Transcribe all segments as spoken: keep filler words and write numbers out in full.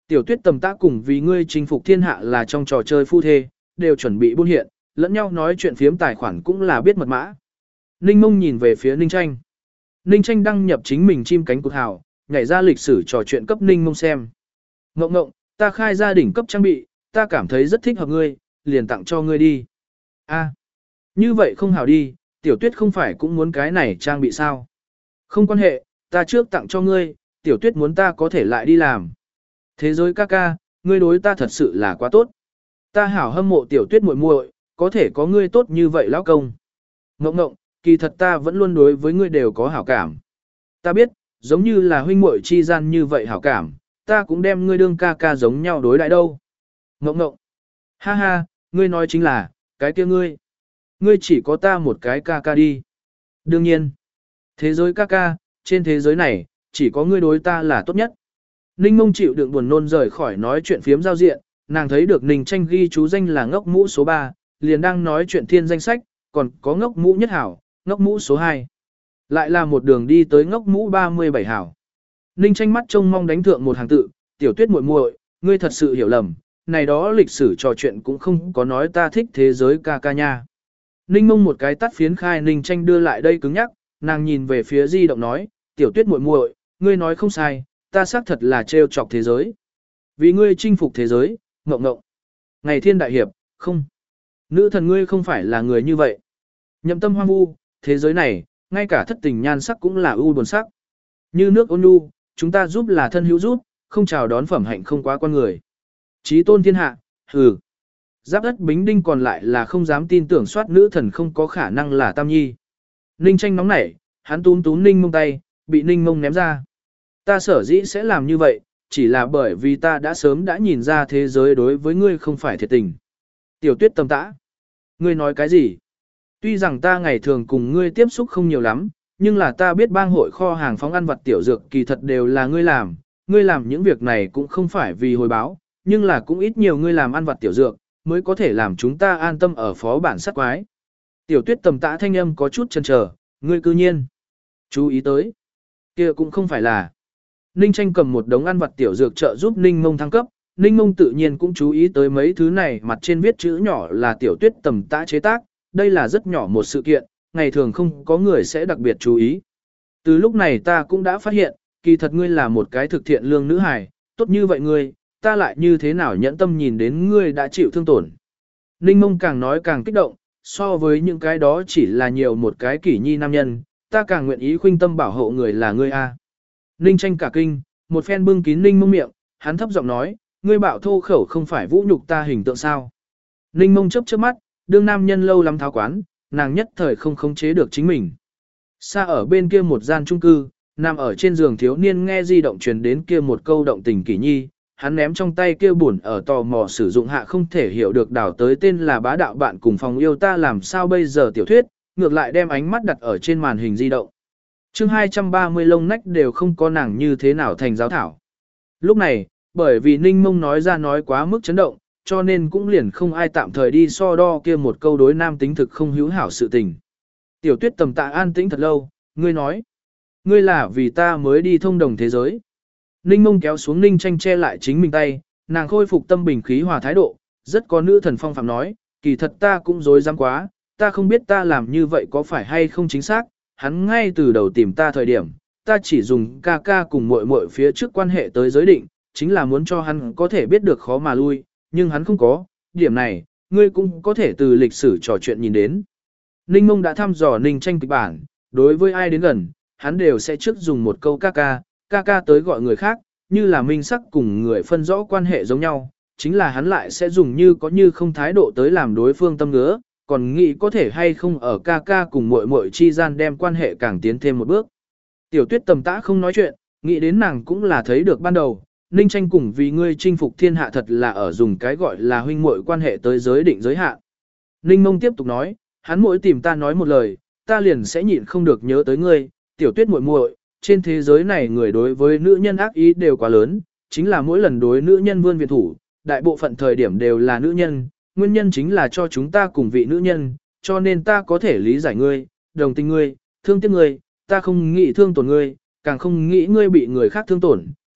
Tiểu tuyết tầm tã cùng vì ngươi chinh phục thiên hạ là trong trò chơi phu thê, đều chuẩn bị buôn hiện, lẫn nhau nói chuyện phiếm tài khoản cũng là biết mật mã. Ninh Mông nhìn về phía Ninh Tranh. Ninh Tranh đăng nhập chính mình chim cánh cụt hào, nhảy ra lịch sử trò chuyện cấp Ninh Mông xem. Ngộng ngộng, ta khai gia đình cấp trang bị, ta cảm thấy rất thích hợp ngươi, liền tặng cho ngươi đi. A, như vậy không hảo đi, tiểu tuyết không phải cũng muốn cái này trang bị sao? Không quan hệ, ta trước tặng cho ngươi, tiểu tuyết muốn ta có thể lại đi làm. Thế giới ca ca, ngươi đối ta thật sự là quá tốt. Ta hảo hâm mộ tiểu tuyết muội muội, có thể có ngươi tốt như vậy lão công. Ngộng ngộng, kỳ thật ta vẫn luôn đối với ngươi đều có hảo cảm. Ta biết, giống như là huynh muội chi gian như vậy hảo cảm, ta cũng đem ngươi đương ca ca giống nhau đối đãi đâu. Ngộng ngộng, ha ha, ngươi nói chính là, cái kia ngươi. Ngươi chỉ có ta một cái ca ca đi. Đương nhiên, thế giới ca ca, trên thế giới này, chỉ có ngươi đối ta là tốt nhất. Ninh Mông chịu đựng buồn nôn rời khỏi nói chuyện phiếm giao diện, nàng thấy được Ninh Tranh ghi chú danh là ngốc mũ số ba, liền đang nói chuyện thiên danh sách, còn có ngốc mũ nhất hảo, ngốc mũ số hai. Lại là một đường đi tới ngốc mũ ba mươi bảy hảo. Ninh Tranh mắt trông mong đánh thượng một hàng tự, tiểu tuyết muội muội, ngươi thật sự hiểu lầm, này đó lịch sử trò chuyện cũng không có nói ta thích thế giới ca ca nha. Ninh Mông một cái tắt phiến khai Ninh Tranh đưa lại đây cứng nhắc, nàng nhìn về phía di động nói, tiểu tuyết muội muội, ngươi nói không sai, ta xác thật là trêu chọc thế giới. Vì ngươi chinh phục thế giới, ngộng ngộng. Ngày thiên đại hiệp, không. Nữ thần ngươi không phải là người như vậy. Nhậm tâm hoang vu, thế giới này, ngay cả thất tình nhan sắc cũng là ưu buồn sắc. Như nước ôn nhu, chúng ta giúp là thân hữu giúp, không chào đón phẩm hạnh không quá quan người. Chí tôn thiên hạ, hừ. Giáp đất Bính Đinh còn lại là không dám tin tưởng soát nữ thần không có khả năng là Tam Nhi. Ninh Tranh nóng nảy, hắn túm túm Ninh Mông tay, bị Ninh Mông ném ra. Ta sở dĩ sẽ làm như vậy, chỉ là bởi vì ta đã sớm đã nhìn ra thế giới đối với ngươi không phải thiệt tình. Tiểu tuyết tầm tã. Ngươi nói cái gì? Tuy rằng ta ngày thường cùng ngươi tiếp xúc không nhiều lắm, nhưng là ta biết bang hội kho hàng phóng ăn vặt tiểu dược kỳ thật đều là ngươi làm. Ngươi làm những việc này cũng không phải vì hồi báo, nhưng là cũng ít nhiều ngươi làm ăn vặt tiểu dược, mới có thể làm chúng ta an tâm ở phó bản sát quái. Tiểu tuyết tầm tã thanh âm có chút chần chờ, ngươi cư nhiên. Chú ý tới. Kia cũng không phải là. Ninh Tranh cầm một đống ăn vặt tiểu dược trợ giúp Ninh Mông thăng cấp, Ninh Mông tự nhiên cũng chú ý tới mấy thứ này, mặt trên viết chữ nhỏ là tiểu tuyết tầm tã chế tác, đây là rất nhỏ một sự kiện, ngày thường không có người sẽ đặc biệt chú ý. Từ lúc này ta cũng đã phát hiện, kỳ thật ngươi là một cái thực thiện lương nữ hài, tốt như vậy ngươi, ta lại như thế nào nhẫn tâm nhìn đến ngươi đã chịu thương tổn. Ninh Mông càng nói càng kích động, so với những cái đó chỉ là nhiều một cái kỷ nhi nam nhân, ta càng nguyện ý khuynh tâm bảo hộ người là ngươi a. Ninh Tranh cả kinh, một phen bưng kín Ninh Mông miệng, hắn thấp giọng nói, ngươi bạo thô khẩu không phải vũ nhục ta hình tượng sao. Ninh Mông chớp chớp mắt, đương nam nhân lâu lắm tháo quán, nàng nhất thời không khống chế được chính mình. Xa ở bên kia một gian chung cư, nằm ở trên giường thiếu niên nghe di động truyền đến kia một câu động tình kỷ nhi, hắn ném trong tay kia buồn ở tò mò sử dụng hạ không thể hiểu được đảo tới tên là bá đạo bạn cùng phòng yêu ta làm sao bây giờ tiểu thuyết, ngược lại đem ánh mắt đặt ở trên màn hình di động. Chương hai trăm ba mươi lông nách đều không có nàng như thế nào thành giáo thảo. Lúc này, bởi vì Ninh Mông nói ra nói quá mức chấn động, cho nên cũng liền không ai tạm thời đi so đo kia một câu đối nam tính thực không hữu hảo sự tình. Tiểu tuyết tầm tạ an tĩnh thật lâu, ngươi nói. Ngươi là vì ta mới đi thông đồng thế giới. Ninh Mông kéo xuống Ninh Tranh che lại chính mình tay, nàng khôi phục tâm bình khí hòa thái độ, rất có nữ thần phong phạm nói, kỳ thật ta cũng dối dám quá, ta không biết ta làm như vậy có phải hay không chính xác, hắn ngay từ đầu tìm ta thời điểm, ta chỉ dùng ca ca cùng muội muội phía trước quan hệ tới giới định, chính là muốn cho hắn có thể biết được khó mà lui, nhưng hắn không có, điểm này, ngươi cũng có thể từ lịch sử trò chuyện nhìn đến. Ninh Mông đã thăm dò Ninh Tranh kịch bản, đối với ai đến gần, hắn đều sẽ trước dùng một câu ca ca, ca ca tới gọi người khác, như là minh sắc cùng người phân rõ quan hệ giống nhau, chính là hắn lại sẽ dùng như có như không thái độ tới làm đối phương tâm ngứa, còn nghĩ có thể hay không ở ca ca cùng muội muội chi gian đem quan hệ càng tiến thêm một bước. Tiểu tuyết tầm tã không nói chuyện, nghĩ đến nàng cũng là thấy được ban đầu, Ninh Tranh cùng vì ngươi chinh phục thiên hạ thật là ở dùng cái gọi là huynh muội quan hệ tới giới định giới hạn. Ninh Mông tiếp tục nói, hắn mỗi tìm ta nói một lời, ta liền sẽ nhịn không được nhớ tới ngươi, tiểu tuyết muội muội, trên thế giới này người đối với nữ nhân ác ý đều quá lớn, chính là mỗi lần đối nữ nhân vươn viện thủ, đại bộ phận thời điểm đều là nữ nhân, nguyên nhân chính là cho chúng ta cùng vị nữ nhân, cho nên ta có thể lý giải ngươi, đồng tình ngươi, thương tiếc ngươi, ta không nghĩ thương tổn ngươi, càng không nghĩ ngươi bị người khác thương tổn,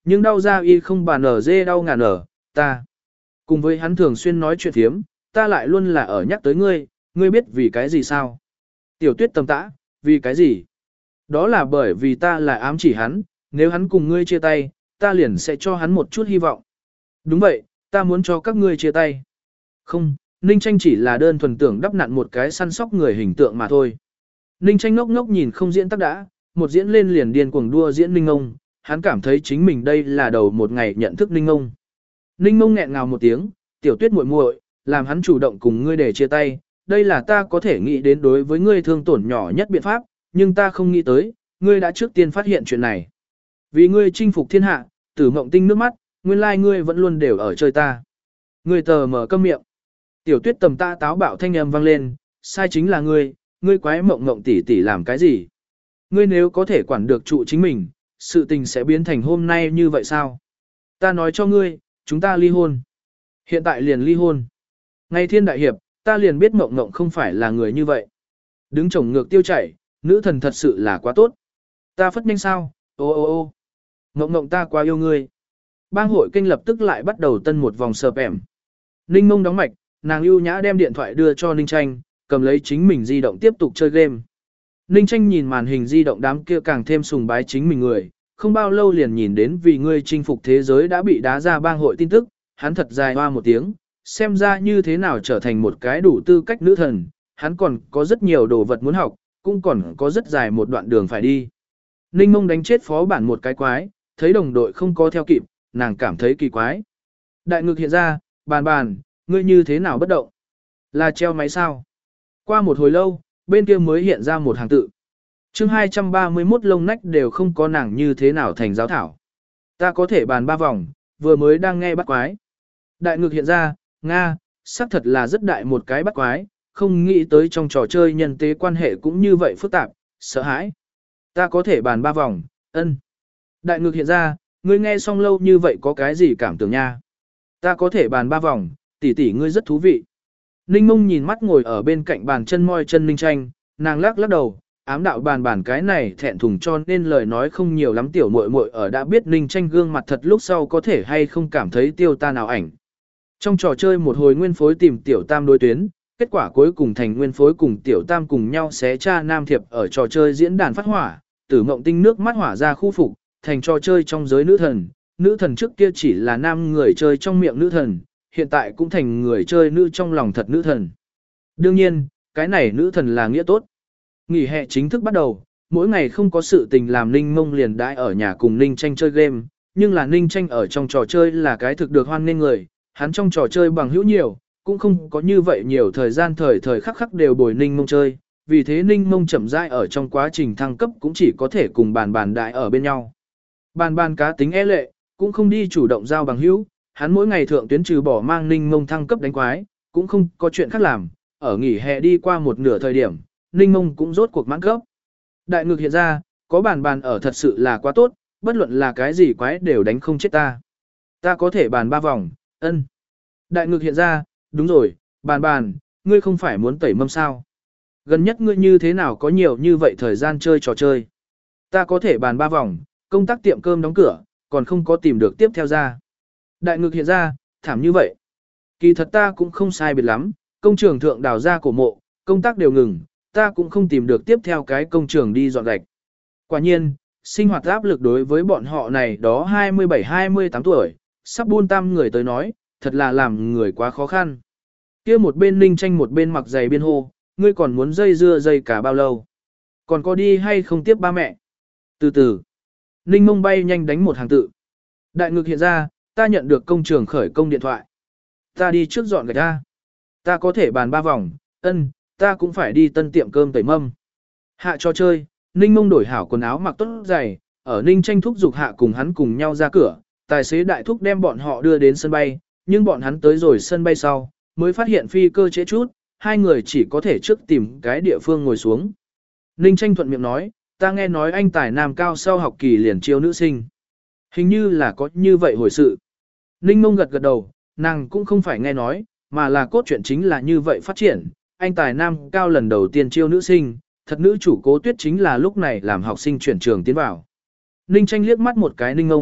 Nhưng đau da y không bàn ở dê đau ngàn ở, ta. Cùng với hắn thường xuyên nói chuyện thiếm, ta lại luôn là ở nhắc tới ngươi, ngươi biết vì cái gì sao? Tiểu tuyết tầm tã, vì cái gì? Đó là bởi vì ta là ám chỉ hắn, nếu hắn cùng ngươi chia tay, ta liền sẽ cho hắn một chút hy vọng. Đúng vậy, ta muốn cho các ngươi chia tay. Không, Ninh Tranh chỉ là đơn thuần tưởng đắp nặn một cái săn sóc người hình tượng mà thôi. Ninh Tranh ngốc ngốc nhìn không diễn tắc đã, một diễn lên liền điên cuồng đua diễn Ninh Ngông, hắn cảm thấy chính mình đây là đầu một ngày nhận thức Ninh Ngông. Ninh Ngông nghẹn ngào một tiếng, tiểu tuyết muội muội, làm hắn chủ động cùng ngươi để chia tay, đây là ta có thể nghĩ đến đối với ngươi thương tổn nhỏ nhất biện pháp, nhưng ta không nghĩ tới, ngươi đã trước tiên phát hiện chuyện này. Vì ngươi chinh phục thiên hạ, Tử Mộng Tinh nước mắt, nguyên lai ngươi vẫn luôn đều ở chơi ta. Ngươi tờ mở câm miệng. Tiểu tuyết tầm ta táo bạo thanh âm vang lên, sai chính là ngươi, ngươi quái Mộng Mộng tỷ tỷ làm cái gì? Ngươi nếu có thể quản được trụ chính mình, sự tình sẽ biến thành hôm nay như vậy sao? Ta nói cho ngươi, chúng ta ly hôn. Hiện tại liền ly hôn. Ngày thiên đại hiệp, ta liền biết Mộng Mộng không phải là người như vậy. Đứng chồng ngược tiêu chảy, nữ thần thật sự là quá tốt. Ta phất nhanh sao, ô ô ô. Mộng Mộng ta quá yêu ngươi. Bang hội kênh lập tức lại bắt đầu tân một vòng sợp ẻm. Ninh Mông đóng mạch, nàng ưu nhã đem điện thoại đưa cho Ninh Tranh, cầm lấy chính mình di động tiếp tục chơi game. Ninh Tranh nhìn màn hình di động đám kia càng thêm sùng bái chính mình người, không bao lâu liền nhìn đến vì ngươi chinh phục thế giới đã bị đá ra bang hội tin tức, hắn thật dài hoa một tiếng, xem ra như thế nào trở thành một cái đủ tư cách nữ thần, hắn còn có rất nhiều đồ vật muốn học, cũng còn có rất dài một đoạn đường phải đi. Ninh Mông đánh chết phó bản một cái quái, thấy đồng đội không có theo kịp, nàng cảm thấy kỳ quái. Đại ngực hiện ra, bàn bàn, ngươi như thế nào bất động? Là treo máy sao? Qua một hồi lâu, bên kia mới hiện ra một hàng tự. chương hai trăm ba mươi mốt lông nách đều không có nàng như thế nào thành giáo thảo. Ta có thể bàn ba vòng, vừa mới đang nghe bắt quái. Đại ngực hiện ra, Nga, xác thật là rất đại một cái bắt quái, không nghĩ tới trong trò chơi nhân tế quan hệ cũng như vậy phức tạp, sợ hãi. Ta có thể bàn ba vòng, ân. Đại ngực hiện ra, ngươi nghe xong lâu như vậy có cái gì cảm tưởng nha. Ta có thể bàn ba vòng, tỷ tỷ ngươi rất thú vị. Ninh Mông nhìn mắt ngồi ở bên cạnh bàn chân môi chân Ninh Tranh, nàng lắc lắc đầu, ám đạo bàn bàn cái này thẹn thùng cho nên lời nói không nhiều lắm tiểu muội muội ở đã biết Ninh Tranh gương mặt thật lúc sau có thể hay không cảm thấy tiêu ta nào ảnh. Trong trò chơi một hồi nguyên phối tìm tiểu tam đối tuyến, kết quả cuối cùng thành nguyên phối cùng tiểu tam cùng nhau xé cha nam thiệp ở trò chơi diễn đàn phát hỏa, Tử Mộng Tinh nước mắt hỏa ra khu phục, thành trò chơi trong giới nữ thần, nữ thần trước kia chỉ là nam người chơi trong miệng nữ thần, hiện tại cũng thành người chơi nữ trong lòng thật nữ thần. Đương nhiên, cái này nữ thần là nghĩa tốt. Nghỉ hè chính thức bắt đầu, mỗi ngày không có sự tình làm Ninh Mông liền đãi ở nhà cùng Ninh Tranh chơi game, nhưng là Ninh Tranh ở trong trò chơi là cái thực được hoan nghênh người, hắn trong trò chơi bằng hữu nhiều, cũng không có như vậy nhiều thời gian thời thời khắc khắc đều bồi Ninh Mông chơi, vì thế Ninh Mông chậm rãi ở trong quá trình thăng cấp cũng chỉ có thể cùng bàn bàn đại ở bên nhau. Bàn bàn cá tính e lệ, cũng không đi chủ động giao bằng hữu, hắn mỗi ngày thượng tuyến trừ bỏ mang Ninh Mông thăng cấp đánh quái, cũng không có chuyện khác làm, ở nghỉ hè đi qua một nửa thời điểm, Ninh Mông cũng rốt cuộc mãn cấp. Đại ngực hiện ra, có bàn bàn ở thật sự là quá tốt, bất luận là cái gì quái đều đánh không chết ta. Ta có thể bàn ba vòng, ân. Đại ngực hiện ra, đúng rồi, bàn bàn, ngươi không phải muốn tẩy mâm sao. Gần nhất ngươi như thế nào có nhiều như vậy thời gian chơi trò chơi. Ta có thể bàn ba vòng, công tác tiệm cơm đóng cửa, còn không có tìm được tiếp theo ra. Đại ngực hiện ra, thảm như vậy. Kỳ thật ta cũng không sai biệt lắm, công trường thượng đào ra cổ mộ, công tác đều ngừng, ta cũng không tìm được tiếp theo cái công trường đi dọn gạch. Quả nhiên, sinh hoạt áp lực đối với bọn họ này đó hai mươi bảy hai mươi tám tuổi, sắp buôn tam người tới nói, thật là làm người quá khó khăn. Kia một bên Ninh Tranh một bên mặc giày biên hô, ngươi còn muốn dây dưa dây cả bao lâu? Còn có đi hay không tiếp ba mẹ? Từ từ, Ninh Mông bay nhanh đánh một hàng tự. Đại ngực hiện ra, ta nhận được công trường khởi công điện thoại. Ta đi trước dọn gạch ra. Ta có thể bàn ba vòng, ân, ta cũng phải đi tân tiệm cơm tẩy mâm. Hạ cho chơi, Ninh Mông đổi hảo quần áo mặc tốt giày, ở Ninh Tranh thúc giục hạ cùng hắn cùng nhau ra cửa, tài xế đại thúc đem bọn họ đưa đến sân bay, nhưng bọn hắn tới rồi sân bay sau, mới phát hiện phi cơ trễ chút, hai người chỉ có thể trước tìm cái địa phương ngồi xuống. Ninh Tranh thuận miệng nói, ta nghe nói anh tài nam cao sau học kỳ liền chiêu nữ sinh. Hình như là có như vậy hồi sự. Ninh Mông gật gật đầu, nàng cũng không phải nghe nói, mà là cốt truyện chính là như vậy phát triển. Anh tài nam cao lần đầu tiên chiêu nữ sinh, thật nữ chủ Cố Tuyết chính là lúc này làm học sinh chuyển trường tiến vào. Ninh Tranh liếc mắt một cái Ninh Mông,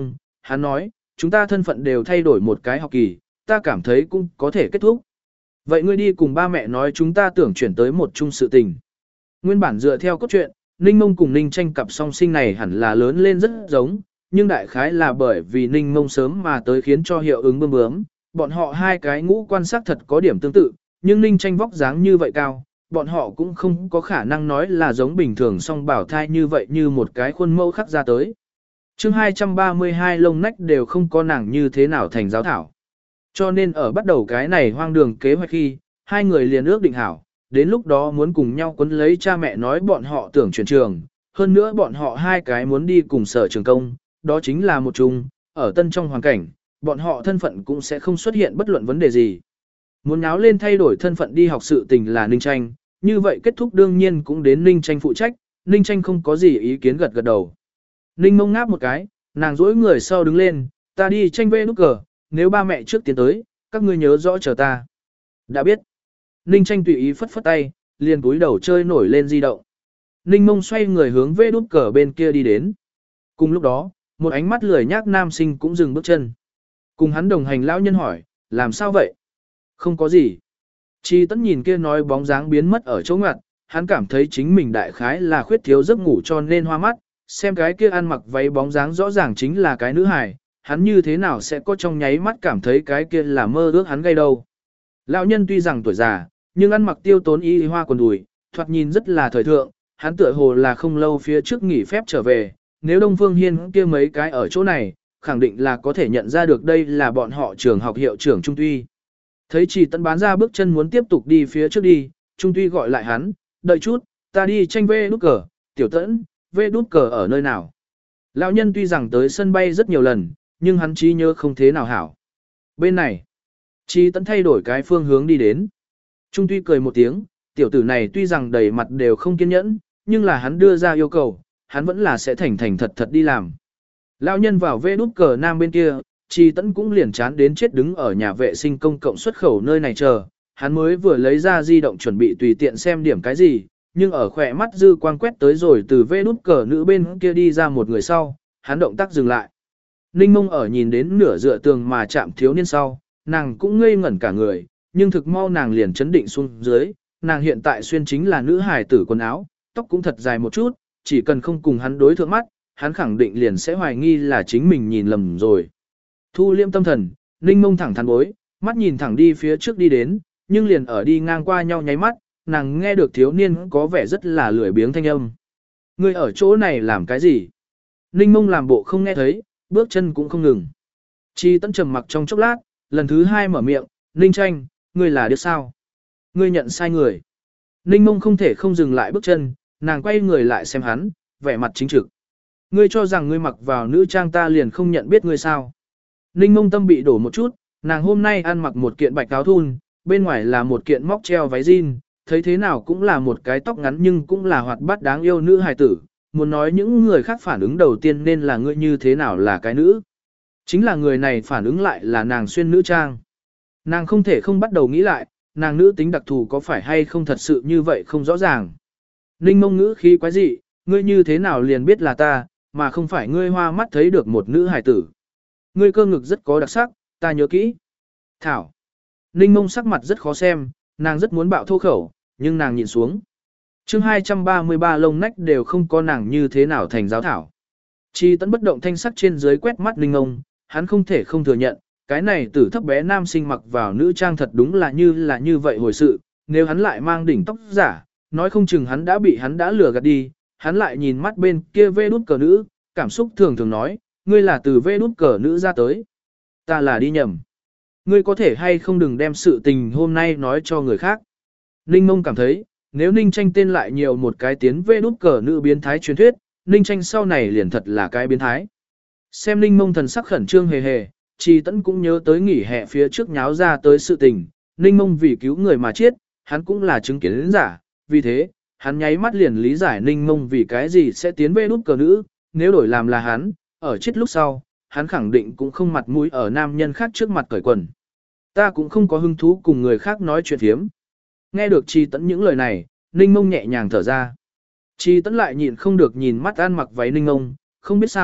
hắn nói, chúng ta thân phận đều thay đổi một cái học kỳ, ta cảm thấy cũng có thể kết thúc. Vậy ngươi đi cùng ba mẹ nói chúng ta tưởng chuyển tới một chung sự tình. Nguyên bản dựa theo cốt truyện, Ninh Mông cùng Ninh Tranh cặp song sinh này hẳn là lớn lên rất giống, nhưng đại khái là bởi vì Ninh Mông sớm mà tới khiến cho hiệu ứng bướm bướm, bọn họ hai cái ngũ quan sắc thật có điểm tương tự, nhưng Ninh Tranh vóc dáng như vậy cao, bọn họ cũng không có khả năng nói là giống bình thường song bảo thai như vậy như một cái khuôn mẫu khắc ra tới. chương hai trăm ba mươi hai lông nách đều không có nàng như thế nào thành giáo thảo. Cho nên ở bắt đầu cái này hoang đường kế hoạch khi, hai người liền ước định hảo, đến lúc đó muốn cùng nhau quấn lấy cha mẹ nói bọn họ tưởng chuyển trường, hơn nữa bọn họ hai cái muốn đi cùng sở trường công, đó chính là một chung, ở tân trong hoàn cảnh, bọn họ thân phận cũng sẽ không xuất hiện bất luận vấn đề gì. Muốn náo lên thay đổi thân phận đi học sự tình là Ninh Tranh, như vậy kết thúc đương nhiên cũng đến Ninh Tranh phụ trách, Ninh Tranh không có gì ý kiến gật gật đầu. Ninh Mông ngáp một cái, nàng dỗi người sau đứng lên, ta đi tranh vê nút cờ, nếu ba mẹ trước tiến tới, các ngươi nhớ rõ chờ ta. Đã biết. Ninh Tranh tùy ý phất phất tay, liền cúi đầu chơi nổi lên di động. Ninh Mông xoay người hướng vê nút cờ bên kia đi đến. Cùng lúc đó, một ánh mắt lười nhác nam sinh cũng dừng bước chân. Cùng hắn đồng hành lão nhân hỏi, làm sao vậy? Không có gì. Chi Tấn nhìn kia nói bóng dáng biến mất ở chỗ ngoặt, hắn cảm thấy chính mình đại khái là khuyết thiếu giấc ngủ cho nên hoa mắt, xem cái kia ăn mặc váy bóng dáng rõ ràng chính là cái nữ hài, hắn như thế nào sẽ có trong nháy mắt cảm thấy cái kia là mơ ước hắn gây đâu. Lão nhân tuy rằng tuổi già, nhưng ăn mặc tiêu tốn y hoa quần đùi, thoạt nhìn rất là thời thượng, hắn tựa hồ là không lâu phía trước nghỉ phép trở về, nếu Đông Phương Hiên kia mấy cái ở chỗ này, khẳng định là có thể nhận ra được đây là bọn họ trường học hiệu trưởng Trung Tuy. Thấy Trì Tấn bán ra bước chân muốn tiếp tục đi phía trước đi, Trung Tuy gọi lại hắn, đợi chút, ta đi tranh vê nút cờ, Tiểu Tấn, vê nút cờ ở nơi nào. Lão nhân tuy rằng tới sân bay rất nhiều lần, nhưng hắn trí nhớ không thế nào hảo. Bên này, Trì Tấn thay đổi cái phương hướng đi đến. Trung Tuy cười một tiếng, tiểu tử này tuy rằng đầy mặt đều không kiên nhẫn, nhưng là hắn đưa ra yêu cầu, hắn vẫn là sẽ thành thành thật thật đi làm. Lão nhân vào vê nút cờ nam bên kia, Trì Tấn cũng liền chán đến chết đứng ở nhà vệ sinh công cộng xuất khẩu nơi này chờ, hắn mới vừa lấy ra di động chuẩn bị tùy tiện xem điểm cái gì, nhưng ở khỏe mắt dư quang quét tới rồi từ vê nút cờ nữ bên kia đi ra một người sau, hắn động tác dừng lại. Ninh Mông ở nhìn đến nửa dựa tường mà chạm thiếu niên sau, nàng cũng ngây ngẩn cả người, nhưng thực mau nàng liền chấn định xuống dưới, nàng hiện tại xuyên chính là nữ hài tử quần áo, tóc cũng thật dài một chút, chỉ cần không cùng hắn đối thượng mắt, hắn khẳng định liền sẽ hoài nghi là chính mình nhìn lầm rồi. Thu liêm tâm thần, Ninh Mông thẳng thắn bối, mắt nhìn thẳng đi phía trước đi đến, nhưng liền ở đi ngang qua nhau nháy mắt, nàng nghe được thiếu niên có vẻ rất là lười biếng thanh âm. Ngươi ở chỗ này làm cái gì? Ninh Mông làm bộ không nghe thấy, bước chân cũng không ngừng. Chi Tấn trầm mặc trong chốc lát, lần thứ hai mở miệng, Ninh Tranh, ngươi là đứa sao? Ngươi nhận sai người. Ninh Mông không thể không dừng lại bước chân, nàng quay người lại xem hắn, vẻ mặt chính trực. Ngươi cho rằng ngươi mặc vào nữ trang ta liền không nhận biết ngươi sao? Ninh Mông tâm bị đổ một chút, nàng hôm nay ăn mặc một kiện bạch áo thun, bên ngoài là một kiện móc treo váy jean, thấy thế nào cũng là một cái tóc ngắn nhưng cũng là hoạt bát đáng yêu nữ hài tử, muốn nói những người khác phản ứng đầu tiên nên là ngươi như thế nào là cái nữ. Chính là người này phản ứng lại là nàng xuyên nữ trang. Nàng không thể không bắt đầu nghĩ lại, nàng nữ tính đặc thù có phải hay không thật sự như vậy không rõ ràng. Ninh Mông ngữ khí quái dị, ngươi như thế nào liền biết là ta, mà không phải ngươi hoa mắt thấy được một nữ hài tử. Ngươi cơ ngực rất có đặc sắc, ta nhớ kỹ. Thảo. Ninh Mông sắc mặt rất khó xem, nàng rất muốn bạo thô khẩu, nhưng nàng nhìn xuống. chương hai trăm ba mươi ba lông nách đều không có nàng như thế nào thành giáo thảo. Chi Tấn bất động thanh sắc trên dưới quét mắt Ninh Mông, hắn không thể không thừa nhận, cái này tử thấp bé nam sinh mặc vào nữ trang thật đúng là như là như vậy hồi sự, nếu hắn lại mang đỉnh tóc giả, nói không chừng hắn đã bị hắn đã lừa gạt đi, hắn lại nhìn mắt bên kia vê đút cờ nữ, cảm xúc thường thường nói, ngươi là từ vê đút cờ nữ ra tới. Ta là đi nhầm. Ngươi có thể hay không đừng đem sự tình hôm nay nói cho người khác. Ninh Mông cảm thấy, nếu Ninh Tranh tên lại nhiều một cái tiến vê đút cờ nữ biến thái truyền thuyết, Ninh Tranh sau này liền thật là cái biến thái. Xem Ninh Mông thần sắc khẩn trương hề hề, Chi Tấn cũng nhớ tới nghỉ hè phía trước nháo ra tới sự tình, Ninh Mông vì cứu người mà chết, hắn cũng là chứng kiến giả, vì thế, hắn nháy mắt liền lý giải Ninh Mông vì cái gì sẽ tiến về nút cờ nữ, nếu đổi làm là hắn, ở chết lúc sau, hắn khẳng định cũng không mặt mũi ở nam nhân khác trước mặt cởi quần. Ta cũng không có hứng thú cùng người khác nói chuyện phiếm. Nghe được Chi Tấn những lời này, Ninh Mông nhẹ nhàng thở ra. Chi Tấn lại nhịn không được nhìn mắt ăn mặc váy Ninh Mông, không biết sao,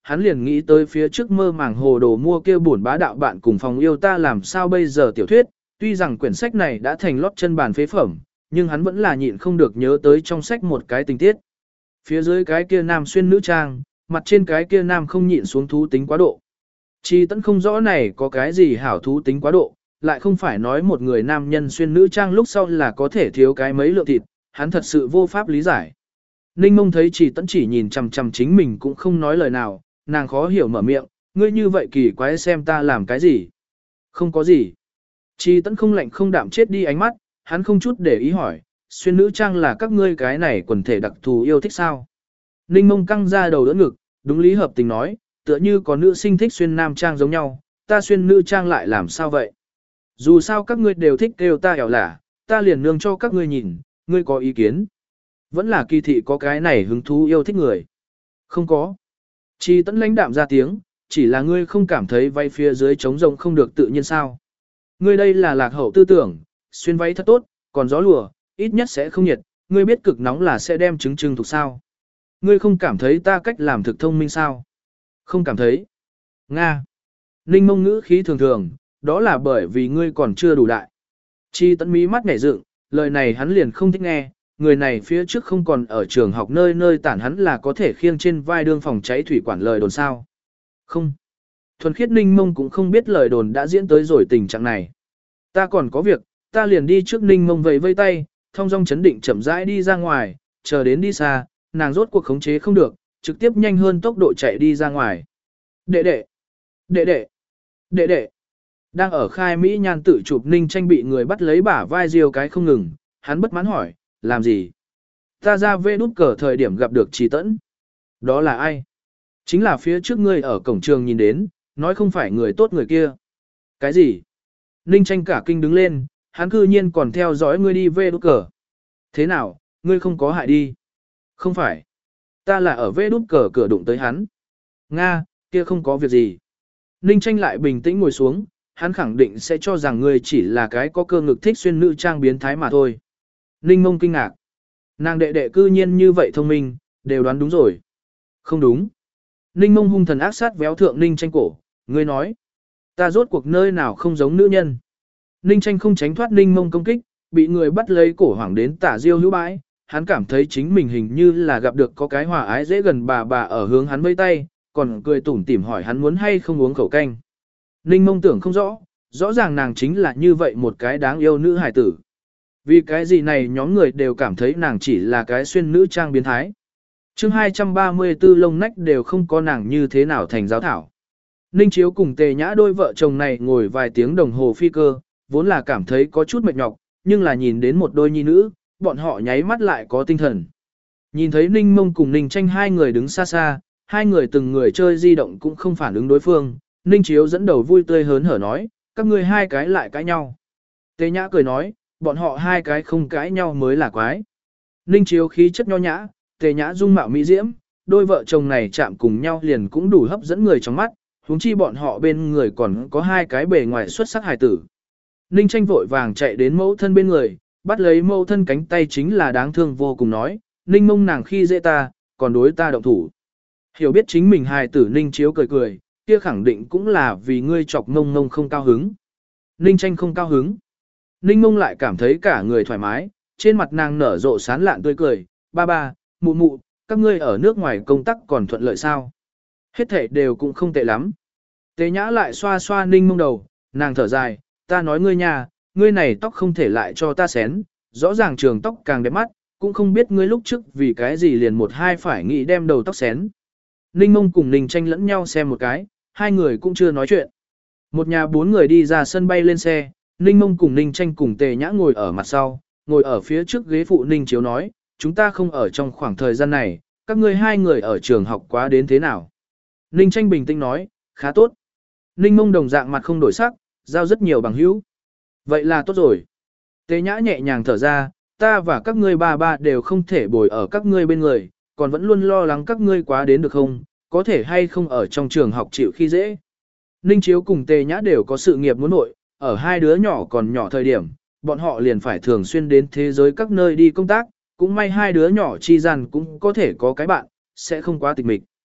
hắn liền nghĩ tới phía trước mơ màng hồ đồ mua kia buồn bá đạo bạn cùng phòng yêu ta làm sao bây giờ tiểu thuyết, tuy rằng quyển sách này đã thành lót chân bàn phế phẩm, nhưng hắn vẫn là nhịn không được nhớ tới trong sách một cái tình tiết. Phía dưới cái kia nam xuyên nữ trang, mặt trên cái kia nam không nhịn xuống thú tính quá độ. Chi Tẫn không rõ này có cái gì hảo thú tính quá độ, lại không phải nói một người nam nhân xuyên nữ trang lúc sau là có thể thiếu cái mấy lượng thịt, hắn thật sự vô pháp lý giải. Ninh Mông thấy Trì Tẫn chỉ nhìn chằm chằm chính mình cũng không nói lời nào, nàng khó hiểu mở miệng, ngươi như vậy kỳ quái xem ta làm cái gì. Không có gì. Trì Tẫn không lạnh không đạm chết đi ánh mắt, hắn không chút để ý hỏi, xuyên nữ trang là các ngươi cái này quần thể đặc thù yêu thích sao? Ninh Mông căng ra đầu đỡ ngực, đúng lý hợp tình nói, tựa như có nữ sinh thích xuyên nam trang giống nhau, ta xuyên nữ trang lại làm sao vậy? Dù sao các ngươi đều thích kêu ta ẻo lả, ta liền nương cho các ngươi nhìn, ngươi có ý kiến? Vẫn là kỳ thị có cái này hứng thú yêu thích người. Không có. Chi Tẫn lãnh đạm ra tiếng, chỉ là ngươi không cảm thấy váy phía dưới trống rộng không được tự nhiên sao? Ngươi đây là lạc hậu tư tưởng, xuyên váy thật tốt, còn gió lùa, ít nhất sẽ không nhiệt, ngươi biết cực nóng là sẽ đem trứng trưng thuộc sao? Ngươi không cảm thấy ta cách làm thực thông minh sao? Không cảm thấy. Nga. Ninh Mông ngữ khí thường thường, đó là bởi vì ngươi còn chưa đủ đại. Chi Tẫn mí mắt nhảy dựng, lời này hắn liền không thích nghe, người này phía trước không còn ở trường học nơi nơi tản hắn là có thể khiêng trên vai đương phòng cháy thủy quản lời đồn sao. Không. Thuần khiết Ninh Mông cũng không biết lời đồn đã diễn tới rồi tình trạng này. Ta còn có việc, ta liền đi trước Ninh Mông vẫy vây tay, thong dong chấn định chậm rãi đi ra ngoài, chờ đến đi xa, nàng rốt cuộc khống chế không được, trực tiếp nhanh hơn tốc độ chạy đi ra ngoài. Đệ đệ, đệ đệ, đệ đệ. Đang ở khai Mỹ nhan tự chụp Ninh Tranh bị người bắt lấy bả vai riêu cái không ngừng, hắn bất mãn hỏi, làm gì? Ta ra vê đút cờ thời điểm gặp được Trì Tẫn. Đó là ai? Chính là phía trước ngươi ở cổng trường nhìn đến, nói không phải người tốt người kia. Cái gì? Ninh Tranh cả kinh đứng lên, hắn cư nhiên còn theo dõi ngươi đi vê đút cờ. Thế nào, ngươi không có hại đi? Không phải. Ta là ở vê đút cờ cửa đụng tới hắn. Nga, kia không có việc gì. Ninh Tranh lại bình tĩnh ngồi xuống, hắn khẳng định sẽ cho rằng ngươi chỉ là cái có cơ ngực thích xuyên nữ trang biến thái mà thôi. Ninh Mông kinh ngạc. Nàng đệ đệ cư nhiên như vậy thông minh, đều đoán đúng rồi. Không đúng. Ninh Mông hung thần ác sát véo thượng Ninh Tranh cổ, ngươi nói. Ta rốt cuộc nơi nào không giống nữ nhân. Ninh Tranh không tránh thoát Ninh Mông công kích, bị người bắt lấy cổ hoảng đến tả diêu hữu bãi. Hắn cảm thấy chính mình hình như là gặp được có cái hòa ái dễ gần bà bà ở hướng hắn vây tay, còn cười tủm tỉm hỏi hắn muốn hay không uống khẩu canh. Ninh Mông tưởng không rõ, rõ ràng nàng chính là như vậy một cái đáng yêu nữ hài tử. Vì cái gì này nhóm người đều cảm thấy nàng chỉ là cái xuyên nữ trang biến thái. chương hai trăm ba mươi tư lông nách đều không có nàng như thế nào thành giáo thảo. Ninh Chiếu cùng Tề Nhã đôi vợ chồng này ngồi vài tiếng đồng hồ phi cơ, vốn là cảm thấy có chút mệt nhọc, nhưng là nhìn đến một đôi nhi nữ, bọn họ nháy mắt lại có tinh thần. Nhìn thấy Ninh Mông cùng Ninh Tranh hai người đứng xa xa, hai người từng người chơi di động cũng không phản ứng đối phương, Ninh Chiếu dẫn đầu vui tươi hớn hở nói, các ngươi hai cái lại cãi nhau. Tề Nhã cười nói, bọn họ hai cái không cãi nhau mới là quái. Ninh Chiếu khí chất nho nhã, Tề Nhã dung mạo mỹ diễm, đôi vợ chồng này chạm cùng nhau liền cũng đủ hấp dẫn người trong mắt, huống chi bọn họ bên người còn có hai cái bề ngoài xuất sắc hài tử. Ninh Tranh vội vàng chạy đến mẫu thân bên người, bắt lấy mẫu thân cánh tay chính là đáng thương vô cùng nói, Ninh Mông nàng khi dễ ta, còn đối ta động thủ. Hiểu biết chính mình hài tử Ninh Chiếu cười cười, kia khẳng định cũng là vì ngươi chọc Mông Mông không cao hứng. Ninh Tranh không cao hứng. Ninh Mông lại cảm thấy cả người thoải mái, trên mặt nàng nở rộ sán lạn tươi cười, ba ba, mụ mụ, các ngươi ở nước ngoài công tác còn thuận lợi sao? Hết thể đều cũng không tệ lắm. Tế Nhã lại xoa xoa Ninh Mông đầu, nàng thở dài, ta nói ngươi nhà, ngươi này tóc không thể lại cho ta xén, rõ ràng trường tóc càng đẹp mắt, cũng không biết ngươi lúc trước vì cái gì liền một hai phải nghĩ đem đầu tóc xén. Ninh Mông cùng Ninh Tranh lẫn nhau xem một cái, hai người cũng chưa nói chuyện. Một nhà bốn người đi ra sân bay lên xe, Ninh Mông cùng Ninh Tranh cùng Tề Nhã ngồi ở mặt sau, ngồi ở phía trước ghế phụ Ninh Chiếu nói, chúng ta không ở trong khoảng thời gian này, các ngươi hai người ở trường học quá đến thế nào? Ninh Tranh bình tĩnh nói, khá tốt. Ninh Mông đồng dạng mặt không đổi sắc, giao rất nhiều bằng hữu. Vậy là tốt rồi. Tề Nhã nhẹ nhàng thở ra, ta và các ngươi ba ba đều không thể bồi ở các ngươi bên người, còn vẫn luôn lo lắng các ngươi quá đến được không, có thể hay không ở trong trường học chịu khi dễ. Ninh Chiếu cùng Tề Nhã đều có sự nghiệp muốn nội, ở hai đứa nhỏ còn nhỏ thời điểm, bọn họ liền phải thường xuyên đến thế giới các nơi đi công tác, cũng may hai đứa nhỏ chi gian cũng có thể có cái bạn, sẽ không quá tịch mịch.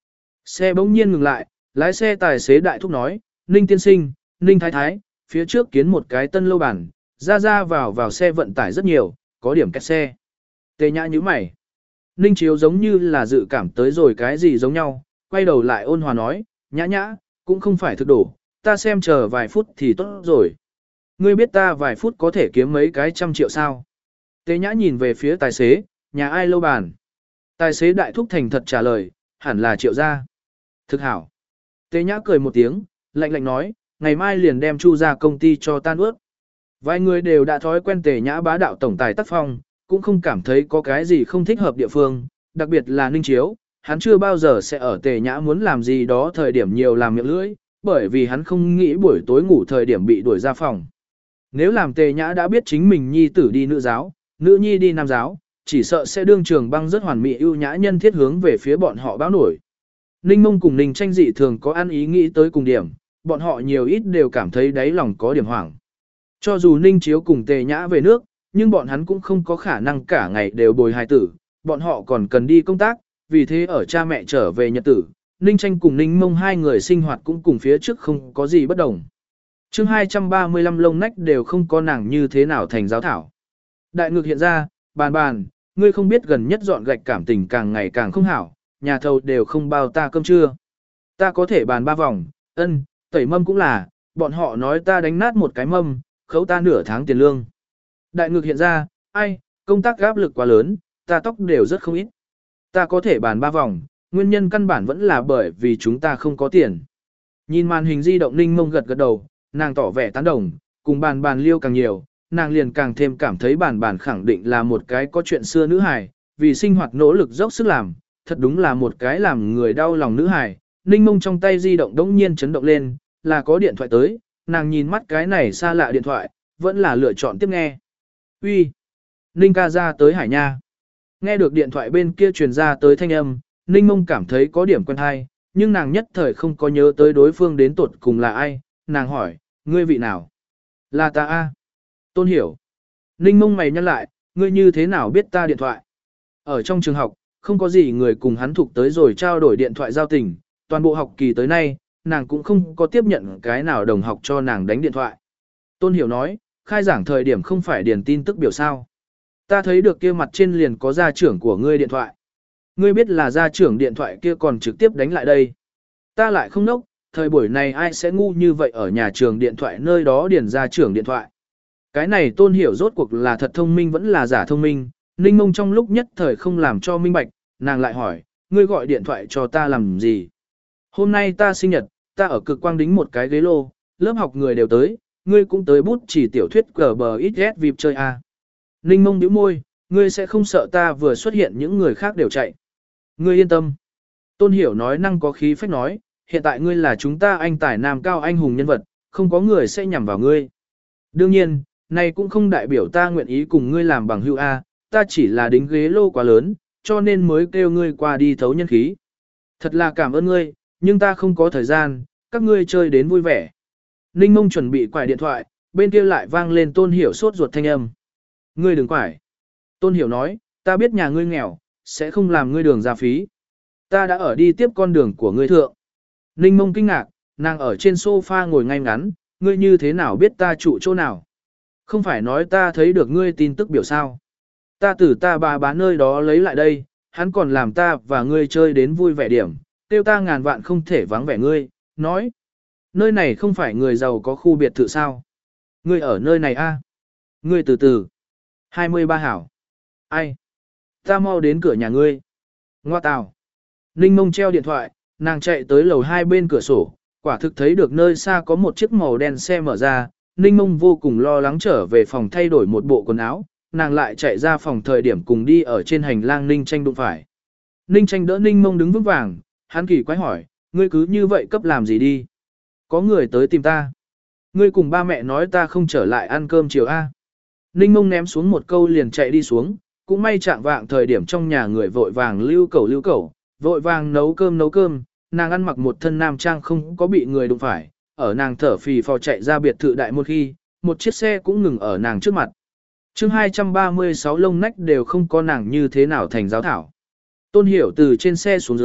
Xe bỗng nhiên ngừng lại, lái xe tài xế đại thúc nói, Ninh tiên sinh, Ninh thái thái, phía trước kiến một cái tân lâu bản, ra ra vào vào xe vận tải rất nhiều, có điểm kẹt xe. Tề nhã như mày. Ninh chiếu giống như là dự cảm tới rồi cái gì giống nhau, quay đầu lại ôn hòa nói, nhã nhã, cũng không phải thực đổ, ta xem chờ vài phút thì tốt rồi. Ngươi biết ta vài phút có thể kiếm mấy cái trăm triệu sao? Tề nhã nhìn về phía tài xế, nhà ai lâu bàn. Tài xế đại thúc thành thật trả lời, hẳn là triệu gia. Thực hảo. Tề nhã cười một tiếng, lạnh lạnh nói, ngày mai liền đem chu ra công ty cho tan ướt. Vài người đều đã thói quen tề nhã bá đạo tổng tài tác phong, cũng không cảm thấy có cái gì không thích hợp địa phương, đặc biệt là Ninh Chiếu, hắn chưa bao giờ sẽ ở tề nhã muốn làm gì đó thời điểm nhiều làm miệng lưỡi, bởi vì hắn không nghĩ buổi tối ngủ thời điểm bị đuổi ra phòng. Nếu làm tề nhã đã biết chính mình nhi tử đi nữ giáo, nữ nhi đi nam giáo, chỉ sợ sẽ đương trường băng rất hoàn mỹ ưu nhã nhân thiết hướng về phía bọn họ báo nổi. Ninh Mông cùng Ninh Tranh dị thường có ăn ý nghĩ tới cùng điểm, bọn họ nhiều ít đều cảm thấy đáy lòng có điểm hoảng. Cho dù Ninh Chiếu cùng tề nhã về nước, nhưng bọn hắn cũng không có khả năng cả ngày đều bồi hài tử, bọn họ còn cần đi công tác, vì thế ở cha mẹ trở về nhật tử, Ninh Tranh cùng Ninh Mông hai người sinh hoạt cũng cùng phía trước không có gì bất đồng. chương hai trăm ba mươi lăm lông nách đều không có nàng như thế nào thành giáo thảo. Đại ngược hiện ra, bàn bàn, ngươi không biết gần nhất dọn gạch cảm tình càng ngày càng không hảo, nhà thầu đều không bao ta cơm trưa. Ta có thể bàn ba vòng, ân, tẩy mâm cũng là, bọn họ nói ta đánh nát một cái mâm, khấu ta nửa tháng tiền lương. Đại ngược hiện ra, ai, công tác áp lực quá lớn, ta tóc đều rất không ít. Ta có thể bàn ba vòng, nguyên nhân căn bản vẫn là bởi vì chúng ta không có tiền. Nhìn màn hình di động Ninh Mông gật gật đầu, nàng tỏ vẻ tán đồng, cùng bàn bàn liêu càng nhiều, nàng liền càng thêm cảm thấy bàn bàn khẳng định là một cái có chuyện xưa nữ hài, vì sinh hoạt nỗ lực dốc sức làm, thật đúng là một cái làm người đau lòng nữ hài. Ninh Mông trong tay di động đống nhiên chấn động lên, là có điện thoại tới, nàng nhìn mắt cái này xa lạ điện thoại, vẫn là lựa chọn tiếp nghe. Uy, Ninh ca ra tới Hải Nha. Nghe được điện thoại bên kia truyền ra tới thanh âm, Ninh Mông cảm thấy có điểm quen hay, nhưng nàng nhất thời không có nhớ tới đối phương đến tuột cùng là ai, nàng hỏi, ngươi vị nào? Là ta a. Tôn Hiểu. Ninh Mông mày nhăn lại, ngươi như thế nào biết ta điện thoại? Ở trong trường học, không có gì người cùng hắn thuộc tới rồi trao đổi điện thoại giao tình, toàn bộ học kỳ tới nay, nàng cũng không có tiếp nhận cái nào đồng học cho nàng đánh điện thoại. Tôn Hiểu nói, khai giảng thời điểm không phải điền tin tức biểu sao. Ta thấy được kia mặt trên liền có gia trưởng của ngươi điện thoại. Ngươi biết là gia trưởng điện thoại kia còn trực tiếp đánh lại đây. Ta lại không nốc, thời buổi này ai sẽ ngu như vậy ở nhà trường điện thoại nơi đó điền gia trưởng điện thoại. Cái này Tôn Hiểu rốt cuộc là thật thông minh vẫn là giả thông minh, Ninh Mông trong lúc nhất thời không làm cho minh bạch, nàng lại hỏi, ngươi gọi điện thoại cho ta làm gì? Hôm nay ta sinh nhật, ta ở cực quang đính một cái ghế lô, lớp học người đều tới, ngươi cũng tới bút chỉ tiểu thuyết cờ bờ ít ghét vịp chơi à. Ninh Mông nhíu môi, ngươi sẽ không sợ ta vừa xuất hiện những người khác đều chạy. Ngươi yên tâm. Tôn Hiểu nói năng có khí phách nói, hiện tại ngươi là chúng ta anh tài nam cao anh hùng nhân vật, không có người sẽ nhằm vào ngươi. Đương nhiên, này cũng không đại biểu ta nguyện ý cùng ngươi làm bằng hữu A, ta chỉ là đính ghế lô quá lớn, cho nên mới kêu ngươi qua đi thấu nhân khí. Thật là cảm ơn ngươi, nhưng ta không có thời gian, các ngươi chơi đến vui vẻ. Ninh Mông chuẩn bị quải điện thoại, bên kia lại vang lên Tôn Hiểu sốt ruột thanh âm. Ngươi đừng quải. Tôn Hiểu nói, ta biết nhà ngươi nghèo, sẽ không làm ngươi đường ra phí. Ta đã ở đi tiếp con đường của ngươi thượng. Ninh Mông kinh ngạc, nàng ở trên sofa ngồi ngay ngắn, ngươi như thế nào biết ta trụ chỗ nào? Không phải nói ta thấy được ngươi tin tức biểu sao? Ta từ ta bà bán nơi đó lấy lại đây, hắn còn làm ta và ngươi chơi đến vui vẻ điểm, tiêu ta ngàn vạn không thể vắng vẻ ngươi, nói. Nơi này không phải người giàu có khu biệt thự sao? Ngươi ở nơi này a? À? Ngươi từ từ. hai mươi ba hảo. Ai? Ta mau đến cửa nhà ngươi. Ngoa tào. Ninh Mông treo điện thoại, nàng chạy tới lầu hai bên cửa sổ, quả thực thấy được nơi xa có một chiếc màu đen xe mở ra. Ninh Mông vô cùng lo lắng trở về phòng thay đổi một bộ quần áo, nàng lại chạy ra phòng thời điểm cùng đi ở trên hành lang Ninh Tranh đụng phải. Ninh Tranh đỡ Ninh Mông đứng vững vàng, hắn kỳ quái hỏi, ngươi cứ như vậy cấp làm gì đi? Có người tới tìm ta. Ngươi cùng ba mẹ nói ta không trở lại ăn cơm chiều A. Ninh Mông ném xuống một câu liền chạy đi xuống, cũng may chạm vạng thời điểm trong nhà người vội vàng lưu cẩu lưu cẩu, vội vàng nấu cơm nấu cơm, nàng ăn mặc một thân nam trang không có bị người đụng phải, ở nàng thở phì phò chạy ra biệt thự đại một khi, một chiếc xe cũng ngừng ở nàng trước mặt. chương hai trăm ba mươi sáu lông nách đều không có nàng như thế nào thành giáo thảo. Tôn Hiểu từ trên xe xuống dưới,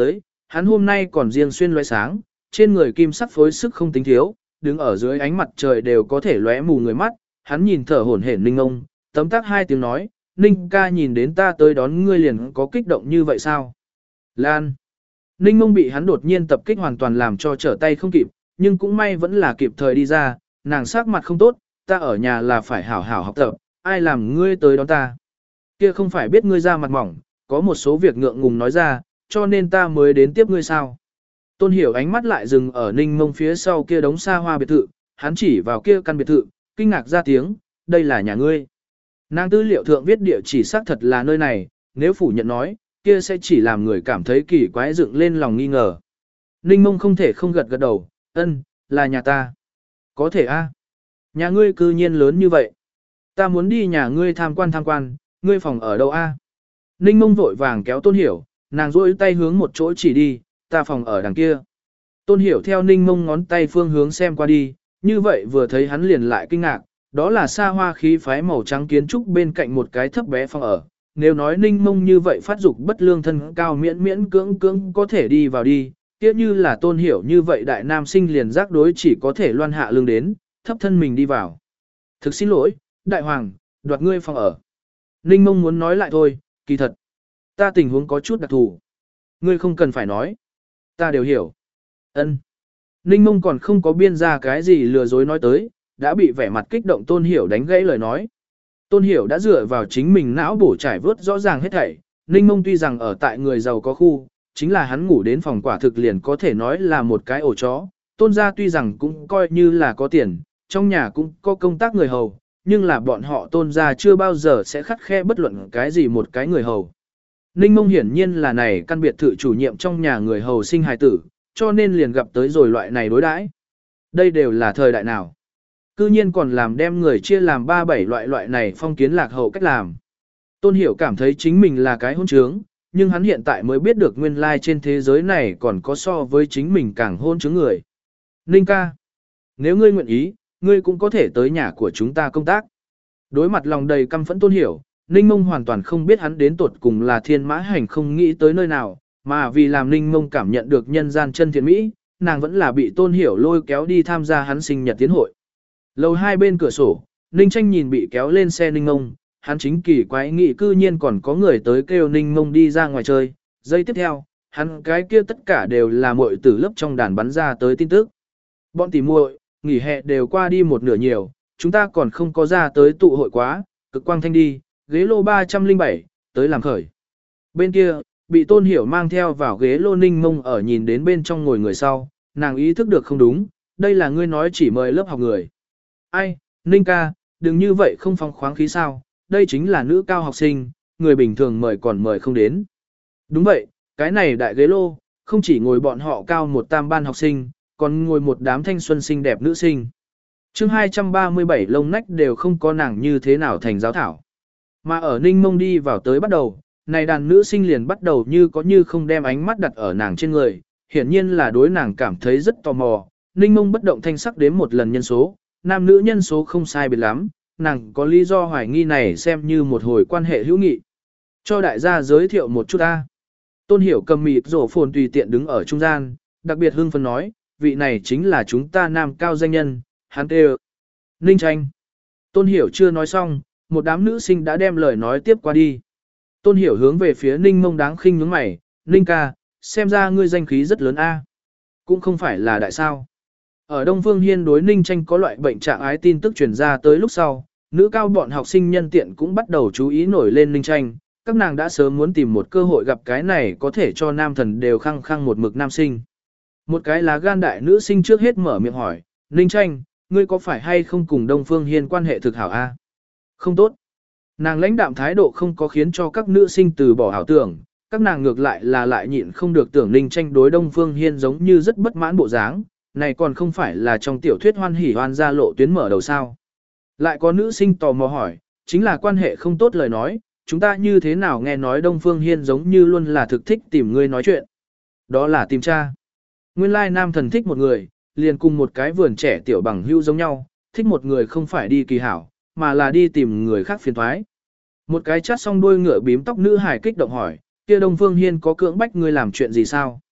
Hắn hôm nay còn riêng xuyên lóe sáng, trên người kim sắc phối sức không tính thiếu, đứng ở dưới ánh mặt trời đều có thể lóe mù người mắt, hắn nhìn thở hổn hển Ninh ông, tấm tắc hai tiếng nói, Ninh ca nhìn đến ta tới đón ngươi liền có kích động như vậy sao? Lan! Ninh mông bị hắn đột nhiên tập kích hoàn toàn làm cho trở tay không kịp, nhưng cũng may vẫn là kịp thời đi ra, nàng sắc mặt không tốt, ta ở nhà là phải hảo hảo học tập, ai làm ngươi tới đón ta? Kia không phải biết ngươi ra mặt mỏng, có một số việc ngượng ngùng nói ra, cho nên ta mới đến tiếp ngươi sao? Tôn Hiểu ánh mắt lại dừng ở Ninh mông phía sau kia đống xa hoa biệt thự, hắn chỉ vào kia căn biệt thự, kinh ngạc ra tiếng, đây là nhà ngươi. Nàng tư liệu thượng viết địa chỉ xác thật là nơi này, nếu phủ nhận nói, kia sẽ chỉ làm người cảm thấy kỳ quái dựng lên lòng nghi ngờ. Ninh mông không thể không gật gật đầu, ân, là nhà ta. Có thể a, nhà ngươi cư nhiên lớn như vậy. Ta muốn đi nhà ngươi tham quan tham quan, ngươi phòng ở đâu a? Ninh mông vội vàng kéo Tôn Hiểu, nàng rỗi tay hướng một chỗ chỉ đi, ta phòng ở đằng kia. Tôn Hiểu theo Ninh mông ngón tay phương hướng xem qua đi, như vậy vừa thấy hắn liền lại kinh ngạc, đó là xa hoa khí phái màu trắng kiến trúc bên cạnh một cái thấp bé phòng ở. Nếu nói Ninh mông như vậy phát dục bất lương thân cao miễn miễn cưỡng cưỡng có thể đi vào đi, tiếc như là Tôn Hiểu như vậy đại nam sinh liền giác đối chỉ có thể loan hạ lương đến, thấp thân mình đi vào. Thực xin lỗi, đại hoàng, đoạt ngươi phòng ở. Ninh mông muốn nói lại thôi, kỳ thật. Ta tình huống có chút đặc thù. Ngươi không cần phải nói. Ta đều hiểu. Ân. Ninh mông còn không có biên ra cái gì lừa dối nói tới, đã bị vẻ mặt kích động Tôn Hiểu đánh gãy lời nói. Tôn Hiểu đã dựa vào chính mình não bổ trải vớt rõ ràng hết thảy. Ninh mông tuy rằng ở tại người giàu có khu, chính là hắn ngủ đến phòng quả thực liền có thể nói là một cái ổ chó. Tôn gia tuy rằng cũng coi như là có tiền, trong nhà cũng có công tác người hầu, nhưng là bọn họ Tôn gia chưa bao giờ sẽ khắt khe bất luận cái gì một cái người hầu. Ninh mông hiển nhiên là này căn biệt thự chủ nhiệm trong nhà người hầu sinh hài tử, cho nên liền gặp tới rồi loại này đối đãi. Đây đều là thời đại nào. Cư nhiên còn làm đem người chia làm ba bảy loại loại này phong kiến lạc hậu cách làm. Tôn Hiểu cảm thấy chính mình là cái hôn trướng, nhưng hắn hiện tại mới biết được nguyên lai trên thế giới này còn có so với chính mình càng hôn trướng người. Ninh ca, nếu ngươi nguyện ý, ngươi cũng có thể tới nhà của chúng ta công tác. Đối mặt lòng đầy căm phẫn Tôn Hiểu, Ninh Mông hoàn toàn không biết hắn đến tuột cùng là thiên mã hành không nghĩ tới nơi nào, mà vì làm Ninh Mông cảm nhận được nhân gian chân thiện mỹ, nàng vẫn là bị Tôn Hiểu lôi kéo đi tham gia hắn sinh nhật tiến hội. Lầu hai bên cửa sổ, Ninh Tranh nhìn bị kéo lên xe Ninh Mông, hắn chính kỳ quái nghĩ cư nhiên còn có người tới kêu Ninh Mông đi ra ngoài chơi. Giây tiếp theo, hắn cái kia tất cả đều là muội tử lớp trong đàn bắn ra tới tin tức. Bọn tỉ muội, nghỉ hè đều qua đi một nửa nhiều, chúng ta còn không có ra tới tụ hội quá, cực quang thanh đi, ghế lô ba trăm lẻ bảy, tới làm khởi. Bên kia, bị Tôn Hiểu mang theo vào ghế lô Ninh Mông ở nhìn đến bên trong ngồi người sau, nàng ý thức được không đúng, đây là ngươi nói chỉ mời lớp học người. Ai, Ninh ca, đừng như vậy không phóng khoáng khí sao, đây chính là nữ cao học sinh, người bình thường mời còn mời không đến. Đúng vậy, cái này đại ghế lô, không chỉ ngồi bọn họ cao một tam ban học sinh, còn ngồi một đám thanh xuân xinh đẹp nữ sinh. chương hai trăm ba mươi bảy lông nách đều không có nàng như thế nào thành giáo thảo. Mà ở Ninh Mông đi vào tới bắt đầu, này đàn nữ sinh liền bắt đầu như có như không đem ánh mắt đặt ở nàng trên người, hiển nhiên là đối nàng cảm thấy rất tò mò. Ninh Mông bất động thanh sắc đếm một lần nhân số, nam nữ nhân số không sai biệt lắm, nàng có lý do hoài nghi này xem như một hồi quan hệ hữu nghị. Cho đại gia giới thiệu một chút ta. Tôn Hiểu cầm mịt rổ phồn tùy tiện đứng ở trung gian, đặc biệt hưng phấn nói, vị này chính là chúng ta nam cao danh nhân, hắn tê Ninh Tranh. Tôn Hiểu chưa nói xong, một đám nữ sinh đã đem lời nói tiếp qua đi. Tôn Hiểu hướng về phía Ninh Mông đáng khinh nhướng mày, Ninh ca, xem ra ngươi danh khí rất lớn a. Cũng không phải là đại sao. Ở Đông Phương Hiên đối Ninh Tranh có loại bệnh trạng ái tin tức truyền ra tới lúc sau, nữ cao bọn học sinh nhân tiện cũng bắt đầu chú ý nổi lên Ninh Tranh, các nàng đã sớm muốn tìm một cơ hội gặp cái này có thể cho nam thần đều khăng khăng một mực nam sinh. Một cái là gan đại nữ sinh trước hết mở miệng hỏi, Ninh Tranh, ngươi có phải hay không cùng Đông Phương Hiên quan hệ thực hảo a? Không tốt. Nàng lãnh đạm thái độ không có khiến cho các nữ sinh từ bỏ hảo tưởng, các nàng ngược lại là lại nhịn không được tưởng Ninh Tranh đối Đông Phương Hiên giống như rất bất mãn bộ dáng, này còn không phải là trong tiểu thuyết hoan hỉ hoan gia lộ tuyến mở đầu sao. Lại có nữ sinh tò mò hỏi, chính là quan hệ không tốt lời nói, chúng ta như thế nào nghe nói Đông Phương Hiên giống như luôn là thực thích tìm ngươi nói chuyện. Đó là tìm cha. Nguyên lai nam thần thích một người, liền cùng một cái vườn trẻ tiểu bằng hưu giống nhau, thích một người không phải đi kỳ hảo, mà là đi tìm người khác phiền thoái. Một cái chát xong đuôi ngựa bím tóc nữ hài kích động hỏi, kia Đông Phương Hiên có cưỡng bách ngươi làm chuyện gì sao?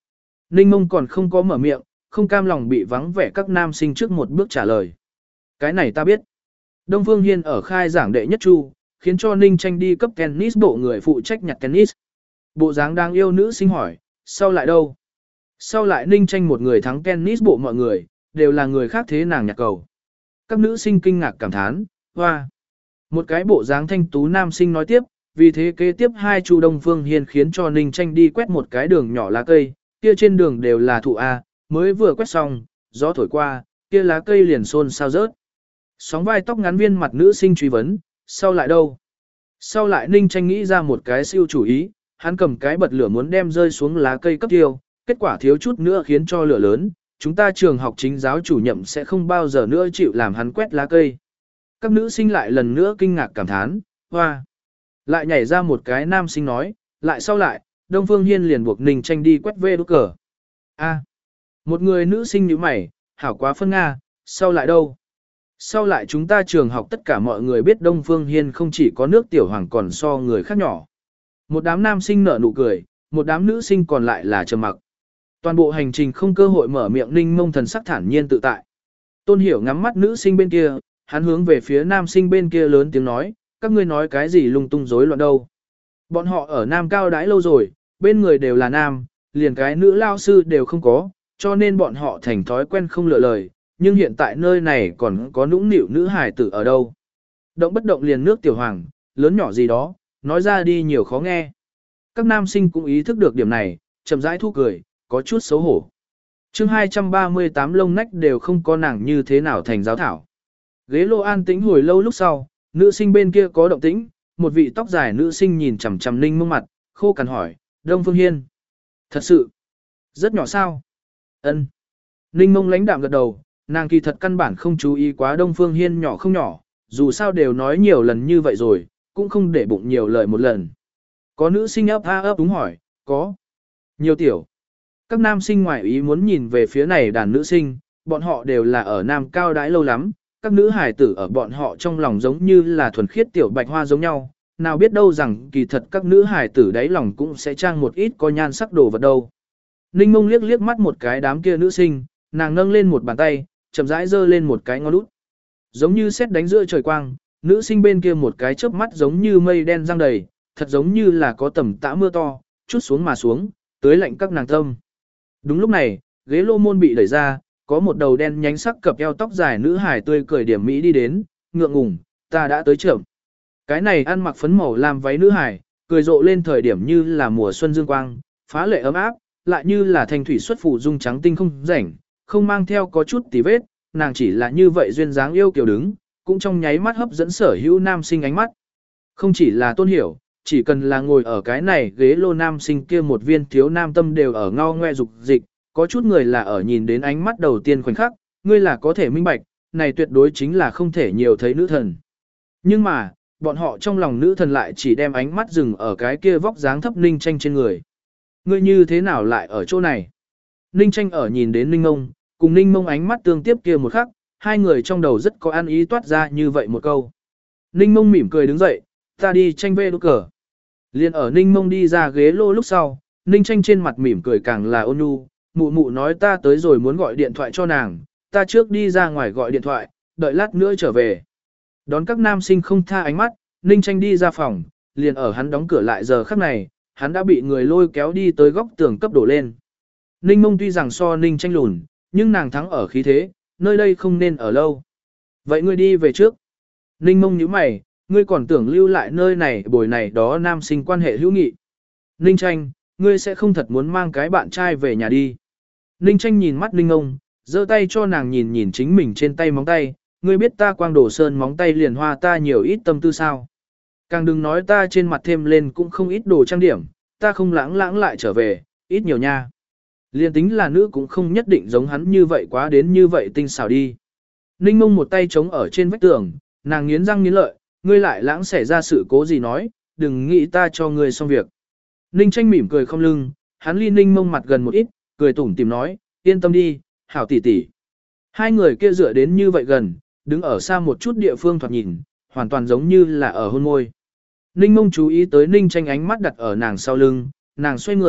Ninh Mông còn không có mở miệng, không cam lòng bị vắng vẻ các nam sinh trước một bước trả lời. Cái này ta biết. Đông Phương Hiên ở khai giảng đệ nhất chu, khiến cho Ninh Tranh đi cấp tennis bộ người phụ trách nhặt tennis. Bộ dáng đang yêu nữ sinh hỏi, sau lại đâu? Sau lại Ninh Tranh một người thắng tennis bộ mọi người, đều là người khác thế nàng nhặt cầu. Các nữ sinh kinh ngạc cảm thán, hoa. Một cái bộ dáng thanh tú nam sinh nói tiếp, vì thế kế tiếp hai chu Đông Phương Hiên khiến cho Ninh Tranh đi quét một cái đường nhỏ lá cây, kia trên đường đều là thụ A, mới vừa quét xong, gió thổi qua, kia lá cây liền xôn xao rớt. Sóng vai tóc ngắn viên mặt nữ sinh truy vấn, sau lại đâu? Sau lại Ninh Tranh nghĩ ra một cái siêu chủ ý, hắn cầm cái bật lửa muốn đem rơi xuống lá cây cấp tiêu, kết quả thiếu chút nữa khiến cho lửa lớn, chúng ta trường học chính giáo chủ nhiệm sẽ không bao giờ nữa chịu làm hắn quét lá cây. Các nữ sinh lại lần nữa kinh ngạc cảm thán, hoa. Lại nhảy ra một cái nam sinh nói, lại sau lại, Đông Phương Hiên liền buộc Ninh Tranh đi quét vê đút cờ. A. Một người nữ sinh như mày, hảo quá phân Nga, sau lại đâu? Sau lại chúng ta trường học tất cả mọi người biết Đông Phương Hiên không chỉ có nước tiểu hoàng còn so người khác nhỏ. Một đám nam sinh nở nụ cười, một đám nữ sinh còn lại là trầm mặc. Toàn bộ hành trình không cơ hội mở miệng Ninh Mông thần sắc thản nhiên tự tại. Tôn Hiểu ngắm mắt nữ sinh bên kia, hắn hướng về phía nam sinh bên kia lớn tiếng nói, các ngươi nói cái gì lung tung rối loạn đâu. Bọn họ ở Nam Cao đãi lâu rồi, bên người đều là nam, liền cái nữ lao sư đều không có, cho nên bọn họ thành thói quen không lựa lời, nhưng hiện tại nơi này còn có nũng nịu nữ hài tử ở đâu. Động bất động liền nước tiểu hoàng, lớn nhỏ gì đó, nói ra đi nhiều khó nghe. Các nam sinh cũng ý thức được điểm này, chậm rãi thu cười, có chút xấu hổ. chương hai trăm ba mươi tám lông nách đều không có nàng như thế nào thành giáo thảo. Ghế lô an tĩnh hồi lâu lúc sau, nữ sinh bên kia có động tĩnh, một vị tóc dài nữ sinh nhìn chằm chằm Ninh Mông mặt, khô cằn hỏi, Đông Phương Hiên. Thật sự, rất nhỏ sao? Ân. Ninh Mông lãnh đạm gật đầu, nàng kỳ thật căn bản không chú ý quá Đông Phương Hiên nhỏ không nhỏ, dù sao đều nói nhiều lần như vậy rồi, cũng không để bụng nhiều lời một lần. Có nữ sinh ấp a ấp đúng hỏi, có. Nhiều tiểu. Các nam sinh ngoài ý muốn nhìn về phía này đàn nữ sinh, bọn họ đều là ở Nam Cao đãi lâu lắm, các nữ hài tử ở bọn họ trong lòng giống như là thuần khiết tiểu bạch hoa giống nhau, nào biết đâu rằng kỳ thật các nữ hài tử đáy lòng cũng sẽ trang một ít có nhan sắc đồ vật đâu. Ninh Mông liếc liếc mắt một cái đám kia nữ sinh, nàng nâng lên một bàn tay, chậm rãi giơ lên một cái ngón út. Giống như sét đánh giữa trời quang, nữ sinh bên kia một cái chớp mắt giống như mây đen giăng đầy, thật giống như là có tầm tã mưa to, chút xuống mà xuống, tới lạnh các nàng tâm. Đúng lúc này, ghế lô môn bị đẩy ra, có một đầu đen nhánh sắc cặp eo tóc dài nữ hài tươi cười điểm mỹ đi đến, ngượng ngùng, ta đã tới chậm. Cái này ăn mặc phấn màu làm váy nữ hài, cười rộ lên thời điểm như là mùa xuân dương quang, phá lệ ấm áp, lại như là thanh thủy xuất phủ dung trắng tinh không rảnh, không mang theo có chút tì vết, nàng chỉ là như vậy duyên dáng yêu kiều đứng, cũng trong nháy mắt hấp dẫn sở hữu nam sinh ánh mắt. Không chỉ là Tôn Hiểu, chỉ cần là ngồi ở cái này ghế lô nam sinh kia một viên thiếu nam tâm đều ở ngao ngoe dục dịch, có chút người là ở nhìn đến ánh mắt đầu tiên khoảnh khắc, ngươi là có thể minh bạch, này tuyệt đối chính là không thể nhiều thấy nữ thần. Nhưng mà, bọn họ trong lòng nữ thần lại chỉ đem ánh mắt dừng ở cái kia vóc dáng thấp Ninh Tranh trên người. Ngươi như thế nào lại ở chỗ này? Ninh Tranh ở nhìn đến Ninh Mông, cùng Ninh Mông ánh mắt tương tiếp kia một khắc, hai người trong đầu rất có ăn ý toát ra như vậy một câu. Ninh Mông mỉm cười đứng dậy, ta đi tranh vê đút cờ. Liên ở Ninh Mông đi ra ghế lô lúc sau, Ninh Tranh trên mặt mỉm cười càng là ôn nhu, mụ mụ nói ta tới rồi muốn gọi điện thoại cho nàng, ta trước đi ra ngoài gọi điện thoại, đợi lát nữa trở về. Đón các nam sinh không tha ánh mắt, Ninh Tranh đi ra phòng, liền ở hắn đóng cửa lại giờ khắc này, hắn đã bị người lôi kéo đi tới góc tường cấp đổ lên. Ninh Mông tuy rằng so Ninh Tranh lùn, nhưng nàng thắng ở khí thế, nơi đây không nên ở lâu. Vậy ngươi đi về trước. Ninh Mông nhíu mày, ngươi còn tưởng lưu lại nơi này bồi này đó nam sinh quan hệ hữu nghị. Ninh Tranh, ngươi sẽ không thật muốn mang cái bạn trai về nhà đi. Ninh Tranh nhìn mắt Ninh Mông, giơ tay cho nàng nhìn nhìn chính mình trên tay móng tay, ngươi biết ta quang đổ sơn móng tay liền hoa ta nhiều ít tâm tư sao. Càng đừng nói ta trên mặt thêm lên cũng không ít đồ trang điểm, ta không lãng lãng lại trở về, ít nhiều nha. Liên tính là nữ cũng không nhất định giống hắn như vậy quá đến như vậy tinh xảo đi. Ninh Mông một tay chống ở trên vách tường, nàng nghiến răng nghiến lợi, ngươi lại lãng xảy ra sự cố gì nói, đừng nghĩ ta cho ngươi xong việc. Ninh Tranh mỉm cười không lưng, hắn ly Ninh Mông mặt gần một ít, cười tủm tìm nói, yên tâm đi, hảo tỷ tỷ. Hai người kia dựa đến như vậy gần, đứng ở xa một chút địa phương thoạt nhìn, hoàn toàn giống như là ở hôn môi. Ninh Mông chú ý tới Ninh Tranh ánh mắt đặt ở nàng sau lưng, nàng xoay người,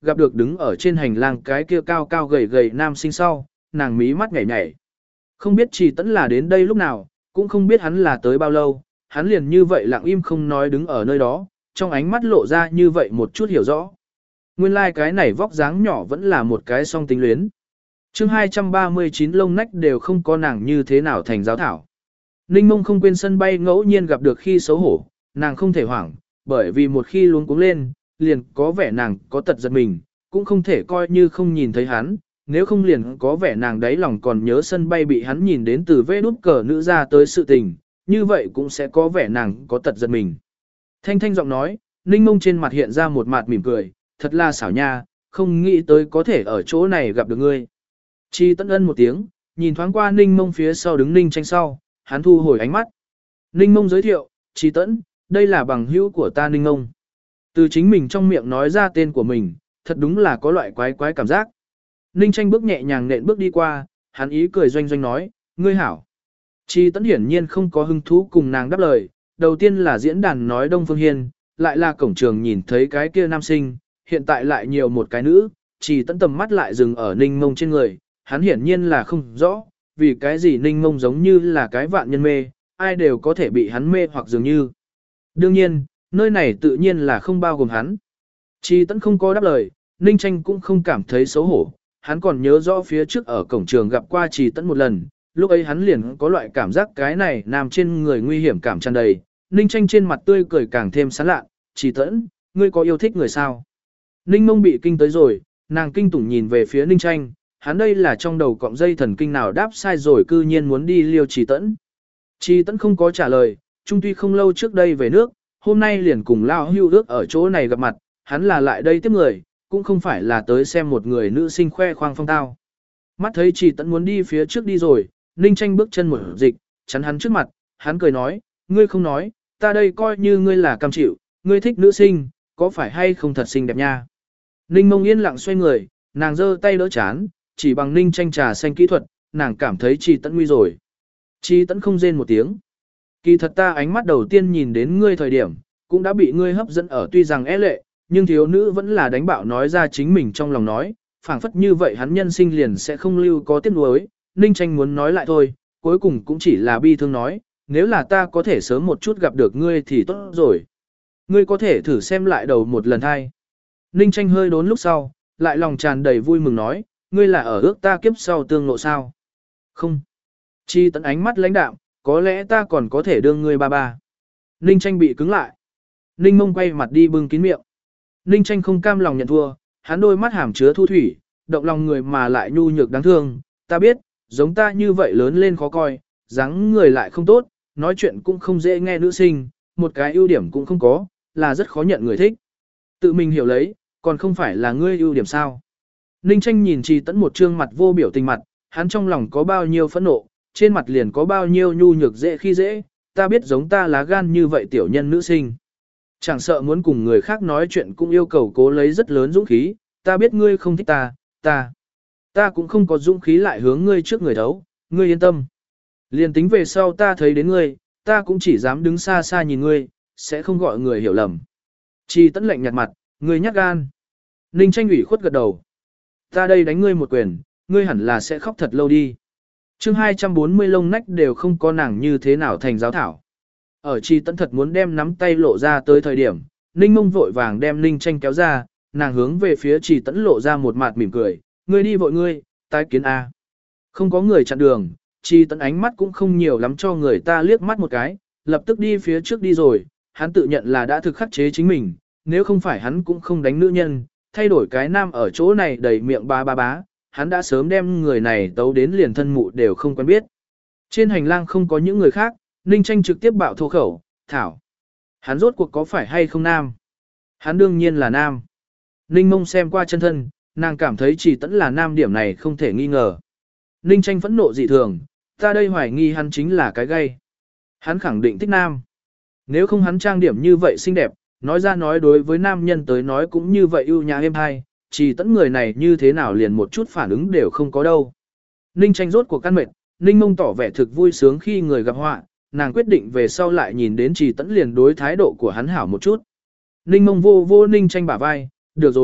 gặp được đứng ở trên hành lang cái kia cao cao gầy gầy nam sinh sau, nàng mí mắt nhảy nhảy. Không biết Trì Tẫn là đến đây lúc nào, cũng không biết hắn là tới bao lâu, hắn liền như vậy lặng im không nói đứng ở nơi đó, trong ánh mắt lộ ra như vậy một chút hiểu rõ. Nguyên lai like cái này vóc dáng nhỏ vẫn là một cái song tính luyến. chương hai trăm ba mươi chín lông nách đều không có nàng như thế nào thành giáo thảo. Ninh Mông không quên sân bay ngẫu nhiên gặp được khi xấu hổ, nàng không thể hoảng, bởi vì một khi luống cuống lên, liền có vẻ nàng có tật giật mình, cũng không thể coi như không nhìn thấy hắn, nếu không liền có vẻ nàng đáy lòng còn nhớ sân bay bị hắn nhìn đến từ vê đút cờ nữ ra tới sự tình, như vậy cũng sẽ có vẻ nàng có tật giật mình. Thanh thanh giọng nói, Ninh Mông trên mặt hiện ra một mặt mỉm cười, thật là xảo nha, không nghĩ tới có thể ở chỗ này gặp được ngươi. Chi Tẫn ân một tiếng, nhìn thoáng qua Ninh Mông phía sau đứng Ninh Tranh sau, hắn thu hồi ánh mắt. Ninh Mông giới thiệu, Chi Tẫn, đây là bằng hữu của ta Ninh Mông. Từ chính mình trong miệng nói ra tên của mình, thật đúng là có loại quái quái cảm giác. Ninh Tranh bước nhẹ nhàng nện bước đi qua, hắn ý cười doanh doanh nói, ngươi hảo. Chi Tẫn hiển nhiên không có hứng thú cùng nàng đáp lời, đầu tiên là diễn đàn nói Đông Phương Hiên, lại là cổng trường nhìn thấy cái kia nam sinh, hiện tại lại nhiều một cái nữ, Chi Tẫn tầm mắt lại dừng ở Ninh Mông trên người, hắn hiển nhiên là không rõ, vì cái gì Ninh Mông giống như là cái vạn nhân mê, ai đều có thể bị hắn mê hoặc dường như. Đương nhiên, nơi này tự nhiên là không bao gồm hắn. Chi Tẫn không có đáp lời, Ninh Tranh cũng không cảm thấy xấu hổ, hắn còn nhớ rõ phía trước ở cổng trường gặp qua Chi Tẫn một lần, lúc ấy hắn liền có loại cảm giác cái này nằm trên người nguy hiểm cảm tràn đầy. Ninh Tranh trên mặt tươi cười càng thêm sán lạ, Chi Tẫn, ngươi có yêu thích người sao? Ninh Mông bị kinh tới rồi, nàng kinh tủng nhìn về phía Ninh Tranh, hắn đây là trong đầu cọng dây thần kinh nào đáp sai rồi cư nhiên muốn đi liêu Chi Tẫn. Chi Tẫn không có trả lời, trung tuy không lâu trước đây về nước, hôm nay liền cùng Lao Hưu ước ở chỗ này gặp mặt, hắn là lại đây tiếp người, cũng không phải là tới xem một người nữ sinh khoe khoang phong tao. Mắt thấy Chi Tẫn muốn đi phía trước đi rồi, Ninh Tranh bước chân một dịch, chắn hắn trước mặt, hắn cười nói, ngươi không nói, ta đây coi như ngươi là cam chịu, ngươi thích nữ sinh, có phải hay không thật xinh đẹp nha. Ninh Mông yên lặng xoay người, nàng giơ tay đỡ chán, chỉ bằng Ninh Tranh trà xanh kỹ thuật, nàng cảm thấy Chi Tẫn nguy rồi. Chi Tẫn không rên một tiếng. Kỳ thật ta ánh mắt đầu tiên nhìn đến ngươi thời điểm, cũng đã bị ngươi hấp dẫn ở tuy rằng é lệ, nhưng thiếu nữ vẫn là đánh bạo nói ra chính mình trong lòng nói, phảng phất như vậy hắn nhân sinh liền sẽ không lưu có tiếc nuối. Ninh Tranh muốn nói lại thôi, cuối cùng cũng chỉ là bi thương nói, nếu là ta có thể sớm một chút gặp được ngươi thì tốt rồi. Ngươi có thể thử xem lại đầu một lần thay. Ninh Tranh hơi đốn lúc sau, lại lòng tràn đầy vui mừng nói, ngươi là ở ước ta kiếp sau tương ngộ sao? Không. Chi Tẫn ánh mắt lãnh đạm, có lẽ ta còn có thể đương ngươi ba ba. Ninh Tranh bị cứng lại. Ninh Mông quay mặt đi bưng kín miệng. Ninh Tranh không cam lòng nhận thua, hắn đôi mắt hàm chứa thu thủy, động lòng người mà lại nhu nhược đáng thương. Ta biết, giống ta như vậy lớn lên khó coi, dáng người lại không tốt, nói chuyện cũng không dễ nghe nữ sinh, một cái ưu điểm cũng không có, là rất khó nhận người thích. Tự mình hiểu lấy, còn không phải là ngươi ưu điểm sao. Ninh Tranh nhìn Chi Tẫn một trương mặt vô biểu tình mặt, hắn trong lòng có bao nhiêu phẫn nộ, trên mặt liền có bao nhiêu nhu nhược dễ khi dễ, ta biết giống ta lá gan như vậy tiểu nhân nữ sinh. Chẳng sợ muốn cùng người khác nói chuyện cũng yêu cầu cố lấy rất lớn dũng khí, ta biết ngươi không thích ta, ta. Ta cũng không có dũng khí lại hướng ngươi trước người đấu, ngươi yên tâm. Liền tính về sau ta thấy đến ngươi, ta cũng chỉ dám đứng xa xa nhìn ngươi, sẽ không gọi người hiểu lầm. Chi Tẫn lạnh nhạt mặt, ngươi nhát gan. Ninh Tranh ủy khuất gật đầu. Ta đây đánh ngươi một quyền, ngươi hẳn là sẽ khóc thật lâu đi. chương hai trăm bốn mươi lông nách đều không có nàng như thế nào thành giáo thảo. Ở Chi Tẫn thật muốn đem nắm tay lộ ra tới thời điểm, Ninh Mông vội vàng đem Ninh Tranh kéo ra, nàng hướng về phía Chi Tẫn lộ ra một mặt mỉm cười, ngươi đi vội ngươi, tái kiến A. Không có người chặn đường, Chi Tẫn ánh mắt cũng không nhiều lắm cho người ta liếc mắt một cái, lập tức đi phía trước đi rồi, hắn tự nhận là đã thực khắc chế chính mình, nếu không phải hắn cũng không đánh nữ nhân, thay đổi cái nam ở chỗ này đầy miệng ba ba bá, hắn đã sớm đem người này tấu đến liền thân mụ đều không quen biết. Trên hành lang không có những người khác, Ninh Tranh trực tiếp bạo thô khẩu, thảo. Hắn rốt cuộc có phải hay không nam? Hắn đương nhiên là nam. Ninh Mông xem qua chân thân, nàng cảm thấy Chỉ Tẫn là nam điểm này không thể nghi ngờ. Ninh Tranh phẫn nộ dị thường, ta đây hoài nghi hắn chính là cái gay. Hắn khẳng định thích nam. Nếu không hắn trang điểm như vậy xinh đẹp, nói ra nói đối với nam nhân tới nói cũng như vậy ưu nhã êm hay, Chỉ Tẫn người này như thế nào liền một chút phản ứng đều không có đâu. Ninh Tranh rốt cuộc căn mệt, Ninh Mông tỏ vẻ thực vui sướng khi người gặp họa, nàng quyết định về sau lại nhìn đến Chỉ Tẫn liền đối thái độ của hắn hảo một chút. Ninh Mông vô vô Ninh Tranh bả vai, được rồi,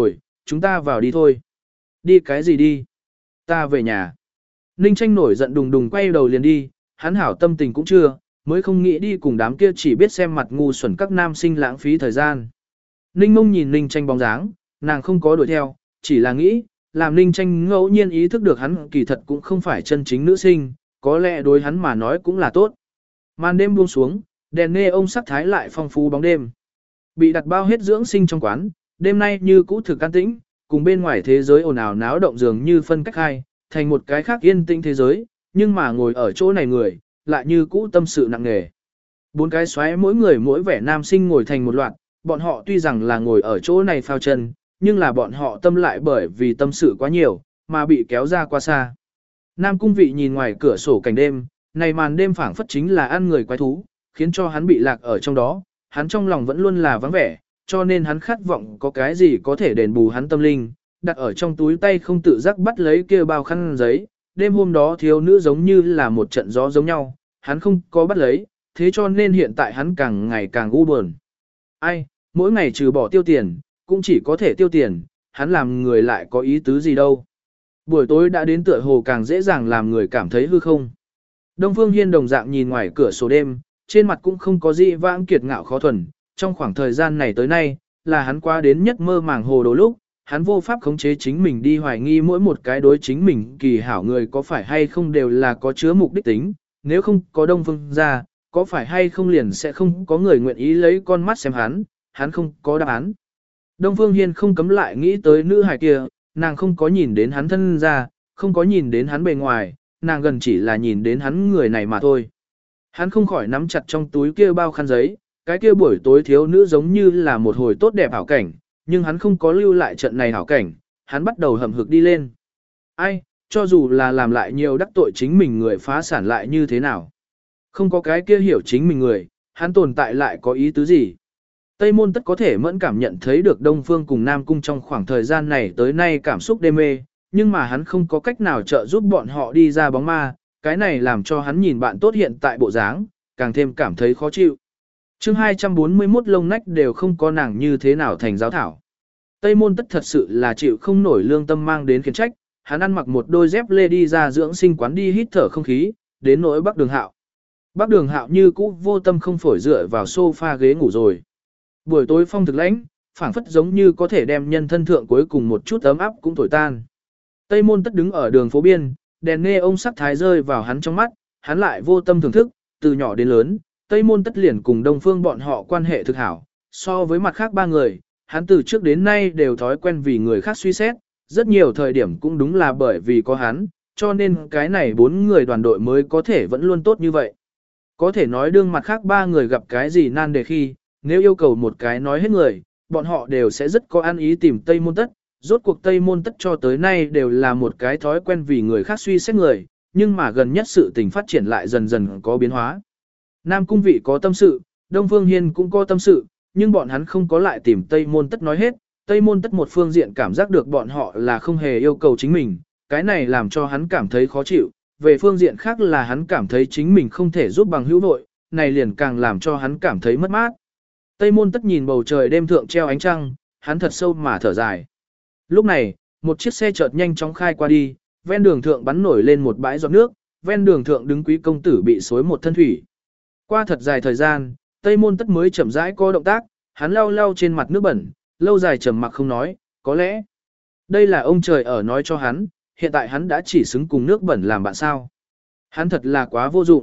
chúng ta vào đi thôi. Đi cái gì đi? Ta về nhà. Ninh Tranh nổi giận đùng đùng quay đầu liền đi, hắn hảo tâm tình cũng chưa, mới không nghĩ đi cùng đám kia chỉ biết xem mặt ngu xuẩn các nam sinh lãng phí thời gian. Ninh Mông nhìn Ninh Tranh bóng dáng, nàng không có đuổi theo, chỉ là nghĩ, làm Ninh Tranh ngẫu nhiên ý thức được hắn kỳ thật cũng không phải chân chính nữ sinh, có lẽ đối hắn mà nói cũng là tốt. Màn đêm buông xuống, đèn nê ông sắc thái lại phong phú bóng đêm. Bị đặt bao hết dưỡng sinh trong quán, đêm nay như cũ thực an tĩnh, cùng bên ngoài thế giới ồn ào náo động dường như phân cách hai, thành một cái khác yên tĩnh thế giới, nhưng mà ngồi ở chỗ này người, lại như cũ tâm sự nặng nề. Bốn cái xoáy mỗi người mỗi vẻ nam sinh ngồi thành một loạt, bọn họ tuy rằng là ngồi ở chỗ này phao chân, nhưng là bọn họ tâm lại bởi vì tâm sự quá nhiều, mà bị kéo ra quá xa. Nam Cung Vị nhìn ngoài cửa sổ cảnh đêm, này màn đêm phảng phất chính là ăn người quái thú, khiến cho hắn bị lạc ở trong đó, hắn trong lòng vẫn luôn là vắng vẻ, cho nên hắn khát vọng có cái gì có thể đền bù hắn tâm linh, đặt ở trong túi tay không tự giác bắt lấy kia bao khăn giấy, đêm hôm đó thiếu nữ giống như là một trận gió giống nhau, hắn không có bắt lấy, thế cho nên hiện tại hắn càng ngày càng u buồn. Ai, mỗi ngày trừ bỏ tiêu tiền, cũng chỉ có thể tiêu tiền, hắn làm người lại có ý tứ gì đâu. Buổi tối đã đến tựa hồ càng dễ dàng làm người cảm thấy hư không. Đông Phương Hiên đồng dạng nhìn ngoài cửa sổ đêm, trên mặt cũng không có gì vãng kiệt ngạo khó thuần, trong khoảng thời gian này tới nay, là hắn qua đến nhất mơ màng hồ đồ lúc, hắn vô pháp khống chế chính mình đi hoài nghi mỗi một cái đối chính mình kỳ hảo người có phải hay không đều là có chứa mục đích tính, nếu không có Đông Phương ra, có phải hay không liền sẽ không có người nguyện ý lấy con mắt xem hắn, hắn không có đáp án. Đông Phương Hiên không cấm lại nghĩ tới nữ hài kia, nàng không có nhìn đến hắn thân ra, không có nhìn đến hắn bề ngoài, nàng gần chỉ là nhìn đến hắn người này mà thôi. Hắn không khỏi nắm chặt trong túi kia bao khăn giấy, cái kia buổi tối thiếu nữ giống như là một hồi tốt đẹp ảo cảnh, nhưng hắn không có lưu lại trận này ảo cảnh, hắn bắt đầu hầm hực đi lên. Ai, cho dù là làm lại nhiều đắc tội chính mình người phá sản lại như thế nào. Không có cái kia hiểu chính mình người, hắn tồn tại lại có ý tứ gì. Tây Môn Tất có thể mẫn cảm nhận thấy được Đông Phương cùng Nam Cung trong khoảng thời gian này tới nay cảm xúc đê mê, nhưng mà hắn không có cách nào trợ giúp bọn họ đi ra bóng ma, cái này làm cho hắn nhìn bạn tốt hiện tại bộ dáng, càng thêm cảm thấy khó chịu. chương hai trăm bốn mươi mốt lông nách đều không có nàng như thế nào thành giáo thảo. Tây Môn Tất thật sự là chịu không nổi lương tâm mang đến khiển trách, hắn ăn mặc một đôi dép lê đi ra dưỡng sinh quán đi hít thở không khí, đến nỗi Bắc Đường Hạo. Bắc Đường Hạo như cũ vô tâm không phổi dựa vào sofa ghế ngủ rồi. Buổi tối phong thực lãnh, phảng phất giống như có thể đem nhân thân thượng cuối cùng một chút ấm áp cũng thổi tan. Tây Môn Tất đứng ở đường phố biên, đèn nghe ông sắc thái rơi vào hắn trong mắt, hắn lại vô tâm thưởng thức, từ nhỏ đến lớn, Tây Môn Tất liền cùng Đông Phương bọn họ quan hệ thực hảo, so với mặt khác ba người, hắn từ trước đến nay đều thói quen vì người khác suy xét, rất nhiều thời điểm cũng đúng là bởi vì có hắn, cho nên cái này bốn người đoàn đội mới có thể vẫn luôn tốt như vậy. Có thể nói đương mặt khác ba người gặp cái gì nan đề khi, nếu yêu cầu một cái nói hết người, bọn họ đều sẽ rất có ăn ý tìm Tây Môn Tất. Rốt cuộc Tây Môn Tất cho tới nay đều là một cái thói quen vì người khác suy xét người, nhưng mà gần nhất sự tình phát triển lại dần dần có biến hóa. Nam Cung Vị có tâm sự, Đông Phương Hiên cũng có tâm sự, nhưng bọn hắn không có lại tìm Tây Môn Tất nói hết. Tây Môn Tất một phương diện cảm giác được bọn họ là không hề yêu cầu chính mình, cái này làm cho hắn cảm thấy khó chịu. Về phương diện khác là hắn cảm thấy chính mình không thể giúp bằng hữu nội, này liền càng làm cho hắn cảm thấy mất mát. Tây Môn Tất nhìn bầu trời đêm thượng treo ánh trăng, hắn thật sâu mà thở dài. Lúc này, một chiếc xe chợt nhanh chóng khai qua đi, ven đường thượng bắn nổi lên một bãi giọt nước, ven đường thượng đứng quý công tử bị xối một thân thủy. Qua thật dài thời gian, Tây Môn Tất mới chậm rãi có động tác, hắn lau lau trên mặt nước bẩn, lâu dài trầm mặc không nói, có lẽ đây là ông trời ở nói cho hắn, hiện tại hắn đã chỉ xứng cùng nước bẩn làm bạn sao. Hắn thật là quá vô dụng.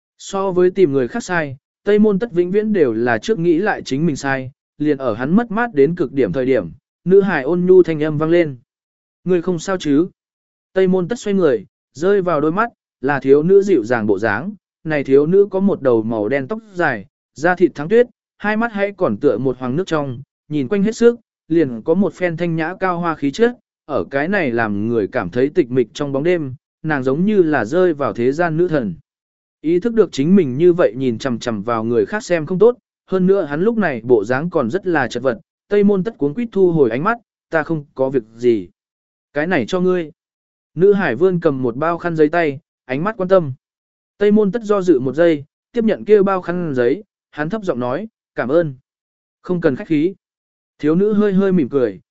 So với tìm người khác sai, Tây Môn Tất vĩnh viễn đều là trước nghĩ lại chính mình sai, liền ở hắn mất mát đến cực điểm thời điểm, nữ hài ôn nhu thanh âm vang lên. Người không sao chứ? Tây Môn Tất xoay người, rơi vào đôi mắt, là thiếu nữ dịu dàng bộ dáng, này thiếu nữ có một đầu màu đen tóc dài, da thịt thắng tuyết, hai mắt hãy còn tựa một hoàng nước trong, nhìn quanh hết sức, liền có một phen thanh nhã cao hoa khí chất, ở cái này làm người cảm thấy tịch mịch trong bóng đêm, nàng giống như là rơi vào thế gian nữ thần. Ý thức được chính mình như vậy nhìn chằm chằm vào người khác xem không tốt, hơn nữa hắn lúc này bộ dáng còn rất là chật vật, Tây Môn Tất cuống quýt thu hồi ánh mắt, ta không có việc gì. Cái này cho ngươi. Nữ hải vươn cầm một bao khăn giấy tay, ánh mắt quan tâm. Tây Môn Tất do dự một giây, tiếp nhận kia bao khăn giấy, hắn thấp giọng nói, cảm ơn. Không cần khách khí. Thiếu nữ hơi hơi mỉm cười,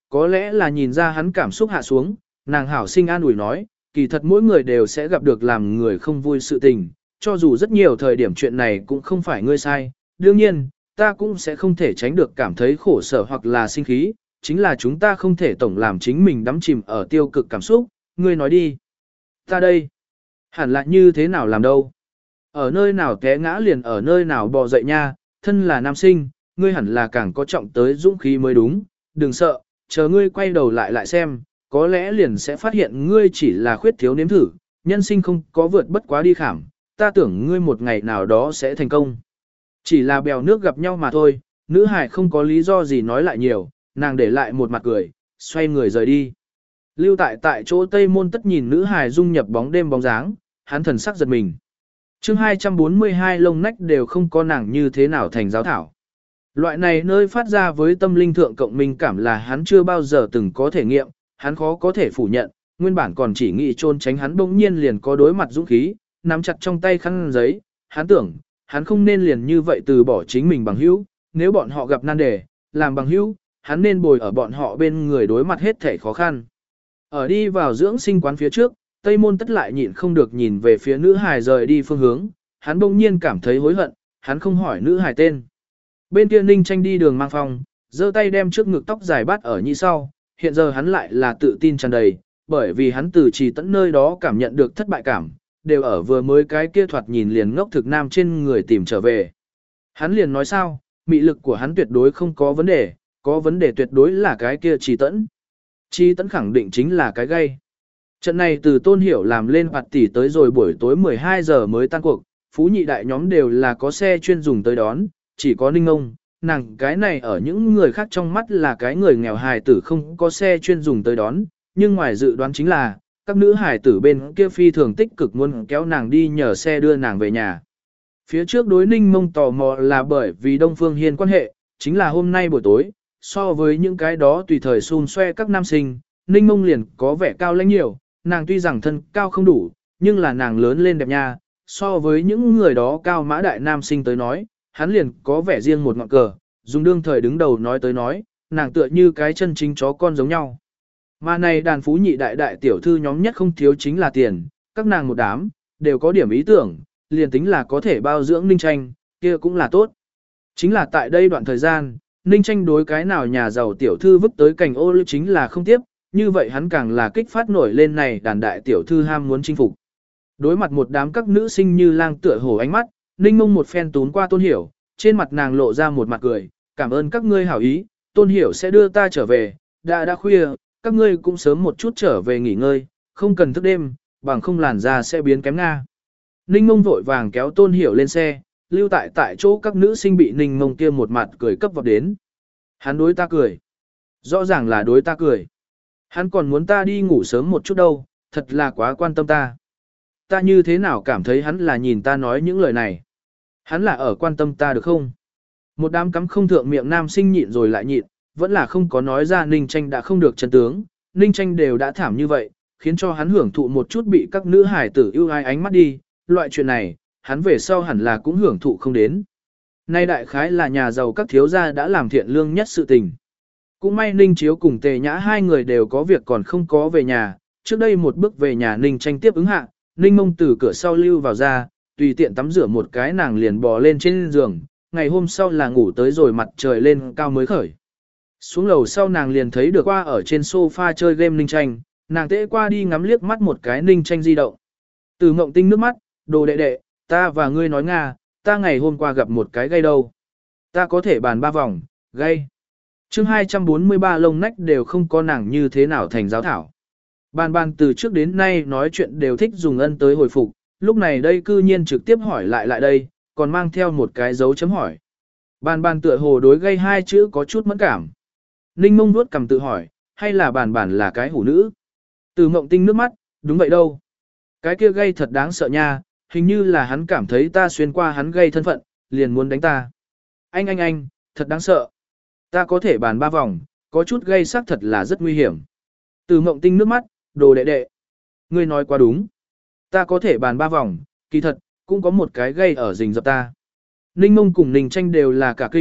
có lẽ là nhìn ra hắn cảm xúc hạ xuống, nàng hảo sinh an ủi nói, kỳ thật mỗi người đều sẽ gặp được làm người không vui sự tình, cho dù rất nhiều thời điểm chuyện này cũng không phải ngươi sai, đương nhiên, ta cũng sẽ không thể tránh được cảm thấy khổ sở hoặc là sinh khí, chính là chúng ta không thể tổng làm chính mình đắm chìm ở tiêu cực cảm xúc, ngươi nói đi. Ta đây, hẳn là như thế nào làm đâu? Ở nơi nào té ngã liền ở nơi nào bò dậy nha, thân là nam sinh, ngươi hẳn là càng có trọng tới dũng khí mới đúng, đừng sợ, chờ ngươi quay đầu lại lại xem, có lẽ liền sẽ phát hiện ngươi chỉ là khuyết thiếu nếm thử, nhân sinh không có vượt bất quá đi khảm, ta tưởng ngươi một ngày nào đó sẽ thành công. Chỉ là bèo nước gặp nhau mà thôi, nữ hải không có lý do gì nói lại nhiều, nàng để lại một mặt cười, xoay người rời đi. Lưu tại tại chỗ Tây Môn Tất nhìn nữ hải dung nhập bóng đêm bóng dáng, hắn thần sắc giật mình. chương hai trăm bốn mươi hai lông nách đều không có nàng như thế nào thành giáo thảo. Loại này nơi phát ra với tâm linh thượng cộng minh cảm là hắn chưa bao giờ từng có thể nghiệm, hắn khó có thể phủ nhận, nguyên bản còn chỉ nghĩ trôn tránh hắn bỗng nhiên liền có đối mặt dũng khí, nắm chặt trong tay khăn giấy, hắn tưởng, hắn không nên liền như vậy từ bỏ chính mình bằng hữu, nếu bọn họ gặp nan đề, làm bằng hữu, hắn nên bồi ở bọn họ bên người đối mặt hết thể khó khăn. Ở đi vào dưỡng sinh quán phía trước, Tây Môn Tất lại nhịn không được nhìn về phía nữ hài rời đi phương hướng, hắn bỗng nhiên cảm thấy hối hận, hắn không hỏi nữ hài tên. Bên kia Ninh Tranh đi đường mang phong, giơ tay đem trước ngực tóc dài bắt ở như sau, hiện giờ hắn lại là tự tin tràn đầy, bởi vì hắn từ trì tận nơi đó cảm nhận được thất bại cảm, đều ở vừa mới cái kia thoạt nhìn liền ngốc thực nam trên người tìm trở về. Hắn liền nói sao, mị lực của hắn tuyệt đối không có vấn đề, có vấn đề tuyệt đối là cái kia trì tẫn. Trì tẫn khẳng định chính là cái gây. Trận này từ Tôn Hiểu làm lên hoạt tỷ tới rồi buổi tối mười hai giờ mới tan cuộc, phú nhị đại nhóm đều là có xe chuyên dùng tới đón, chỉ có Ninh Ông, nàng cái này ở những người khác trong mắt là cái người nghèo hài tử không có xe chuyên dùng tới đón, nhưng ngoài dự đoán chính là, các nữ hài tử bên kia phi thường tích cực muốn kéo nàng đi nhờ xe đưa nàng về nhà. Phía trước đối Ninh Mông tò mò là bởi vì Đông Phương Hiên quan hệ, chính là hôm nay buổi tối, so với những cái đó tùy thời xun xoe các nam sinh, Ninh Mông liền có vẻ cao lãnh nhiều, nàng tuy rằng thân cao không đủ, nhưng là nàng lớn lên đẹp nha, so với những người đó cao mã đại nam sinh tới nói, hắn liền có vẻ riêng một ngọn cờ, dùng đương thời đứng đầu nói tới nói, nàng tựa như cái chân chính chó con giống nhau. Mà này đàn phú nhị đại đại tiểu thư nhóm nhất không thiếu chính là tiền, các nàng một đám, đều có điểm ý tưởng, liền tính là có thể bao dưỡng Ninh Tranh, kia cũng là tốt. Chính là tại đây đoạn thời gian, Ninh Tranh đối cái nào nhà giàu tiểu thư vứt tới cảnh ô lưu chính là không tiếp, như vậy hắn càng là kích phát nổi lên này đàn đại tiểu thư ham muốn chinh phục. Đối mặt một đám các nữ sinh như lang tựa hổ ánh mắt, Ninh Mông một phen tún qua Tôn Hiểu, trên mặt nàng lộ ra một mặt cười, cảm ơn các ngươi hảo ý, Tôn Hiểu sẽ đưa ta trở về, đã đã khuya, các ngươi cũng sớm một chút trở về nghỉ ngơi, không cần thức đêm, bằng không làn da sẽ biến kém Nga. Ninh Mông vội vàng kéo Tôn Hiểu lên xe, lưu tại tại chỗ các nữ sinh bị Ninh Mông kia một mặt cười cấp vào đến. Hắn đối ta cười. Rõ ràng là đối ta cười. Hắn còn muốn ta đi ngủ sớm một chút đâu, thật là quá quan tâm ta. Ta như thế nào cảm thấy hắn là nhìn ta nói những lời này. Hắn là ở quan tâm ta được không? Một đám cắm không thượng miệng nam sinh nhịn rồi lại nhịn, vẫn là không có nói ra Ninh Tranh đã không được chân tướng. Ninh Tranh đều đã thảm như vậy, khiến cho hắn hưởng thụ một chút bị các nữ hải tử yêu ai ánh mắt đi. Loại chuyện này, hắn về sau hẳn là cũng hưởng thụ không đến. Nay đại khái là nhà giàu các thiếu gia đã làm thiện lương nhất sự tình. Cũng may Ninh Chiếu cùng Tề Nhã hai người đều có việc còn không có về nhà, trước đây một bước về nhà Ninh Tranh tiếp ứng hạ, Ninh Mông từ cửa sau lưu vào ra, tùy tiện tắm rửa một cái nàng liền bò lên trên giường, ngày hôm sau là ngủ tới rồi mặt trời lên cao mới khởi. Xuống lầu sau nàng liền thấy được qua ở trên sofa chơi game Ninh Tranh, nàng tễ qua đi ngắm liếc mắt một cái Ninh Tranh di động. Từ Mộng Tinh nước mắt, đồ đệ đệ, ta và ngươi nói Nga, ta ngày hôm qua gặp một cái gay đâu. Ta có thể bàn ba vòng, gay. chương hai trăm bốn mươi ba lông nách đều không có nàng như thế nào thành giáo thảo. Bàn bàn từ trước đến nay nói chuyện đều thích dùng ân tới hồi phục, lúc này đây cư nhiên trực tiếp hỏi lại lại đây, còn mang theo một cái dấu chấm hỏi. Bàn bàn tựa hồ đối gây hai chữ có chút mẫn cảm. Ninh Mông vuốt cầm tự hỏi, hay là bàn bàn là cái hủ nữ? Từ Mộng Tinh nước mắt, đúng vậy đâu. Cái kia gây thật đáng sợ nha, hình như là hắn cảm thấy ta xuyên qua hắn gây thân phận, liền muốn đánh ta. Anh anh anh, thật đáng sợ. Ta có thể bàn ba vòng, có chút gây xác thật là rất nguy hiểm. Từ Mộng Tinh nước mắt, đồ đệ đệ. Ngươi nói quá đúng. Ta có thể bàn ba vòng, kỳ thật, cũng có một cái gây ở rình dập ta. Ninh Mông cùng Ninh Tranh đều là cả kinh,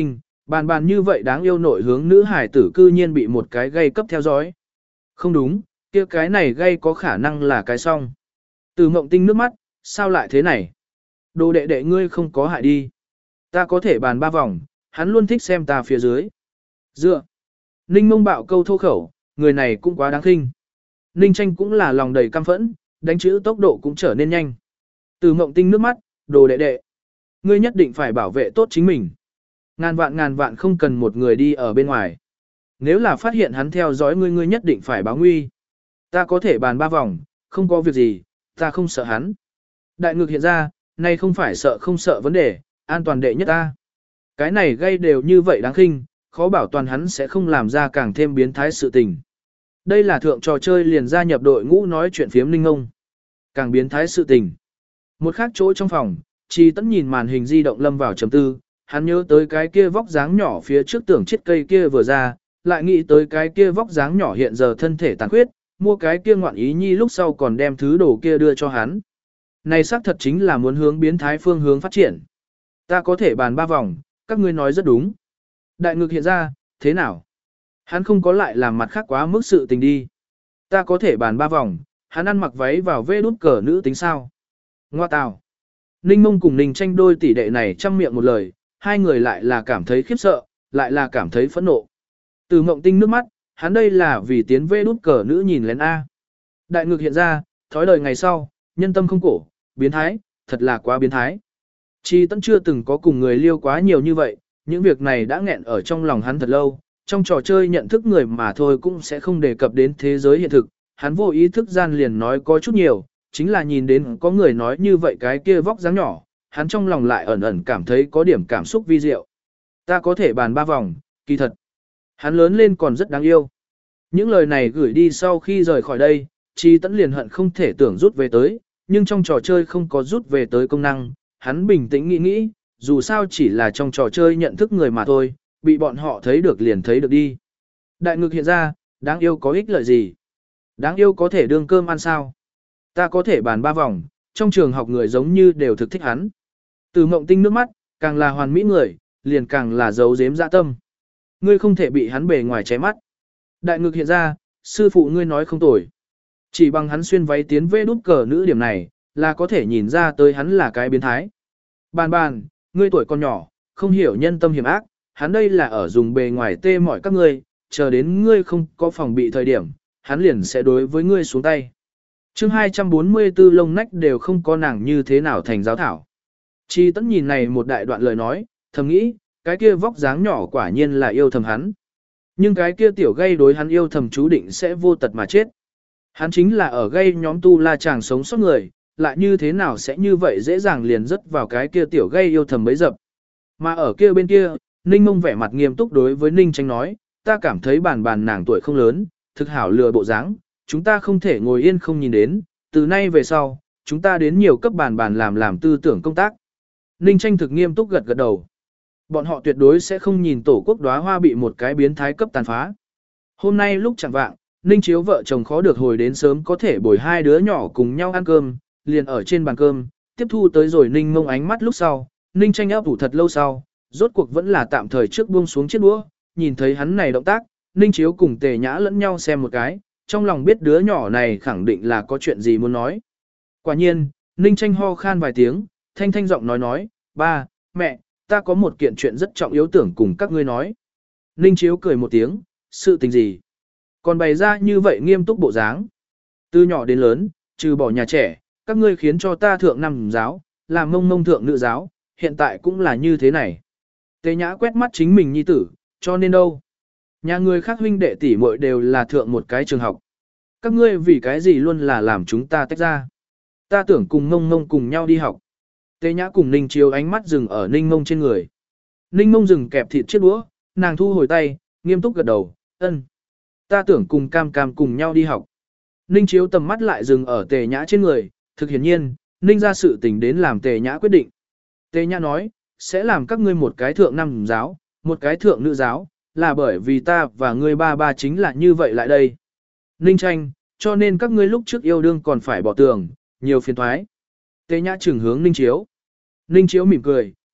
Bàn bàn như vậy đáng yêu nội hướng nữ hải tử cư nhiên bị một cái gây cấp theo dõi. Không đúng, kia cái này gây có khả năng là cái song. Từ Mộng Tinh nước mắt, sao lại thế này? Đồ đệ đệ ngươi không có hại đi. Ta có thể bàn ba vòng, hắn luôn thích xem ta phía dưới. Dựa. Ninh Mông bạo câu thô khẩu, người này cũng quá đáng khinh. Ninh Tranh cũng là lòng đầy căm phẫn, đánh chữ tốc độ cũng trở nên nhanh. Từ Mộng Tinh nước mắt, đồ đệ đệ. Ngươi nhất định phải bảo vệ tốt chính mình. Ngàn vạn ngàn vạn không cần một người đi ở bên ngoài. Nếu là phát hiện hắn theo dõi ngươi ngươi nhất định phải báo nguy. Ta có thể bàn ba vòng, không có việc gì, ta không sợ hắn. Đại ngực hiện ra, nay không phải sợ không sợ vấn đề, an toàn đệ nhất ta. Cái này gây đều như vậy đáng khinh, khó bảo toàn hắn sẽ không làm ra càng thêm biến thái sự tình. Đây là thượng trò chơi liền gia nhập đội ngũ nói chuyện phiếm Ninh Ngông. Càng biến thái sự tình. Một khác chỗ trong phòng, Chi Tấn nhìn màn hình di động lâm vào trầm tư, hắn nhớ tới cái kia vóc dáng nhỏ phía trước tưởng chiếc cây kia vừa ra, lại nghĩ tới cái kia vóc dáng nhỏ hiện giờ thân thể tàn khuyết, mua cái kia ngoạn ý nhi lúc sau còn đem thứ đồ kia đưa cho hắn. Này xác thật chính là muốn hướng biến thái phương hướng phát triển. Ta có thể bàn ba vòng, các ngươi nói rất đúng. Đại ngực hiện ra, thế nào? Hắn không có lại làm mặt khác quá mức sự tình đi. Ta có thể bàn ba vòng, hắn ăn mặc váy vào vê đút cờ nữ tính sao? Ngoa tào. Ninh Mông cùng Ninh Tranh đôi tỷ đệ này chăm miệng một lời, hai người lại là cảm thấy khiếp sợ, lại là cảm thấy phẫn nộ. Từ Mộng Tinh nước mắt, hắn đây là vì tiến vê đút cờ nữ nhìn lén A. Đại ngực hiện ra, thói đời ngày sau, nhân tâm không cổ, biến thái, thật là quá biến thái. Chi Tấn chưa từng có cùng người liêu quá nhiều như vậy, những việc này đã nghẹn ở trong lòng hắn thật lâu, trong trò chơi nhận thức người mà thôi cũng sẽ không đề cập đến thế giới hiện thực, hắn vô ý thức gian liền nói có chút nhiều, chính là nhìn đến có người nói như vậy cái kia vóc dáng nhỏ, hắn trong lòng lại ẩn ẩn cảm thấy có điểm cảm xúc vi diệu. Ta có thể bàn ba vòng, kỳ thật. Hắn lớn lên còn rất đáng yêu. Những lời này gửi đi sau khi rời khỏi đây, Chi Tấn liền hận không thể tưởng rút về tới, nhưng trong trò chơi không có rút về tới công năng, hắn bình tĩnh nghĩ nghĩ, dù sao chỉ là trong trò chơi nhận thức người mà thôi, bị bọn họ thấy được liền thấy được đi. Đại ngực hiện ra, đáng yêu có ích lợi gì? Đáng yêu có thể đương cơm ăn sao? Ta có thể bàn ba vòng, trong trường học người giống như đều thực thích hắn. Từ Mộng Tinh nước mắt, càng là hoàn mỹ người, liền càng là giấu giếm dạ tâm. Ngươi không thể bị hắn bề ngoài cháy mắt. Đại ngực hiện ra, sư phụ ngươi nói không tồi. Chỉ bằng hắn xuyên váy tiến vê đút cờ nữ điểm này, là có thể nhìn ra tới hắn là cái biến thái. Bàn bàn, ngươi tuổi còn nhỏ, không hiểu nhân tâm hiểm ác, hắn đây là ở dùng bề ngoài tê mỏi các ngươi, chờ đến ngươi không có phòng bị thời điểm, hắn liền sẽ đối với ngươi xuống tay. chương hai trăm bốn mươi tư lông nách đều không có nàng như thế nào thành giáo thảo. Chi Tấn nhìn này một đại đoạn lời nói, thầm nghĩ, cái kia vóc dáng nhỏ quả nhiên là yêu thầm hắn. Nhưng cái kia tiểu gây đối hắn yêu thầm chú định sẽ vô tật mà chết. Hắn chính là ở gây nhóm tu la chàng sống sót người, lại như thế nào sẽ như vậy dễ dàng liền rớt vào cái kia tiểu gây yêu thầm bấy dập. Mà ở kia bên kia, Ninh Mông vẻ mặt nghiêm túc đối với Ninh Tranh nói, ta cảm thấy bàn bàn nàng tuổi không lớn, thực hảo lừa bộ dáng, chúng ta không thể ngồi yên không nhìn đến, từ nay về sau, chúng ta đến nhiều cấp bàn bàn làm làm tư tưởng công tác. Ninh Tranh thực nghiêm túc gật gật đầu. Bọn họ tuyệt đối sẽ không nhìn tổ quốc đóa hoa bị một cái biến thái cấp tàn phá. Hôm nay lúc chẳng vạng, Ninh Chiếu vợ chồng khó được hồi đến sớm có thể bồi hai đứa nhỏ cùng nhau ăn cơm, liền ở trên bàn cơm, tiếp thu tới rồi Ninh Mông ánh mắt lúc sau, Ninh Tranh ấp ủ thật lâu sau, rốt cuộc vẫn là tạm thời trước buông xuống chiếc đũa, nhìn thấy hắn này động tác, Ninh Chiếu cùng Tề Nhã lẫn nhau xem một cái, trong lòng biết đứa nhỏ này khẳng định là có chuyện gì muốn nói. Quả nhiên, Ninh Tranh ho khan vài tiếng, thanh thanh giọng nói nói, ba, mẹ, ta có một kiện chuyện rất trọng yếu tưởng cùng các ngươi nói. Ninh Chiếu cười một tiếng, sự tình gì? Còn bày ra như vậy nghiêm túc bộ dáng. Từ nhỏ đến lớn, trừ bỏ nhà trẻ, các ngươi khiến cho ta thượng năm giáo, làm mông mông thượng nữ giáo, hiện tại cũng là như thế này. Tề Nhã quét mắt chính mình nhi tử, cho nên đâu? Nhà người khác huynh đệ tỷ muội đều là thượng một cái trường học. Các ngươi vì cái gì luôn là làm chúng ta tách ra? Ta tưởng cùng mông mông cùng nhau đi học. Tề Nhã cùng Ninh Chiếu ánh mắt dừng ở Ninh Mông trên người. Ninh Mông dừng kẹp thịt chiếc đũa, nàng thu hồi tay, nghiêm túc gật đầu, ân. Ta tưởng cùng Cam Cam cùng nhau đi học. Ninh Chiếu tầm mắt lại dừng ở Tề Nhã trên người, thực hiển nhiên, Ninh ra sự tình đến làm Tề Nhã quyết định. Tề Nhã nói, sẽ làm các ngươi một cái thượng nam giáo, một cái thượng nữ giáo, là bởi vì ta và ngươi ba ba chính là như vậy lại đây. Ninh Tranh, cho nên các ngươi lúc trước yêu đương còn phải bỏ tường, nhiều phiền thoái. Tề Nhã trừng hướng Ninh Chiếu. Ninh Chiếu mỉm cười,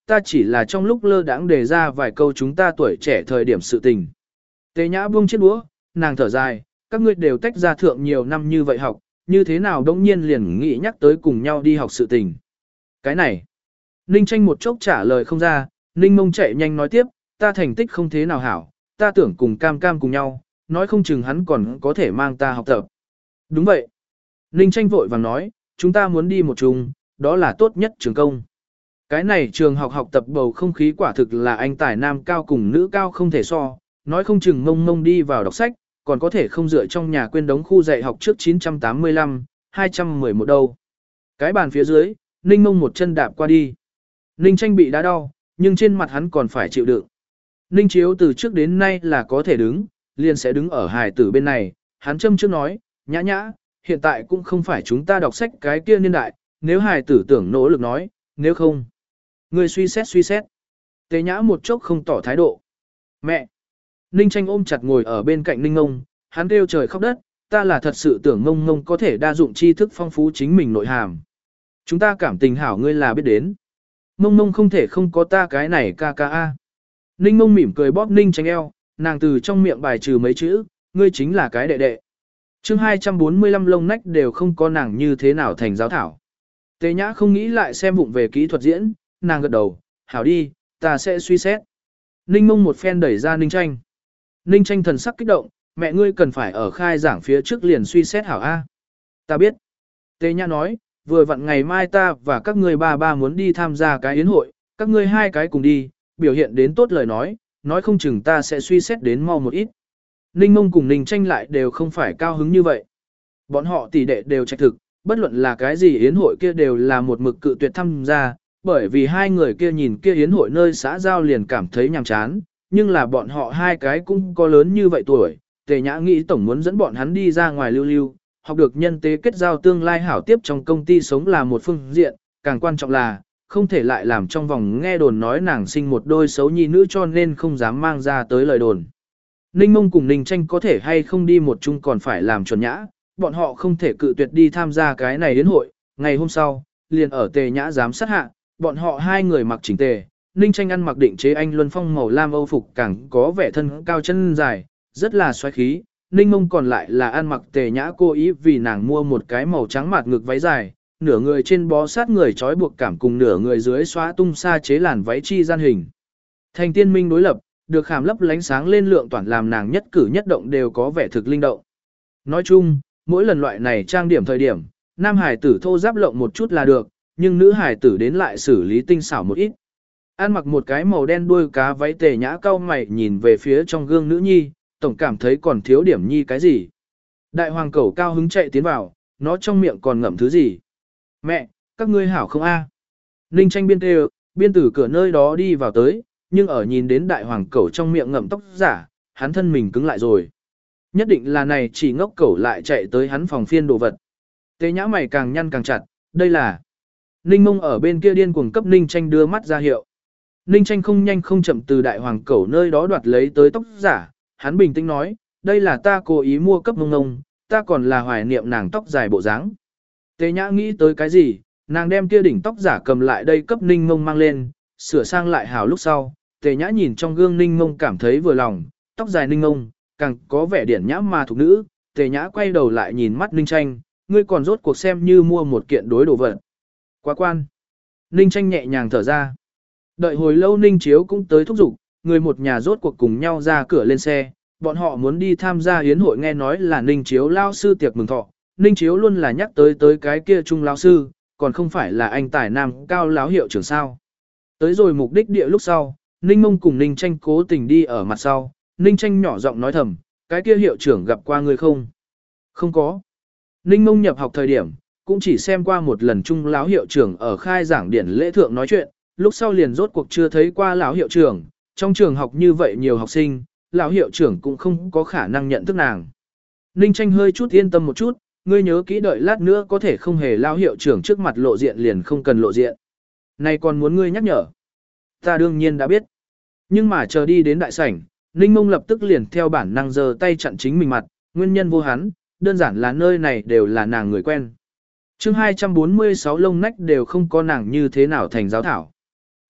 ta chỉ là trong lúc lơ đãng đề ra vài câu chúng ta tuổi trẻ thời điểm sự tình. Tề Nhã buông chiếc đũa, nàng thở dài, các ngươi đều tách ra thượng nhiều năm như vậy học, như thế nào đống nhiên liền nghĩ nhắc tới cùng nhau đi học sự tình. Cái này, Ninh Tranh một chốc trả lời không ra, Ninh Mông chạy nhanh nói tiếp, ta thành tích không thế nào hảo, ta tưởng cùng cam cam cùng nhau, nói không chừng hắn còn có thể mang ta học tập. Đúng vậy. Ninh Tranh vội vàng nói, chúng ta muốn đi một chung, đó là tốt nhất trường công. Cái này trường học học tập bầu không khí quả thực là anh tài nam cao cùng nữ cao không thể so, nói không chừng mông mông đi vào đọc sách, còn có thể không dựa trong nhà quên đống khu dạy học trước chín trăm tám mươi lăm, hai trăm mười một đâu. Cái bàn phía dưới, Ninh Mông một chân đạp qua đi. Ninh Tranh bị đá đau, nhưng trên mặt hắn còn phải chịu đựng. Ninh Chiếu từ trước đến nay là có thể đứng, liền sẽ đứng ở hài tử bên này, hắn châm trước nói, nhã nhã, hiện tại cũng không phải chúng ta đọc sách cái kia niên đại, nếu hài tử tưởng nỗ lực nói, nếu không. Người suy xét suy xét. Tề Nhã một chốc không tỏ thái độ. Mẹ! Ninh Tranh ôm chặt ngồi ở bên cạnh Ninh Ngông, hắn kêu trời khóc đất, ta là thật sự tưởng Ngông Ngông có thể đa dụng tri thức phong phú chính mình nội hàm. Chúng ta cảm tình hảo ngươi là biết đến. Ngông Ngông không thể không có ta cái này ca ca a. Ninh Ngông mỉm cười bóp Ninh Tranh eo, nàng từ trong miệng bài trừ mấy chữ, ngươi chính là cái đệ đệ. Chương hai trăm bốn mươi lăm lông nách đều không có nàng như thế nào thành giáo thảo. Tề Nhã không nghĩ lại xem vụng về kỹ thuật diễn, nàng gật đầu, hảo đi, ta sẽ suy xét. Ninh Mông một phen đẩy ra Ninh Tranh. Ninh Tranh thần sắc kích động, mẹ ngươi cần phải ở khai giảng phía trước liền suy xét hảo A. Ta biết. Tề Nhã nói, vừa vặn ngày mai ta và các ngươi ba ba muốn đi tham gia cái yến hội, các ngươi hai cái cùng đi, biểu hiện đến tốt lời nói, nói không chừng ta sẽ suy xét đến mau một ít. Ninh Mông cùng Ninh Tranh lại đều không phải cao hứng như vậy. Bọn họ tỷ đệ đều trạch thực, bất luận là cái gì yến hội kia đều là một mực cự tuyệt tham gia, bởi vì hai người kia nhìn kia yến hội nơi xã giao liền cảm thấy nhàm chán, nhưng là bọn họ hai cái cũng có lớn như vậy tuổi, Tề Nhã nghĩ tổng muốn dẫn bọn hắn đi ra ngoài lưu lưu, học được nhân tế kết giao tương lai hảo tiếp trong công ty sống là một phương diện, càng quan trọng là, không thể lại làm trong vòng nghe đồn nói nàng sinh một đôi xấu nhi nữ cho nên không dám mang ra tới lời đồn. Ninh Mông cùng Ninh Tranh có thể hay không đi một chung còn phải làm chuẩn nhã, bọn họ không thể cự tuyệt đi tham gia cái này đến hội, ngày hôm sau, liền ở Tề Nhã giám sát hạ, bọn họ hai người mặc chỉnh tề, Ninh Tranh ăn mặc định chế anh luân phong màu lam âu phục càng có vẻ thân cao chân dài, rất là xoáy khí, Ninh Mông còn lại là ăn mặc Tề Nhã cố ý vì nàng mua một cái màu trắng mạt ngực váy dài, nửa người trên bó sát người trói buộc cảm cùng nửa người dưới xóa tung xa chế làn váy chi gian hình. Thành tiên minh đối lập, được khảm lấp lánh sáng lên lượng toàn làm nàng nhất cử nhất động đều có vẻ thực linh động. Nói chung, mỗi lần loại này trang điểm thời điểm, nam hải tử thô giáp lộng một chút là được, nhưng nữ hải tử đến lại xử lý tinh xảo một ít. Ăn mặc một cái màu đen đuôi cá váy Tề Nhã cau mày nhìn về phía trong gương nữ nhi, tổng cảm thấy còn thiếu điểm nhi cái gì. Đại hoàng cẩu cao hứng chạy tiến vào, nó trong miệng còn ngậm thứ gì. Mẹ, các ngươi hảo không a? Ninh Tranh biên kêu, biên tử cửa nơi đó đi vào tới, nhưng ở nhìn đến đại hoàng cẩu trong miệng ngậm tóc giả, hắn thân mình cứng lại rồi. Nhất định là này chỉ ngốc cẩu lại chạy tới hắn phòng phiên đồ vật. Tề Nhã mày càng nhăn càng chặt, đây là... Ninh Mông ở bên kia điên cuồng cấp Ninh Tranh đưa mắt ra hiệu. Ninh Tranh không nhanh không chậm từ đại hoàng cẩu nơi đó đoạt lấy tới tóc giả, hắn bình tĩnh nói, đây là ta cố ý mua cấp Mông Mông, ta còn là hoài niệm nàng tóc dài bộ dáng. Tề Nhã nghĩ tới cái gì, nàng đem kia đỉnh tóc giả cầm lại đây cấp Ninh Mông mang lên, sửa sang lại hào lúc sau, Tề Nhã nhìn trong gương Ninh Mông cảm thấy vừa lòng, tóc dài Ninh Mông, càng có vẻ điển nhã mà thuộc nữ, Tề Nhã quay đầu lại nhìn mắt Ninh Tranh, ngươi còn rốt cuộc xem như mua một kiện đối đồ vật. Quá quan. Ninh Tranh nhẹ nhàng thở ra. Đợi hồi lâu Ninh Chiếu cũng tới thúc giục, người một nhà rốt cuộc cùng nhau ra cửa lên xe, bọn họ muốn đi tham gia yến hội nghe nói là Ninh Chiếu lao sư tiệc mừng thọ. Ninh Chiếu luôn là nhắc tới tới cái kia trung lão sư, còn không phải là anh tài nam cao lão hiệu trưởng sao. Tới rồi mục đích địa lúc sau, Ninh Mông cùng Ninh Tranh cố tình đi ở mặt sau, Ninh Tranh nhỏ giọng nói thầm, cái kia hiệu trưởng gặp qua người không? Không có. Ninh Mông nhập học thời điểm, cũng chỉ xem qua một lần trung lão hiệu trưởng ở khai giảng điển lễ thượng nói chuyện, lúc sau liền rốt cuộc chưa thấy qua lão hiệu trưởng, trong trường học như vậy nhiều học sinh, lão hiệu trưởng cũng không có khả năng nhận thức nàng. Ninh Tranh hơi chút yên tâm một chút, ngươi nhớ kỹ đợi lát nữa có thể không hề lão hiệu trưởng trước mặt lộ diện liền không cần lộ diện. Này còn muốn ngươi nhắc nhở. Ta đương nhiên đã biết. Nhưng mà chờ đi đến đại sảnh, Ninh Mông lập tức liền theo bản năng giơ tay chặn chính mình mặt, nguyên nhân vô hắn, đơn giản là nơi này đều là nàng người quen. Chương hai trăm bốn mươi sáu lông nách đều không có nàng như thế nào thành giáo thảo.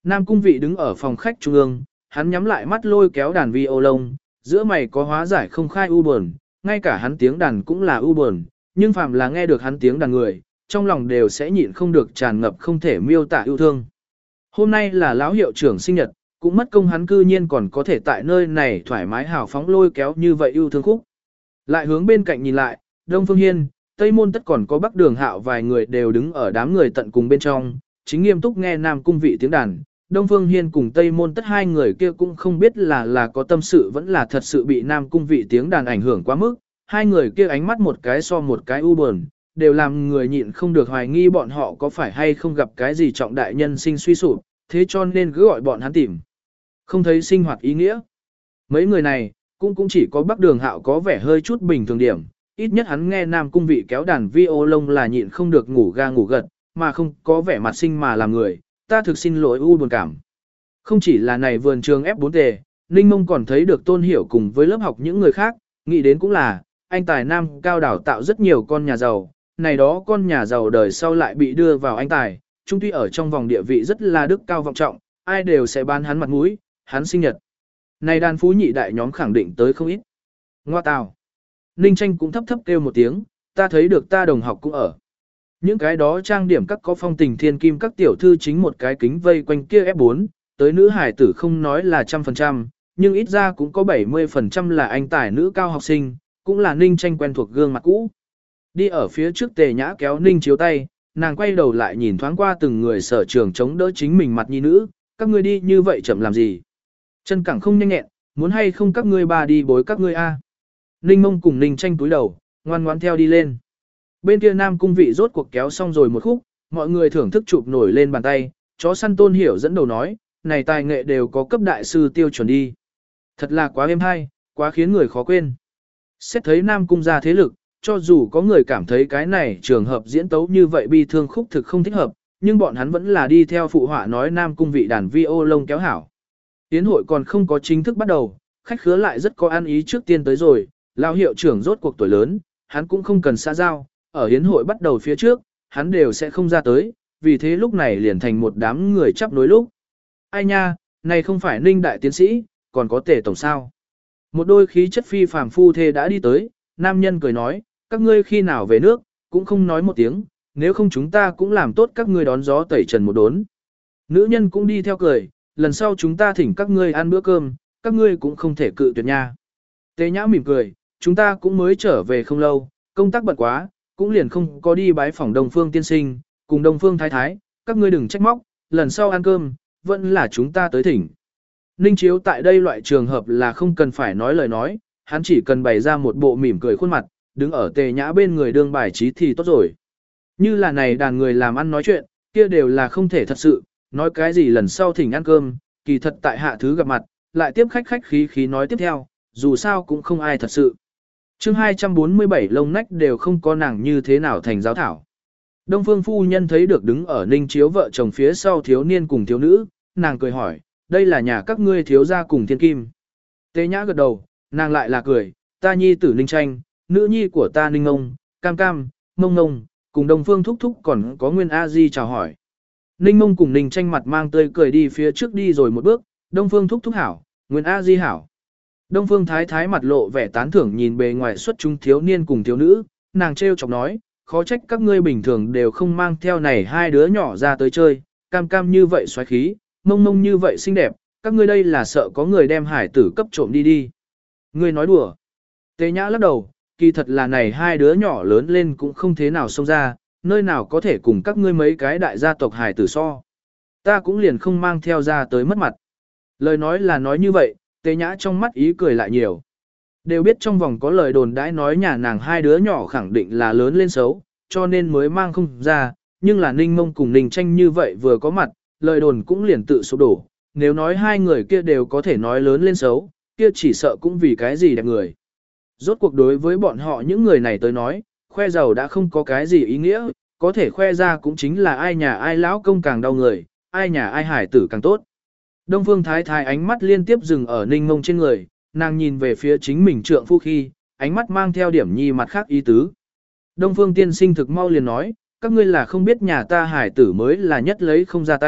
Nam Cung Vị đứng ở phòng khách trung ương, hắn nhắm lại mắt lôi kéo đàn vi ô lông, giữa mày có hóa giải không khai u buồn, ngay cả hắn tiếng đàn cũng là u buồn, nhưng phàm là nghe được hắn tiếng đàn người, trong lòng đều sẽ nhịn không được tràn ngập không thể miêu tả yêu thương. Hôm nay là lão hiệu trưởng sinh nhật, cũng mất công hắn cư nhiên còn có thể tại nơi này thoải mái hào phóng lôi kéo như vậy yêu thương khúc. Lại hướng bên cạnh nhìn lại, Đông Phương Hiên, Tây Môn Tất còn có Bắc Đường Hạo vài người đều đứng ở đám người tận cùng bên trong, chính nghiêm túc nghe Nam Cung Vị tiếng đàn. Đông Phương Hiên cùng Tây Môn Tất hai người kia cũng không biết là là có tâm sự vẫn là thật sự bị Nam Cung Vị tiếng đàn ảnh hưởng quá mức, hai người kia ánh mắt một cái so một cái u buồn, đều làm người nhịn không được hoài nghi bọn họ có phải hay không gặp cái gì trọng đại nhân sinh suy sụp, thế cho nên cứ gọi bọn hắn tìm. Không thấy sinh hoạt ý nghĩa. Mấy người này, cũng cũng chỉ có Bắc Đường Hạo có vẻ hơi chút bình thường điểm, ít nhất hắn nghe Nam Cung Vị kéo đàn vi ô lông là nhịn không được ngủ ga ngủ gật, mà không có vẻ mặt sinh mà làm người, ta thực xin lỗi u buồn cảm. Không chỉ là này vườn trường ép bốn tề, Ninh Mông còn thấy được Tôn Hiểu cùng với lớp học những người khác, nghĩ đến cũng là, anh tài Nam cao đảo tạo rất nhiều con nhà giàu, này đó con nhà giàu đời sau lại bị đưa vào anh tài, chung tuy ở trong vòng địa vị rất là đức cao vọng trọng, ai đều sẽ bán hắn mặt mũi, hắn sinh nhật. Này đàn phú nhị đại nhóm khẳng định tới không ít. Ngoa tào. Ninh Tranh cũng thấp thấp kêu một tiếng, ta thấy được ta đồng học cũng ở. Những cái đó trang điểm các có phong tình thiên kim các tiểu thư chính một cái kính vây quanh kia ép bốn, tới nữ hải tử không nói là trăm phần trăm, nhưng ít ra cũng có bảy mươi phần trăm là anh tài nữ cao học sinh, cũng là Ninh Tranh quen thuộc gương mặt cũ. Đi ở phía trước Tề Nhã kéo Ninh Chiếu tay, nàng quay đầu lại nhìn thoáng qua từng người sở trường chống đỡ chính mình mặt nhi nữ, các ngươi đi như vậy chậm làm gì? Chân cẳng không nhanh nhẹn, muốn hay không các ngươi ba đi bối các ngươi a? Ninh Mông cùng Ninh Tranh túi đầu, ngoan ngoan theo đi lên. Bên kia Nam Cung Vị rốt cuộc kéo xong rồi một khúc, mọi người thưởng thức chụp nổi lên bàn tay, chó săn Tôn Hiểu dẫn đầu nói, này tài nghệ đều có cấp đại sư tiêu chuẩn đi. Thật là quá êm hay, quá khiến người khó quên. Xét thấy Nam Cung ra thế lực, cho dù có người cảm thấy cái này trường hợp diễn tấu như vậy bi thương khúc thực không thích hợp, nhưng bọn hắn vẫn là đi theo phụ họa nói Nam Cung Vị đàn vi ô lông kéo hảo. Tiến hội còn không có chính thức bắt đầu, khách khứa lại rất có ăn ý trước tiên tới rồi, lão hiệu trưởng rốt cuộc tuổi lớn, hắn cũng không cần xã giao, ở hiến hội bắt đầu phía trước, hắn đều sẽ không ra tới, vì thế lúc này liền thành một đám người chắp nối lúc. Ai nha, này không phải Ninh đại tiến sĩ, còn có Tề tổng sao. Một đôi khí chất phi phàm phu thê đã đi tới, nam nhân cười nói, các ngươi khi nào về nước, cũng không nói một tiếng, nếu không chúng ta cũng làm tốt các ngươi đón gió tẩy trần một đốn. Nữ nhân cũng đi theo cười, lần sau chúng ta thỉnh các ngươi ăn bữa cơm, các ngươi cũng không thể cự tuyệt nha. Tề Nhã mỉm cười, chúng ta cũng mới trở về không lâu, công tác bận quá, cũng liền không có đi bái phỏng Đông Phương tiên sinh, cùng Đông Phương thái thái, các ngươi đừng trách móc, lần sau ăn cơm, vẫn là chúng ta tới thỉnh. Ninh Chiếu tại đây loại trường hợp là không cần phải nói lời nói, hắn chỉ cần bày ra một bộ mỉm cười khuôn mặt, đứng ở Tề Nhã bên người đương bài trí thì tốt rồi. Như là này đàn người làm ăn nói chuyện, kia đều là không thể thật sự, nói cái gì lần sau thỉnh ăn cơm, kỳ thật tại hạ thứ gặp mặt, lại tiếp khách khách khí khí nói tiếp theo, dù sao cũng không ai thật sự. Chương hai trăm bốn mươi bảy lông nách đều không có nàng như thế nào thành giáo thảo. Đông Phương phu nhân thấy được đứng ở Ninh Chiếu vợ chồng phía sau thiếu niên cùng thiếu nữ, nàng cười hỏi, đây là nhà các ngươi thiếu gia cùng thiên kim. Tề Nhã gật đầu, nàng lại là cười, ta nhi tử Ninh Tranh, nữ nhi của ta Ninh Ngông, Cam Cam, Mông Ngông, cùng Đông Phương thúc thúc còn có Nguyên A Di chào hỏi. Ninh Mông cùng Ninh Tranh mặt mang tươi cười đi phía trước đi rồi một bước, Đông Phương thúc thúc hảo, Nguyên A Di hảo. Đông Phương thái thái mặt lộ vẻ tán thưởng nhìn bề ngoài xuất chúng thiếu niên cùng thiếu nữ, nàng trêu chọc nói, khó trách các ngươi bình thường đều không mang theo này hai đứa nhỏ ra tới chơi, Cam Cam như vậy xoáy khí, Mông Mông như vậy xinh đẹp, các ngươi đây là sợ có người đem hải tử cấp trộm đi đi. Ngươi nói đùa. Tề Nhã lắc đầu, kỳ thật là này hai đứa nhỏ lớn lên cũng không thế nào xông ra, nơi nào có thể cùng các ngươi mấy cái đại gia tộc hải tử so. Ta cũng liền không mang theo ra tới mất mặt. Lời nói là nói như vậy, Tề Nhã trong mắt ý cười lại nhiều. Đều biết trong vòng có lời đồn đãi nói nhà nàng hai đứa nhỏ khẳng định là lớn lên xấu, cho nên mới mang không ra, nhưng là Ninh Mông cùng Ninh Tranh như vậy vừa có mặt, lời đồn cũng liền tự sụp đổ. Nếu nói hai người kia đều có thể nói lớn lên xấu, kia chỉ sợ cũng vì cái gì đẹp người. Rốt cuộc đối với bọn họ những người này tới nói, khoe giàu đã không có cái gì ý nghĩa, có thể khoe ra cũng chính là ai nhà ai lão công càng đau người, ai nhà ai hải tử càng tốt. Đông Phương Thái Thái ánh mắt liên tiếp dừng ở Ninh Mông trên người, nàng nhìn về phía chính mình trượng phu khi, ánh mắt mang theo điểm nhi mặt khác ý tứ. Đông Phương tiên sinh thực mau liền nói, các ngươi là không biết nhà ta hải tử mới là nhất lấy không ra tay,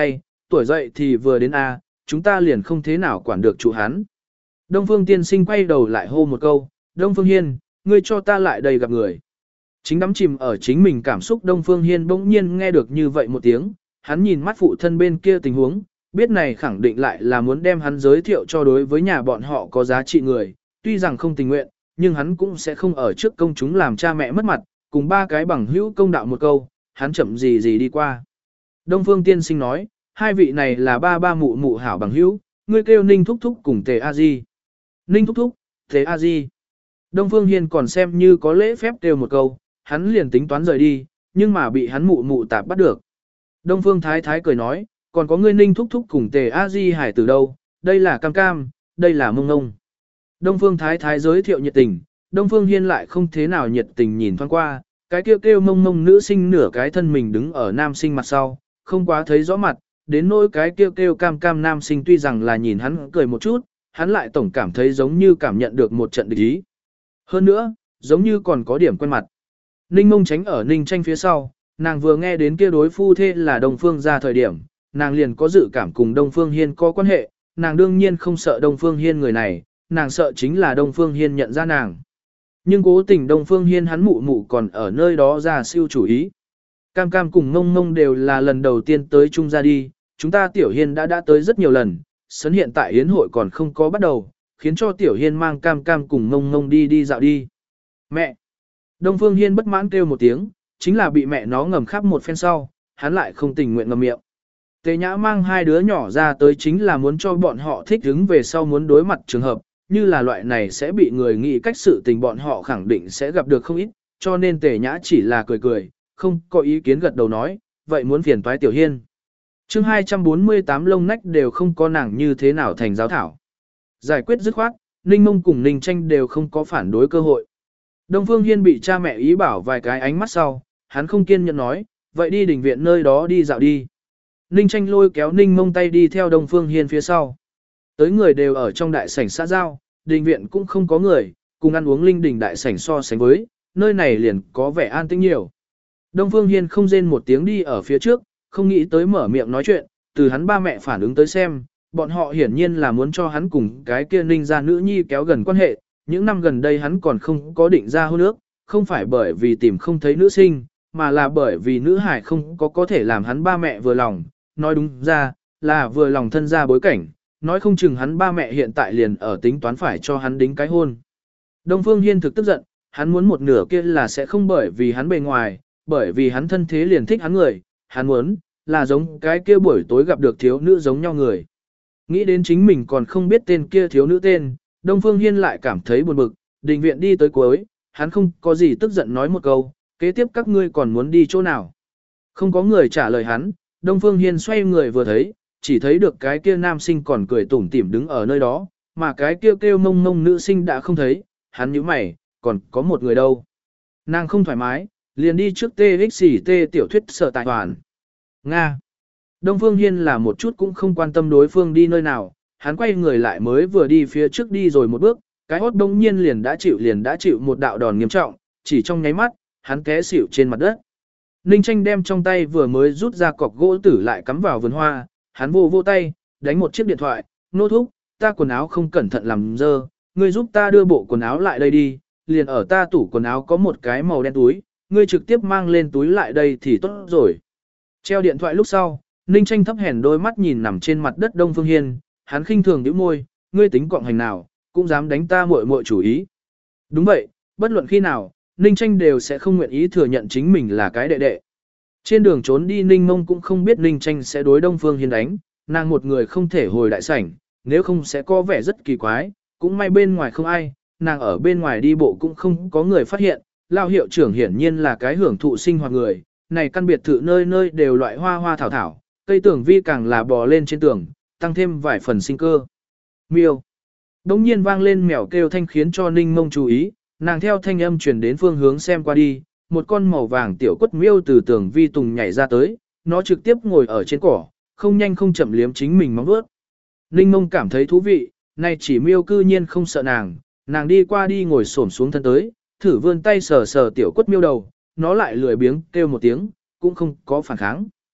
tuổi dậy thì vừa đến A, chúng ta liền không thế nào quản được chủ hắn. Đông Phương tiên sinh quay đầu lại hô một câu, Đông Phương Hiên, ngươi cho ta lại đây gặp người. Chính đắm chìm ở chính mình cảm xúc Đông Phương Hiên bỗng nhiên nghe được như vậy một tiếng, hắn nhìn mắt phụ thân bên kia tình huống, biết này khẳng định lại là muốn đem hắn giới thiệu cho đối với nhà bọn họ có giá trị người, tuy rằng không tình nguyện, nhưng hắn cũng sẽ không ở trước công chúng làm cha mẹ mất mặt, cùng ba cái bằng hữu công đạo một câu, hắn chậm gì gì đi qua. Đông Phương tiên sinh nói, hai vị này là ba ba mụ mụ hảo bằng hữu, ngươi kêu Ninh Thúc Thúc cùng Tề A Di. Ninh Thúc Thúc, Tề A Di. Đông Phương Hiên còn xem như có lễ phép kêu một câu, hắn liền tính toán rời đi, nhưng mà bị hắn mụ mụ tạp bắt được. Đông Phương Thái Thái cười nói, còn có ngươi Ninh Thúc Thúc cùng Tề A Di hải từ đâu, đây là Cam Cam, đây là Mông Ngông. Đông Phương Thái Thái giới thiệu nhiệt tình, Đông Phương Hiên lại không thế nào nhiệt tình nhìn thoáng qua, cái kêu kêu Mông Ngông nữ sinh nửa cái thân mình đứng ở nam sinh mặt sau, không quá thấy rõ mặt, đến nỗi cái kêu kêu Cam Cam nam sinh tuy rằng là nhìn hắn cười một chút, hắn lại tổng cảm thấy giống như cảm nhận được một trận địch ý. Hơn nữa, giống như còn có điểm quen mặt. Ninh Mông tránh ở Ninh Tranh phía sau, nàng vừa nghe đến kia đối phu thê là Đông Phương ra thời điểm, nàng liền có dự cảm cùng Đông Phương Hiên có quan hệ, nàng đương nhiên không sợ Đông Phương Hiên người này, nàng sợ chính là Đông Phương Hiên nhận ra nàng. Nhưng cố tình Đông Phương Hiên hắn mụ mụ còn ở nơi đó ra siêu chủ ý. Cam Cam cùng Ngông Ngông đều là lần đầu tiên tới chung ra đi, chúng ta Tiểu Hiên đã đã tới rất nhiều lần, sấn hiện tại yến hội còn không có bắt đầu, khiến cho Tiểu Hiên mang Cam Cam cùng Ngông Ngông đi đi dạo đi. Mẹ! Đông Phương Hiên bất mãn kêu một tiếng, chính là bị mẹ nó ngầm khắp một phen sau, hắn lại không tình nguyện ngậm miệng. Tề Nhã mang hai đứa nhỏ ra tới chính là muốn cho bọn họ thích ứng về sau muốn đối mặt trường hợp, như là loại này sẽ bị người nghĩ cách sự tình bọn họ khẳng định sẽ gặp được không ít, cho nên Tề Nhã chỉ là cười cười, không có ý kiến gật đầu nói, vậy muốn phiền toái Tiểu Hiên. chương hai trăm bốn mươi tám lông nách đều không có nàng như thế nào thành giáo thảo. Giải quyết dứt khoát, Ninh Mông cùng Ninh Tranh đều không có phản đối cơ hội. Đông Phương Hiên bị cha mẹ ý bảo vài cái ánh mắt sau, hắn không kiên nhẫn nói, vậy đi đình viện nơi đó đi dạo đi. Ninh Tranh lôi kéo Ninh Mông tay đi theo Đông Phương Hiên phía sau. Tới người đều ở trong đại sảnh xã giao, đình viện cũng không có người, cùng ăn uống linh đình đại sảnh so sánh với, nơi này liền có vẻ an tĩnh nhiều. Đông Phương Hiên không rên một tiếng đi ở phía trước, không nghĩ tới mở miệng nói chuyện, từ hắn ba mẹ phản ứng tới xem, bọn họ hiển nhiên là muốn cho hắn cùng cái kia Ninh gia nữ nhi kéo gần quan hệ, những năm gần đây hắn còn không có định ra hôn ước, không phải bởi vì tìm không thấy nữ sinh, mà là bởi vì nữ hải không có có thể làm hắn ba mẹ vừa lòng, nói đúng ra, là vừa lòng thân gia bối cảnh, nói không chừng hắn ba mẹ hiện tại liền ở tính toán phải cho hắn đính cái hôn. Đông Phương Hiên thực tức giận, hắn muốn một nửa kia là sẽ không bởi vì hắn bề ngoài, bởi vì hắn thân thế liền thích hắn người, hắn muốn, là giống cái kia buổi tối gặp được thiếu nữ giống nhau người. Nghĩ đến chính mình còn không biết tên kia thiếu nữ tên, Đông Phương Hiên lại cảm thấy buồn bực, đình viện đi tới cuối, hắn không có gì tức giận nói một câu, kế tiếp các ngươi còn muốn đi chỗ nào. Không có người trả lời hắn, Đông Phương Hiên xoay người vừa thấy, chỉ thấy được cái kia nam sinh còn cười tủm tỉm đứng ở nơi đó, mà cái kia kêu, kêu mông mông nữ sinh đã không thấy, hắn nhíu mày, còn có một người đâu. Nàng không thoải mái, liền đi trước tê ích xì tê tiểu thuyết sở tại toàn. Nga. Đông Phương Hiên là một chút cũng không quan tâm đối phương đi nơi nào, hắn quay người lại mới vừa đi phía trước đi rồi một bước, cái hốt đông nhiên liền đã chịu liền đã chịu một đạo đòn nghiêm trọng, chỉ trong nháy mắt, hắn té xỉu trên mặt đất. Ninh Tranh đem trong tay vừa mới rút ra cọc gỗ tử lại cắm vào vườn hoa, hắn vô vô tay, đánh một chiếc điện thoại, nô thúc, ta quần áo không cẩn thận làm dơ, ngươi giúp ta đưa bộ quần áo lại đây đi, liền ở ta tủ quần áo có một cái màu đen túi, ngươi trực tiếp mang lên túi lại đây thì tốt rồi. Treo điện thoại lúc sau, Ninh Tranh thấp hèn đôi mắt nhìn nằm trên mặt đất Đông Phương Hiên, hắn khinh thường nhíu môi, ngươi tính quọng hành nào, cũng dám đánh ta muội muội chủ ý. Đúng vậy, bất luận khi nào, Ninh Tranh đều sẽ không nguyện ý thừa nhận chính mình là cái đệ đệ. Trên đường trốn đi Ninh Mông cũng không biết Ninh Tranh sẽ đối Đông Phương Hiên đánh, nàng một người không thể hồi đại sảnh, nếu không sẽ có vẻ rất kỳ quái, cũng may bên ngoài không ai, nàng ở bên ngoài đi bộ cũng không có người phát hiện, lao hiệu trưởng hiển nhiên là cái hưởng thụ sinh hoạt người, này căn biệt thự nơi nơi đều loại hoa hoa thảo thảo, cây tường vi càng là bò lên trên tường, tăng thêm vài phần sinh cơ. Miêu. Đống nhiên vang lên mèo kêu thanh khiến cho Ninh Mông chú ý, nàng theo thanh âm truyền đến phương hướng xem qua đi, một con màu vàng tiểu quất miêu từ tường vi tùng nhảy ra tới, nó trực tiếp ngồi ở trên cỏ, không nhanh không chậm liếm chính mình móng vuốt. Ninh Mông cảm thấy thú vị, này chỉ miêu cư nhiên không sợ nàng, nàng đi qua đi ngồi xổm xuống thân tới, thử vươn tay sờ sờ tiểu quất miêu đầu, nó lại lười biếng kêu một tiếng, cũng không có phản kháng.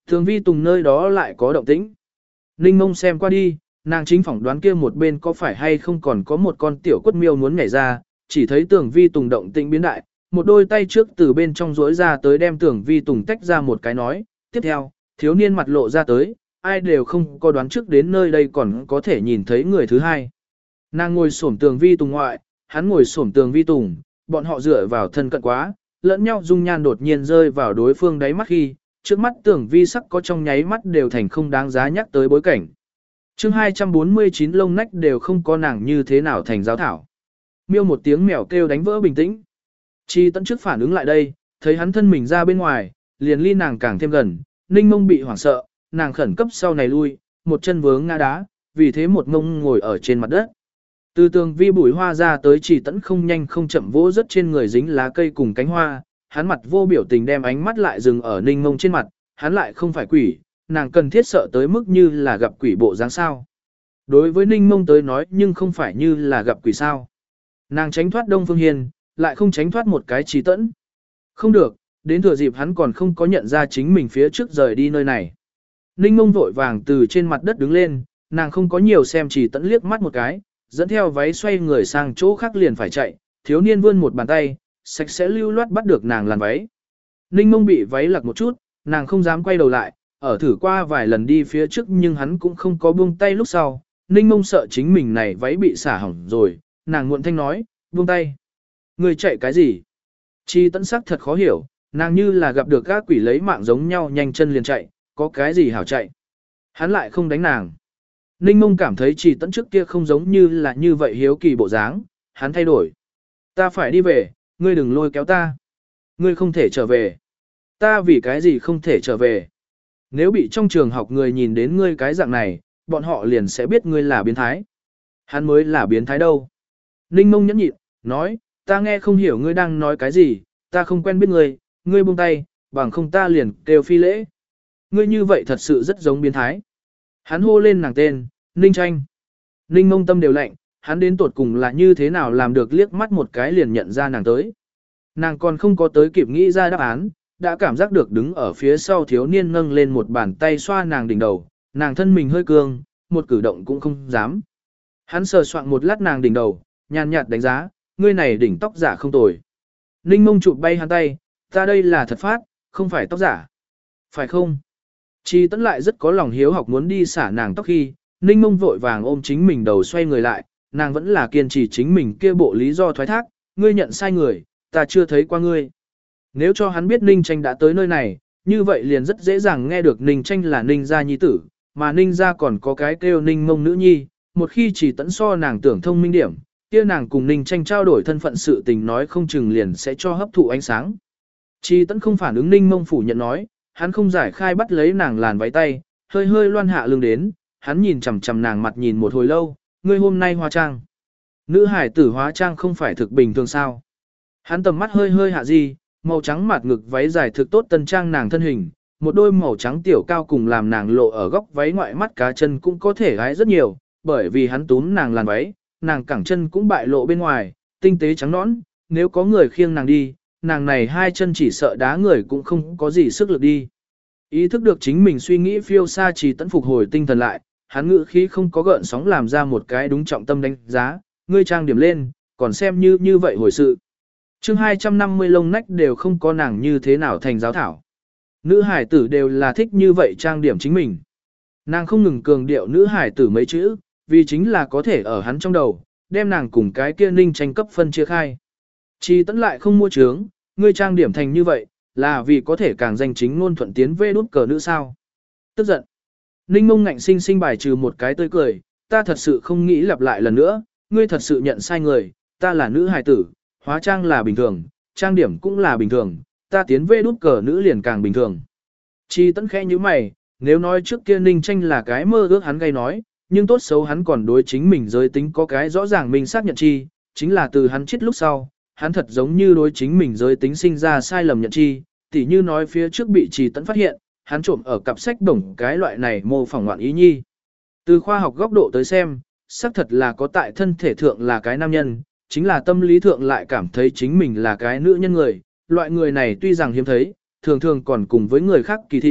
Thường vi tùng nơi đó lại có động tĩnh. Ninh mông xem qua đi, nàng chính phỏng đoán kia một bên có phải hay không còn có một con tiểu quất miêu muốn nhảy ra, chỉ thấy tưởng vi tùng động tĩnh biến đại, một đôi tay trước từ bên trong rỗi ra tới đem tưởng vi tùng tách ra một cái nói, tiếp theo, thiếu niên mặt lộ ra tới, ai đều không có đoán trước đến nơi đây còn có thể nhìn thấy người thứ hai. Nàng ngồi xổm tường vi tùng ngoại, hắn ngồi xổm tường vi tùng, bọn họ dựa vào thân cận quá, lẫn nhau dung nhan đột nhiên rơi vào đối phương đáy mắt khi, trước mắt tưởng vi sắc có trong nháy mắt đều thành không đáng giá nhắc tới bối cảnh. chương hai trăm bốn mươi chín lông nách đều không có nàng như thế nào thành giáo thảo. Miêu một tiếng mèo kêu đánh vỡ bình tĩnh. Chi tận trước phản ứng lại đây, thấy hắn thân mình ra bên ngoài, liền ly nàng càng thêm gần, ninh mông bị hoảng sợ, nàng khẩn cấp sau này lui, một chân vướng ngã đá, vì thế một mông ngồi ở trên mặt đất. Từ tường vi bùi hoa ra tới chỉ tẫn không nhanh không chậm vỗ rất trên người dính lá cây cùng cánh hoa, hắn mặt vô biểu tình đem ánh mắt lại dừng ở ninh mông trên mặt, hắn lại không phải quỷ, nàng cần thiết sợ tới mức như là gặp quỷ bộ dáng sao. Đối với ninh mông tới nói nhưng không phải như là gặp quỷ sao. Nàng tránh thoát Đông Phương Hiền, lại không tránh thoát một cái trí tẫn. Không được, đến thừa dịp hắn còn không có nhận ra chính mình phía trước rời đi nơi này. Ninh mông vội vàng từ trên mặt đất đứng lên, nàng không có nhiều xem chỉ tẫn liếc mắt một cái, dẫn theo váy xoay người sang chỗ khác liền phải chạy, thiếu niên vươn một bàn tay, sạch sẽ lưu loát bắt được nàng làn váy. Ninh mông bị váy lặc một chút, nàng không dám quay đầu lại, ở thử qua vài lần đi phía trước nhưng hắn cũng không có buông tay lúc sau. Ninh mông sợ chính mình này váy bị xả hỏng rồi, nàng muộn thanh nói, buông tay. Người chạy cái gì? Chi tẫn sắc thật khó hiểu, nàng như là gặp được các quỷ lấy mạng giống nhau nhanh chân liền chạy, có cái gì hảo chạy. Hắn lại không đánh nàng. Ninh mông cảm thấy chỉ tẫn trước kia không giống như là như vậy hiếu kỳ bộ dáng, hắn thay đổi. Ta phải đi về, ngươi đừng lôi kéo ta. Ngươi không thể trở về. Ta vì cái gì không thể trở về. Nếu bị trong trường học người nhìn đến ngươi cái dạng này, bọn họ liền sẽ biết ngươi là biến thái. Hắn mới là biến thái đâu. Ninh mông nhẫn nhịn, nói, ta nghe không hiểu ngươi đang nói cái gì, ta không quen biết ngươi, ngươi buông tay, bằng không ta liền kêu phi lễ. Ngươi như vậy thật sự rất giống biến thái. Hắn hô lên nàng tên, Ninh Tranh. Ninh mông tâm đều lạnh, hắn đến tột cùng là như thế nào làm được liếc mắt một cái liền nhận ra nàng tới. Nàng còn không có tới kịp nghĩ ra đáp án, đã cảm giác được đứng ở phía sau thiếu niên nâng lên một bàn tay xoa nàng đỉnh đầu, nàng thân mình hơi cương, một cử động cũng không dám. Hắn sờ soạn một lát nàng đỉnh đầu, nhàn nhạt đánh giá, ngươi này đỉnh tóc giả không tồi. Ninh mông chụp bay hắn tay, ta đây là thật phát, không phải tóc giả. Phải không? Chi tẫn lại rất có lòng hiếu học muốn đi xả nàng tóc khi, Ninh mông vội vàng ôm chính mình đầu xoay người lại, nàng vẫn là kiên trì chính mình kia bộ lý do thoái thác, ngươi nhận sai người, ta chưa thấy qua ngươi. Nếu cho hắn biết Ninh Tranh đã tới nơi này, như vậy liền rất dễ dàng nghe được Ninh Tranh là Ninh gia nhi tử, mà Ninh gia còn có cái kêu Ninh mông nữ nhi, một khi chỉ tẫn so nàng tưởng thông minh điểm, kia nàng cùng Ninh Tranh trao đổi thân phận sự tình nói không chừng liền sẽ cho hấp thụ ánh sáng. Chi tẫn không phản ứng Ninh mông phủ nhận nói, hắn không giải khai bắt lấy nàng làn váy tay, hơi hơi loan hạ lưng đến, hắn nhìn chằm chằm nàng mặt nhìn một hồi lâu, ngươi hôm nay hóa trang. Nữ hải tử hóa trang không phải thực bình thường sao. Hắn tầm mắt hơi hơi hạ di, màu trắng mặt ngực váy dài thực tốt tân trang nàng thân hình, một đôi màu trắng tiểu cao cùng làm nàng lộ ở góc váy ngoại mắt cá chân cũng có thể gái rất nhiều, bởi vì hắn túm nàng làn váy, nàng cẳng chân cũng bại lộ bên ngoài, tinh tế trắng nõn, nếu có người khiêng nàng đi, nàng này hai chân chỉ sợ đá người cũng không có gì sức lực đi. Ý thức được chính mình suy nghĩ phiêu xa chỉ tận phục hồi tinh thần lại, hắn ngữ khí không có gợn sóng làm ra một cái đúng trọng tâm đánh giá, ngươi trang điểm lên, còn xem như như vậy hồi sự. chương hai trăm năm mươi lông nách đều không có nàng như thế nào thành giáo thảo. Nữ hải tử đều là thích như vậy trang điểm chính mình. Nàng không ngừng cường điệu nữ hải tử mấy chữ, vì chính là có thể ở hắn trong đầu, đem nàng cùng cái kia Ninh Tranh cấp phân chia khai. Chi tẫn lại không mua trướng, ngươi trang điểm thành như vậy, là vì có thể càng danh chính ngôn thuận tiến về đút cờ nữ sao. Tức giận. Ninh mông ngạnh sinh sinh bài trừ một cái tươi cười, ta thật sự không nghĩ lặp lại lần nữa, ngươi thật sự nhận sai người, ta là nữ hài tử, hóa trang là bình thường, trang điểm cũng là bình thường, ta tiến về đút cờ nữ liền càng bình thường. Chi tẫn khẽ như mày, nếu nói trước kia Ninh Tranh là cái mơ ước hắn gây nói, nhưng tốt xấu hắn còn đối chính mình giới tính có cái rõ ràng mình xác nhận chi, chính là từ hắn chết lúc sau, hắn thật giống như đối chính mình giới tính sinh ra sai lầm nhận chi, tỉ như nói phía trước bị Trì Tẫn phát hiện, hắn trộm ở cặp sách bổng cái loại này mô phỏng ngoạn ý nhi. Từ khoa học góc độ tới xem, xác thật là có tại thân thể thượng là cái nam nhân, chính là tâm lý thượng lại cảm thấy chính mình là cái nữ nhân người, loại người này tuy rằng hiếm thấy, thường thường còn cùng với người khác kỳ thị,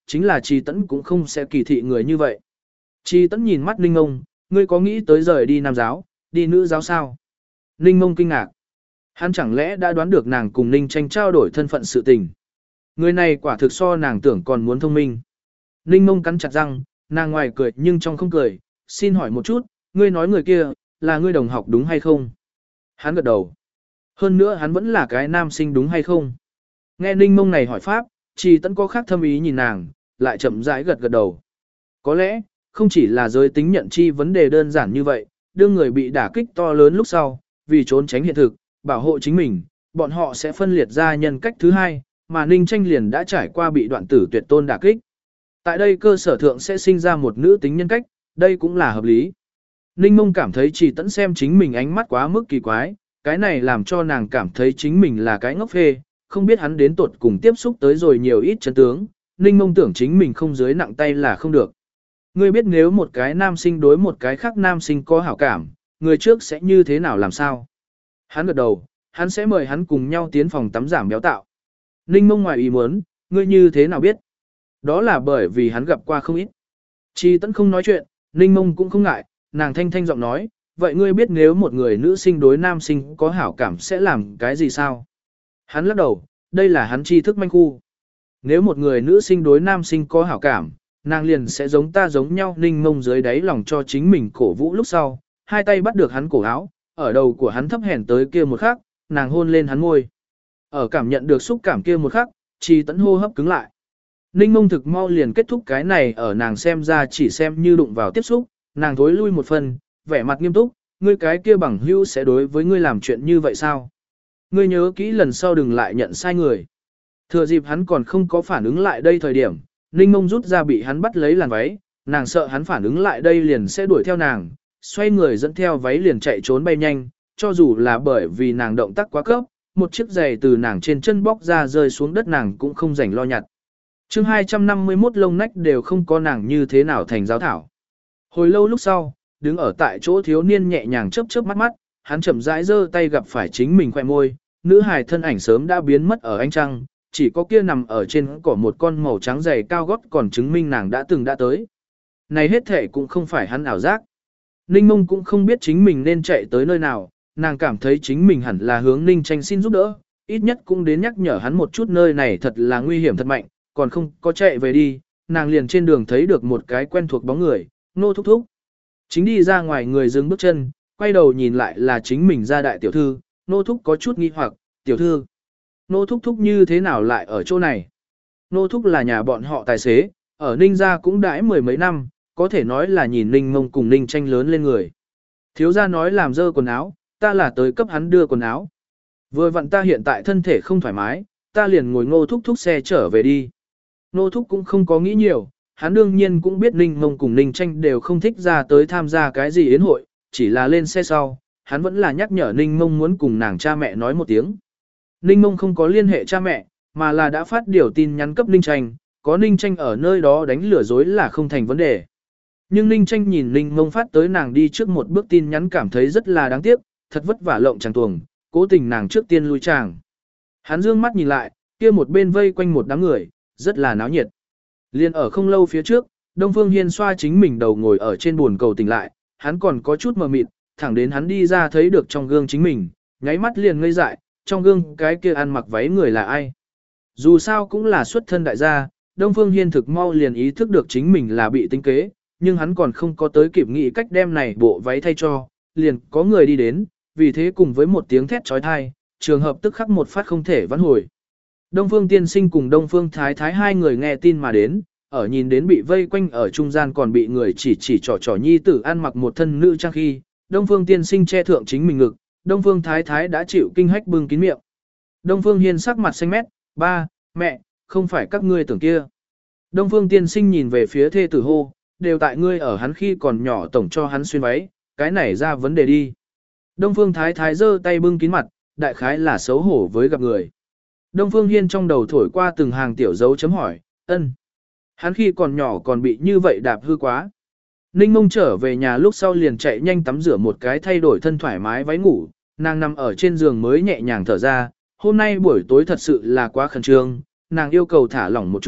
chính là Trì Tẫn cũng không sẽ kỳ thị người như vậy. Trì Tẫn nhìn mắt Ninh Ngông, ngươi có nghĩ tới rời đi nam giáo, đi nữ giáo sao? Ninh Ngông kinh ngạc. Hắn chẳng lẽ đã đoán được nàng cùng Ninh Tranh trao đổi thân phận sự tình. Người này quả thực so nàng tưởng còn muốn thông minh. Ninh Ngông cắn chặt răng, nàng ngoài cười nhưng trong không cười, xin hỏi một chút, ngươi nói người kia, là ngươi đồng học đúng hay không? Hắn gật đầu. Hơn nữa hắn vẫn là cái nam sinh đúng hay không? Nghe Ninh Mông này hỏi pháp, Trì Tẫn có khác thâm ý nhìn nàng, lại chậm rãi gật gật đầu. Có lẽ, không chỉ là giới tính nhận chi vấn đề đơn giản như vậy, đương người bị đả kích to lớn lúc sau, vì trốn tránh hiện thực, bảo hộ chính mình, bọn họ sẽ phân liệt ra nhân cách thứ hai, mà Ninh Tranh liền đã trải qua bị đoạn tử tuyệt tôn đả kích. Tại đây cơ sở thượng sẽ sinh ra một nữ tính nhân cách, đây cũng là hợp lý. Ninh Mông cảm thấy Trì Tẫn xem chính mình ánh mắt quá mức kỳ quái, cái này làm cho nàng cảm thấy chính mình là cái ngốc phê, không biết hắn đến tuột cùng tiếp xúc tới rồi nhiều ít chân tướng, Ninh Mông tưởng chính mình không dưới nặng tay là không được. Ngươi biết nếu một cái nam sinh đối một cái khác nam sinh có hảo cảm, người trước sẽ như thế nào làm sao? Hắn gật đầu, hắn sẽ mời hắn cùng nhau tiến phòng tắm giảm béo tạo. Ninh Mông ngoài ý muốn, ngươi như thế nào biết? Đó là bởi vì hắn gặp qua không ít. Trì Tẫn không nói chuyện, Ninh Mông cũng không ngại, nàng thanh thanh giọng nói, vậy ngươi biết nếu một người nữ sinh đối nam sinh có hảo cảm sẽ làm cái gì sao? Hắn lắc đầu, đây là hắn tri thức manh khu. Nếu một người nữ sinh đối nam sinh có hảo cảm, nàng liền sẽ giống ta giống nhau. Ninh Mông dưới đáy lòng cho chính mình cổ vũ lúc sau, hai tay bắt được hắn cổ áo, ở đầu của hắn thấp hèn tới kia một khắc, nàng hôn lên hắn môi. Ở cảm nhận được xúc cảm kia một khắc, Trì Tẫn hô hấp cứng lại. Ninh Mông thực mau liền kết thúc cái này ở nàng xem ra chỉ xem như đụng vào tiếp xúc, nàng thối lui một phần, vẻ mặt nghiêm túc, ngươi cái kia bằng hữu sẽ đối với ngươi làm chuyện như vậy sao? Ngươi nhớ kỹ lần sau đừng lại nhận sai người. Thừa dịp hắn còn không có phản ứng lại đây thời điểm, Ninh Mông rút ra bị hắn bắt lấy làn váy, nàng sợ hắn phản ứng lại đây liền sẽ đuổi theo nàng, xoay người dẫn theo váy liền chạy trốn bay nhanh, cho dù là bởi vì nàng động tác quá cấp, một chiếc giày từ nàng trên chân bóc ra rơi xuống đất nàng cũng không rảnh lo nhặt. chương hai trăm năm mươi mốt lông nách đều không có nàng như thế nào thành giáo thảo. Hồi lâu lúc sau, đứng ở tại chỗ thiếu niên nhẹ nhàng chớp chớp mắt mắt, hắn chậm rãi giơ tay gặp phải chính mình khoe môi, nữ hài thân ảnh sớm đã biến mất ở ánh trăng, chỉ có kia nằm ở trên cỏ một con màu trắng dày cao gót còn chứng minh nàng đã từng đã tới. Này hết thể cũng không phải hắn ảo giác. Ninh Mông cũng không biết chính mình nên chạy tới nơi nào, nàng cảm thấy chính mình hẳn là hướng Ninh Tranh xin giúp đỡ, ít nhất cũng đến nhắc nhở hắn một chút nơi này thật là nguy hiểm thật mạnh, còn không có chạy về đi, nàng liền trên đường thấy được một cái quen thuộc bóng người, Nô Thúc Thúc. Chính đi ra ngoài người dừng bước chân, quay đầu nhìn lại là chính mình ra đại tiểu thư, Nô Thúc có chút nghi hoặc, tiểu thư. Nô Thúc Thúc như thế nào lại ở chỗ này? Nô Thúc là nhà bọn họ tài xế, ở Ninh gia cũng đãi mười mấy năm, có thể nói là nhìn Ninh Mông cùng Ninh Tranh lớn lên người. Thiếu gia nói làm dơ quần áo, ta là tới cấp hắn đưa quần áo. Vừa vặn ta hiện tại thân thể không thoải mái, ta liền ngồi Ngô Thúc Thúc xe trở về đi. Nô Thúc cũng không có nghĩ nhiều, hắn đương nhiên cũng biết Ninh Mông cùng Ninh Tranh đều không thích ra tới tham gia cái gì yến hội, chỉ là lên xe sau, hắn vẫn là nhắc nhở Ninh Mông muốn cùng nàng cha mẹ nói một tiếng. Ninh Mông không có liên hệ cha mẹ, mà là đã phát điều tin nhắn cấp Ninh Tranh, có Ninh Tranh ở nơi đó đánh lừa dối là không thành vấn đề. Nhưng Ninh Tranh nhìn Ninh Mông phát tới nàng đi trước một bước tin nhắn cảm thấy rất là đáng tiếc, thật vất vả lộng chàng tuồng, cố tình nàng trước tiên lui chàng. Hắn dương mắt nhìn lại, kia một bên vây quanh một đám người, rất là náo nhiệt. Liên ở không lâu phía trước, Đông Phương Hiên xoa chính mình đầu ngồi ở trên buồn cầu tỉnh lại, hắn còn có chút mờ mịt, thẳng đến hắn đi ra thấy được trong gương chính mình, nháy mắt liền ngây dại, trong gương cái kia ăn mặc váy người là ai. Dù sao cũng là xuất thân đại gia, Đông Phương Hiên thực mau liền ý thức được chính mình là bị tính kế, nhưng hắn còn không có tới kịp nghĩ cách đem này bộ váy thay cho, liền có người đi đến, vì thế cùng với một tiếng thét trói thai, trường hợp tức khắc một phát không thể vãn hồi. Đông Phương Tiên Sinh cùng Đông Phương Thái Thái hai người nghe tin mà đến, ở nhìn đến bị vây quanh ở trung gian còn bị người chỉ chỉ trò trò nhi tử ăn mặc một thân nữ trang khi, Đông Phương Tiên Sinh che thượng chính mình ngực, Đông Phương Thái Thái đã chịu kinh hách bưng kín miệng. Đông Phương Hiên sắc mặt xanh mét, ba, mẹ, không phải các ngươi tưởng kia. Đông Phương Tiên Sinh nhìn về phía thê tử hô, đều tại ngươi ở hắn khi còn nhỏ tổng cho hắn xuyên váy, cái này ra vấn đề đi. Đông Phương Thái Thái giơ tay bưng kín mặt, đại khái là xấu hổ với gặp người. Đông Phương Hiên trong đầu thổi qua từng hàng tiểu dấu chấm hỏi, ân. Hắn khi còn nhỏ còn bị như vậy đạp hư quá. Ninh Mông trở về nhà lúc sau liền chạy nhanh tắm rửa một cái thay đổi thân thoải mái váy ngủ, nàng nằm ở trên giường mới nhẹ nhàng thở ra, hôm nay buổi tối thật sự là quá khẩn trương, nàng yêu cầu thả lỏng một chút,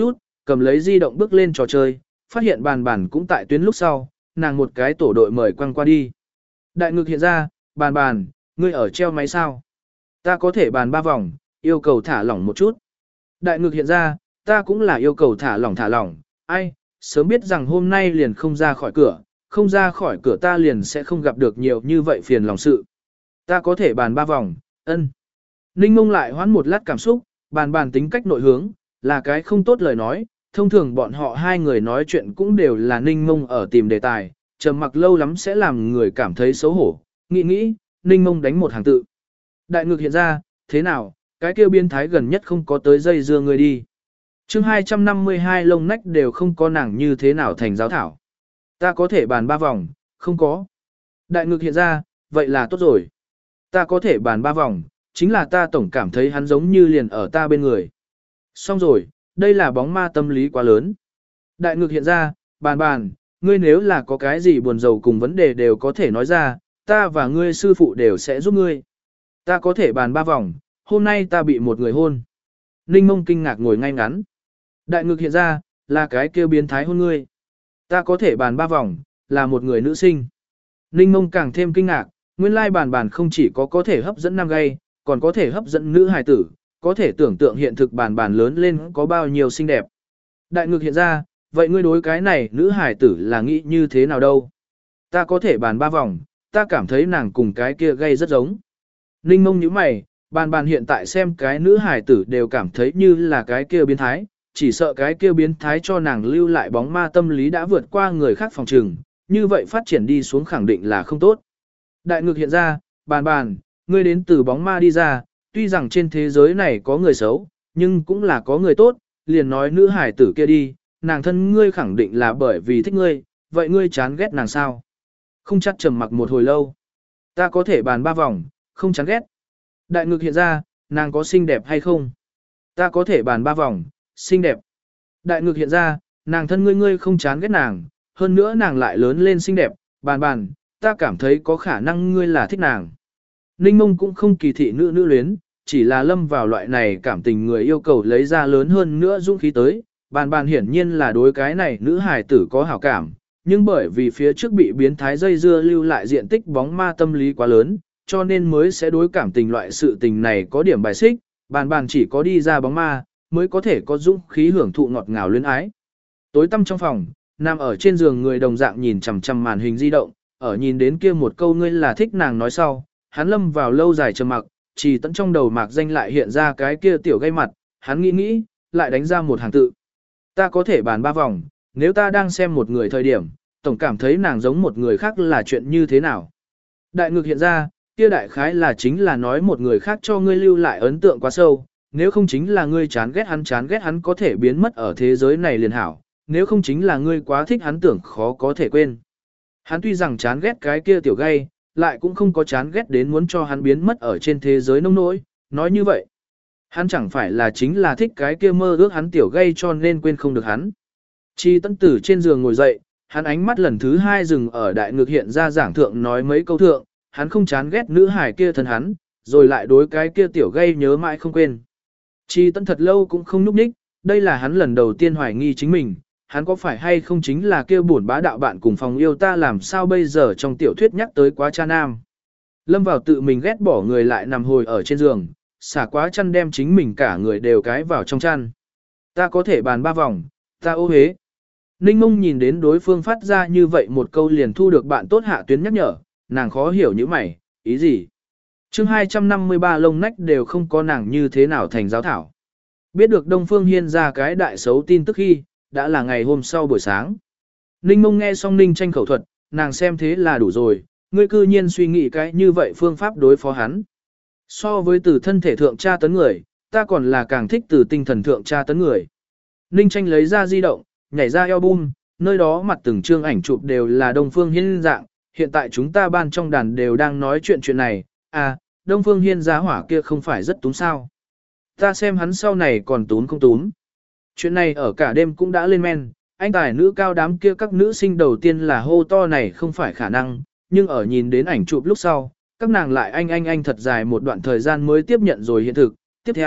cầm lấy di động bước lên trò chơi, phát hiện bàn bàn cũng tại tuyến lúc sau, nàng một cái tổ đội mời quăng qua đi. Đại ngực hiện ra, bàn bàn, ngươi ở treo máy sao? Ta có thể bàn ba vòng, yêu cầu thả lỏng một chút. Đại ngực hiện ra, ta cũng là yêu cầu thả lỏng thả lỏng, ai, sớm biết rằng hôm nay liền không ra khỏi cửa, không ra khỏi cửa ta liền sẽ không gặp được nhiều như vậy phiền lòng sự. Ta có thể bàn ba vòng, ân. Ninh Mông lại hoãn một lát cảm xúc, bàn bàn tính cách nội hướng, là cái không tốt lời nói, thông thường bọn họ hai người nói chuyện cũng đều là Ninh Mông ở tìm đề tài, trầm mặc lâu lắm sẽ làm người cảm thấy xấu hổ, nghĩ nghĩ, Ninh Mông đánh một hàng tự. Đại ngực hiện ra, thế nào, cái kêu biến thái gần nhất không có tới dây dưa người đi. chương hai trăm năm mươi hai lông nách đều không có nàng như thế nào thành giáo thảo. Ta có thể bàn ba vòng, không có. Đại ngực hiện ra, vậy là tốt rồi. Ta có thể bàn ba vòng, chính là ta tổng cảm thấy hắn giống như liền ở ta bên người. Xong rồi, đây là bóng ma tâm lý quá lớn. Đại ngực hiện ra, bàn bàn, ngươi nếu là có cái gì buồn rầu cùng vấn đề đều có thể nói ra, ta và ngươi sư phụ đều sẽ giúp ngươi. Ta có thể bàn ba vòng, hôm nay ta bị một người hôn. Ninh Mông kinh ngạc ngồi ngay ngắn. Đại ngực hiện ra, là cái kêu biến thái hôn ngươi. Ta có thể bàn ba vòng, là một người nữ sinh. Ninh Mông càng thêm kinh ngạc, nguyên lai bàn bàn không chỉ có có thể hấp dẫn nam gay, còn có thể hấp dẫn nữ hài tử, có thể tưởng tượng hiện thực bàn bàn lớn lên có bao nhiêu xinh đẹp. Đại ngực hiện ra, vậy ngươi đối cái này nữ hài tử là nghĩ như thế nào đâu? Ta có thể bàn ba vòng, ta cảm thấy nàng cùng cái kia gay rất giống. Ninh Mông nhíu mày, bàn bàn hiện tại xem cái nữ hài tử đều cảm thấy như là cái kia biến thái, chỉ sợ cái kia biến thái cho nàng lưu lại bóng ma tâm lý đã vượt qua người khác phòng trừng, như vậy phát triển đi xuống khẳng định là không tốt. Đại ngực hiện ra, bàn bàn, ngươi đến từ bóng ma đi ra, tuy rằng trên thế giới này có người xấu, nhưng cũng là có người tốt, liền nói nữ hải tử kia đi, nàng thân ngươi khẳng định là bởi vì thích ngươi, vậy ngươi chán ghét nàng sao? Không chắc trầm mặc một hồi lâu. Ta có thể bàn ba vòng, không chán ghét. Đại ngực hiện ra, nàng có xinh đẹp hay không? Ta có thể bàn ba vòng, xinh đẹp. Đại ngực hiện ra, nàng thân ngươi ngươi không chán ghét nàng, hơn nữa nàng lại lớn lên xinh đẹp, bàn bàn, ta cảm thấy có khả năng ngươi là thích nàng. Ninh Mông cũng không kỳ thị nữ nữ luyến, chỉ là lâm vào loại này cảm tình người yêu cầu lấy ra lớn hơn nữa dũng khí tới, bàn bàn hiển nhiên là đối cái này nữ hài tử có hảo cảm, nhưng bởi vì phía trước bị biến thái dây dưa lưu lại diện tích bóng ma tâm lý quá lớn, cho nên mới sẽ đối cảm tình loại sự tình này có điểm bài xích, bàn bàn chỉ có đi ra bóng ma, mới có thể có dũng khí hưởng thụ ngọt ngào luyến ái. Tối tăm trong phòng, nằm ở trên giường người đồng dạng nhìn chằm chằm màn hình di động, ở nhìn đến kia một câu ngươi là thích nàng nói sau, hắn lâm vào lâu dài trầm mặc, chỉ tận trong đầu mạc danh lại hiện ra cái kia tiểu gây mặt, hắn nghĩ nghĩ, lại đánh ra một hàng tự. Ta có thể bàn ba vòng, nếu ta đang xem một người thời điểm, tổng cảm thấy nàng giống một người khác là chuyện như thế nào. Đại ngực hiện ra, kia đại khái là chính là nói một người khác cho ngươi lưu lại ấn tượng quá sâu, nếu không chính là ngươi chán ghét hắn chán ghét hắn có thể biến mất ở thế giới này liền hảo, nếu không chính là ngươi quá thích hắn tưởng khó có thể quên. Hắn tuy rằng chán ghét cái kia tiểu gay, lại cũng không có chán ghét đến muốn cho hắn biến mất ở trên thế giới nông nỗi, nói như vậy. Hắn chẳng phải là chính là thích cái kia mơ ước hắn tiểu gay cho nên quên không được hắn. Chi Tấn Tử trên giường ngồi dậy, hắn ánh mắt lần thứ hai dừng ở đại ngực hiện ra giảng thượng nói mấy câu thượng, hắn không chán ghét nữ hải kia thân hắn, rồi lại đối cái kia tiểu gay nhớ mãi không quên. Chi Tấn thật lâu cũng không núp ních, đây là hắn lần đầu tiên hoài nghi chính mình, hắn có phải hay không chính là kia buồn bá đạo bạn cùng phòng yêu ta làm sao bây giờ trong tiểu thuyết nhắc tới quá cha nam. Lâm vào tự mình ghét bỏ người lại nằm hồi ở trên giường, xả quá chăn đem chính mình cả người đều cái vào trong chăn. Ta có thể bàn ba vòng, ta ô hế. Ninh Mông nhìn đến đối phương phát ra như vậy một câu liền thu được bạn tốt hạ tuyến nhắc nhở, nàng khó hiểu như mày, ý gì. chương hai trăm năm mươi ba lông nách đều không có nàng như thế nào thành giáo thảo. Biết được Đông Phương Hiên ra cái đại xấu tin tức khi, đã là ngày hôm sau buổi sáng. Ninh Mông nghe xong Ninh Tranh khẩu thuật, nàng xem thế là đủ rồi, ngươi cư nhiên suy nghĩ cái như vậy phương pháp đối phó hắn. So với từ thân thể thượng tra tấn người, ta còn là càng thích từ tinh thần thượng tra tấn người. Ninh Tranh lấy ra di động, nhảy ra album, nơi đó mặt từng chương ảnh chụp đều là Đông Phương Hiên dạng, hiện tại chúng ta ban trong đàn đều đang nói chuyện chuyện này, à, Đông Phương Hiên giá hỏa kia không phải rất túm sao. Ta xem hắn sau này còn túm không túm. Chuyện này ở cả đêm cũng đã lên men, anh tài nữ cao đám kia các nữ sinh đầu tiên là hô to này không phải khả năng, nhưng ở nhìn đến ảnh chụp lúc sau, các nàng lại anh anh anh thật dài một đoạn thời gian mới tiếp nhận rồi hiện thực. Tiếp theo,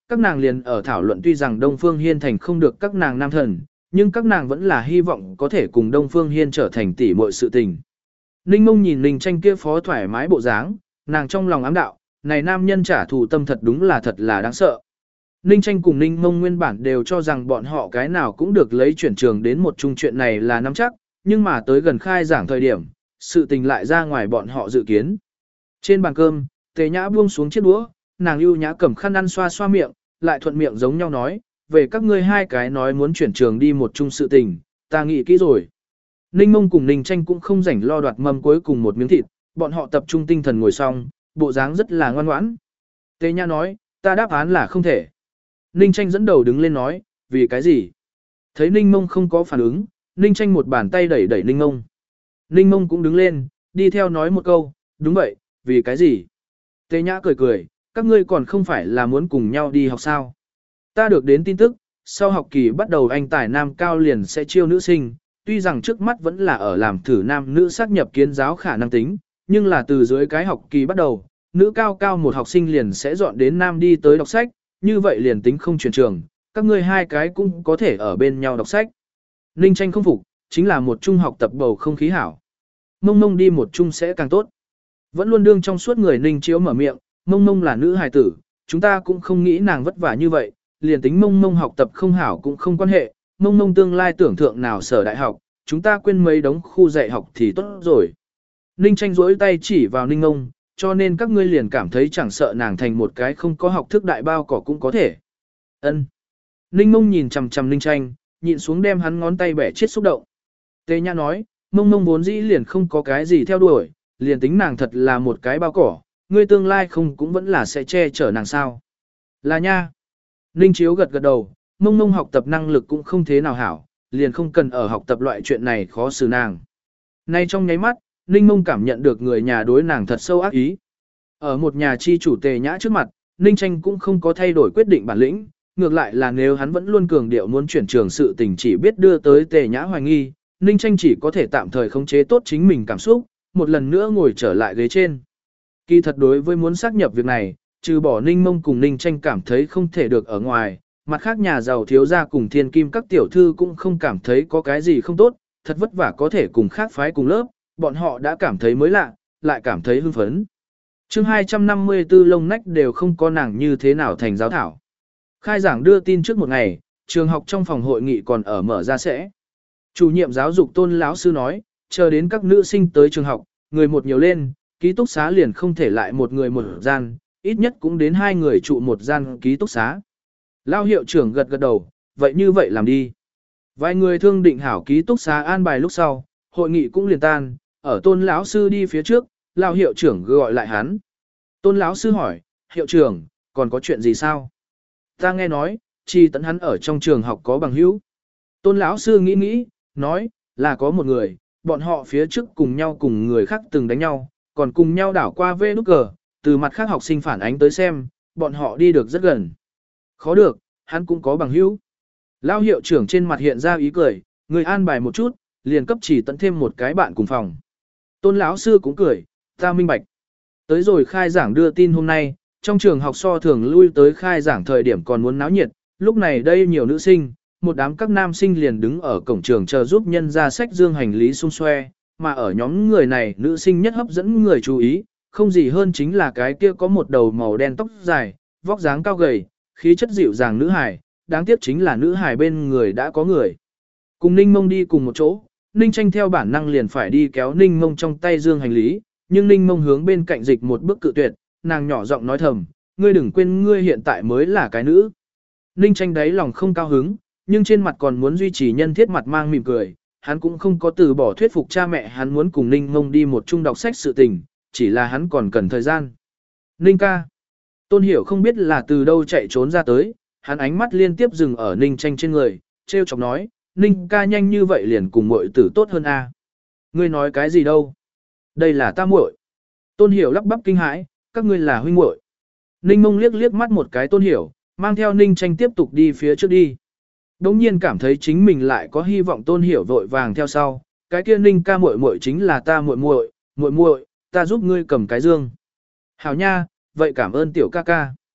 các nàng liền ở thảo luận tuy rằng Đông Phương Hiên thành không được các nàng nam thần, nhưng các nàng vẫn là hy vọng có thể cùng Đông Phương Hiên trở thành tỷ muội sự tình. Ninh Mông nhìn Ninh Tranh kia phó thoải mái bộ dáng, nàng trong lòng ám đạo, này nam nhân trả thù tâm thật đúng là thật là đáng sợ. Ninh Tranh cùng Ninh Mông nguyên bản đều cho rằng bọn họ cái nào cũng được lấy chuyển trường đến một chung chuyện này là nắm chắc, nhưng mà tới gần khai giảng thời điểm, sự tình lại ra ngoài bọn họ dự kiến. Trên bàn cơm, Tề Nhã buông xuống chiếc đũa, nàng ưu nhã cầm khăn ăn xoa xoa miệng, lại thuận miệng giống nhau nói, về các ngươi hai cái nói muốn chuyển trường đi một chung sự tình, ta nghĩ kỹ rồi. Ninh Mông cùng Ninh Tranh cũng không rảnh lo đoạt mâm cuối cùng một miếng thịt, bọn họ tập trung tinh thần ngồi xong, bộ dáng rất là ngoan ngoãn. Tề Nhã nói, ta đáp án là không thể. Ninh Tranh dẫn đầu đứng lên nói, vì cái gì? Thấy Ninh Mông không có phản ứng, Ninh Tranh một bàn tay đẩy đẩy Ninh Mông. Ninh Mông cũng đứng lên, đi theo nói một câu, đúng vậy, vì cái gì? Tề Nhã cười cười, các ngươi còn không phải là muốn cùng nhau đi học sao? Ta được đến tin tức, sau học kỳ bắt đầu anh tài nam cao liền sẽ chiêu nữ sinh, tuy rằng trước mắt vẫn là ở làm thử nam nữ xác nhập kiến giáo khả năng tính, nhưng là từ dưới cái học kỳ bắt đầu, nữ cao cao một học sinh liền sẽ dọn đến nam đi tới đọc sách, như vậy liền tính không chuyển trường, các ngươi hai cái cũng có thể ở bên nhau đọc sách. Ninh Tranh không phục, chính là một chung học tập bầu không khí hảo. Mông Mông đi một chung sẽ càng tốt. Vẫn luôn đương trong suốt người Ninh Chiếu mở miệng, Mông Mông là nữ hài tử, chúng ta cũng không nghĩ nàng vất vả như vậy, liền tính Mông Mông học tập không hảo cũng không quan hệ, Mông Mông tương lai tưởng thượng nào sở đại học, chúng ta quên mấy đống khu dạy học thì tốt rồi. Ninh Tranh duỗi tay chỉ vào Ninh Mông, cho nên các ngươi liền cảm thấy chẳng sợ nàng thành một cái không có học thức đại bao cỏ cũng có thể. Ân. Ninh Mông nhìn chằm chằm Ninh Tranh, nhịn xuống đem hắn ngón tay bẻ chết xúc động. Tề Nhã nói, Mông Mông vốn dĩ liền không có cái gì theo đuổi, liền tính nàng thật là một cái bao cỏ, ngươi tương lai không cũng vẫn là sẽ che chở nàng sao. Là nha. Ninh Chiếu gật gật đầu, Mông Mông học tập năng lực cũng không thế nào hảo, liền không cần ở học tập loại chuyện này khó xử nàng. Nay trong nháy mắt, Ninh Mông cảm nhận được người nhà đối nàng thật sâu ác ý. Ở một nhà chi chủ Tề Nhã trước mặt, Ninh Tranh cũng không có thay đổi quyết định bản lĩnh, ngược lại là nếu hắn vẫn luôn cường điệu muốn chuyển trường sự tình chỉ biết đưa tới Tề Nhã hoài nghi, Ninh Tranh chỉ có thể tạm thời khống chế tốt chính mình cảm xúc, một lần nữa ngồi trở lại ghế trên. Kỳ thật đối với muốn xác nhập việc này, trừ bỏ Ninh Mông cùng Ninh Tranh cảm thấy không thể được ở ngoài, mặt khác nhà giàu thiếu gia cùng thiên kim các tiểu thư cũng không cảm thấy có cái gì không tốt, thật vất vả có thể cùng khác phái cùng lớp, bọn họ đã cảm thấy mới lạ, lại cảm thấy hưng phấn. chương hai trăm năm mươi tư lông nách đều không có nàng như thế nào thành giáo thảo. Khai giảng đưa tin trước một ngày, trường học trong phòng hội nghị còn ở mở ra sẽ. Chủ nhiệm giáo dục Tôn lão sư nói, chờ đến các nữ sinh tới trường học, người một nhiều lên, ký túc xá liền không thể lại một người một gian, ít nhất cũng đến hai người trụ một gian ký túc xá. Lao hiệu trưởng gật gật đầu, vậy như vậy làm đi. Vài người thương định hảo ký túc xá an bài lúc sau, hội nghị cũng liền tan, ở Tôn lão sư đi phía trước, Lao hiệu trưởng gọi lại hắn. Tôn lão sư hỏi, hiệu trưởng, còn có chuyện gì sao? Ta nghe nói, chi tấn hắn ở trong trường học có bằng hữu. Tôn lão sư nghĩ nghĩ, nói, là có một người, bọn họ phía trước cùng nhau cùng người khác từng đánh nhau, còn cùng nhau đảo qua vê nút cờ, từ mặt khác học sinh phản ánh tới xem, bọn họ đi được rất gần. Khó được, hắn cũng có bằng hữu. Lao hiệu trưởng trên mặt hiện ra ý cười, người an bài một chút, liền cấp chỉ tận thêm một cái bạn cùng phòng. Tôn lão sư cũng cười, ta minh bạch. Tới rồi khai giảng đưa tin hôm nay, trong trường học so thường lui tới khai giảng thời điểm còn muốn náo nhiệt, lúc này đây nhiều nữ sinh, một đám các nam sinh liền đứng ở cổng trường chờ giúp nhân ra sách dương hành lý xung xoe, mà ở nhóm người này nữ sinh nhất hấp dẫn người chú ý, không gì hơn chính là cái kia có một đầu màu đen tóc dài, vóc dáng cao gầy, khí chất dịu dàng nữ hài, đáng tiếc chính là nữ hài bên người đã có người. Cùng Ninh Mông đi cùng một chỗ, Ninh Tranh theo bản năng liền phải đi kéo Ninh Mông trong tay dương hành lý, nhưng Ninh Mông hướng bên cạnh dịch một bước cự tuyệt, nàng nhỏ giọng nói thầm, ngươi đừng quên ngươi hiện tại mới là cái nữ. Ninh Tranh đáy lòng không cao hứng, nhưng trên mặt còn muốn duy trì nhân thiết mặt mang mỉm cười, hắn cũng không có từ bỏ thuyết phục cha mẹ hắn muốn cùng Ninh Mông đi một chung đọc sách sự tình, chỉ là hắn còn cần thời gian. Ninh ca. Tôn Hiểu không biết là từ đâu chạy trốn ra tới, hắn ánh mắt liên tiếp dừng ở Ninh Tranh trên người, trêu chọc nói, Ninh ca nhanh như vậy liền cùng muội tử tốt hơn a. Ngươi nói cái gì đâu? Đây là ta muội. Tôn Hiểu lắp bắp kinh hãi, các ngươi là huynh muội. Ninh Mông liếc liếc mắt một cái Tôn Hiểu, mang theo Ninh Tranh tiếp tục đi phía trước đi. Đống nhiên cảm thấy chính mình lại có hy vọng Tôn Hiểu vội vàng theo sau, cái kia Ninh ca muội muội chính là ta muội muội, muội muội, ta giúp ngươi cầm cái dương. Hảo nha, vậy cảm ơn tiểu ca ca.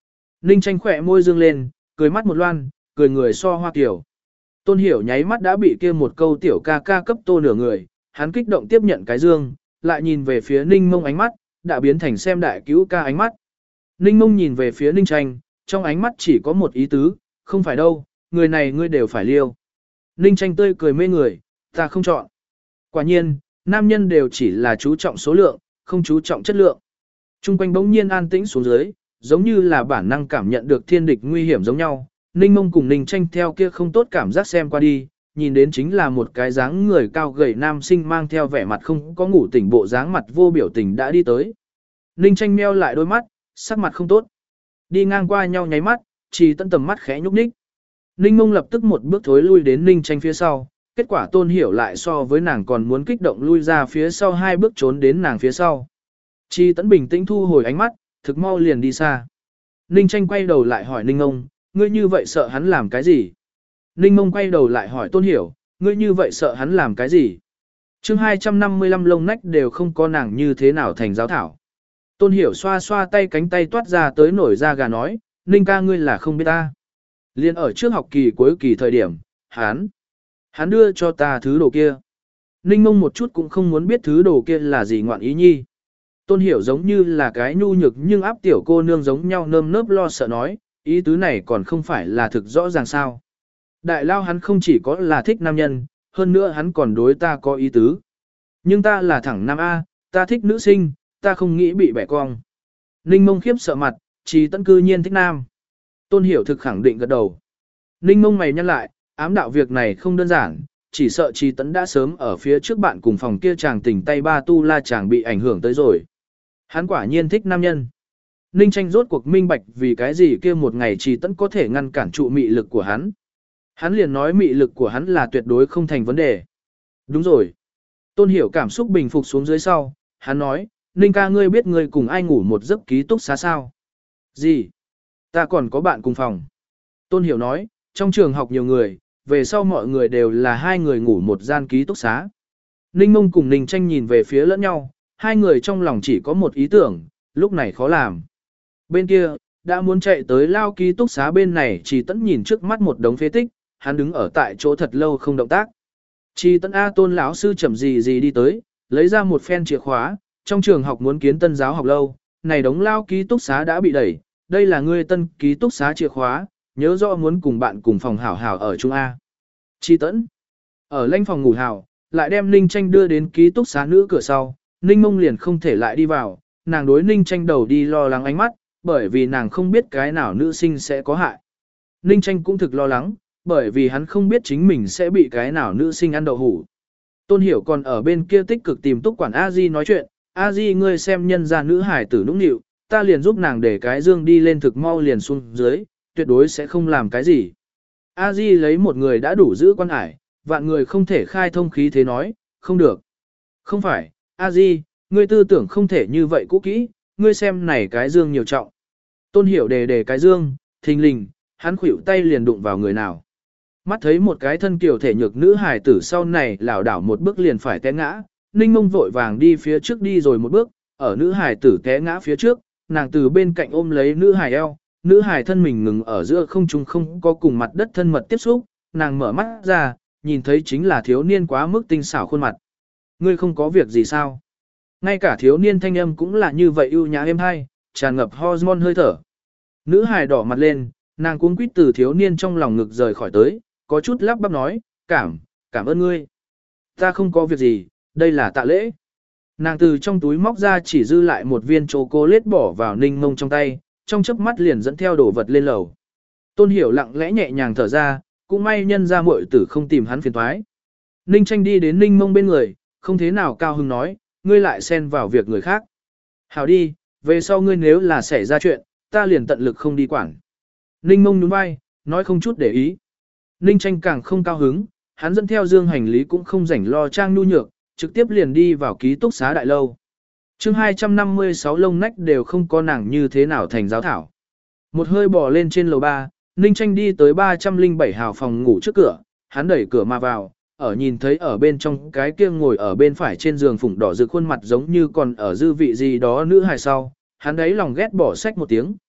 Ninh Tranh khỏe môi dương lên, cười mắt một loan, cười người so hoa kiểu. Tôn Hiểu nháy mắt đã bị kia một câu tiểu ca ca cấp tô nửa người, hắn kích động tiếp nhận cái dương, lại nhìn về phía Ninh Mông ánh mắt, đã biến thành xem đại cứu ca ánh mắt. Ninh Mông nhìn về phía Ninh Tranh, trong ánh mắt chỉ có một ý tứ, không phải đâu, người này ngươi đều phải liêu. Ninh Tranh tươi cười mê người, ta không chọn. Quả nhiên, nam nhân đều chỉ là chú trọng số lượng, không chú trọng chất lượng. Trung quanh bỗng nhiên an tĩnh xuống dưới, giống như là bản năng cảm nhận được thiên địch nguy hiểm giống nhau. Ninh Mông cùng Ninh Tranh theo kia không tốt cảm giác xem qua đi, nhìn đến chính là một cái dáng người cao gầy nam sinh mang theo vẻ mặt không có ngủ tỉnh bộ dáng mặt vô biểu tình đã đi tới. Ninh Tranh meo lại đôi mắt, sắc mặt không tốt. Đi ngang qua nhau nháy mắt, Trì Tẫn tầm mắt khẽ nhúc nhích. Ninh Mông lập tức một bước thối lui đến Ninh Tranh phía sau, kết quả Tôn Hiểu lại so với nàng còn muốn kích động lui ra phía sau hai bước trốn đến nàng phía sau. Trì Tẫn bình tĩnh thu hồi ánh mắt, thực mau liền đi xa. Ninh Tranh quay đầu lại hỏi Ninh Mông, ngươi như vậy sợ hắn làm cái gì? Ninh Mông quay đầu lại hỏi Tôn Hiểu, ngươi như vậy sợ hắn làm cái gì? chương hai trăm năm mươi lăm lông nách đều không có nàng như thế nào thành giáo thảo. Tôn Hiểu xoa xoa tay cánh tay toát ra tới nổi da gà nói, Ninh ca ngươi là không biết ta. Liên ở trước học kỳ cuối kỳ thời điểm, hắn, hắn đưa cho ta thứ đồ kia. Ninh Mông một chút cũng không muốn biết thứ đồ kia là gì ngoạn ý nhi. Tôn Hiểu giống như là cái nhu nhược nhưng áp tiểu cô nương giống nhau nơm nớp lo sợ nói, ý tứ này còn không phải là thực rõ ràng sao. Đại lao hắn không chỉ có là thích nam nhân, hơn nữa hắn còn đối ta có ý tứ. Nhưng ta là thẳng nam A, ta thích nữ sinh, ta không nghĩ bị bẻ cong. Ninh Mông khiếp sợ mặt, Trì Tẫn cư nhiên thích nam. Tôn Hiểu thực khẳng định gật đầu. Ninh Mông mày nhăn lại, ám đạo việc này không đơn giản, chỉ sợ Trì Tẫn đã sớm ở phía trước bạn cùng phòng kia chàng tình tay ba tu la chàng bị ảnh hưởng tới rồi. Hắn quả nhiên thích nam nhân. Ninh Tranh rốt cuộc minh bạch vì cái gì kia một ngày Trì Tẫn có thể ngăn cản trụ mị lực của hắn. Hắn liền nói mị lực của hắn là tuyệt đối không thành vấn đề. Đúng rồi. Tôn Hiểu cảm xúc bình phục xuống dưới sau, hắn nói, Ninh ca ngươi biết ngươi cùng ai ngủ một giấc ký túc xá sao? Gì? Ta còn có bạn cùng phòng. Tôn Hiểu nói, trong trường học nhiều người, về sau mọi người đều là hai người ngủ một gian ký túc xá. Ninh Mông cùng Ninh Tranh nhìn về phía lẫn nhau, hai người trong lòng chỉ có một ý tưởng, lúc này khó làm. Bên kia, đã muốn chạy tới lao ký túc xá bên này Trì Tẫn nhìn trước mắt một đống phế tích, hắn đứng ở tại chỗ thật lâu không động tác. Trì Tẫn A Tôn lão sư chậm gì gì đi tới, lấy ra một phen chìa khóa, trong trường học muốn kiến tân giáo học lâu, này đống lao ký túc xá đã bị đẩy, đây là ngươi tân ký túc xá chìa khóa, nhớ rõ muốn cùng bạn cùng phòng hảo hảo ở Trung A. Trì Tẫn ở lãnh phòng ngủ hảo, lại đem Ninh Tranh đưa đến ký túc xá nữ cửa sau, Ninh Mông liền không thể lại đi vào, nàng đối Ninh Tranh đầu đi lo lắng ánh mắt, bởi vì nàng không biết cái nào nữ sinh sẽ có hại. Ninh Tranh cũng thực lo lắng, bởi vì hắn không biết chính mình sẽ bị cái nào nữ sinh ăn đậu hủ. Tôn Hiểu còn ở bên kia tích cực tìm túc quản A Di nói chuyện, A Di ngươi xem nhân ra nữ hải tử nũng nịu, ta liền giúp nàng để cái dương đi lên thực mau liền xuống dưới, tuyệt đối sẽ không làm cái gì. A Di lấy một người đã đủ giữ quan ải, vạn người không thể khai thông khí thế nói, không được. Không phải, A Di, ngươi tư tưởng không thể như vậy cũ kỹ, ngươi xem này cái dương nhiều trọng. Tôn Hiểu đề đề cái dương, thình lình, hắn khuỷu tay liền đụng vào người nào. Mắt thấy một cái thân kiều thể nhược nữ hài tử sau này lảo đảo một bước liền phải té ngã, Ninh Mông vội vàng đi phía trước đi rồi một bước, ở nữ hài tử té ngã phía trước, nàng từ bên cạnh ôm lấy nữ hài eo, nữ hài thân mình ngừng ở giữa không trung không có cùng mặt đất thân mật tiếp xúc, nàng mở mắt ra, nhìn thấy chính là thiếu niên quá mức tinh xảo khuôn mặt. Ngươi không có việc gì sao? Ngay cả thiếu niên thanh âm cũng là như vậy ưu nhã êm hay, tràn ngập hormone hơi thở. Nữ hài đỏ mặt lên, nàng cuống quýt từ thiếu niên trong lòng ngực rời khỏi tới, có chút lắp bắp nói, cảm, cảm ơn ngươi. Ta không có việc gì, đây là tạ lễ. Nàng từ trong túi móc ra chỉ dư lại một viên chocolate bỏ vào Ninh Mông trong tay, trong chớp mắt liền dẫn theo đồ vật lên lầu. Tôn Hiểu lặng lẽ nhẹ nhàng thở ra, cũng may nhân ra muội tử không tìm hắn phiền toái. Ninh Tranh đi đến Ninh Mông bên người, không thế nào cao hứng nói, ngươi lại xen vào việc người khác. Hảo đi, về sau ngươi nếu là xảy ra chuyện, ta liền tận lực không đi quản. Ninh Mông nhún vai, nói không chút để ý. Ninh Tranh càng không cao hứng, hắn dẫn theo dương hành lý cũng không rảnh lo trang nhu nhược, trực tiếp liền đi vào ký túc xá đại lâu. chương hai trăm năm mươi sáu lông nách đều không có nàng như thế nào thành giáo thảo. Một hơi bò lên trên lầu ba, Ninh Tranh đi tới ba trăm lẻ bảy hào phòng ngủ trước cửa, hắn đẩy cửa mà vào, ở nhìn thấy ở bên trong cái kia ngồi ở bên phải trên giường phủng đỏ rực khuôn mặt giống như còn ở dư vị gì đó nữ hài sau, hắn đấy lòng ghét bỏ sách một tiếng.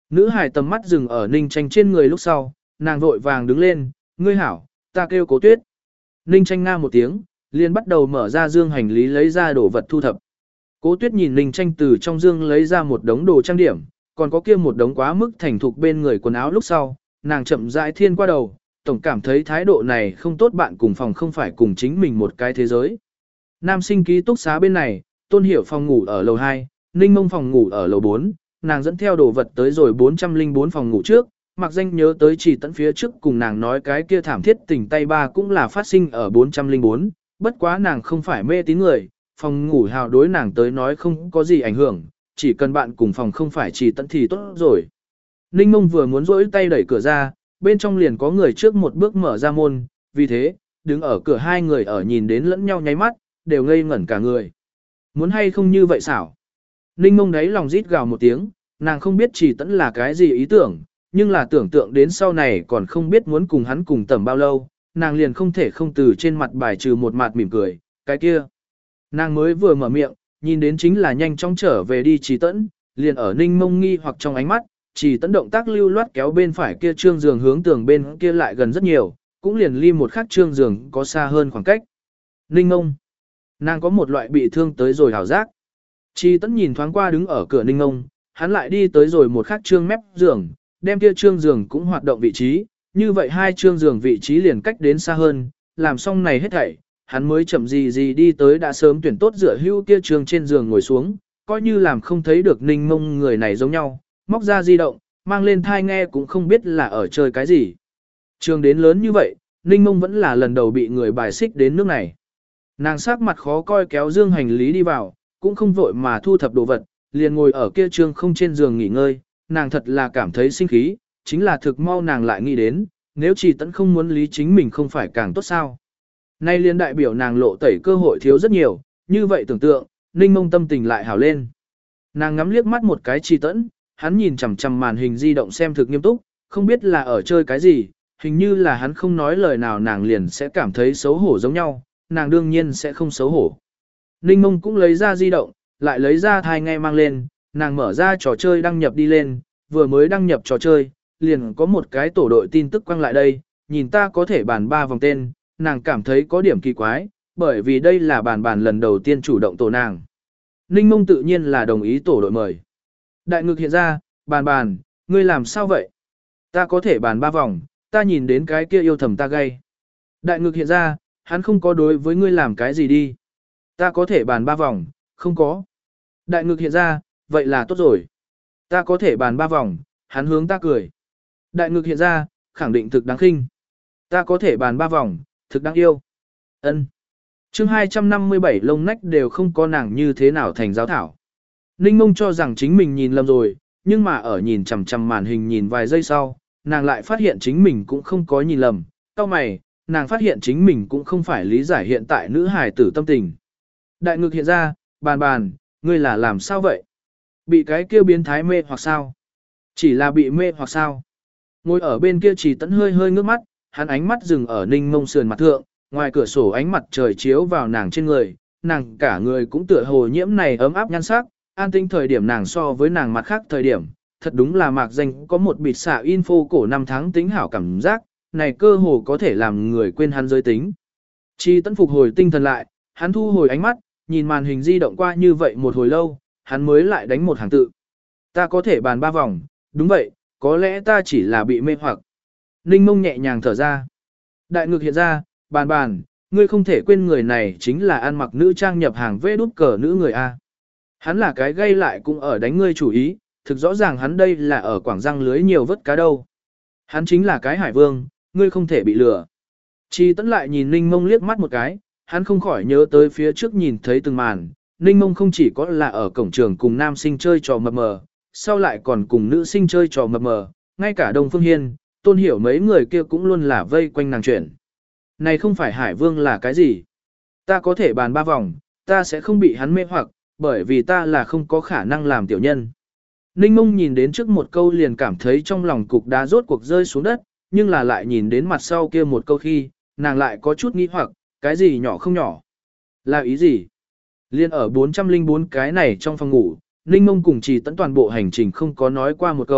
Nữ hài tầm mắt dừng ở Ninh Tranh trên người lúc sau, nàng vội vàng đứng lên, ngươi hảo, ta kêu Cố Tuyết. Ninh Tranh nga một tiếng, liền bắt đầu mở ra dương hành lý lấy ra đồ vật thu thập. Cố Tuyết nhìn Ninh Tranh từ trong dương lấy ra một đống đồ trang điểm, còn có kia một đống quá mức thành thục bên người quần áo lúc sau, nàng chậm rãi thiên qua đầu, tổng cảm thấy thái độ này không tốt, bạn cùng phòng không phải cùng chính mình một cái thế giới. Nam sinh ký túc xá bên này, Tôn Hiểu phòng ngủ ở lầu hai, Ninh Mông phòng ngủ ở lầu bốn, nàng dẫn theo đồ vật tới rồi bốn trăm lẻ bốn phòng ngủ trước, mặc danh nhớ tới chỉ tận phía trước cùng nàng nói cái kia thảm thiết tình tay ba cũng là phát sinh ở bốn trăm lẻ bốn, bất quá nàng không phải mê tín người, phòng ngủ hào đối nàng tới nói không có gì ảnh hưởng, chỉ cần bạn cùng phòng không phải chỉ tận thì tốt rồi. Ninh Mông vừa muốn rỗi tay đẩy cửa ra, bên trong liền có người trước một bước mở ra môn, vì thế, đứng ở cửa hai người ở nhìn đến lẫn nhau nháy mắt, đều ngây ngẩn cả người. Muốn hay không như vậy xảo? Ninh Mông đấy lòng rít gào một tiếng, nàng không biết chỉ tẫn là cái gì ý tưởng, nhưng là tưởng tượng đến sau này còn không biết muốn cùng hắn cùng tầm bao lâu, nàng liền không thể không từ trên mặt bài trừ một mặt mỉm cười, cái kia. Nàng mới vừa mở miệng, nhìn đến chính là nhanh chóng trở về đi Trì Tẫn, liền ở Ninh Mông nghi hoặc trong ánh mắt, Trì Tẫn động tác lưu loát kéo bên phải kia trương giường hướng tường bên kia lại gần rất nhiều, cũng liền ly một khắc trương giường có xa hơn khoảng cách. Ninh Mông, nàng có một loại bị thương tới rồi hảo giác. Trì Tẫn nhìn thoáng qua đứng ở cửa Ninh Mông, hắn lại đi tới rồi một khắc trương mép giường, đem kia trương giường cũng hoạt động vị trí, như vậy hai trương giường vị trí liền cách đến xa hơn, làm xong này hết thảy, hắn mới chậm gì gì đi tới đã sớm tuyển tốt dựa hưu kia trương trên giường ngồi xuống, coi như làm không thấy được Ninh Mông người này giống nhau, móc ra di động, mang lên thai nghe cũng không biết là ở chơi cái gì. Trường đến lớn như vậy, Ninh Mông vẫn là lần đầu bị người bài xích đến nước này. Nàng sắc mặt khó coi kéo dương hành lý đi vào, cũng không vội mà thu thập đồ vật, liền ngồi ở kia trương không trên giường nghỉ ngơi, nàng thật là cảm thấy sinh khí, chính là thực mau nàng lại nghĩ đến, nếu Trì Tẫn không muốn lý chính mình không phải càng tốt sao. Nay liên đại biểu nàng lộ tẩy cơ hội thiếu rất nhiều, như vậy tưởng tượng, Ninh Mông tâm tình lại hảo lên. Nàng ngắm liếc mắt một cái Trì Tẫn, hắn nhìn chằm chằm màn hình di động xem thực nghiêm túc, không biết là ở chơi cái gì, hình như là hắn không nói lời nào nàng liền sẽ cảm thấy xấu hổ giống nhau, nàng đương nhiên sẽ không xấu hổ. Ninh Mông cũng lấy ra di động, lại lấy ra thai nghe mang lên, nàng mở ra trò chơi đăng nhập đi lên, vừa mới đăng nhập trò chơi, liền có một cái tổ đội tin tức quăng lại đây, nhìn ta có thể bàn ba vòng tên, nàng cảm thấy có điểm kỳ quái, bởi vì đây là bàn bàn lần đầu tiên chủ động tổ nàng. Ninh Mông tự nhiên là đồng ý tổ đội mời. Đại ngực hiện ra, bàn bàn, ngươi làm sao vậy? Ta có thể bàn ba vòng, ta nhìn đến cái kia yêu thầm ta gay. Đại ngực hiện ra, hắn không có đối với ngươi làm cái gì đi. Ta có thể bàn ba vòng, không có. Đại ngực hiện ra, vậy là tốt rồi. Ta có thể bàn ba vòng, hắn hướng ta cười. Đại ngực hiện ra, khẳng định thực đáng khinh. Ta có thể bàn ba vòng, thực đáng yêu. Ân. Chương hai trăm năm mươi bảy lông nách đều không có nàng như thế nào thành giáo thảo. Ninh Mông cho rằng chính mình nhìn lầm rồi, nhưng mà ở nhìn chằm chằm màn hình nhìn vài giây sau, nàng lại phát hiện chính mình cũng không có nhìn lầm. Cau mày, nàng phát hiện chính mình cũng không phải lý giải hiện tại nữ hài tử tâm tình. Đại ngực hiện ra, bàn bàn, ngươi là làm sao vậy? Bị cái kia biến thái mê hoặc sao? Chỉ là bị mê hoặc sao? Ngồi ở bên kia Trì Tẫn hơi hơi ngước mắt, hắn ánh mắt dừng ở Ninh Mông sườn mặt thượng, ngoài cửa sổ ánh mặt trời chiếu vào nàng trên người, nàng cả người cũng tựa hồ nhiễm này ấm áp nhan sắc, an tinh thời điểm nàng so với nàng mặt khác thời điểm, thật đúng là mạc danh có một bịt xạ info cổ năm tháng tính hảo cảm giác, này cơ hồ có thể làm người quên hắn giới tính. Trì Tẫn phục hồi tinh thần lại, hắn thu hồi ánh mắt, nhìn màn hình di động qua như vậy một hồi lâu, hắn mới lại đánh một hàng tự. Ta có thể bàn ba vòng, đúng vậy, có lẽ ta chỉ là bị mê hoặc. Ninh Mông nhẹ nhàng thở ra. Đại ngực hiện ra, bàn bàn, ngươi không thể quên người này chính là ăn mặc nữ trang nhập hàng vê đút cờ nữ người A. Hắn là cái gây lại cũng ở đánh ngươi chủ ý, thực rõ ràng hắn đây là ở quảng răng lưới nhiều vớt cá đâu. Hắn chính là cái hải vương, ngươi không thể bị lừa. Trì Tẫn lại nhìn Ninh Mông liếc mắt một cái, hắn không khỏi nhớ tới phía trước nhìn thấy từng màn, Ninh Mông không chỉ có là ở cổng trường cùng nam sinh chơi trò mập mờ, sau lại còn cùng nữ sinh chơi trò mập mờ, ngay cả Đông Phương Hiên, Tôn Hiểu mấy người kia cũng luôn là vây quanh nàng chuyển. Này không phải Hải Vương là cái gì? Ta có thể bàn ba vòng, ta sẽ không bị hắn mê hoặc, bởi vì ta là không có khả năng làm tiểu nhân. Ninh Mông nhìn đến trước một câu liền cảm thấy trong lòng cục đá rốt cuộc rơi xuống đất, nhưng là lại nhìn đến mặt sau kia một câu khi, nàng lại có chút nghi hoặc, cái gì nhỏ không nhỏ? Là ý gì? Liên ở bốn trăm lẻ bốn cái này trong phòng ngủ, Ninh Mông cùng Trì Tẫn toàn bộ hành trình không có nói qua một câu,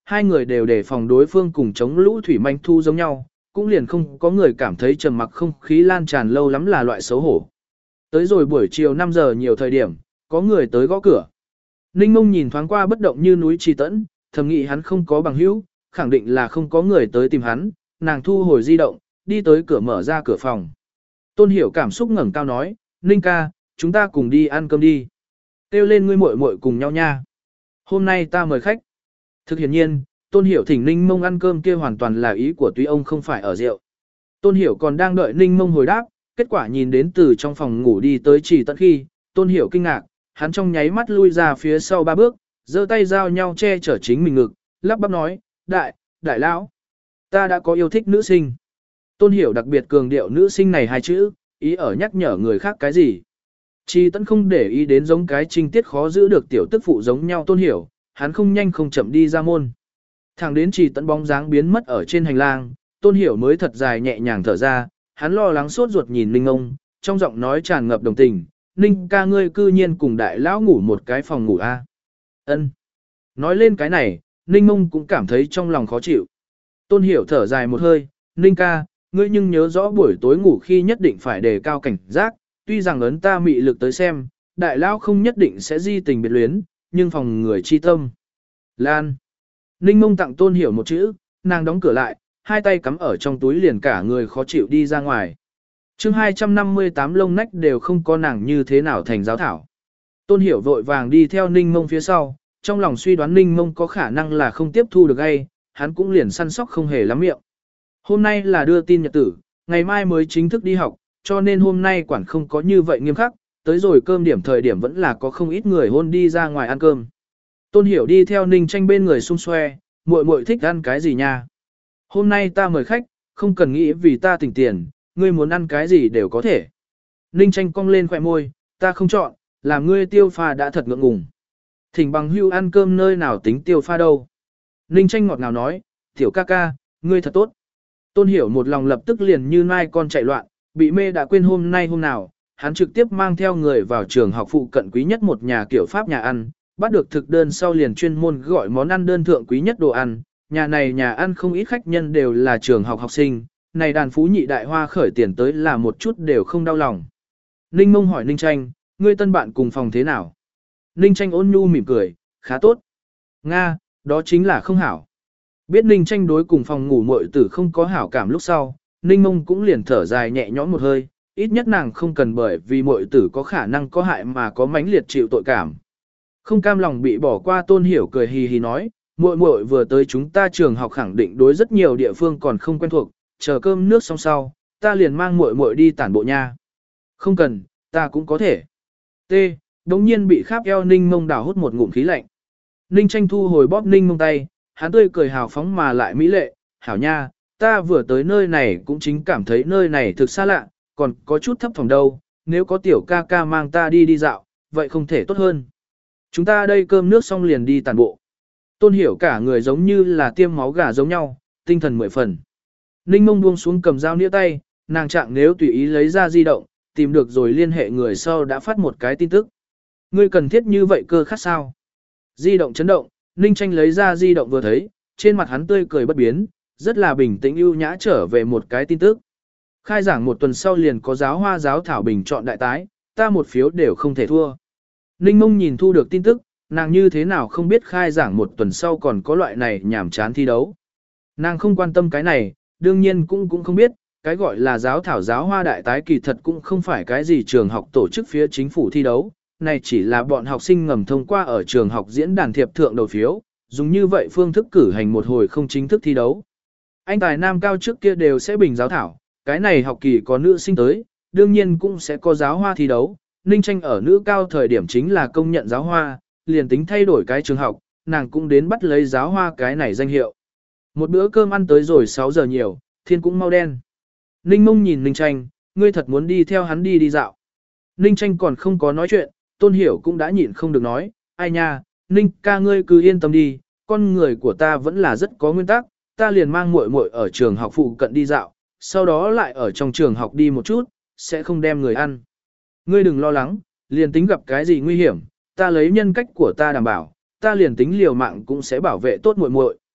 hai người đều đề phòng đối phương cùng chống lũ thủy manh thu giống nhau, cũng liền không có người cảm thấy trầm mặc không khí lan tràn lâu lắm là loại xấu hổ. Tới rồi buổi chiều năm giờ nhiều thời điểm, có người tới gõ cửa. Ninh Mông nhìn thoáng qua bất động như núi Trì Tẫn, thầm nghĩ hắn không có bằng hữu, khẳng định là không có người tới tìm hắn, nàng thu hồi di động, đi tới cửa mở ra cửa phòng. Tôn Hiểu cảm xúc ngẩng cao nói, Ninh ca, chúng ta cùng đi ăn cơm đi. Kêu lên ngươi muội muội cùng nhau nha. Hôm nay ta mời khách. Thực hiện nhiên, Tôn Hiểu thỉnh Ninh Mông ăn cơm kia hoàn toàn là ý của tuy ông không phải ở rượu. Tôn Hiểu còn đang đợi Ninh Mông hồi đáp, kết quả nhìn đến từ trong phòng ngủ đi tới Trì Tẫn khi, Tôn Hiểu kinh ngạc, hắn trong nháy mắt lui ra phía sau ba bước, giơ tay giao nhau che chở chính mình ngực, lắp bắp nói, đại, đại lão, ta đã có yêu thích nữ sinh. Tôn Hiểu đặc biệt cường điệu nữ sinh này hai chữ, ý ở nhắc nhở người khác cái gì. Trì Tẫn không để ý đến giống cái trinh tiết khó giữ được tiểu tức phụ giống nhau Tôn Hiểu, hắn không nhanh không chậm đi ra môn. Thẳng đến Trì Tẫn bóng dáng biến mất ở trên hành lang, Tôn Hiểu mới thật dài nhẹ nhàng thở ra, hắn lo lắng sốt ruột nhìn Ninh ông, trong giọng nói tràn ngập đồng tình, Ninh ca ngươi cư nhiên cùng đại lão ngủ một cái phòng ngủ a. Ân. Nói lên cái này, Ninh Mông cũng cảm thấy trong lòng khó chịu. Tôn Hiểu thở dài một hơi, Ninh ca, ngươi nhưng nhớ rõ buổi tối ngủ khi nhất định phải đề cao cảnh giác, tuy rằng ấn ta mị lực tới xem, đại lão không nhất định sẽ di tình biệt luyến, nhưng phòng người chi tâm. Lan. Ninh Mông tặng Tôn Hiểu một chữ, nàng đóng cửa lại, hai tay cắm ở trong túi liền cả người khó chịu đi ra ngoài. chương hai trăm năm mươi tám lông nách đều không có nàng như thế nào thành giáo thảo. Tôn Hiểu vội vàng đi theo Ninh Mông phía sau, trong lòng suy đoán Ninh Mông có khả năng là không tiếp thu được gay, hắn cũng liền săn sóc không hề lắm miệng. Hôm nay là đưa tin nhật tử, ngày mai mới chính thức đi học, cho nên hôm nay quản không có như vậy nghiêm khắc, tới rồi cơm điểm thời điểm vẫn là có không ít người hôn đi ra ngoài ăn cơm. Tôn Hiểu đi theo Ninh Tranh bên người xung xoe, muội muội thích ăn cái gì nha? Hôm nay ta mời khách, không cần nghĩ vì ta tỉnh tiền, ngươi muốn ăn cái gì đều có thể. Ninh Tranh cong lên khỏe môi, ta không chọn, làm ngươi tiêu pha đã thật ngượng ngùng. Thỉnh bằng hưu ăn cơm nơi nào tính tiêu pha đâu. Ninh Tranh ngọt ngào nói, tiểu ca ca, ngươi thật tốt. Tôn Hiểu một lòng lập tức liền như mai con chạy loạn, bị mê đã quên hôm nay hôm nào, hắn trực tiếp mang theo người vào trường học phụ cận quý nhất một nhà kiểu Pháp nhà ăn, bắt được thực đơn sau liền chuyên môn gọi món ăn đơn thượng quý nhất đồ ăn. Nhà này nhà ăn không ít khách nhân đều là trường học học sinh, này đàn phú nhị đại hoa khởi tiền tới là một chút đều không đau lòng. Ninh Mông hỏi Ninh Tranh, ngươi tân bạn cùng phòng thế nào? Ninh Tranh ôn nhu mỉm cười, khá tốt. Nga, đó chính là không hảo. Biết Ninh Tranh đối cùng phòng ngủ muội tử không có hảo cảm lúc sau, Ninh Mông cũng liền thở dài nhẹ nhõm một hơi, ít nhất nàng không cần bởi vì muội tử có khả năng có hại mà có mãnh liệt chịu tội cảm. Không cam lòng bị bỏ qua Tôn Hiểu cười hì hì nói, muội muội vừa tới chúng ta trường học khẳng định đối rất nhiều địa phương còn không quen thuộc, chờ cơm nước xong sau, ta liền mang muội muội đi tản bộ nha. Không cần, ta cũng có thể. T. Đống nhiên bị kháp eo Ninh Mông đảo hút một ngụm khí lạnh. Ninh Tranh thu hồi bóp Ninh Mông tay, hắn tươi cười hào phóng mà lại mỹ lệ, hảo nha, ta vừa tới nơi này cũng chính cảm thấy nơi này thực xa lạ, còn có chút thấp phòng đâu, nếu có tiểu ca ca mang ta đi đi dạo, vậy không thể tốt hơn. Chúng ta đây cơm nước xong liền đi tản bộ. Tôn Hiểu cả người giống như là tiêm máu gà giống nhau, tinh thần mười phần. Ninh Mông buông xuống cầm dao nĩa tay, nàng trạng nếu tùy ý lấy ra di động, tìm được rồi liên hệ người sau đã phát một cái tin tức. Ngươi cần thiết như vậy cơ khát sao? Di động chấn động, Ninh Tranh lấy ra di động vừa thấy, trên mặt hắn tươi cười bất biến, rất là bình tĩnh ưu nhã trở về một cái tin tức. Khai giảng một tuần sau liền có giáo hoa giáo thảo bình chọn đại tái, ta một phiếu đều không thể thua. Ninh Mông nhìn thu được tin tức, nàng như thế nào không biết khai giảng một tuần sau còn có loại này nhảm chán thi đấu. Nàng không quan tâm cái này, đương nhiên cũng cũng không biết, cái gọi là giáo thảo giáo hoa đại tái kỳ thật cũng không phải cái gì trường học tổ chức phía chính phủ thi đấu, này chỉ là bọn học sinh ngầm thông qua ở trường học diễn đàn thiệp thượng đầu phiếu, dùng như vậy phương thức cử hành một hồi không chính thức thi đấu. Anh tài nam cao trước kia đều sẽ bình giáo thảo, cái này học kỳ có nữ sinh tới, đương nhiên cũng sẽ có giáo hoa thi đấu. Ninh Tranh ở nữ cao thời điểm chính là công nhận giáo hoa, liền tính thay đổi cái trường học, nàng cũng đến bắt lấy giáo hoa cái này danh hiệu. Một bữa cơm ăn tới rồi sáu giờ nhiều, thiên cũng mau đen. Ninh Mông nhìn Ninh Tranh, ngươi thật muốn đi theo hắn đi đi dạo. Ninh Tranh còn không có nói chuyện, Tôn Hiểu cũng đã nhịn không được nói, ai nha, Ninh ca ngươi cứ yên tâm đi, con người của ta vẫn là rất có nguyên tắc, ta liền mang muội muội ở trường học phụ cận đi dạo, sau đó lại ở trong trường học đi một chút, sẽ không đem người ăn. Ngươi đừng lo lắng, liền tính gặp cái gì nguy hiểm, ta lấy nhân cách của ta đảm bảo, ta liền tính liều mạng cũng sẽ bảo vệ tốt muội muội.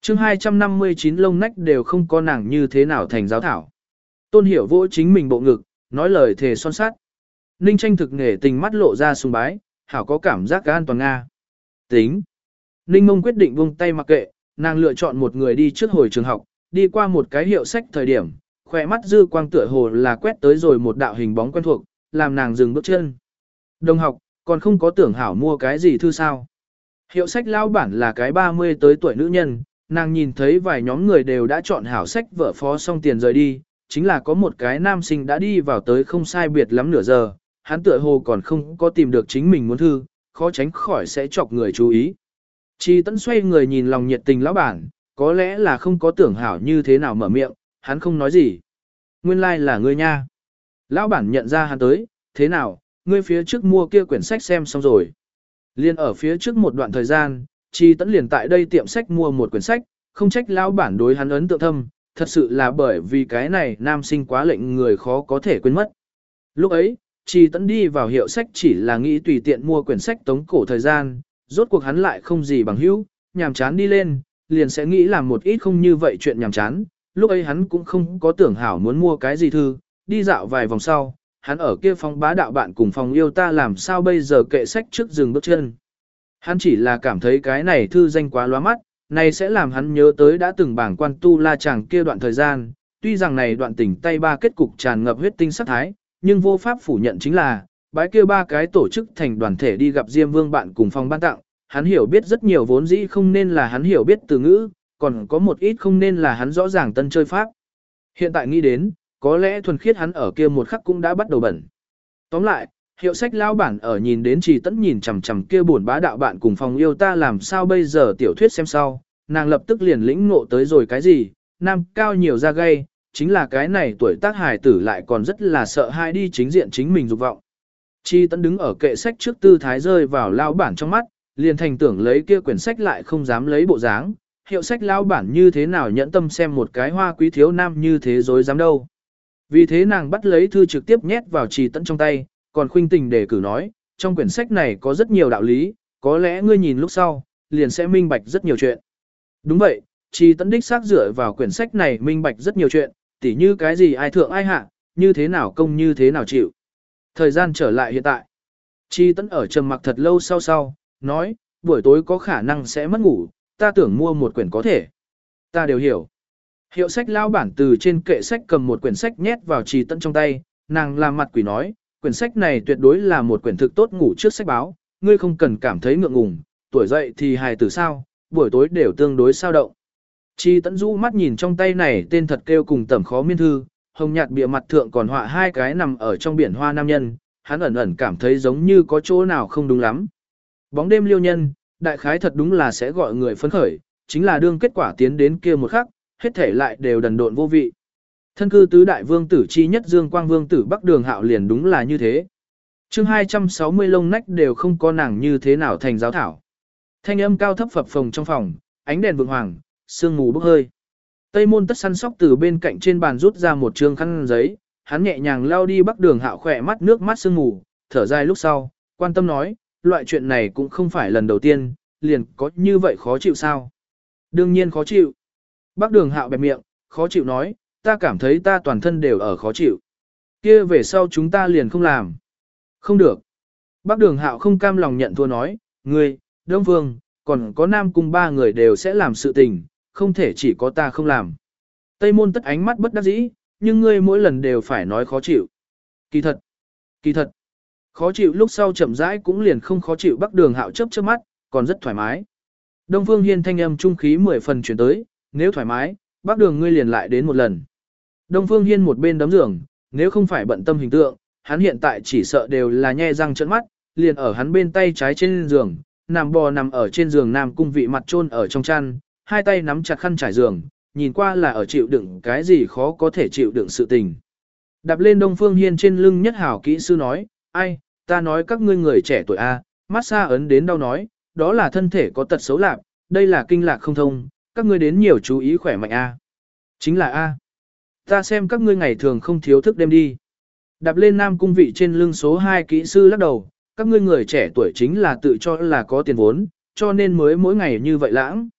chương hai trăm năm mươi chín lông nách đều không có nàng như thế nào thành giáo thảo. Tôn Hiểu vỗ chính mình bộ ngực, nói lời thề son sát. Ninh Tranh thực nghề tình mắt lộ ra sùng bái, hảo có cảm giác an toàn Nga. Tính. Ninh Mông quyết định buông tay mặc kệ, nàng lựa chọn một người đi trước hồi trường học, đi qua một cái hiệu sách thời điểm, khỏe mắt dư quang tựa hồ là quét tới rồi một đạo hình bóng quen thuộc, làm nàng dừng bước chân. Đồng học, còn không có tưởng hảo mua cái gì thư sao. Hiệu sách lao bản là cái ba mươi tới tuổi nữ nhân, nàng nhìn thấy vài nhóm người đều đã chọn hảo sách vợ phó xong tiền rời đi, chính là có một cái nam sinh đã đi vào tới không sai biệt lắm nửa giờ, hắn tựa hồ còn không có tìm được chính mình muốn thư, khó tránh khỏi sẽ chọc người chú ý. Chi Tấn xoay người nhìn lòng nhiệt tình lão bản, có lẽ là không có tưởng hảo như thế nào mở miệng, hắn không nói gì. Nguyên lai like là ngươi nha. Lão bản nhận ra hắn tới, thế nào, ngươi phía trước mua kia quyển sách xem xong rồi. Liên ở phía trước một đoạn thời gian, Chi Tấn liền tại đây tiệm sách mua một quyển sách, không trách lão bản đối hắn ấn tượng thâm, thật sự là bởi vì cái này nam sinh quá lệnh người khó có thể quên mất. Lúc ấy, Chi Tấn đi vào hiệu sách chỉ là nghĩ tùy tiện mua quyển sách tống cổ thời gian, rốt cuộc hắn lại không gì bằng hữu, nhàm chán đi lên, liền sẽ nghĩ làm một ít không như vậy chuyện nhàm chán. Lúc ấy hắn cũng không có tưởng hảo muốn mua cái gì thư, đi dạo vài vòng sau, hắn ở kia phòng bá đạo bạn cùng phòng yêu ta làm sao bây giờ kệ sách trước dừng bước chân. Hắn chỉ là cảm thấy cái này thư danh quá lóa mắt, này sẽ làm hắn nhớ tới đã từng bảng quan tu la chàng kia đoạn thời gian, tuy rằng này đoạn tình tay ba kết cục tràn ngập huyết tinh sắc thái, nhưng vô pháp phủ nhận chính là, bái kia ba cái tổ chức thành đoàn thể đi gặp Diêm Vương bạn cùng phòng ban tặng, hắn hiểu biết rất nhiều vốn dĩ không nên là hắn hiểu biết từ ngữ, còn có một ít không nên là hắn rõ ràng tân chơi pháp. Hiện tại nghĩ đến, có lẽ thuần khiết hắn ở kia một khắc cũng đã bắt đầu bẩn. Tóm lại, hiệu sách lao bản ở nhìn đến Trì Tẫn nhìn chằm chằm kia buồn bá đạo bạn cùng phòng yêu ta làm sao bây giờ tiểu thuyết xem sau, nàng lập tức liền lĩnh ngộ tới rồi cái gì, nam cao nhiều da gay, chính là cái này tuổi tác hài tử lại còn rất là sợ hãi đi chính diện chính mình dục vọng. Chi Tẫn đứng ở kệ sách trước tư thái rơi vào lao bản trong mắt, liền thành tưởng lấy kia quyển sách lại không dám lấy bộ dáng, hiệu sách lao bản như thế nào nhẫn tâm xem một cái hoa quý thiếu nam như thế dối dám đâu. Vì thế nàng bắt lấy thư trực tiếp nhét vào Trì Tẫn trong tay, còn khuynh tình để cử nói, trong quyển sách này có rất nhiều đạo lý, có lẽ ngươi nhìn lúc sau, liền sẽ minh bạch rất nhiều chuyện. Đúng vậy, Trì Tẫn đích xác dựa vào quyển sách này minh bạch rất nhiều chuyện, tỉ như cái gì ai thượng ai hạ, như thế nào công như thế nào chịu. Thời gian trở lại hiện tại. Trì Tẫn ở trầm mặc thật lâu sau sau, nói, buổi tối có khả năng sẽ mất ngủ, ta tưởng mua một quyển có thể. Ta đều hiểu. Hiệu sách lao bản từ trên kệ sách cầm một quyển sách nhét vào Trì Tẫn trong tay, nàng làm mặt quỷ nói, quyển sách này tuyệt đối là một quyển thực tốt ngủ trước sách báo, ngươi không cần cảm thấy ngượng ngùng, tuổi dậy thì hài tử sao, buổi tối đều tương đối sao động. Trì Tẫn rũ mắt nhìn trong tay này tên thật kêu cùng tẩm khó miên thư, hồng nhạt bìa mặt thượng còn họa hai cái nằm ở trong biển hoa nam nhân, hắn ẩn ẩn cảm thấy giống như có chỗ nào không đúng lắm. Bóng đêm liêu nhân, đại khái thật đúng là sẽ gọi người phấn khởi, chính là đương kết quả tiến đến kia một khắc, hết thể lại đều đần độn vô vị. Thân cư tứ đại vương tử chi nhất Dương Quang Vương tử Bắc Đường Hạo liền đúng là như thế. Chương hai trăm sáu mươi lông nách đều không có nàng như thế nào thành giáo thảo. Thanh âm cao thấp phập phồng trong phòng, ánh đèn vượng hoàng, sương mù bốc hơi. Tây Môn Tất săn sóc từ bên cạnh trên bàn rút ra một trương khăn giấy, hắn nhẹ nhàng lau đi Bắc Đường Hạo khỏe mắt nước mắt sương mù, thở dài lúc sau, quan tâm nói, loại chuyện này cũng không phải lần đầu tiên, liền có như vậy khó chịu sao? Đương nhiên khó chịu. Bắc Đường Hạo bẹp miệng, khó chịu nói, ta cảm thấy ta toàn thân đều ở khó chịu. Kia về sau chúng ta liền không làm. Không được. Bắc Đường Hạo không cam lòng nhận thua nói, ngươi, Đông Phương, còn có Nam Cung ba người đều sẽ làm sự tình, không thể chỉ có ta không làm. Tây Môn Tất ánh mắt bất đắc dĩ, nhưng ngươi mỗi lần đều phải nói khó chịu. Kỳ thật, kỳ thật. Khó chịu lúc sau chậm rãi cũng liền không khó chịu. Bắc Đường Hạo chớp chớp mắt, còn rất thoải mái. Đông Phương Hiên thanh âm trung khí mười phần chuyển tới, nếu thoải mái, Bắc Đường ngươi liền lại đến một lần. Đông Phương Hiên một bên đấm giường, nếu không phải bận tâm hình tượng, hắn hiện tại chỉ sợ đều là nhe răng trợn mắt, liền ở hắn bên tay trái trên giường, nằm bò nằm ở trên giường Nam Cung Vị mặt chôn ở trong chăn, hai tay nắm chặt khăn trải giường, nhìn qua là ở chịu đựng cái gì khó có thể chịu đựng sự tình. Đạp lên Đông Phương Hiên trên lưng nhất hảo kỹ sư nói, ai, ta nói các ngươi người trẻ tuổi A, massage ấn đến đau nói, đó là thân thể có tật xấu lạc, đây là kinh lạc không thông, các ngươi đến nhiều chú ý khỏe mạnh A. Chính là A. Ta xem các ngươi ngày thường không thiếu thức đêm đi. Đạp lên Nam Cung Vị trên lưng số hai kỹ sư lắc đầu, các ngươi người trẻ tuổi chính là tự cho là có tiền vốn, cho nên mới mỗi ngày như vậy lãng.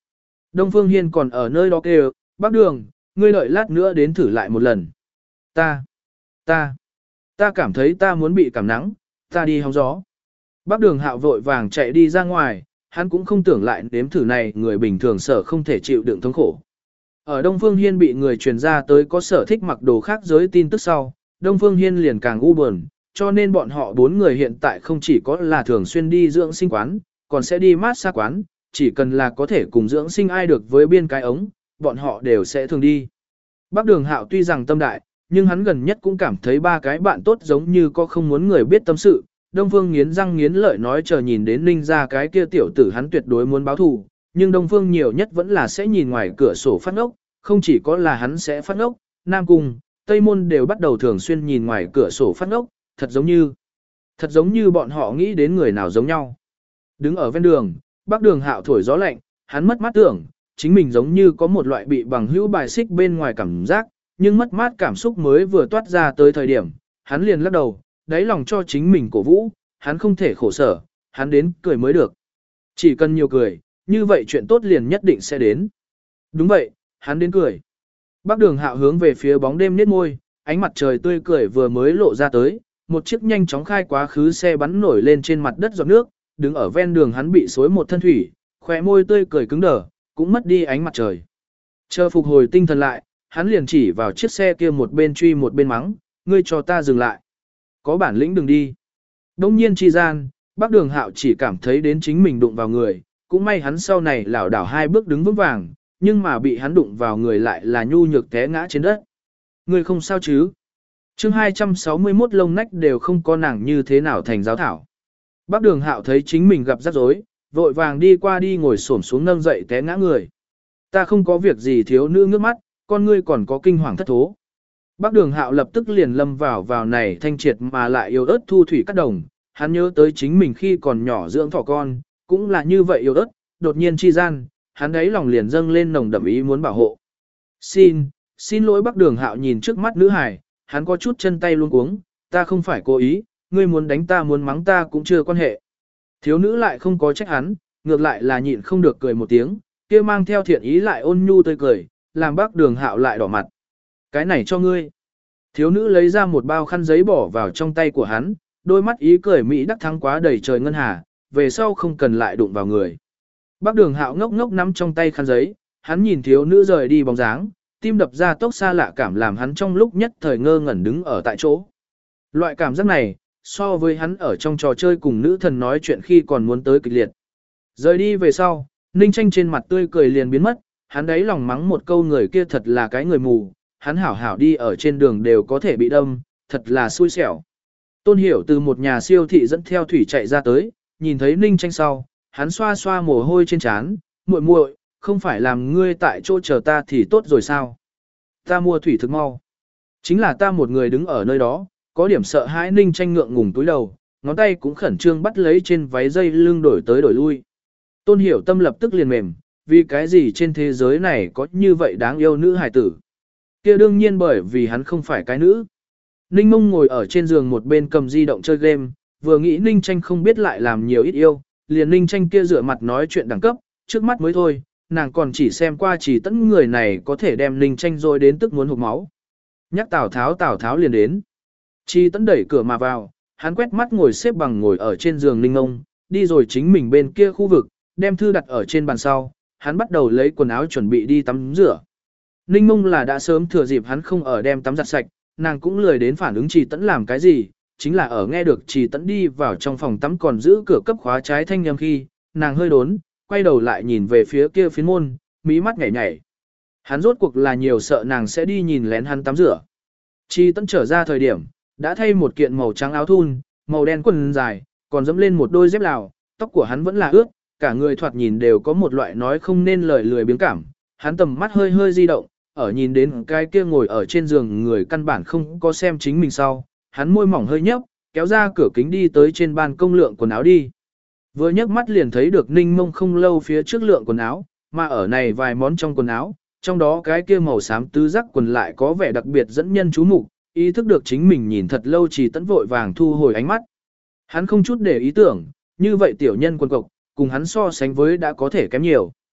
Đông Phương Hiên còn ở nơi đó kêu, bác đường, ngươi đợi lát nữa đến thử lại một lần. Ta, ta, ta cảm thấy ta muốn bị cảm nắng, ta đi hóng gió. Bác đường hạo vội vàng chạy đi ra ngoài, hắn cũng không tưởng lại nếm thử này người bình thường sở không thể chịu đựng thống khổ. Ở Đông Phương Hiên bị người truyền ra tới có sở thích mặc đồ khác giới tin tức sau, Đông Phương Hiên liền càng u buồn, cho nên bọn họ bốn người hiện tại không chỉ có là thường xuyên đi dưỡng sinh quán, còn sẽ đi massage quán, chỉ cần là có thể cùng dưỡng sinh ai được với biên cái ống, bọn họ đều sẽ thường đi. Bác Đường Hạo tuy rằng tâm đại, nhưng hắn gần nhất cũng cảm thấy ba cái bạn tốt giống như có không muốn người biết tâm sự. Đông Phương nghiến răng nghiến lợi nói chờ nhìn đến Ninh ra cái kia tiểu tử hắn tuyệt đối muốn báo thù, nhưng Đông Phương nhiều nhất vẫn là sẽ nhìn ngoài cửa sổ phát ngốc, không chỉ có là hắn sẽ phát ngốc, Nam Cung, Tây Môn đều bắt đầu thường xuyên nhìn ngoài cửa sổ phát ngốc, thật giống như, thật giống như bọn họ nghĩ đến người nào giống nhau. Đứng ở ven đường, Bác Đường Hạo thổi gió lạnh, hắn mất mát tưởng, chính mình giống như có một loại bị bằng hữu bài xích bên ngoài cảm giác, nhưng mất mát cảm xúc mới vừa toát ra tới thời điểm, hắn liền lắc đầu, đáy lòng cho chính mình cổ vũ, hắn không thể khổ sở, hắn đến cười mới được. Chỉ cần nhiều cười, như vậy chuyện tốt liền nhất định sẽ đến. Đúng vậy, hắn đến cười. Bác Đường Hạo hướng về phía bóng đêm nhếch môi, ánh mặt trời tươi cười vừa mới lộ ra tới, một chiếc nhanh chóng khai quá khứ xe bắn nổi lên trên mặt đất giọt nước, đứng ở ven đường hắn bị xối một thân thủy, khóe môi tươi cười cứng đờ, cũng mất đi ánh mặt trời. Chờ phục hồi tinh thần lại, hắn liền chỉ vào chiếc xe kia một bên truy một bên mắng, ngươi cho ta dừng lại. Có bản lĩnh đừng đi. Đông nhiên chi gian, Bác Đường Hạo chỉ cảm thấy đến chính mình đụng vào người, cũng may hắn sau này lảo đảo hai bước đứng vững vàng, nhưng mà bị hắn đụng vào người lại là nhu nhược té ngã trên đất. Ngươi không sao chứ? Chương hai trăm sáu mươi mốt lông nách đều không có nàng như thế nào thành giáo thảo. Bác Đường Hạo thấy chính mình gặp rắc rối, vội vàng đi qua đi ngồi xổm xuống nâng dậy té ngã người. Ta không có việc gì thiếu nữ ngước mắt, con ngươi còn có kinh hoàng thất thố. Bác Đường Hạo lập tức liền lâm vào vào này thanh triệt mà lại yêu ớt thu thủy cắt đồng, hắn nhớ tới chính mình khi còn nhỏ dưỡng thỏ con, cũng là như vậy yêu ớt, đột nhiên chi gian, hắn đấy lòng liền dâng lên nồng đậm ý muốn bảo hộ. Xin, xin lỗi Bác Đường Hạo nhìn trước mắt nữ hài, hắn có chút chân tay luống cuống, ta không phải cố ý, ngươi muốn đánh ta muốn mắng ta cũng chưa quan hệ. Thiếu nữ lại không có trách hắn, ngược lại là nhịn không được cười một tiếng, kia mang theo thiện ý lại ôn nhu tươi cười, làm Bác Đường Hạo lại đỏ mặt. Cái này cho ngươi. Thiếu nữ lấy ra một bao khăn giấy bỏ vào trong tay của hắn, đôi mắt ý cười mỹ đắc thắng quá đầy trời ngân hà, về sau không cần lại đụng vào người. Bác Đường Hạo ngốc ngốc nắm trong tay khăn giấy, hắn nhìn thiếu nữ rời đi bóng dáng, tim đập ra tốc xa lạ cảm làm hắn trong lúc nhất thời ngơ ngẩn đứng ở tại chỗ. Loại cảm giác này, so với hắn ở trong trò chơi cùng nữ thần nói chuyện khi còn muốn tới kịch liệt. Rời đi về sau, Ninh Tranh trên mặt tươi cười liền biến mất, hắn đấy lòng mắng một câu người kia thật là cái người mù, hắn hảo hảo đi ở trên đường đều có thể bị đâm, thật là xui xẻo. Tôn Hiểu từ một nhà siêu thị dẫn theo thủy chạy ra tới, nhìn thấy Ninh Tranh sau, hắn xoa xoa mồ hôi trên trán, muội muội, không phải làm ngươi tại chỗ chờ ta thì tốt rồi sao? Ta mua thủy thực mau. Chính là ta một người đứng ở nơi đó, có điểm sợ hãi. Ninh Tranh ngượng ngùng túi đầu, ngón tay cũng khẩn trương bắt lấy trên váy dây lưng đổi tới đổi lui. Tôn Hiểu tâm lập tức liền mềm, vì cái gì trên thế giới này có như vậy đáng yêu nữ hài tử? Kia đương nhiên bởi vì hắn không phải cái nữ. Ninh Mông ngồi ở trên giường một bên cầm di động chơi game, vừa nghĩ Ninh Tranh không biết lại làm nhiều ít yêu, liền Ninh Tranh kia rửa mặt nói chuyện đẳng cấp, trước mắt mới thôi, nàng còn chỉ xem qua chỉ tẫn người này có thể đem Ninh Tranh rồi đến tức muốn hụt máu. Nhắc Tào Tháo Tào Tháo liền đến. Chi tẫn đẩy cửa mà vào, hắn quét mắt ngồi xếp bằng ngồi ở trên giường Ninh Mông, đi rồi chính mình bên kia khu vực, đem thư đặt ở trên bàn sau, hắn bắt đầu lấy quần áo chuẩn bị đi tắm rửa. Ninh Mông là đã sớm thừa dịp hắn không ở đem tắm giặt sạch, nàng cũng lười đến phản ứng Trì Tẫn làm cái gì, chính là ở nghe được Trì Tẫn đi vào trong phòng tắm còn giữ cửa cấp khóa trái thanh âm khi, nàng hơi đốn, quay đầu lại nhìn về phía kia phiến môn, mí mắt nhảy nhảy. Hắn rốt cuộc là nhiều sợ nàng sẽ đi nhìn lén hắn tắm rửa. Trì Tẫn trở ra thời điểm, đã thay một kiện màu trắng áo thun, màu đen quần dài, còn dẫm lên một đôi dép lào, tóc của hắn vẫn là ướt, cả người thoạt nhìn đều có một loại nói không nên lời lười biếng cảm. Hắn tầm mắt hơi hơi di động, ở nhìn đến cái kia ngồi ở trên giường người căn bản không có xem chính mình sau, hắn môi mỏng hơi nhấp, kéo ra cửa kính đi tới trên ban công lượng quần áo đi. Vừa nhấc mắt liền thấy được Ninh Mông không lâu phía trước lượng quần áo, mà ở này vài món trong quần áo, trong đó cái kia màu xám tứ giác quần lại có vẻ đặc biệt dẫn nhân chú mục, ý thức được chính mình nhìn thật lâu chỉ tẫn vội vàng thu hồi ánh mắt. Hắn không chút để ý tưởng, như vậy tiểu nhân quần cộc, cùng hắn so sánh với đã có thể kém nhiều.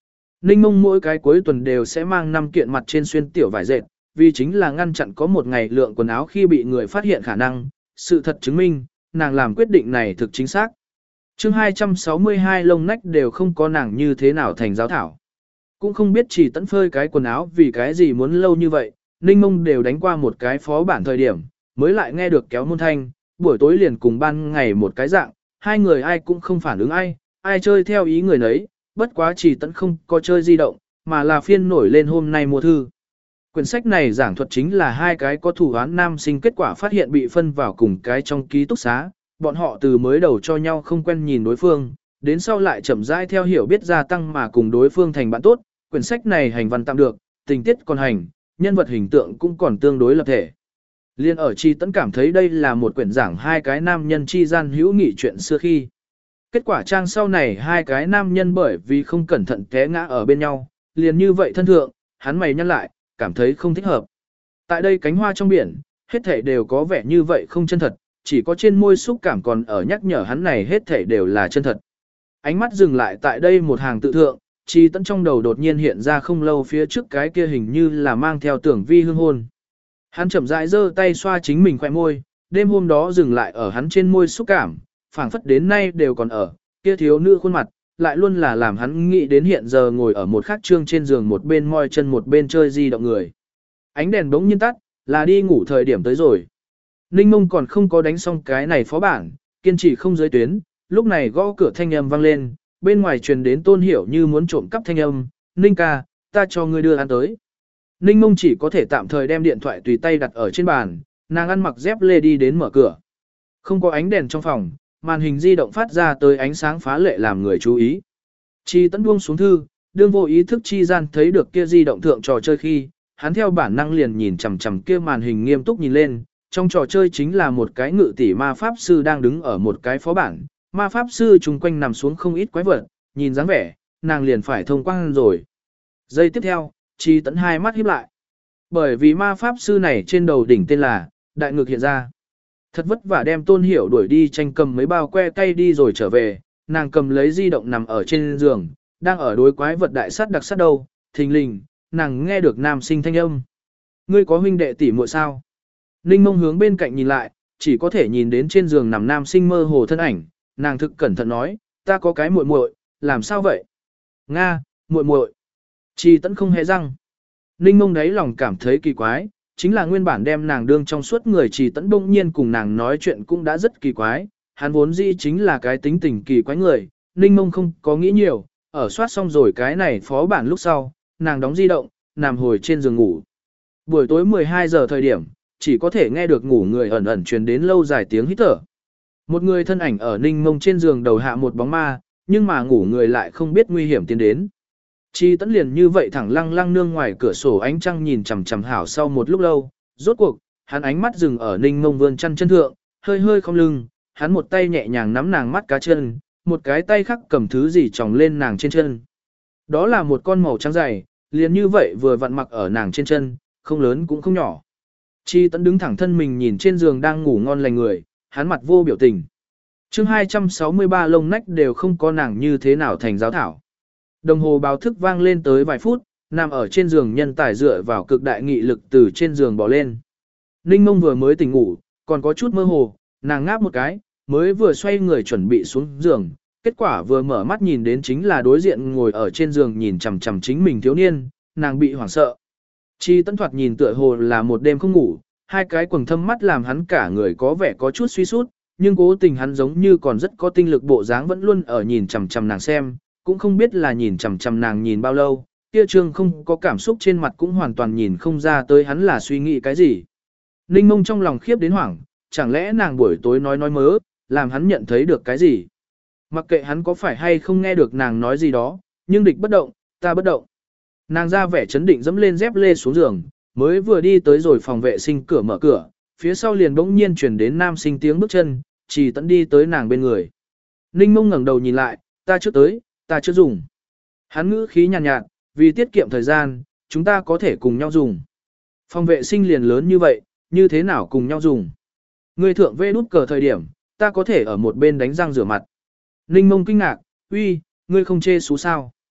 Ninh Mông mỗi cái cuối tuần đều sẽ mang năm kiện mặt trên xuyên tiểu vải dệt, vì chính là ngăn chặn có một ngày lượng quần áo khi bị người phát hiện khả năng, sự thật chứng minh, nàng làm quyết định này thực chính xác. chương hai trăm sáu mươi hai lông nách đều không có nàng như thế nào thành giáo thảo. Cũng không biết chỉ tận phơi cái quần áo vì cái gì muốn lâu như vậy, Ninh Mông đều đánh qua một cái phó bản thời điểm, mới lại nghe được kéo môn thanh, buổi tối liền cùng ban ngày một cái dạng, hai người ai cũng không phản ứng ai, ai chơi theo ý người nấy, bất quá chỉ tận không có chơi di động, mà là phiên nổi lên hôm nay mua thư. Quyển sách này giảng thuật chính là hai cái có thủ án nam sinh kết quả phát hiện bị phân vào cùng cái trong ký túc xá, bọn họ từ mới đầu cho nhau không quen nhìn đối phương, đến sau lại chậm rãi theo hiểu biết gia tăng mà cùng đối phương thành bạn tốt. Quyển sách này hành văn tạm được, tình tiết còn hành, nhân vật hình tượng cũng còn tương đối lập thể. Liên ở Chi Tấn cảm thấy đây là một quyển giảng hai cái nam nhân chi gian hữu nghị chuyện xưa khi. Kết quả trang sau này hai cái nam nhân bởi vì không cẩn thận té ngã ở bên nhau, liền như vậy thân thượng, hắn mày nhăn lại, cảm thấy không thích hợp. Tại đây cánh hoa trong biển, hết thảy đều có vẻ như vậy không chân thật, chỉ có trên môi xúc cảm còn ở nhắc nhở hắn này hết thảy đều là chân thật. Ánh mắt dừng lại tại đây một hàng tự thượng, Chi Tấn trong đầu đột nhiên hiện ra không lâu phía trước cái kia hình như là mang theo tưởng vi hương hôn. Hắn chậm rãi giơ tay xoa chính mình khỏe môi, đêm hôm đó dừng lại ở hắn trên môi xúc cảm, phảng phất đến nay đều còn ở, kia thiếu nữ khuôn mặt, lại luôn là làm hắn nghĩ đến hiện giờ ngồi ở một khắc trương trên giường một bên moi chân một bên chơi di động người. Ánh đèn bỗng nhiên tắt, là đi ngủ thời điểm tới rồi. Ninh Mông còn không có đánh xong cái này phó bản, kiên trì không giới tuyến, lúc này gõ cửa thanh âm vang lên, bên ngoài truyền đến Tôn Hiểu như muốn trộm cắp thanh âm, Ninh ca, ta cho ngươi đưa ăn tới. Ninh Mông chỉ có thể tạm thời đem điện thoại tùy tay đặt ở trên bàn, nàng ăn mặc dép lê đi đến mở cửa. Không có ánh đèn trong phòng, màn hình di động phát ra tới ánh sáng phá lệ làm người chú ý. Chi Tấn buông xuống thư, đương vô ý thức chi gian thấy được kia di động thượng trò chơi khi, hắn theo bản năng liền nhìn chằm chằm kia màn hình nghiêm túc nhìn lên, trong trò chơi chính là một cái ngự tỷ ma pháp sư đang đứng ở một cái phó bản, ma pháp sư chung quanh nằm xuống không ít quái vật, nhìn dáng vẻ, nàng liền phải thông quang rồi. Giây tiếp theo, Chi Tấn hai mắt híp lại. Bởi vì ma pháp sư này trên đầu đỉnh tên là Đại Ngược hiện ra. Thật vất vả đem Tôn Hiểu đuổi đi tranh cầm mấy bao que cay đi rồi trở về, nàng cầm lấy di động nằm ở trên giường, đang ở đối quái vật đại sát đặc sát đâu, thình lình, nàng nghe được nam sinh thanh âm. Ngươi có huynh đệ tỷ muội sao? Ninh Mông hướng bên cạnh nhìn lại, chỉ có thể nhìn đến trên giường nằm nam sinh mơ hồ thân ảnh, nàng thực cẩn thận nói, ta có cái muội muội, làm sao vậy? Nga, muội muội. Chi Tấn không hề răng. Ninh Mông đấy lòng cảm thấy kỳ quái, chính là nguyên bản đem nàng đương trong suốt người Chi Tấn bỗng nhiên cùng nàng nói chuyện cũng đã rất kỳ quái, hắn vốn dĩ chính là cái tính tình kỳ quái người, Ninh Mông không có nghĩ nhiều, ở soát xong rồi cái này phó bản lúc sau, nàng đóng di động, nằm hồi trên giường ngủ. Buổi tối mười hai giờ thời điểm, chỉ có thể nghe được ngủ người ẩn ẩn truyền đến lâu dài tiếng hít thở. Một người thân ảnh ở Ninh Mông trên giường đầu hạ một bóng ma, nhưng mà ngủ người lại không biết nguy hiểm tiến đến. Chi Tấn liền như vậy thẳng lăng lăng nương ngoài cửa sổ ánh trăng nhìn chằm chằm hảo sau một lúc lâu, rốt cuộc, hắn ánh mắt dừng ở Ninh Mông vươn chân chân thượng, hơi hơi không lưng, hắn một tay nhẹ nhàng nắm nàng mắt cá chân, một cái tay khác cầm thứ gì tròng lên nàng trên chân. Đó là một con màu trắng dày, liền như vậy vừa vặn mặc ở nàng trên chân, không lớn cũng không nhỏ. Chi Tấn đứng thẳng thân mình nhìn trên giường đang ngủ ngon lành người, hắn mặt vô biểu tình. chương hai trăm sáu mươi ba lông nách đều không có nàng như thế nào thành giáo thảo. Đồng hồ báo thức vang lên tới vài phút, nằm ở trên giường nhân tài dựa vào cực đại nghị lực từ trên giường bỏ lên. Ninh Mông vừa mới tỉnh ngủ, còn có chút mơ hồ, nàng ngáp một cái, mới vừa xoay người chuẩn bị xuống giường, kết quả vừa mở mắt nhìn đến chính là đối diện ngồi ở trên giường nhìn chằm chằm chính mình thiếu niên, nàng bị hoảng sợ. Chi Tấn thoạt nhìn tựa hồ là một đêm không ngủ, hai cái quầng thâm mắt làm hắn cả người có vẻ có chút suy sút, nhưng cố tình hắn giống như còn rất có tinh lực bộ dáng vẫn luôn ở nhìn chằm chằm nàng xem, cũng không biết là nhìn chằm chằm nàng nhìn bao lâu, kia trương không có cảm xúc trên mặt cũng hoàn toàn nhìn không ra tới hắn là suy nghĩ cái gì. Ninh Mông trong lòng khiếp đến hoảng, chẳng lẽ nàng buổi tối nói nói mớ, làm hắn nhận thấy được cái gì. Mặc kệ hắn có phải hay không nghe được nàng nói gì đó, nhưng địch bất động, ta bất động. Nàng ra vẻ chấn định dẫm lên dép lê xuống giường, mới vừa đi tới rồi phòng vệ sinh cửa mở cửa, phía sau liền bỗng nhiên truyền đến nam sinh tiếng bước chân, Chỉ Tấn đi tới nàng bên người. Ninh Mông ngẩng đầu nhìn lại, ta trước tới, ta chưa dùng. Hắn ngữ khí nhàn nhạt, nhạt, vì tiết kiệm thời gian, chúng ta có thể cùng nhau dùng. Phòng vệ sinh liền lớn như vậy, như thế nào cùng nhau dùng. Ngươi thượng vê đút cờ thời điểm, ta có thể ở một bên đánh răng rửa mặt. Ninh Mông kinh ngạc, uy, ngươi không chê xú sao.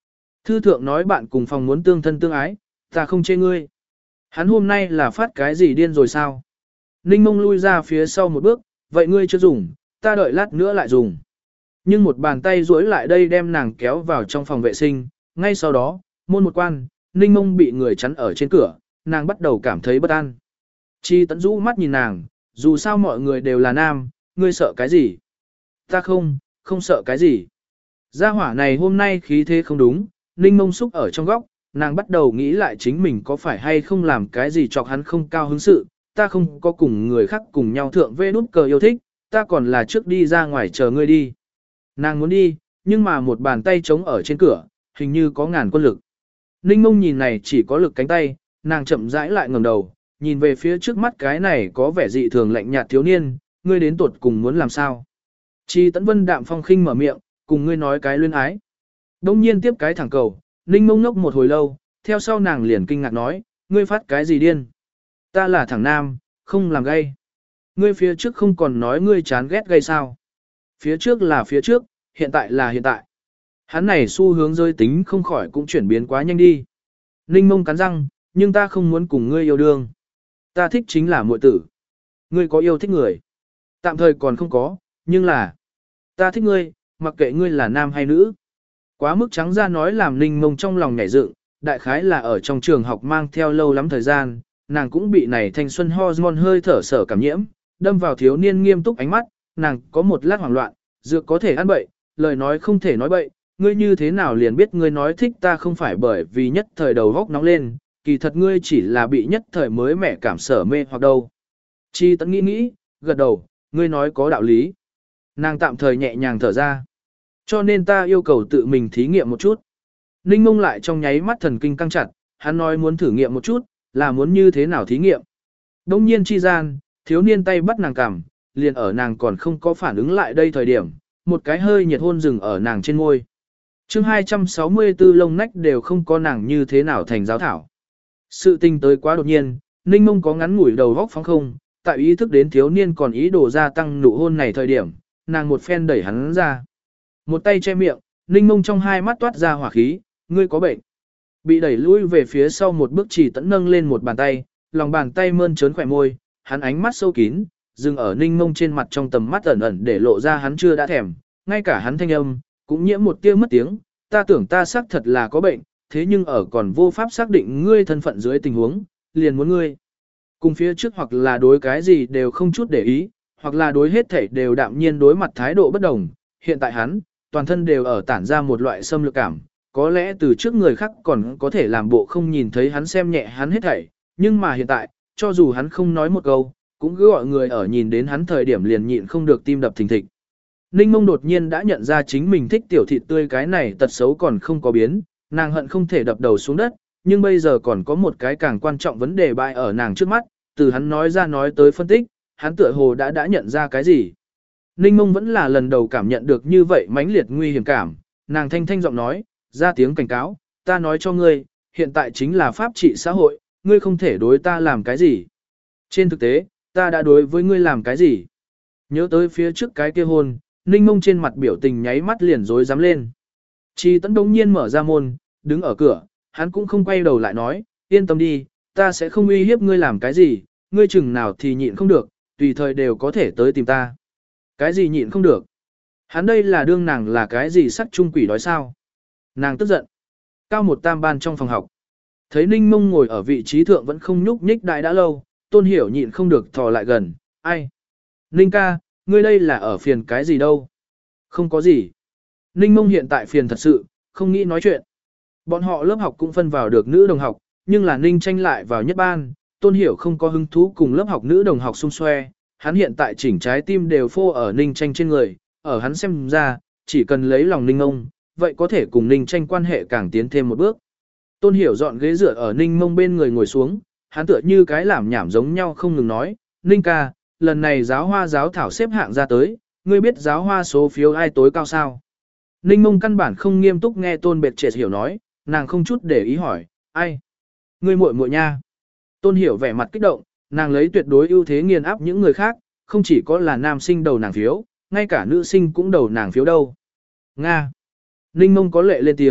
Thư thượng nói bạn cùng phòng muốn tương thân tương ái, ta không chê ngươi. Hắn hôm nay là phát cái gì điên rồi sao? Ninh Mông lui ra phía sau một bước, vậy ngươi chưa dùng, ta đợi lát nữa lại dùng. Nhưng một bàn tay duỗi lại đây đem nàng kéo vào trong phòng vệ sinh, ngay sau đó, môn một quan, Ninh Mông bị người chắn ở trên cửa, nàng bắt đầu cảm thấy bất an. Chi Tấn rũ mắt nhìn nàng, dù sao mọi người đều là nam, ngươi sợ cái gì? Ta không, không sợ cái gì. Gia hỏa này hôm nay khí thế không đúng, Ninh Mông xúc ở trong góc, nàng bắt đầu nghĩ lại chính mình có phải hay không làm cái gì chọc hắn không cao hứng sự, ta không có cùng người khác cùng nhau thượng vê nút cờ yêu thích, ta còn là trước đi ra ngoài chờ ngươi đi. Nàng muốn đi, nhưng mà một bàn tay trống ở trên cửa, hình như có ngàn quân lực. Ninh Mông nhìn này chỉ có lực cánh tay, nàng chậm rãi lại ngẩng đầu, nhìn về phía trước mắt cái này có vẻ dị thường lạnh nhạt thiếu niên, ngươi đến tuột cùng muốn làm sao? Chi Tấn Vân đạm phong khinh mở miệng, cùng ngươi nói cái luyến ái. Đông nhiên tiếp cái thẳng cầu, Ninh Mông ngốc một hồi lâu, theo sau nàng liền kinh ngạc nói, ngươi phát cái gì điên? Ta là thằng nam, không làm gay. Ngươi phía trước không còn nói ngươi chán ghét gay sao? Phía trước là phía trước, hiện tại là hiện tại. Hắn này xu hướng rơi tính không khỏi cũng chuyển biến quá nhanh đi. Ninh Mông cắn răng, nhưng ta không muốn cùng ngươi yêu đương. Ta thích chính là muội tử. Ngươi có yêu thích người? Tạm thời còn không có, nhưng là ta thích ngươi, mặc kệ ngươi là nam hay nữ. Quá mức trắng ra nói làm Ninh Mông trong lòng nhảy dựng, đại khái là ở trong trường học mang theo lâu lắm thời gian, nàng cũng bị này thanh xuân hormone hơi thở sở cảm nhiễm, đâm vào thiếu niên nghiêm túc ánh mắt, nàng có một lát hoảng loạn, dược có thể ăn bậy, lời nói không thể nói bậy, ngươi như thế nào liền biết ngươi nói thích ta không phải bởi vì nhất thời đầu góc nóng lên, kỳ thật ngươi chỉ là bị nhất thời mới mẻ cảm sở mê hoặc đâu. Chi Tấn nghĩ nghĩ, gật đầu, ngươi nói có đạo lý. Nàng tạm thời nhẹ nhàng thở ra. Cho nên ta yêu cầu tự mình thí nghiệm một chút. Ninh Mông lại trong nháy mắt thần kinh căng chặt, hắn nói muốn thử nghiệm một chút, là muốn như thế nào thí nghiệm. Đông nhiên chi gian, thiếu niên tay bắt nàng cằm, liền ở nàng còn không có phản ứng lại đây thời điểm, một cái hơi nhiệt hôn dừng ở nàng trên môi. chương hai trăm sáu mươi tư lông nách đều không có nàng như thế nào thành giáo thảo. Sự tình tới quá đột nhiên, Ninh Mông có ngắn ngủi đầu góc phóng không, tại ý thức đến thiếu niên còn ý đồ gia tăng nụ hôn này thời điểm, nàng một phen đẩy hắn ra. Một tay che miệng, Ninh Mông trong hai mắt toát ra hỏa khí, ngươi có bệnh. Bị đẩy lui về phía sau một bước Chỉ Tấn nâng lên một bàn tay, lòng bàn tay mơn trớn khỏe môi, hắn ánh mắt sâu kín, dừng ở Ninh Mông trên mặt trong tầm mắt ẩn ẩn để lộ ra hắn chưa đã thèm, ngay cả hắn thanh âm, cũng nhiễm một tia mất tiếng, ta tưởng ta xác thật là có bệnh, thế nhưng ở còn vô pháp xác định ngươi thân phận dưới tình huống, liền muốn ngươi. Cùng phía trước hoặc là đối cái gì đều không chút để ý, hoặc là đối hết thảy đều đạm nhiên đối mặt thái độ bất đồng, hiện tại hắn, toàn thân đều ở tản ra một loại xâm lược cảm, có lẽ từ trước người khác còn có thể làm bộ không nhìn thấy hắn xem nhẹ hắn hết thảy, nhưng mà hiện tại, cho dù hắn không nói một câu, cũng cứ gọi người ở nhìn đến hắn thời điểm liền nhịn không được tim đập thình thịch. Ninh Mông đột nhiên đã nhận ra chính mình thích tiểu thịt tươi cái này tật xấu còn không có biến, nàng hận không thể đập đầu xuống đất, nhưng bây giờ còn có một cái càng quan trọng vấn đề bại ở nàng trước mắt, từ hắn nói ra nói tới phân tích, hắn tựa hồ đã đã nhận ra cái gì. Ninh Mông vẫn là lần đầu cảm nhận được như vậy mãnh liệt nguy hiểm cảm, nàng thanh thanh giọng nói, ra tiếng cảnh cáo, ta nói cho ngươi, hiện tại chính là pháp trị xã hội, ngươi không thể đối ta làm cái gì. Trên thực tế, ta đã đối với ngươi làm cái gì. Nhớ tới phía trước cái kia hôn, Ninh Mông trên mặt biểu tình nháy mắt liền rối rắm lên. Chi Tấn đống nhiên mở ra môn, đứng ở cửa, hắn cũng không quay đầu lại nói, yên tâm đi, ta sẽ không uy hiếp ngươi làm cái gì, ngươi chừng nào thì nhịn không được, tùy thời đều có thể tới tìm ta. Cái gì nhịn không được? Hắn đây là đương nàng là cái gì sắc trung quỷ đói sao? Nàng tức giận. Cao một tam ban trong phòng học. Thấy Ninh Mông ngồi ở vị trí thượng vẫn không nhúc nhích đại đã lâu, Tôn Hiểu nhịn không được thò lại gần, ai? Ninh ca, ngươi đây là ở phiền cái gì đâu? Không có gì. Ninh Mông hiện tại phiền thật sự, không nghĩ nói chuyện. Bọn họ lớp học cũng phân vào được nữ đồng học, nhưng là Ninh tranh lại vào nhất ban, Tôn Hiểu không có hứng thú cùng lớp học nữ đồng học xung xoe, hắn hiện tại chỉnh trái tim đều phô ở Ninh tranh trên người, ở hắn xem ra, chỉ cần lấy lòng Ninh Mông, vậy có thể cùng Ninh tranh quan hệ càng tiến thêm một bước. Tôn Hiểu dọn ghế dựa ở Ninh Mông bên người ngồi xuống, hắn tựa như cái làm nhảm giống nhau không ngừng nói, Ninh ca, lần này giáo hoa giáo thảo xếp hạng ra tới, ngươi biết giáo hoa số phiếu ai tối cao sao? Ninh Mông căn bản không nghiêm túc nghe Tôn Bệt Trệt Hiểu nói, nàng không chút để ý hỏi, ai? Ngươi muội muội nha. Tôn Hiểu vẻ mặt kích động, nàng lấy tuyệt đối ưu thế nghiền áp những người khác, không chỉ có là nam sinh đầu nàng phiếu, ngay cả nữ sinh cũng đầu nàng phiếu đâu. Nga. Ninh Mông có lệ lên tiếng,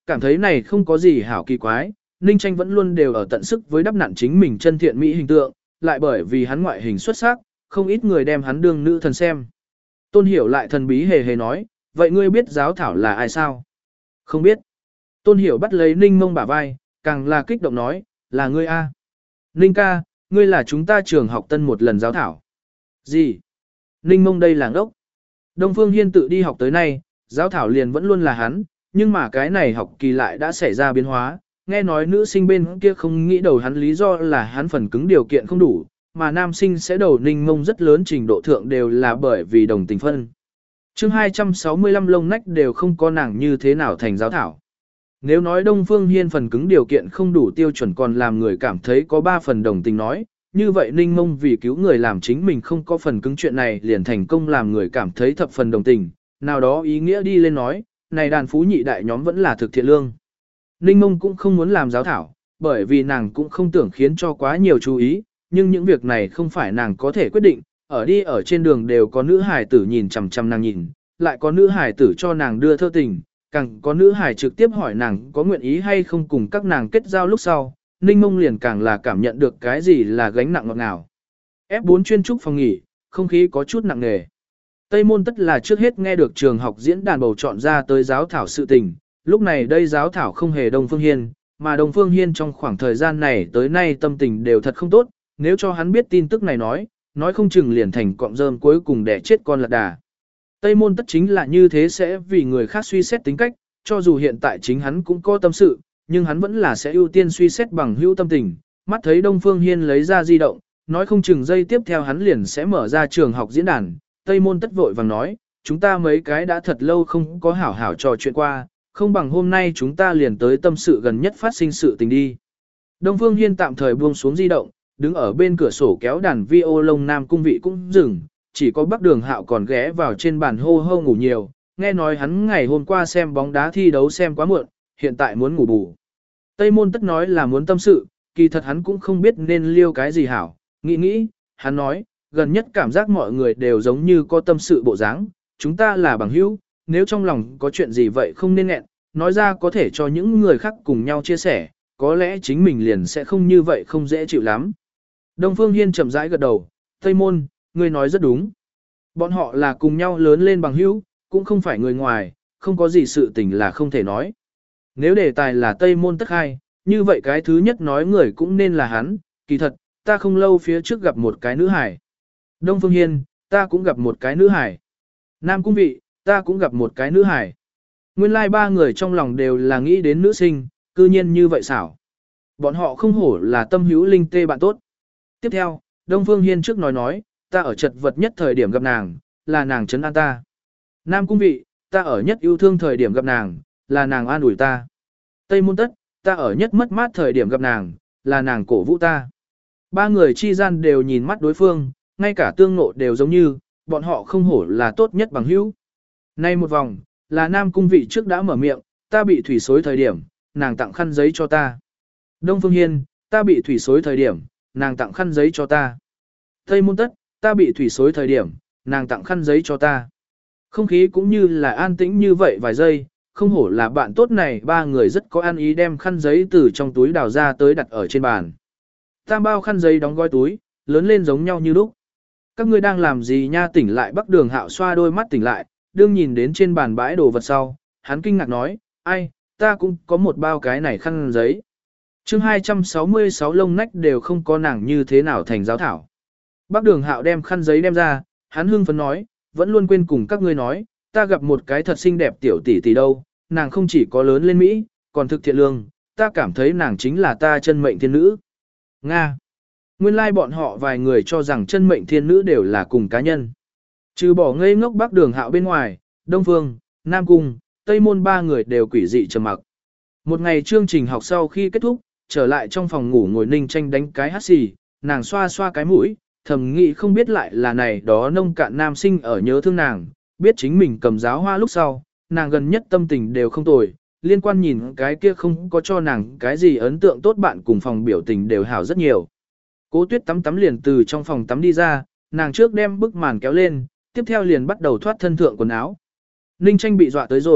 cảm thấy này không có gì hảo kỳ quái, Ninh Tranh vẫn luôn đều ở tận sức với đắp nặn chính mình chân thiện mỹ hình tượng, lại bởi vì hắn ngoại hình xuất sắc, không ít người đem hắn đương nữ thần xem. Tôn Hiểu lại thần bí hề hề nói, vậy ngươi biết giáo thảo là ai sao? Không biết. Tôn Hiểu bắt lấy Ninh Mông bả vai, càng là kích động nói, là ngươi a. Ninh ca, ngươi là chúng ta trường học tân một lần giáo thảo. Gì? Ninh Mông đây là ngốc. Đông Phương Hiên tự đi học tới nay, giáo thảo liền vẫn luôn là hắn, nhưng mà cái này học kỳ lại đã xảy ra biến hóa. Nghe nói nữ sinh bên kia không nghĩ đầu hắn lý do là hắn phần cứng điều kiện không đủ, mà nam sinh sẽ đầu Ninh Mông rất lớn trình độ thượng đều là bởi vì đồng tình phân. chương hai trăm sáu mươi lăm lông nách đều không có nàng như thế nào thành giáo thảo. Nếu nói Đông Phương Hiên phần cứng điều kiện không đủ tiêu chuẩn còn làm người cảm thấy có ba phần đồng tình nói, như vậy Ninh Mông vì cứu người làm chính mình không có phần cứng chuyện này liền thành công làm người cảm thấy thập phần đồng tình, nào đó ý nghĩa đi lên nói, này đàn phú nhị đại nhóm vẫn là thực thiện lương. Ninh Mông cũng không muốn làm giáo thảo, bởi vì nàng cũng không tưởng khiến cho quá nhiều chú ý, nhưng những việc này không phải nàng có thể quyết định, ở đi ở trên đường đều có nữ hài tử nhìn chằm chằm nàng nhìn, lại có nữ hài tử cho nàng đưa thơ tình, càng có nữ hài trực tiếp hỏi nàng có nguyện ý hay không cùng các nàng kết giao lúc sau, Ninh Mông liền càng là cảm nhận được cái gì là gánh nặng ngọt ngào. ép bốn chuyên trúc phòng nghỉ, không khí có chút nặng nề. Tây môn tất là trước hết nghe được trường học diễn đàn bầu chọn ra tới giáo thảo sự tình, lúc này đây giáo thảo không hề Đông Phương Hiên, mà Đông Phương Hiên trong khoảng thời gian này tới nay tâm tình đều thật không tốt, nếu cho hắn biết tin tức này nói, nói không chừng liền thành cọng rơm cuối cùng để chết con lạc đà. Tây môn tất chính là như thế sẽ vì người khác suy xét tính cách, cho dù hiện tại chính hắn cũng có tâm sự, nhưng hắn vẫn là sẽ ưu tiên suy xét bằng hữu tâm tình, mắt thấy Đông Phương Hiên lấy ra di động, nói không chừng giây tiếp theo hắn liền sẽ mở ra trường học diễn đàn, Tây môn tất vội vàng nói, chúng ta mấy cái đã thật lâu không có hảo hảo trò chuyện qua, không bằng hôm nay chúng ta liền tới tâm sự gần nhất phát sinh sự tình đi. Đông Phương Hiên tạm thời buông xuống di động, đứng ở bên cửa sổ kéo đàn vi ô lông Nam Cung Vị cũng dừng, chỉ có Bắc Đường Hạo còn ghé vào trên bàn hô hô ngủ nhiều, nghe nói hắn ngày hôm qua xem bóng đá thi đấu xem quá muộn, hiện tại muốn ngủ bù. Tây môn tất nói là muốn tâm sự, kỳ thật hắn cũng không biết nên liêu cái gì hảo, nghĩ nghĩ, hắn nói, gần nhất cảm giác mọi người đều giống như có tâm sự bộ dáng, chúng ta là bằng hữu, nếu trong lòng có chuyện gì vậy không nên nghẹn, nói ra có thể cho những người khác cùng nhau chia sẻ, có lẽ chính mình liền sẽ không như vậy không dễ chịu lắm. Đông Phương Hiên chậm rãi gật đầu, Tây môn, ngươi nói rất đúng. Bọn họ là cùng nhau lớn lên bằng hữu, cũng không phải người ngoài, không có gì sự tình là không thể nói. Nếu đề tài là Tây môn tất khai, như vậy cái thứ nhất nói người cũng nên là hắn, kỳ thật, ta không lâu phía trước gặp một cái nữ hải. Đông Phương Hiên, ta cũng gặp một cái nữ hải. Nam Cung Vị, ta cũng gặp một cái nữ hải. Nguyên lai like ba người trong lòng đều là nghĩ đến nữ sinh, cư nhiên như vậy xảo. Bọn họ không hổ là tâm hữu linh tê bạn tốt. Tiếp theo, Đông Phương Hiên trước nói nói, ta ở chật vật nhất thời điểm gặp nàng, là nàng trấn an ta. Nam Cung Vị, ta ở nhất yêu thương thời điểm gặp nàng, là nàng an ủi ta. Tây Môn Tất, ta ở nhất mất mát thời điểm gặp nàng, là nàng cổ vũ ta. Ba người chi gian đều nhìn mắt đối phương, ngay cả tương ngộ đều giống như, bọn họ không hổ là tốt nhất bằng hữu. Nay một vòng, là Nam Cung Vị trước đã mở miệng, ta bị thủy xối thời điểm, nàng tặng khăn giấy cho ta. Đông Phương Hiên, ta bị thủy xối thời điểm, nàng tặng khăn giấy cho ta. Tây Môn Tất, ta bị thủy xối thời điểm, nàng tặng khăn giấy cho ta. Không khí cũng như là an tĩnh như vậy vài giây, không hổ là bạn tốt này, ba người rất có ăn ý đem khăn giấy từ trong túi đào ra tới đặt ở trên bàn. Tam bao khăn giấy đóng gói túi, lớn lên giống nhau như lúc. Các ngươi đang làm gì nha? Tỉnh lại Bắc Đường Hạo xoa đôi mắt tỉnh lại, đương nhìn đến trên bàn bãi đồ vật sau, hắn kinh ngạc nói, ai, ta cũng có một bao cái này khăn giấy. chương hai trăm sáu mươi sáu lông nách đều không có nàng như thế nào thành giáo thảo. Bắc Đường Hạo đem khăn giấy đem ra, hắn hưng phấn nói, vẫn luôn quên cùng các ngươi nói, ta gặp một cái thật xinh đẹp tiểu tỷ tỷ đâu, nàng không chỉ có lớn lên Mỹ, còn thực thiện lương, ta cảm thấy nàng chính là ta chân mệnh thiên nữ. Nga. Nguyên lai like bọn họ vài người cho rằng chân mệnh thiên nữ đều là cùng cá nhân. Trừ bỏ ngây ngốc Bắc Đường Hạo bên ngoài, Đông Phương, Nam Cung, Tây Môn ba người đều quỷ dị trầm mặc. Một ngày chương trình học sau khi kết thúc, trở lại trong phòng ngủ ngồi Ninh Tranh đánh cái hắt xì, nàng xoa xoa cái mũi, thầm nghĩ không biết lại là này đó nông cạn nam sinh ở nhớ thương nàng, biết chính mình cầm giáo hoa lúc sau, nàng gần nhất tâm tình đều không tồi, liên quan nhìn cái kia không có cho nàng cái gì ấn tượng tốt bạn cùng phòng biểu tình đều hảo rất nhiều. Cố Tuyết tắm tắm liền từ trong phòng tắm đi ra, nàng trước đem bức màn kéo lên, tiếp theo liền bắt đầu thoát thân thượng quần áo. Ninh Tranh bị dọa tới rồi,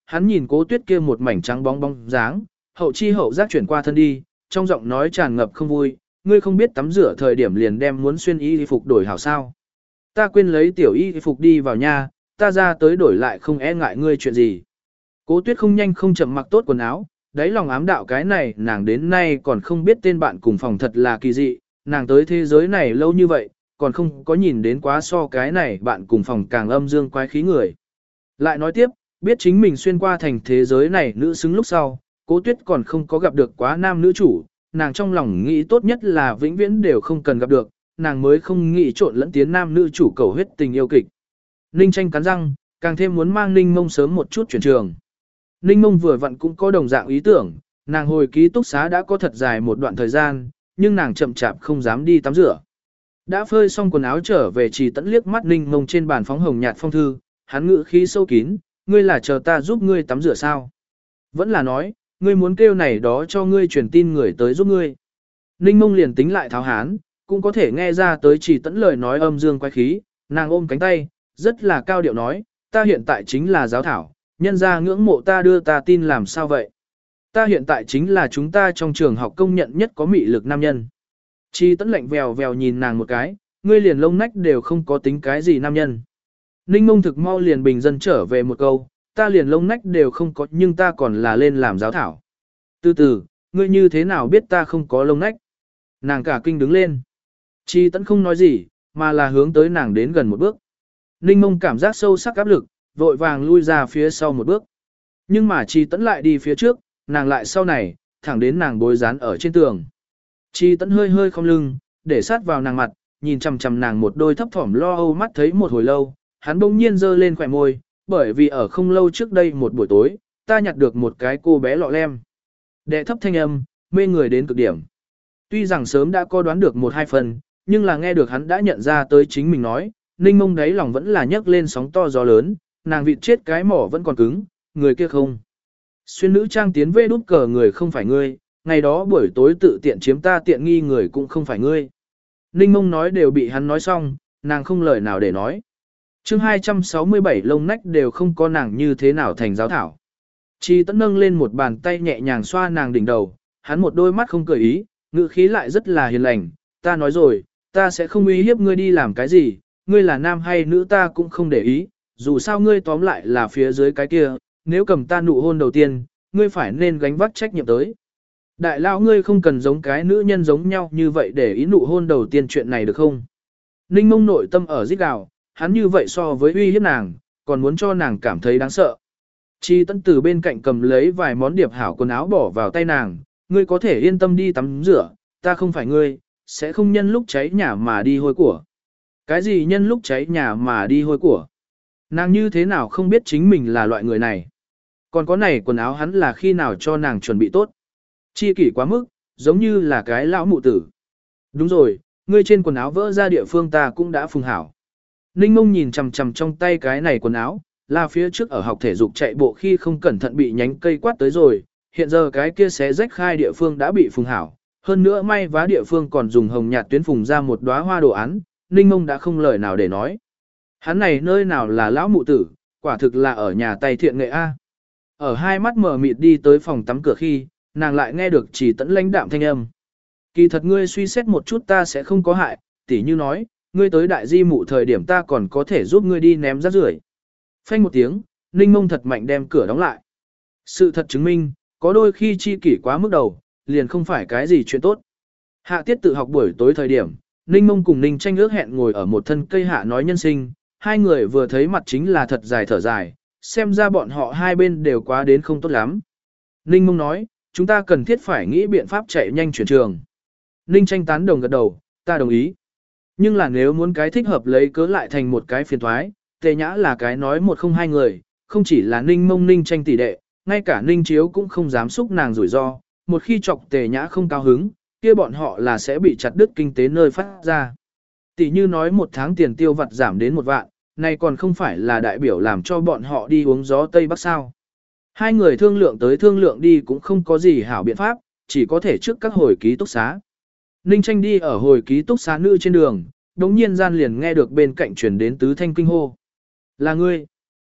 hắn nhìn Cố Tuyết kia một mảnh trắng bóng bóng dáng, hậu chi hậu giác chuyển qua thân đi, trong giọng nói tràn ngập không vui, ngươi không biết tắm rửa thời điểm liền đem muốn xuyên y phục đổi hảo sao. Ta quên lấy tiểu y phục đi vào nhà, ta ra tới đổi lại không e ngại ngươi chuyện gì. Cố Tuyết không nhanh không chậm mặc tốt quần áo, đáy lòng ám đạo cái này nàng đến nay còn không biết tên bạn cùng phòng thật là kỳ dị, nàng tới thế giới này lâu như vậy, còn không có nhìn đến quá so cái này bạn cùng phòng càng âm dương quái khí người. Lại nói tiếp, biết chính mình xuyên qua thành thế giới này nữ xứng lúc sau, Cố Tuyết còn không có gặp được quá nam nữ chủ, nàng trong lòng nghĩ tốt nhất là vĩnh viễn đều không cần gặp được, nàng mới không nghĩ trộn lẫn tiến nam nữ chủ cầu huyết tình yêu kịch. Ninh Tranh cắn răng, càng thêm muốn mang Ninh Mông sớm một chút chuyển trường. Ninh Mông vừa vặn cũng có đồng dạng ý tưởng, nàng hồi ký túc xá đã có thật dài một đoạn thời gian, nhưng nàng chậm chạp không dám đi tắm rửa. Đã phơi xong quần áo trở về Trì Tẫn liếc mắt Ninh Mông trên bàn phóng hồng nhạt phong thư, hắn ngữ khí sâu kín, ngươi là chờ ta giúp ngươi tắm rửa sao? Vẫn là nói, ngươi muốn kêu này đó cho ngươi truyền tin người tới giúp ngươi. Ninh Mông liền tính lại tháo hán, cũng có thể nghe ra tới Trì Tẫn lời nói âm dương quái khí, nàng ôm cánh tay, rất là cao điệu nói, ta hiện tại chính là giáo thảo, nhân ra ngưỡng mộ ta đưa ta tin làm sao vậy? Ta hiện tại chính là chúng ta trong trường học công nhận nhất có mị lực nam nhân. Trì Tẫn lạnh vèo vèo nhìn nàng một cái, ngươi liền lông nách đều không có tính cái gì nam nhân. Ninh Mông thực mau liền bình dân trở về một câu, ta liền lông nách đều không có nhưng ta còn là lên làm giáo thảo. Từ từ, ngươi như thế nào biết ta không có lông nách? Nàng cả kinh đứng lên. Trì Tẫn không nói gì, mà là hướng tới nàng đến gần một bước. Ninh Mông cảm giác sâu sắc áp lực, vội vàng lui ra phía sau một bước. Nhưng mà Trì Tẫn lại đi phía trước, nàng lại sau này, thẳng đến nàng bối dán ở trên tường. Trì Tẫn hơi hơi không lưng, để sát vào nàng mặt, nhìn chằm chằm nàng một đôi thấp thỏm lo âu mắt thấy một hồi lâu, hắn bỗng nhiên giơ lên khỏe môi, bởi vì ở không lâu trước đây một buổi tối, ta nhặt được một cái cô bé lọ lem. Đệ thấp thanh âm, mê người đến cực điểm. Tuy rằng sớm đã có đoán được một hai phần, nhưng là nghe được hắn đã nhận ra tới chính mình nói, Ninh Mông đáy lòng vẫn là nhấc lên sóng to gió lớn, nàng vịt chết cái mỏ vẫn còn cứng, người kia không. Xuyên nữ trang tiến về đút cờ người không phải ngươi, ngày đó buổi tối tự tiện chiếm ta tiện nghi người cũng không phải ngươi. Ninh Mông nói đều bị hắn nói xong, nàng không lời nào để nói. chương hai trăm sáu mươi bảy lông nách đều không có nàng như thế nào thành giáo thảo. Trì Tẫn nâng lên một bàn tay nhẹ nhàng xoa nàng đỉnh đầu, hắn một đôi mắt không cười ý, ngữ khí lại rất là hiền lành, ta nói rồi, ta sẽ không uy hiếp ngươi đi làm cái gì, ngươi là nam hay nữ ta cũng không để ý, dù sao ngươi tóm lại là phía dưới cái kia, nếu cầm ta nụ hôn đầu tiên, ngươi phải nên gánh vác trách nhiệm tới. Đại lão ngươi không cần giống cái nữ nhân giống nhau như vậy để ý nụ hôn đầu tiên chuyện này được không? Ninh Mông nội tâm ở rít gào, hắn như vậy so với uy hiếp nàng, còn muốn cho nàng cảm thấy đáng sợ. Trì Tẫn từ bên cạnh cầm lấy vài món điệp hảo quần áo bỏ vào tay nàng, ngươi có thể yên tâm đi tắm rửa, ta không phải ngươi, sẽ không nhân lúc cháy nhà mà đi hôi của. Cái gì nhân lúc cháy nhà mà đi hôi của? Nàng như thế nào không biết chính mình là loại người này? Còn có này quần áo hắn là khi nào cho nàng chuẩn bị tốt? Chi kỷ quá mức, giống như là cái lão mụ tử. Đúng rồi, ngươi trên quần áo vỡ ra địa phương ta cũng đã phùng hảo. Ninh Mông nhìn chằm chằm trong tay cái này quần áo, là phía trước ở học thể dục chạy bộ khi không cẩn thận bị nhánh cây quát tới rồi, hiện giờ cái kia xé rách khai địa phương đã bị phùng hảo, hơn nữa may vá địa phương còn dùng hồng nhạt tuyến phùng ra một đóa hoa đồ án, Ninh Mông đã không lời nào để nói. Hắn này nơi nào là lão mụ tử, quả thực là ở nhà tay thiện nghệ A. Ở hai mắt mở mịt đi tới phòng tắm cửa khi, nàng lại nghe được Trì Tẫn lãnh đạm thanh âm. Kỳ thật ngươi suy xét một chút ta sẽ không có hại, tỉ như nói, ngươi tới đại di mụ thời điểm ta còn có thể giúp ngươi đi ném rác rưởi. Phanh một tiếng, Ninh Mông thật mạnh đem cửa đóng lại. Sự thật chứng minh, có đôi khi chi kỷ quá mức đầu, liền không phải cái gì chuyện tốt. Hạ tiết tự học buổi tối thời điểm, Ninh Mông cùng Ninh Tranh ước hẹn ngồi ở một thân cây hạ nói nhân sinh, hai người vừa thấy mặt chính là thật dài thở dài, xem ra bọn họ hai bên đều quá đến không tốt lắm. Ninh Mông nói, chúng ta cần thiết phải nghĩ biện pháp chạy nhanh chuyển trường. Ninh Tranh tán đồng gật đầu, ta đồng ý. Nhưng là nếu muốn cái thích hợp lấy cớ lại thành một cái phiền thoái, Tề Nhã là cái nói một không hai người, không chỉ là Ninh Mông Ninh Tranh tỷ đệ, ngay cả Ninh Chiếu cũng không dám xúc nàng rủi ro, một khi chọc Tề Nhã không cao hứng, kia bọn họ là sẽ bị chặt đứt kinh tế nơi phát ra. Tỷ như nói một tháng tiền tiêu vặt giảm đến một vạn, này còn không phải là đại biểu làm cho bọn họ đi uống gió Tây Bắc sao. Hai người thương lượng tới thương lượng đi cũng không có gì hảo biện pháp, chỉ có thể trước các hồi ký túc xá. Ninh Tranh đi ở hồi ký túc xá nữ trên đường, đống nhiên gian liền nghe được bên cạnh truyền đến tứ thanh kinh hô. Là ngươi.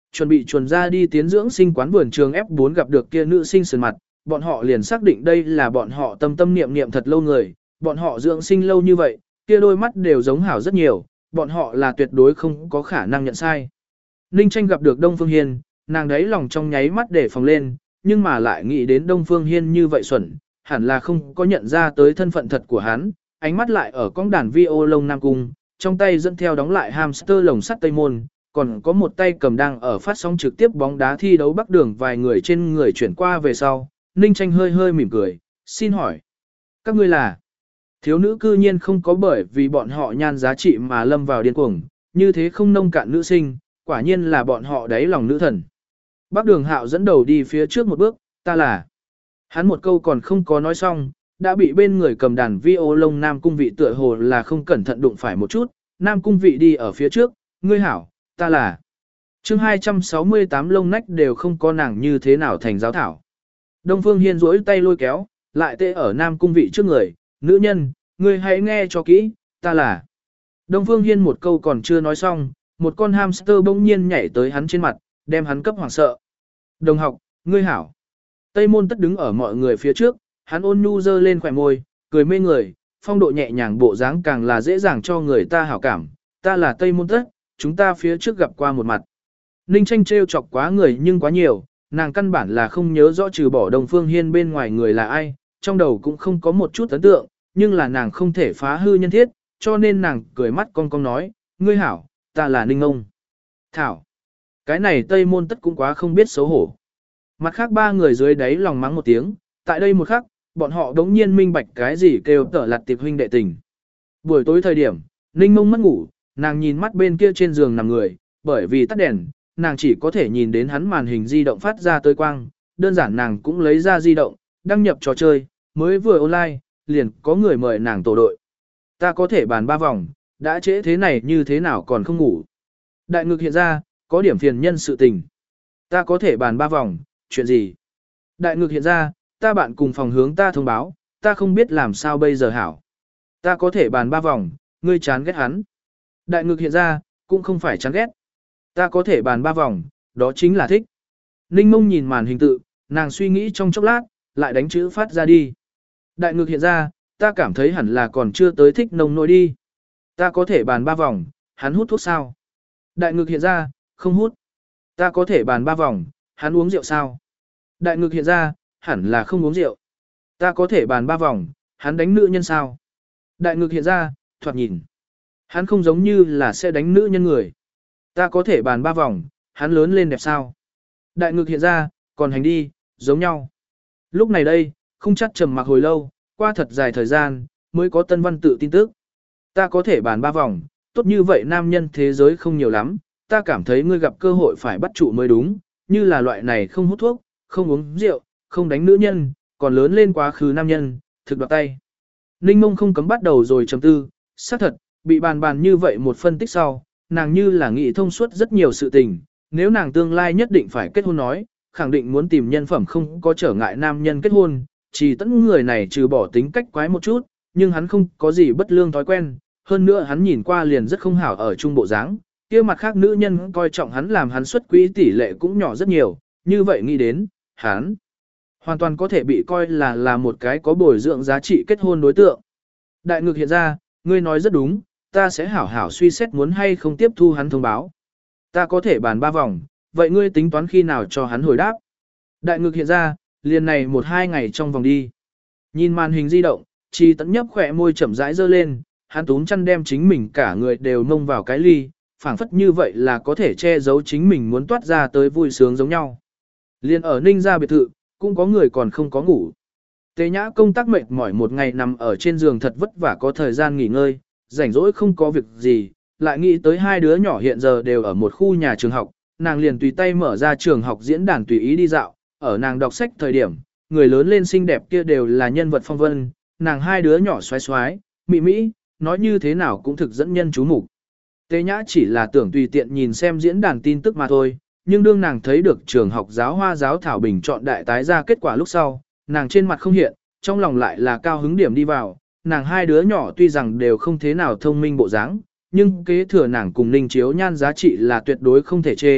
Chuẩn bị chuồn ra đi tiến dưỡng sinh quán vườn trường ép bốn gặp được kia nữ sinh sườn mặt, bọn họ liền xác định đây là bọn họ tâm tâm niệm niệm thật lâu người, bọn họ dưỡng sinh lâu như vậy, kia đôi mắt đều giống hảo rất nhiều, bọn họ là tuyệt đối không có khả năng nhận sai. Ninh Tranh gặp được Đông Phương Hiên, nàng đấy lòng trong nháy mắt để phòng lên, nhưng mà lại nghĩ đến Đông Phương Hiên như vậy xuẩn, hẳn là không có nhận ra tới thân phận thật của hắn, ánh mắt lại ở con đàn vi ô lông Nam Cung, trong tay dẫn theo đóng lại hamster lồng sắt Tây Môn, còn có một tay cầm đang ở phát sóng trực tiếp bóng đá thi đấu Bắc Đường vài người trên người chuyển qua về sau, Ninh Tranh hơi hơi mỉm cười, xin hỏi, các ngươi là? Thiếu nữ cư nhiên không có bởi vì bọn họ nhan giá trị mà lâm vào điên cuồng, như thế không nông cạn nữ sinh, quả nhiên là bọn họ đáy lòng nữ thần. Bắc Đường Hạo dẫn đầu đi phía trước một bước, ta là. Hắn một câu còn không có nói xong, đã bị bên người cầm đàn vi ô lông Nam Cung Vị tựa hồ là không cẩn thận đụng phải một chút, Nam Cung Vị đi ở phía trước, ngươi hảo, ta là. chương hai trăm sáu mươi tám lông nách đều không có nàng như thế nào thành giáo thảo. Đông Phương Hiên duỗi tay lôi kéo, lại tê ở Nam Cung Vị trước người, nữ nhân, ngươi hãy nghe cho kỹ, ta là. Đông Phương Hiên một câu còn chưa nói xong, một con hamster bỗng nhiên nhảy tới hắn trên mặt, đem hắn cấp hoảng sợ. Đồng học, ngươi hảo. Tây Môn Tất đứng ở mọi người phía trước, hắn ôn nhu dơ lên khỏe môi, cười mê người, phong độ nhẹ nhàng bộ dáng càng là dễ dàng cho người ta hảo cảm. Ta là Tây Môn Tất, chúng ta phía trước gặp qua một mặt. Ninh Tranh trêu chọc quá người nhưng quá nhiều, nàng căn bản là không nhớ rõ trừ bỏ Đông Phương Hiên bên ngoài người là ai, trong đầu cũng không có một chút ấn tượng, nhưng là nàng không thể phá hư nhân thiết, cho nên nàng cười mắt cong cong nói, ngươi hảo, ta là Ninh ông. Thảo, cái này Tây Môn Tất cũng quá không biết xấu hổ. Mặt khác ba người dưới đáy lòng mắng một tiếng, tại đây một khắc, bọn họ đống nhiên minh bạch cái gì kêu tở lạt tiệp huynh đệ tình. Buổi tối thời điểm, Ninh Mông mất ngủ, nàng nhìn mắt bên kia trên giường nằm người, bởi vì tắt đèn, nàng chỉ có thể nhìn đến hắn màn hình di động phát ra tới quang, đơn giản nàng cũng lấy ra di động, đăng nhập trò chơi, mới vừa online, liền có người mời nàng tổ đội. Ta có thể bàn ba vòng, đã trễ thế này như thế nào còn không ngủ. Đại ngực hiện ra, có điểm phiền nhân sự tình. Ta có thể bàn ba vòng, chuyện gì? Đại ngực hiện ra, ta bạn cùng phòng hướng ta thông báo, ta không biết làm sao bây giờ hảo. Ta có thể bàn ba vòng, ngươi chán ghét hắn. Đại ngực hiện ra, cũng không phải chán ghét. Ta có thể bàn ba vòng, đó chính là thích. Ninh Mông nhìn màn hình tự, nàng suy nghĩ trong chốc lát, lại đánh chữ phát ra đi. Đại ngực hiện ra, ta cảm thấy hẳn là còn chưa tới thích nông nỗi đi. Ta có thể bàn ba vòng, hắn hút thuốc sao? Đại ngực hiện ra, không hút. Ta có thể bàn ba vòng, hắn uống rượu sao? Đại ngực hiện ra, hẳn là không uống rượu. Ta có thể bàn ba vòng, hắn đánh nữ nhân sao? Đại ngực hiện ra, thoạt nhìn. Hắn không giống như là sẽ đánh nữ nhân người. Ta có thể bàn ba vòng, hắn lớn lên đẹp sao? Đại ngực hiện ra, còn hành đi, giống nhau. Lúc này đây, không chắc trầm mặc hồi lâu, qua thật dài thời gian, mới có tân văn tự tin tức. Ta có thể bàn ba vòng, tốt như vậy nam nhân thế giới không nhiều lắm, ta cảm thấy ngươi gặp cơ hội phải bắt trụ mới đúng, như là loại này không hút thuốc, không uống rượu, không đánh nữ nhân, còn lớn lên quá khứ nam nhân, thực đoạt tay. Ninh Mông không cấm bắt đầu rồi trầm tư, xác thật, bị bàn bàn như vậy một phân tích sau, nàng như là nghĩ thông suốt rất nhiều sự tình, nếu nàng tương lai nhất định phải kết hôn nói, khẳng định muốn tìm nhân phẩm không có trở ngại nam nhân kết hôn, chỉ tẫn người này trừ bỏ tính cách quái một chút, nhưng hắn không có gì bất lương thói quen, hơn nữa hắn nhìn qua liền rất không hảo ở trung bộ dáng, kia mặt khác nữ nhân coi trọng hắn làm hắn xuất quỹ tỷ lệ cũng nhỏ rất nhiều, như vậy nghĩ đến, hắn hoàn toàn có thể bị coi là là một cái có bồi dưỡng giá trị kết hôn đối tượng. Đại ngực hiện ra, ngươi nói rất đúng, ta sẽ hảo hảo suy xét muốn hay không tiếp thu hắn thông báo. Ta có thể bàn ba vòng, vậy ngươi tính toán khi nào cho hắn hồi đáp. Đại ngực hiện ra, liền này một hai ngày trong vòng đi. Nhìn màn hình di động, Chi Tẫn nhấp khỏe môi chậm rãi dơ lên, hắn túm chăn đem chính mình cả người đều nông vào cái ly, phảng phất như vậy là có thể che giấu chính mình muốn toát ra tới vui sướng giống nhau. Liên ở Ninh gia biệt thự, cũng có người còn không có ngủ. Tế Nhã công tác mệt mỏi một ngày nằm ở trên giường thật vất vả có thời gian nghỉ ngơi, rảnh rỗi không có việc gì, lại nghĩ tới hai đứa nhỏ hiện giờ đều ở một khu nhà trường học, nàng liền tùy tay mở ra trường học diễn đàn tùy ý đi dạo, ở nàng đọc sách thời điểm, người lớn lên xinh đẹp kia đều là nhân vật phong vân, nàng hai đứa nhỏ xoái xoái, mị mỹ, nói như thế nào cũng thực dẫn nhân chú mục. Tế Nhã chỉ là tưởng tùy tiện nhìn xem diễn đàn tin tức mà thôi, nhưng đương nàng thấy được trường học giáo hoa giáo thảo bình chọn đại tái ra kết quả lúc sau, nàng trên mặt không hiện, trong lòng lại là cao hứng điểm đi vào, nàng hai đứa nhỏ tuy rằng đều không thế nào thông minh bộ dáng, nhưng kế thừa nàng cùng Ninh Chiếu Nhan giá trị là tuyệt đối không thể chê,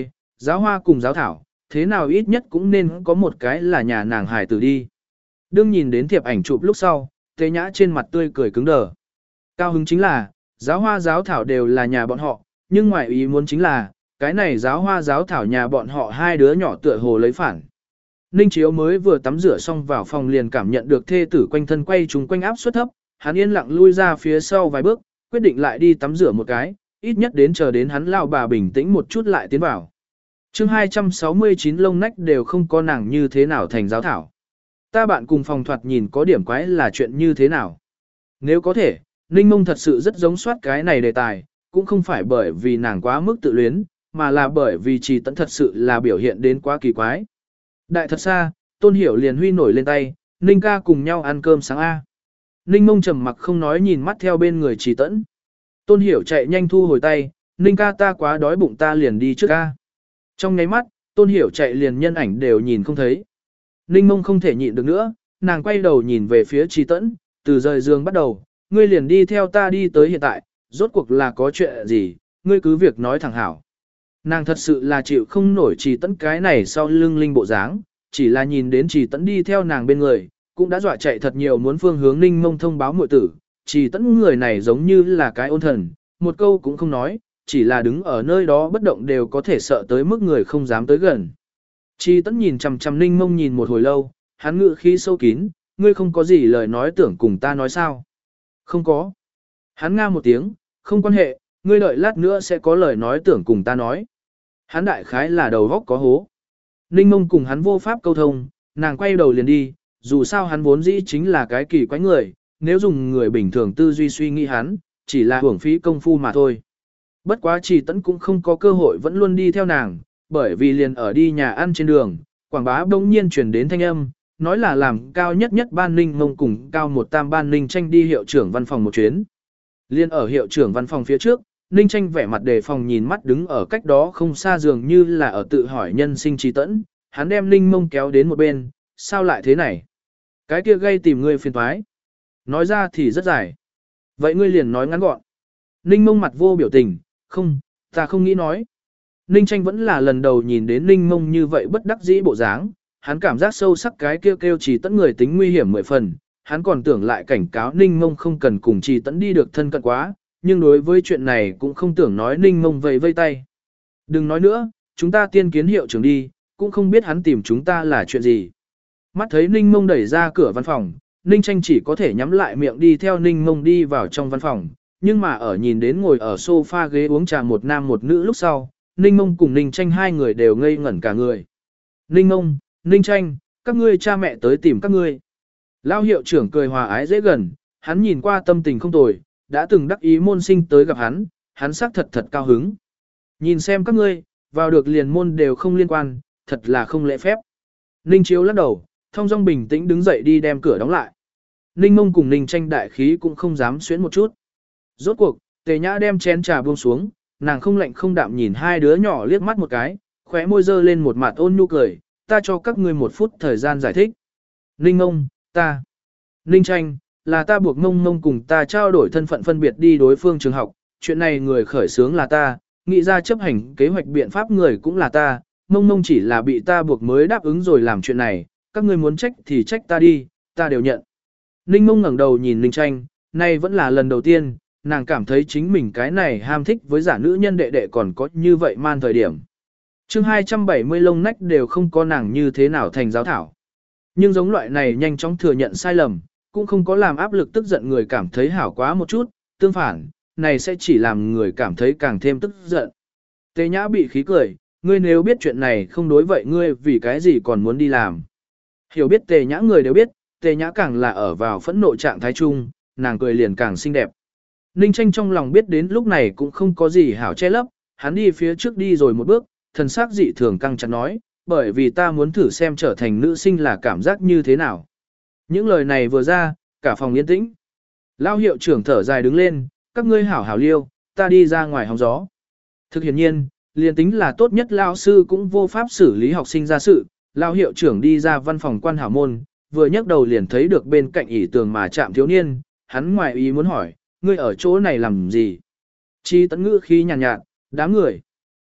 Giáo hoa cùng giáo thảo, thế nào ít nhất cũng nên có một cái là nhà nàng hài tử đi. Đương nhìn đến thiệp ảnh chụp lúc sau, Tề Nhã trên mặt tươi cười cứng đờ. Cao hứng chính là, giáo hoa giáo thảo đều là nhà bọn họ, nhưng ngoại ý muốn chính là, cái này giáo hoa giáo thảo nhà bọn họ hai đứa nhỏ tựa hồ lấy phản. Ninh Chiếu mới vừa tắm rửa xong vào phòng liền cảm nhận được thê tử quanh thân quay trúng quanh áp suất thấp, hắn yên lặng lui ra phía sau vài bước, quyết định lại đi tắm rửa một cái, ít nhất đến chờ đến hắn lão bà bình tĩnh một chút lại tiến vào. Chương hai trăm sáu mươi chín lông nách đều không có nàng như thế nào thành giáo thảo. Ta bạn cùng phòng thoạt nhìn có điểm quái là chuyện như thế nào. Nếu có thể, Ninh Mông thật sự rất giống soát cái này đề tài, cũng không phải bởi vì nàng quá mức tự luyến, mà là bởi vì Trì Tẫn thật sự là biểu hiện đến quá kỳ quái. Đại thật xa, Tôn Hiểu liền huy nổi lên tay, Ninh ca cùng nhau ăn cơm sáng A. Ninh Mông trầm mặc không nói nhìn mắt theo bên người Trì Tẫn. Tôn Hiểu chạy nhanh thu hồi tay, Ninh ca ta quá đói bụng ta liền đi trước ca. Trong nháy mắt, Tôn Hiểu chạy liền nhân ảnh đều nhìn không thấy. Ninh Mông không thể nhịn được nữa, nàng quay đầu nhìn về phía Trì Tẫn, từ rời giường bắt đầu, ngươi liền đi theo ta đi tới hiện tại, rốt cuộc là có chuyện gì, ngươi cứ việc nói thẳng hảo. Nàng thật sự là chịu không nổi Trì Tẫn cái này sau lưng linh bộ dáng, chỉ là nhìn đến Trì Tẫn đi theo nàng bên người, cũng đã dọa chạy thật nhiều muốn phương hướng Ninh Mông thông báo muội tử. Trì Tẫn người này giống như là cái ôn thần, một câu cũng không nói, chỉ là đứng ở nơi đó bất động đều có thể sợ tới mức người không dám tới gần. Trì Tẫn nhìn chằm chằm Ninh Mông nhìn một hồi lâu, hắn ngự khí sâu kín, ngươi không có gì lời nói tưởng cùng ta nói sao? Không có. Hắn nga một tiếng, không quan hệ, ngươi đợi lát nữa sẽ có lời nói tưởng cùng ta nói. Hắn đại khái là đầu góc có hố. Ninh Mông cùng hắn vô pháp câu thông, nàng quay đầu liền đi, dù sao hắn vốn dĩ chính là cái kỳ quái người, nếu dùng người bình thường tư duy suy nghĩ hắn, chỉ là hưởng phí công phu mà thôi. Bất quá Trì Tẫn cũng không có cơ hội vẫn luôn đi theo nàng, bởi vì liền ở đi nhà ăn trên đường, quảng bá đông nhiên chuyển đến thanh âm, nói là làm cao nhất nhất ban Ninh Mông cùng cao một tam ban Ninh Tranh đi hiệu trưởng văn phòng một chuyến. Liên ở hiệu trưởng văn phòng phía trước, Ninh Tranh vẻ mặt đề phòng nhìn mắt đứng ở cách đó không xa dường như là ở tự hỏi nhân sinh Trì Tẫn, hắn đem Ninh Mông kéo đến một bên, sao lại thế này? Cái kia gây tìm ngươi phiền toái. Nói ra thì rất dài. Vậy ngươi liền nói ngắn gọn. Ninh Mông mặt vô biểu tình, không, ta không nghĩ nói. Ninh Tranh vẫn là lần đầu nhìn đến Ninh Mông như vậy bất đắc dĩ bộ dáng, hắn cảm giác sâu sắc cái kêu kêu Trì Tẫn người tính nguy hiểm mười phần, hắn còn tưởng lại cảnh cáo Ninh Mông không cần cùng Trì Tẫn đi được thân cận quá, nhưng đối với chuyện này cũng không tưởng nói Ninh Mông vẫy vây tay. Đừng nói nữa, chúng ta tiên kiến hiệu trưởng đi, cũng không biết hắn tìm chúng ta là chuyện gì. Mắt thấy Ninh Mông đẩy ra cửa văn phòng, Ninh Tranh chỉ có thể nhắm lại miệng đi theo Ninh Mông đi vào trong văn phòng, nhưng mà ở nhìn đến ngồi ở sofa ghế uống trà một nam một nữ lúc sau, Ninh Mông cùng Ninh Tranh hai người đều ngây ngẩn cả người. Ninh Mông, Ninh Tranh, các ngươi cha mẹ tới tìm các ngươi. Lao hiệu trưởng cười hòa ái dễ gần, hắn nhìn qua tâm tình không tồi, đã từng đắc ý môn sinh tới gặp hắn, hắn xác thật thật cao hứng. Nhìn xem các ngươi, vào được liền môn đều không liên quan, thật là không lễ phép. Ninh Chiếu lắc đầu, thong dong bình tĩnh đứng dậy đi đem cửa đóng lại. Ninh Mông cùng Ninh Tranh đại khí cũng không dám xuyến một chút. Rốt cuộc, Tề Nhã đem chén trà buông xuống, nàng không lạnh không đạm nhìn hai đứa nhỏ liếc mắt một cái, khóe môi dơ lên một mặt ôn nhu cười, ta cho các ngươi một phút thời gian giải thích. Ninh Mông, ta. Ninh Tranh, là ta buộc Mông Mông cùng ta trao đổi thân phận phân biệt đi đối phương trường học, chuyện này người khởi xướng là ta, nghĩ ra chấp hành kế hoạch biện pháp người cũng là ta, Mông Mông chỉ là bị ta buộc mới đáp ứng rồi làm chuyện này, các ngươi muốn trách thì trách ta đi, ta đều nhận. Ninh Mông ngẩng đầu nhìn Ninh Tranh, nay vẫn là lần đầu tiên, nàng cảm thấy chính mình cái này ham thích với giả nữ nhân đệ đệ còn có như vậy man thời điểm. Chương hai trăm bảy mươi lông nách đều không có nàng như thế nào thành giáo thảo. Nhưng giống loại này nhanh chóng thừa nhận sai lầm, cũng không có làm áp lực tức giận người cảm thấy hảo quá một chút, tương phản, này sẽ chỉ làm người cảm thấy càng thêm tức giận. Tề Nhã bị khí cười, ngươi nếu biết chuyện này không đối vậy ngươi vì cái gì còn muốn đi làm. Hiểu biết Tề Nhã người đều biết, Tề Nhã càng là ở vào phẫn nộ trạng thái chung, nàng cười liền càng xinh đẹp. Ninh Tranh trong lòng biết đến lúc này cũng không có gì hảo che lấp, hắn đi phía trước đi rồi một bước, thần sắc dị thường căng chặt nói, bởi vì ta muốn thử xem trở thành nữ sinh là cảm giác như thế nào. Những lời này vừa ra, cả phòng yên tĩnh. Lao hiệu trưởng thở dài đứng lên, các ngươi hảo hảo liêu, ta đi ra ngoài hóng gió. Thực hiện nhiên, liền tính là tốt nhất lao sư cũng vô pháp xử lý học sinh ra sự, lao hiệu trưởng đi ra văn phòng quan hảo môn, vừa nhấc đầu liền thấy được bên cạnh ỷ tường mà chạm thiếu niên, hắn ngoài ý muốn hỏi, ngươi ở chỗ này làm gì? Chi Tẫn ngữ khí nhàn nhạt, nhạt, đám người.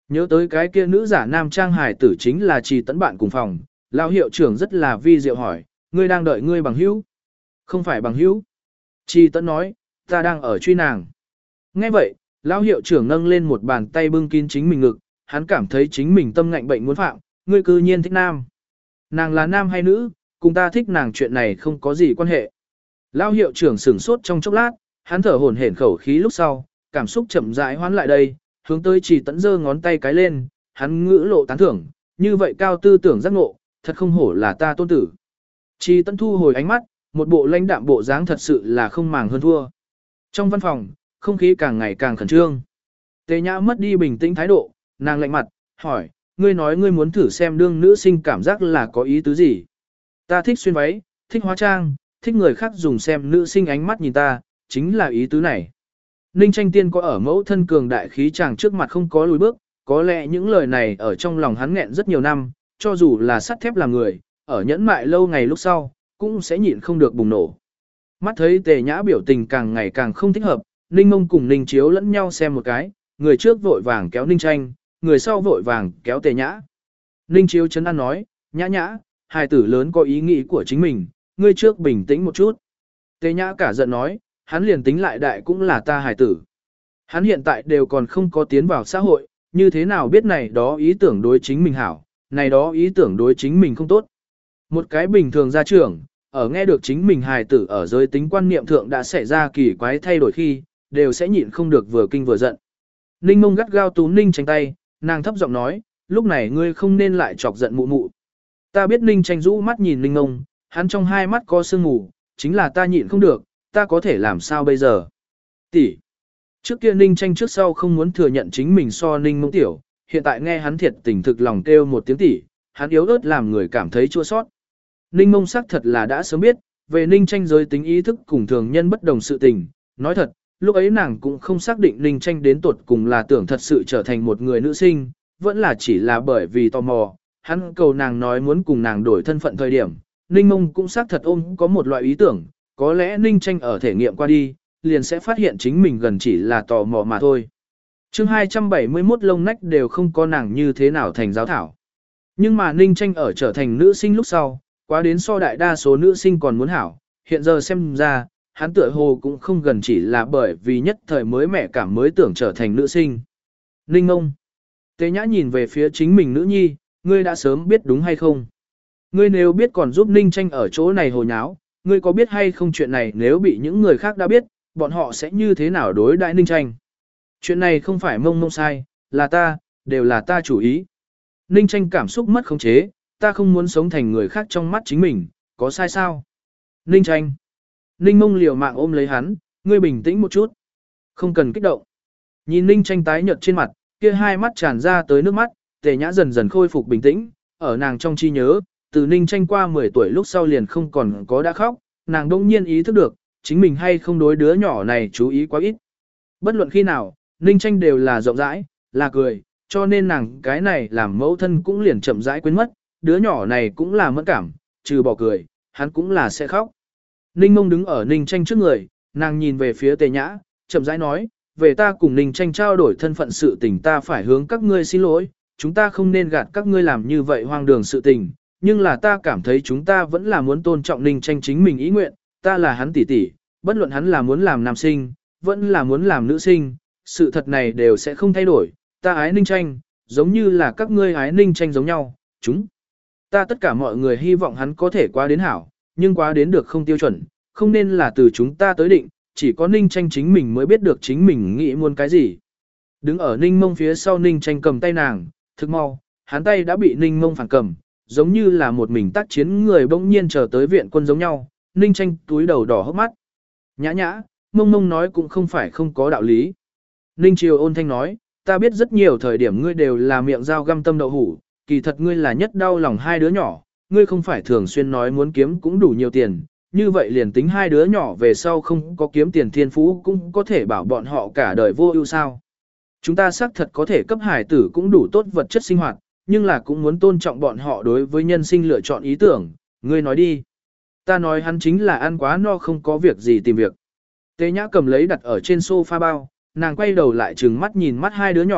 Nhớ tới cái kia nữ giả nam trang hài tử chính là Trì Tấn bạn cùng phòng, lão hiệu trưởng rất là vi diệu hỏi, ngươi đang đợi ngươi bằng hữu? Không phải bằng hữu. Trì Tấn nói, ta đang ở truy nàng. Nghe vậy, lão hiệu trưởng nâng lên một bàn tay bưng kín chính mình ngực, hắn cảm thấy chính mình tâm ngạnh bệnh muốn phạm, ngươi cư nhiên thích nam. Nàng là nam hay nữ, cùng ta thích nàng chuyện này không có gì quan hệ. Lão hiệu trưởng sửng sốt trong chốc lát, hắn thở hổn hển khẩu khí lúc sau, cảm xúc chậm rãi hoán lại đây, hướng tới Trì Tấn giơ ngón tay cái lên, hắn ngữ lộ tán thưởng, như vậy cao tư tưởng giác ngộ, thật không hổ là ta tôn tử. Trì Tấn thu hồi ánh mắt, một bộ lãnh đạm bộ dáng thật sự là không màng hơn thua. Trong văn phòng, không khí càng ngày càng khẩn trương. Tề Nhã mất đi bình tĩnh thái độ, nàng lạnh mặt, hỏi, ngươi nói ngươi muốn thử xem đương nữ sinh cảm giác là có ý tứ gì? Ta thích xuyên váy, thích hóa trang, thích người khác dùng xem nữ sinh ánh mắt nhìn ta, chính là ý tứ này. Ninh Tranh Tiên có ở mẫu thân cường đại khí chàng trước mặt không có lùi bước, có lẽ những lời này ở trong lòng hắn nghẹn rất nhiều năm, cho dù là sắt thép làm người, ở nhẫn mại lâu ngày lúc sau, cũng sẽ nhịn không được bùng nổ. Mắt thấy Tề Nhã biểu tình càng ngày càng không thích hợp, Ninh Mông cùng Ninh Chiếu lẫn nhau xem một cái, người trước vội vàng kéo Ninh Tranh, người sau vội vàng kéo Tề Nhã. Ninh Chiếu chấn an nói, Nhã Nhã, hài tử lớn có ý nghĩ của chính mình, ngươi trước bình tĩnh một chút. Tề Nhã cả giận nói, hắn liền tính lại đại cũng là ta hài tử. Hắn hiện tại đều còn không có tiến vào xã hội, như thế nào biết này đó ý tưởng đối chính mình hảo, này đó ý tưởng đối chính mình không tốt. Một cái bình thường gia trưởng, ở nghe được chính mình hài tử ở giới tính quan niệm thượng đã xảy ra kỳ quái thay đổi khi, đều sẽ nhịn không được vừa kinh vừa giận. Ninh Mông gắt gao túm Ninh Tranh tay, nàng thấp giọng nói, lúc này ngươi không nên lại chọc giận mụ mụ. Ta biết Ninh Tranh rũ mắt nhìn Ninh Mông, hắn trong hai mắt có sương mù, chính là ta nhịn không được, ta có thể làm sao bây giờ? Tỷ. Trước kia Ninh Tranh trước sau không muốn thừa nhận chính mình so Ninh Mông tiểu, hiện tại nghe hắn thiệt tình thực lòng kêu một tiếng tỷ, hắn yếu ớt làm người cảm thấy chua sót. Ninh Mông xác thật là đã sớm biết, về Ninh Tranh giới tính ý thức cùng thường nhân bất đồng sự tình, nói thật, lúc ấy nàng cũng không xác định Ninh Tranh đến tuột cùng là tưởng thật sự trở thành một người nữ sinh, vẫn là chỉ là bởi vì tò mò, hắn cầu nàng nói muốn cùng nàng đổi thân phận thời điểm, Ninh Mông cũng xác thật ôm có một loại ý tưởng, có lẽ Ninh Tranh ở thể nghiệm qua đi, liền sẽ phát hiện chính mình gần chỉ là tò mò mà thôi. Chương hai trăm bảy mươi mốt lông nách đều không có nàng như thế nào thành giáo thảo. Nhưng mà Ninh Tranh ở trở thành nữ sinh lúc sau, quá đến so đại đa số nữ sinh còn muốn hảo, hiện giờ xem ra, hắn tựa hồ cũng không gần chỉ là bởi vì nhất thời mới mẹ cảm mới tưởng trở thành nữ sinh. Ninh Ngông. Tế Nhã nhìn về phía chính mình nữ nhi, ngươi đã sớm biết đúng hay không? Ngươi nếu biết còn giúp Ninh Tranh ở chỗ này hồ nháo, ngươi có biết hay không chuyện này nếu bị những người khác đã biết, bọn họ sẽ như thế nào đối đãi Ninh Tranh? Chuyện này không phải mông mông sai, là ta, đều là ta chủ ý. Ninh Tranh cảm xúc mất khống chế, ta không muốn sống thành người khác trong mắt chính mình, có sai sao? Ninh Tranh. Ninh Mông liều mạng ôm lấy hắn, ngươi bình tĩnh một chút. Không cần kích động. Nhìn Ninh Tranh tái nhợt trên mặt, kia hai mắt tràn ra tới nước mắt, Tề Nhã dần dần khôi phục bình tĩnh, ở nàng trong trí nhớ, từ Ninh Tranh qua mười tuổi lúc sau liền không còn có đã khóc, nàng đông nhiên ý thức được, chính mình hay không đối đứa nhỏ này chú ý quá ít. Bất luận khi nào, Ninh Tranh đều là rộng rãi, là cười, cho nên nàng cái này làm mẫu thân cũng liền chậm rãi quên mất, đứa nhỏ này cũng là mẫn cảm, trừ bỏ cười, hắn cũng là sẽ khóc. Ninh Mông đứng ở Ninh Tranh trước người, nàng nhìn về phía Tề Nhã, chậm rãi nói, về ta cùng Ninh Tranh trao đổi thân phận sự tình ta phải hướng các ngươi xin lỗi, chúng ta không nên gạt các ngươi làm như vậy hoang đường sự tình, nhưng là ta cảm thấy chúng ta vẫn là muốn tôn trọng Ninh Tranh chính mình ý nguyện, ta là hắn tỷ tỷ, bất luận hắn là muốn làm nam sinh, vẫn là muốn làm nữ sinh, sự thật này đều sẽ không thay đổi, ta ái Ninh Tranh, giống như là các ngươi ái Ninh Tranh giống nhau, chúng. Ta tất cả mọi người hy vọng hắn có thể qua đến hảo, nhưng quá đến được không tiêu chuẩn, không nên là từ chúng ta tới định, chỉ có Ninh Tranh chính mình mới biết được chính mình nghĩ muốn cái gì. Đứng ở Ninh Mông phía sau Ninh Tranh cầm tay nàng, thức mau, hắn tay đã bị Ninh Mông phản cầm, giống như là một mình tác chiến người bỗng nhiên chờ tới viện quân giống nhau, Ninh Tranh túi đầu đỏ hốc mắt. Nhã nhã, Mông Mông nói cũng không phải không có đạo lý. Ninh Triều ôn thanh nói, ta biết rất nhiều thời điểm ngươi đều là miệng dao găm tâm đậu hủ, kỳ thật ngươi là nhất đau lòng hai đứa nhỏ, ngươi không phải thường xuyên nói muốn kiếm cũng đủ nhiều tiền, như vậy liền tính hai đứa nhỏ về sau không có kiếm tiền thiên phú cũng có thể bảo bọn họ cả đời vô ưu sao. Chúng ta xác thật có thể cấp hải tử cũng đủ tốt vật chất sinh hoạt, nhưng là cũng muốn tôn trọng bọn họ đối với nhân sinh lựa chọn ý tưởng, ngươi nói đi. Ta nói hắn chính là ăn quá no không có việc gì tìm việc. Tế Nhã cầm lấy đặt ở trên sofa bao, nàng quay đầu lại trừng mắt nhìn mắt hai đứa nhỏ,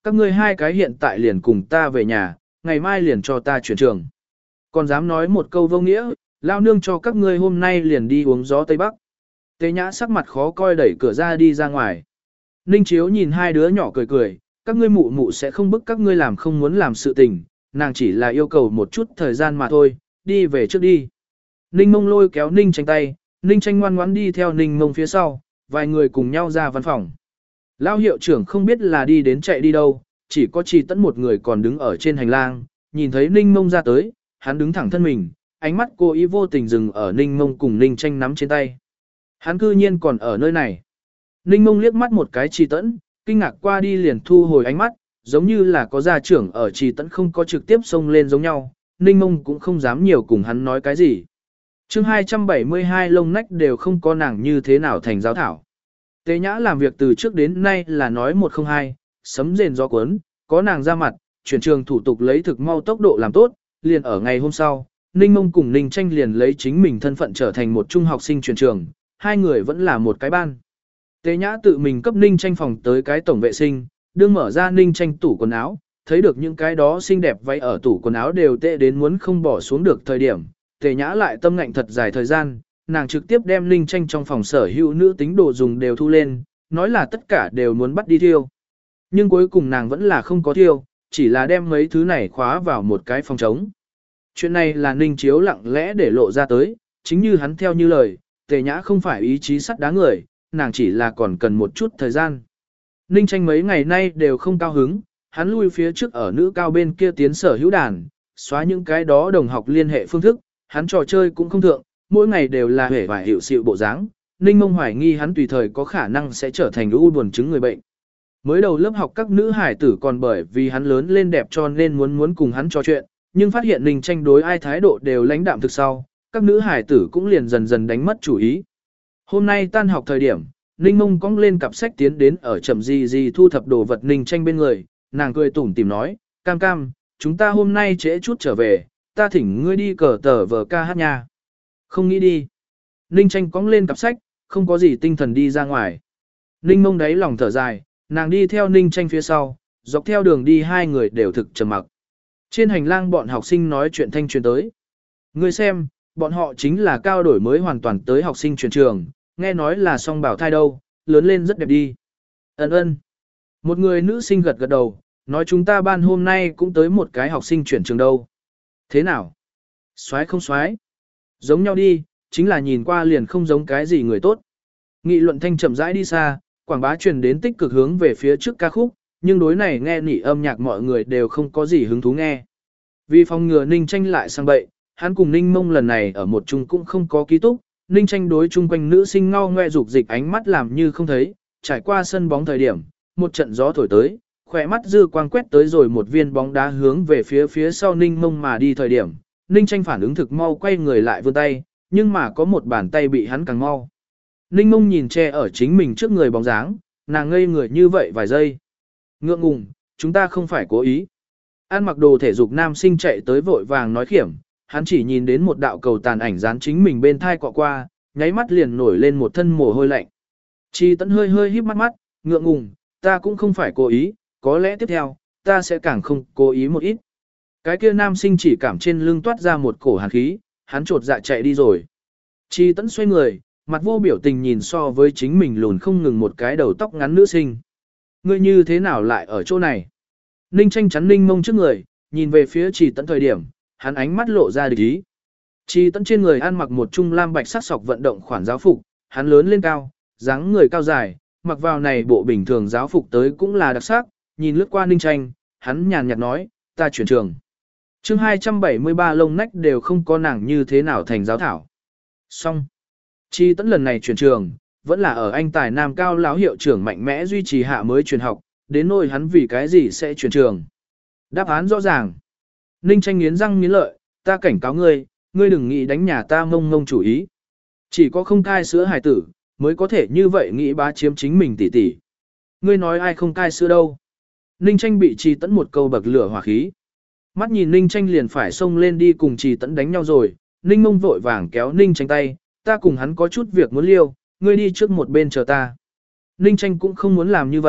Các ngươi hai cái hiện tại liền cùng ta về nhà, ngày mai liền cho ta chuyển trường. Còn dám nói một câu vô nghĩa, lao nương cho các ngươi hôm nay liền đi uống gió Tây Bắc. Tế Nhã sắc mặt khó coi đẩy cửa ra đi ra ngoài. Ninh Chiếu nhìn hai đứa nhỏ cười cười, các ngươi mụ mụ sẽ không bức các ngươi làm không muốn làm sự tình, nàng chỉ là yêu cầu một chút thời gian mà thôi, đi về trước đi. Ninh Mông lôi kéo Ninh Tranh tay, Ninh Tranh ngoan ngoãn đi theo Ninh Mông phía sau, vài người cùng nhau ra văn phòng. Lao hiệu trưởng không biết là đi đến chạy đi đâu, chỉ có Trì Tẫn một người còn đứng ở trên hành lang, nhìn thấy Ninh Mông ra tới, hắn đứng thẳng thân mình, ánh mắt cô ý vô tình dừng ở Ninh Mông cùng Ninh Tranh nắm trên tay. Hắn cư nhiên còn ở nơi này. Ninh Mông liếc mắt một cái Trì Tẫn, kinh ngạc qua đi liền thu hồi ánh mắt, giống như là có gia trưởng ở Trì Tẫn không có trực tiếp xông lên giống nhau, Ninh Mông cũng không dám nhiều cùng hắn nói cái gì. chương hai trăm bảy mươi hai lông nách đều không có nàng như thế nào thành giáo thảo. Tế Nhã làm việc từ trước đến nay là nói một không hai, sấm rền gió cuốn, có nàng ra mặt, chuyển trường thủ tục lấy thực mau tốc độ làm tốt, liền ở ngày hôm sau, Ninh Mông cùng Ninh Tranh liền lấy chính mình thân phận trở thành một trung học sinh chuyển trường, hai người vẫn là một cái ban. Tế Nhã tự mình cấp Ninh Tranh phòng tới cái tổng vệ sinh, đương mở ra Ninh Tranh tủ quần áo, thấy được những cái đó xinh đẹp váy ở tủ quần áo đều tệ đến muốn không bỏ xuống được thời điểm, Tế Nhã lại tâm ngạnh thật dài thời gian, nàng trực tiếp đem Ninh Tranh trong phòng sở hữu nữ tính đồ dùng đều thu lên, nói là tất cả đều muốn bắt đi thiêu. Nhưng cuối cùng nàng vẫn là không có thiêu, chỉ là đem mấy thứ này khóa vào một cái phòng trống. Chuyện này là Ninh Chiếu lặng lẽ để lộ ra tới, chính như hắn theo như lời, Tề Nhã không phải ý chí sắt đá người, nàng chỉ là còn cần một chút thời gian. Ninh Tranh mấy ngày nay đều không cao hứng, hắn lui phía trước ở nữ cao bên kia tiến sở hữu đàn, xóa những cái đó đồng học liên hệ phương thức, hắn trò chơi cũng không thượng, mỗi ngày đều là hể vải hiệu xịu bộ dáng. Ninh Mông hoài nghi hắn tùy thời có khả năng sẽ trở thành u buồn chứng người bệnh. Mới đầu lớp học các nữ hải tử còn bởi vì hắn lớn lên đẹp cho nên muốn muốn cùng hắn trò chuyện, nhưng phát hiện Ninh Tranh đối ai thái độ đều lãnh đạm thực sau, các nữ hải tử cũng liền dần dần đánh mất chủ ý. Hôm nay tan học thời điểm, Ninh Mông cong lên cặp sách tiến đến ở chậm gì gì thu thập đồ vật Ninh Tranh bên người, nàng cười tủm tìm nói, cam cam, chúng ta hôm nay trễ chút trở về, ta thỉnh ngươi đi cờ tờ vờ ca hát nha. Không nghĩ đi. Ninh Tranh cong lên cặp sách, không có gì tinh thần đi ra ngoài. Ninh Mông đáy lòng thở dài, nàng đi theo Ninh Tranh phía sau, dọc theo đường đi hai người đều thực trầm mặc. Trên hành lang bọn học sinh nói chuyện thanh truyền tới. Ngươi xem, bọn họ chính là cao đổi mới hoàn toàn tới học sinh chuyển trường, nghe nói là song bảo thai đâu, lớn lên rất đẹp đi. Ấn ơn. Một người nữ sinh gật gật đầu, nói chúng ta ban hôm nay cũng tới một cái học sinh chuyển trường đâu. Thế nào? Soái không soái? Giống nhau đi, chính là nhìn qua liền không giống cái gì người tốt. Nghị luận thanh chậm rãi đi xa, quảng bá truyền đến tích cực hướng về phía trước ca khúc, nhưng đối này nghe nỉ âm nhạc mọi người đều không có gì hứng thú nghe. Vì phòng ngừa Ninh Tranh lại sang bậy, hắn cùng Ninh Mông lần này ở một chung cũng không có ký túc, Ninh Tranh đối chung quanh nữ sinh ngao ngoe dục dịch ánh mắt làm như không thấy, trải qua sân bóng thời điểm, một trận gió thổi tới, khỏe mắt dư quang quét tới rồi một viên bóng đá hướng về phía phía sau Ninh Mông mà đi thời điểm, Ninh Tranh phản ứng thực mau quay người lại vươn tay, nhưng mà có một bàn tay bị hắn càng mau. Ninh Mông nhìn che ở chính mình trước người bóng dáng, nàng ngây người như vậy vài giây. Ngượng ngùng, chúng ta không phải cố ý. An mặc đồ thể dục nam sinh chạy tới vội vàng nói khiểm, hắn chỉ nhìn đến một đạo cầu tàn ảnh dán chính mình bên thai cọ qua, nháy mắt liền nổi lên một thân mồ hôi lạnh. Chi Tẫn hơi hơi híp mắt mắt, ngượng ngùng, ta cũng không phải cố ý, có lẽ tiếp theo, ta sẽ càng không cố ý một ít. Cái kia nam sinh chỉ cảm trên lưng toát ra một cổ hàn khí, hắn trột dạ chạy đi rồi. Chi Tẫn xoay người, mặt vô biểu tình nhìn so với chính mình lùn không ngừng một cái đầu tóc ngắn nữ sinh. Ngươi như thế nào lại ở chỗ này? Ninh Tranh chắn Ninh Mông trước người, nhìn về phía Trì Tẫn thời điểm, hắn ánh mắt lộ ra địch ý. Trì Tẫn trên người ăn mặc một trung lam bạch sắc sọc vận động khoản giáo phục, hắn lớn lên cao, dáng người cao dài, mặc vào này bộ bình thường giáo phục tới cũng là đặc sắc, nhìn lướt qua Ninh Tranh, hắn nhàn nhạt nói, ta chuyển trường. chương hai trăm bảy mươi ba lông nách đều không có nàng như thế nào thành giáo thảo. Xong. Trì Tẫn lần này chuyển trường, vẫn là ở anh tài nam cao lão hiệu trưởng mạnh mẽ duy trì hạ mới chuyển học, đến nỗi hắn vì cái gì sẽ chuyển trường. Đáp án rõ ràng. Ninh Tranh nghiến răng nghiến lợi, ta cảnh cáo ngươi, ngươi đừng nghĩ đánh nhà ta mông mông chủ ý. Chỉ có không cai sữa hài tử, mới có thể như vậy nghĩ bá chiếm chính mình tỷ tỷ. Ngươi nói ai không cai sữa đâu. Ninh Tranh bị Trì Tẫn một câu bậc lửa hỏa khí. Mắt nhìn Ninh Tranh liền phải xông lên đi cùng Trì Tẫn đánh nhau rồi, Ninh Mông vội vàng kéo Ninh Tranh tay, ta cùng hắn có chút việc muốn liêu, ngươi đi trước một bên chờ ta. Ninh Tranh cũng không muốn làm như vậy,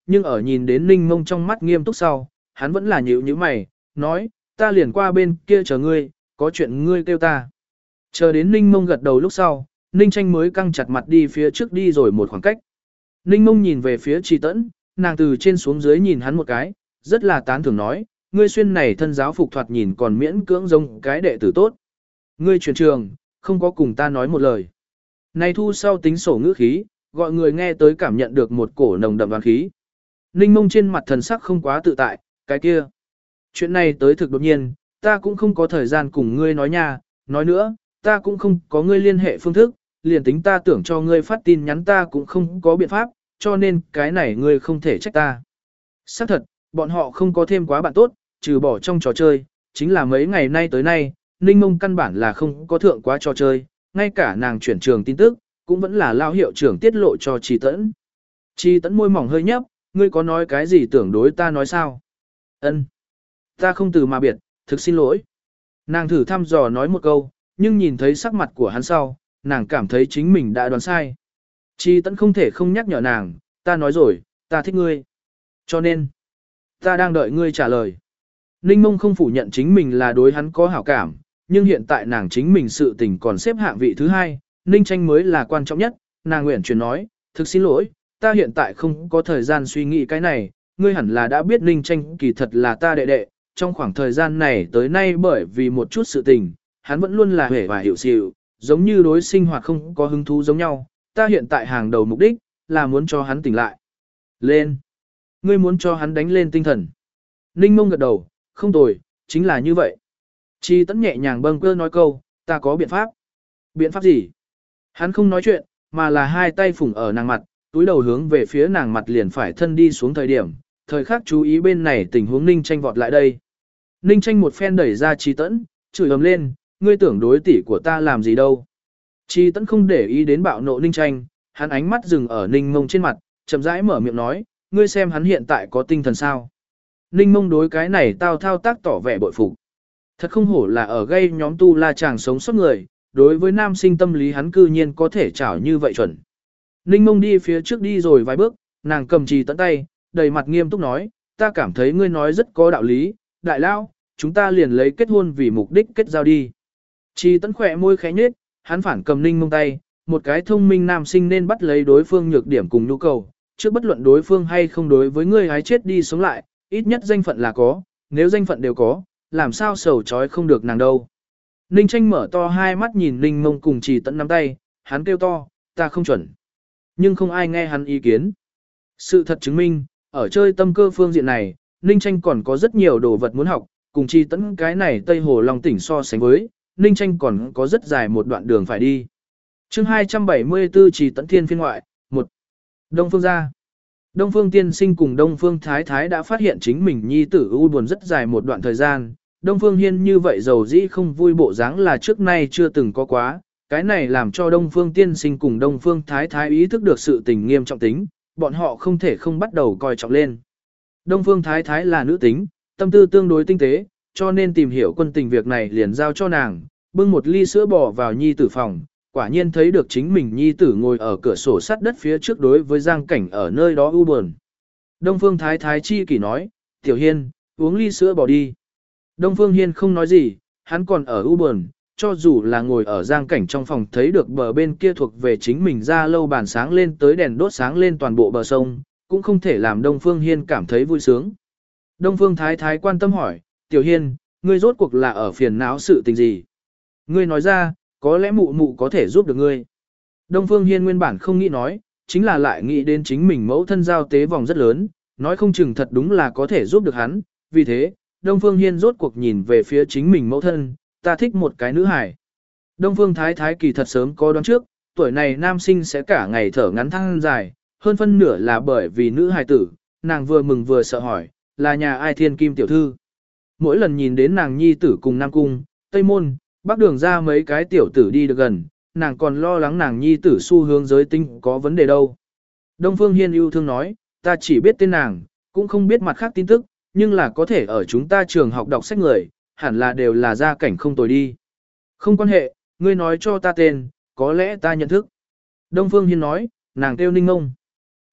nhưng ở nhìn đến Ninh Mông trong mắt nghiêm túc sau, hắn vẫn là nhíu nhíu mày, nói, ta liền qua bên kia chờ ngươi, có chuyện ngươi kêu ta. Chờ đến Ninh Mông gật đầu lúc sau, Ninh Tranh mới căng chặt mặt đi phía trước đi rồi một khoảng cách. Ninh Mông nhìn về phía Trì Tẫn, nàng từ trên xuống dưới nhìn hắn một cái, rất là tán thưởng nói, ngươi xuyên này thân giáo phục thoạt nhìn còn miễn cưỡng giống cái đệ tử tốt. Ngươi truyền trường, không có cùng ta nói một lời. Này thu sau tính sổ ngữ khí, gọi người nghe tới cảm nhận được một cổ nồng đậm oán khí. Ninh Mông trên mặt thần sắc không quá tự tại, cái kia. Chuyện này tới thực đột nhiên, ta cũng không có thời gian cùng ngươi nói nha, nói nữa, ta cũng không có ngươi liên hệ phương thức, liền tính ta tưởng cho ngươi phát tin nhắn ta cũng không có biện pháp, cho nên cái này ngươi không thể trách ta. Xác thật, bọn họ không có thêm quá bạn tốt, trừ bỏ trong trò chơi, chính là mấy ngày nay tới nay, Ninh Mông căn bản là không có thượng quá trò chơi, ngay cả nàng chuyển trường tin tức, cũng vẫn là lao hiệu trưởng tiết lộ cho Trì Tẫn. Trì Tẫn môi mỏng hơi nhấp, ngươi có nói cái gì tưởng đối ta nói sao? Ân, ta không từ mà biệt, thực xin lỗi. Nàng thử thăm dò nói một câu, nhưng nhìn thấy sắc mặt của hắn sau, nàng cảm thấy chính mình đã đoán sai. Trì Tẫn không thể không nhắc nhở nàng, ta nói rồi, ta thích ngươi. Cho nên, ta đang đợi ngươi trả lời. Ninh Mông không phủ nhận chính mình là đối hắn có hảo cảm, nhưng hiện tại nàng chính mình sự tình còn xếp hạng vị thứ hai, Ninh Tranh mới là quan trọng nhất, nàng nguyện chuyển nói, thực xin lỗi, ta hiện tại không có thời gian suy nghĩ cái này, ngươi hẳn là đã biết Ninh Tranh kỳ thật là ta đệ đệ, trong khoảng thời gian này tới nay bởi vì một chút sự tình, hắn vẫn luôn là hề và hiệu xịu, giống như đối sinh hoạt không có hứng thú giống nhau, ta hiện tại hàng đầu mục đích, là muốn cho hắn tỉnh lại. Lên! Ngươi muốn cho hắn đánh lên tinh thần. Ninh Mông gật đầu, không tồi, chính là như vậy. Chi Tẫn nhẹ nhàng bâng cơ nói câu, ta có biện pháp. Biện pháp gì? Hắn không nói chuyện, mà là hai tay phủng ở nàng mặt, túi đầu hướng về phía nàng mặt liền phải thân đi xuống thời điểm, thời khắc chú ý bên này tình huống Ninh Tranh vọt lại đây. Ninh Tranh một phen đẩy ra Chi Tẫn, chửi ầm lên, ngươi tưởng đối tỷ của ta làm gì đâu. Chi Tẫn không để ý đến bạo nộ Ninh Tranh, hắn ánh mắt dừng ở Ninh Mông trên mặt, chậm rãi mở miệng nói, ngươi xem hắn hiện tại có tinh thần sao. Ninh Mông đối cái này tao thao tác tỏ vẻ bội phục. Thật không hổ là ở gây nhóm tu la chàng sống sót người, đối với nam sinh tâm lý hắn cư nhiên có thể trảo như vậy chuẩn. Ninh Mông đi phía trước đi rồi vài bước, nàng cầm Trì Tẫn tay, đầy mặt nghiêm túc nói, ta cảm thấy ngươi nói rất có đạo lý, đại lao, chúng ta liền lấy kết hôn vì mục đích kết giao đi. Trì Tẫn khỏe môi khẽ nhếch, hắn phản cầm Ninh Mông tay, một cái thông minh nam sinh nên bắt lấy đối phương nhược điểm cùng nhu cầu, trước bất luận đối phương hay không đối với ngươi hái chết đi sống lại, ít nhất danh phận là có, nếu danh phận đều có, làm sao sầu chói không được nàng đâu. Ninh Tranh mở to hai mắt nhìn Ninh Mông cùng Trì Tẫn nắm tay, hắn kêu to, ta không chuẩn. Nhưng không ai nghe hắn ý kiến. Sự thật chứng minh, ở chơi tâm cơ phương diện này, Ninh Tranh còn có rất nhiều đồ vật muốn học, cùng Trì Tẫn cái này Tây Hồ Long tỉnh so sánh với, Ninh Tranh còn có rất dài một đoạn đường phải đi. Chương hai trăm bảy mươi tư Trì Tẫn thiên phiên ngoại, một Đông Phương gia. Đông Phương tiên sinh cùng Đông Phương thái thái đã phát hiện chính mình nhi tử u buồn rất dài một đoạn thời gian. Đông Phương Hiên như vậy giàu dĩ không vui bộ dáng là trước nay chưa từng có quá, cái này làm cho Đông Phương tiên sinh cùng Đông Phương thái thái ý thức được sự tình nghiêm trọng tính, bọn họ không thể không bắt đầu coi trọng lên. Đông Phương thái thái là nữ tính, tâm tư tương đối tinh tế, cho nên tìm hiểu quân tình việc này liền giao cho nàng, bưng một ly sữa bò vào nhi tử phòng, quả nhiên thấy được chính mình nhi tử ngồi ở cửa sổ sắt đất phía trước đối với Giang Cảnh ở nơi đó u buồn. Đông Phương thái thái chi kỷ nói, Tiểu Hiên, uống ly sữa bò đi. Đông Phương Hiên không nói gì, hắn còn ở u buồn, cho dù là ngồi ở Giang Cảnh trong phòng thấy được bờ bên kia thuộc về chính mình ra lâu bàn sáng lên tới đèn đốt sáng lên toàn bộ bờ sông, cũng không thể làm Đông Phương Hiên cảm thấy vui sướng. Đông Phương thái thái quan tâm hỏi, Tiểu Hiên, ngươi rốt cuộc là ở phiền não sự tình gì? Ngươi nói ra, có lẽ mụ mụ có thể giúp được ngươi. Đông Phương Hiên nguyên bản không nghĩ nói, chính là lại nghĩ đến chính mình mẫu thân giao tế vòng rất lớn, nói không chừng thật đúng là có thể giúp được hắn, vì thế, Đông Phương Hiên rốt cuộc nhìn về phía chính mình mẫu thân, ta thích một cái nữ hài. Đông Phương Thái Thái kỳ thật sớm có đoán trước, tuổi này nam sinh sẽ cả ngày thở ngắn thăng dài, hơn phân nửa là bởi vì nữ hài tử, nàng vừa mừng vừa sợ hỏi, là nhà ai thiên kim tiểu thư. Mỗi lần nhìn đến nàng nhi tử cùng Nam Cung, Tây Môn, Bắc Đường ra mấy cái tiểu tử đi được gần, nàng còn lo lắng nàng nhi tử xu hướng giới tinh có vấn đề đâu. Đông Phương Hiên yêu thương nói, ta chỉ biết tên nàng, cũng không biết mặt khác tin tức, nhưng là có thể ở chúng ta trường học đọc sách người, hẳn là đều là gia cảnh không tồi đi. Không quan hệ, ngươi nói cho ta tên, có lẽ ta nhận thức. Đông Phương Hiên nói, nàng kêu Ninh Mông.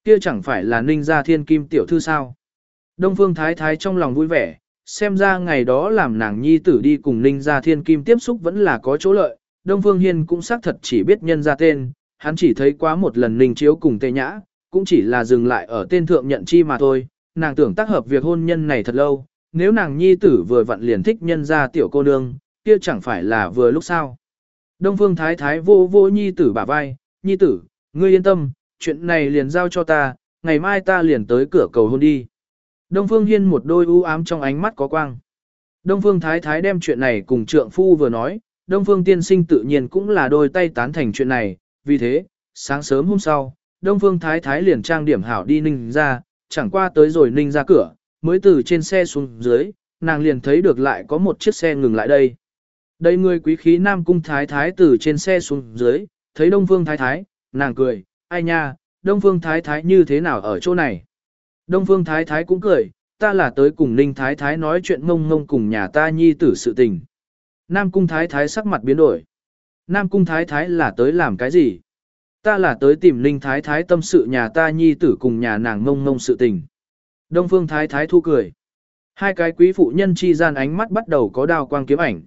Kia chẳng phải là Ninh gia thiên kim tiểu thư sao? Đông Phương Thái Thái trong lòng vui vẻ, xem ra ngày đó làm nàng nhi tử đi cùng Ninh gia thiên kim tiếp xúc vẫn là có chỗ lợi. Đông Phương Hiên cũng xác thật chỉ biết nhân ra tên, hắn chỉ thấy quá một lần Ninh Chiếu cùng Tề Nhã, cũng chỉ là dừng lại ở tên thượng nhận chi mà thôi. Nàng tưởng tác hợp việc hôn nhân này thật lâu, nếu nàng nhi tử vừa vặn liền thích nhân ra tiểu cô nương, kia chẳng phải là vừa lúc sao. Đông Phương Thái Thái vô vô nhi tử bả vai, nhi tử, ngươi yên tâm, chuyện này liền giao cho ta, ngày mai ta liền tới cửa cầu hôn đi. Đông Phương Hiên một đôi u ám trong ánh mắt có quang. Đông Phương Thái Thái đem chuyện này cùng trượng phu vừa nói, Đông Phương Tiên Sinh tự nhiên cũng là đôi tay tán thành chuyện này, vì thế, sáng sớm hôm sau, Đông Phương Thái Thái liền trang điểm hảo đi Ninh ra, chẳng qua tới rồi Ninh ra cửa, mới từ trên xe xuống dưới, nàng liền thấy được lại có một chiếc xe ngừng lại đây. Đây người quý khí Nam Cung Thái Thái từ trên xe xuống dưới, thấy Đông Phương Thái Thái, nàng cười, ai nha, Đông Phương Thái Thái như thế nào ở chỗ này? Đông Phương Thái Thái cũng cười, ta là tới cùng Ninh Thái Thái nói chuyện ngông ngông cùng nhà ta nhi tử sự tình. Nam Cung Thái Thái sắc mặt biến đổi. Nam Cung Thái Thái là tới làm cái gì? Ta là tới tìm Ninh Thái Thái tâm sự nhà ta nhi tử cùng nhà nàng ngông ngông sự tình. Đông Phương Thái Thái thu cười. Hai cái quý phụ nhân chi gian ánh mắt bắt đầu có đao quang kiếm ảnh.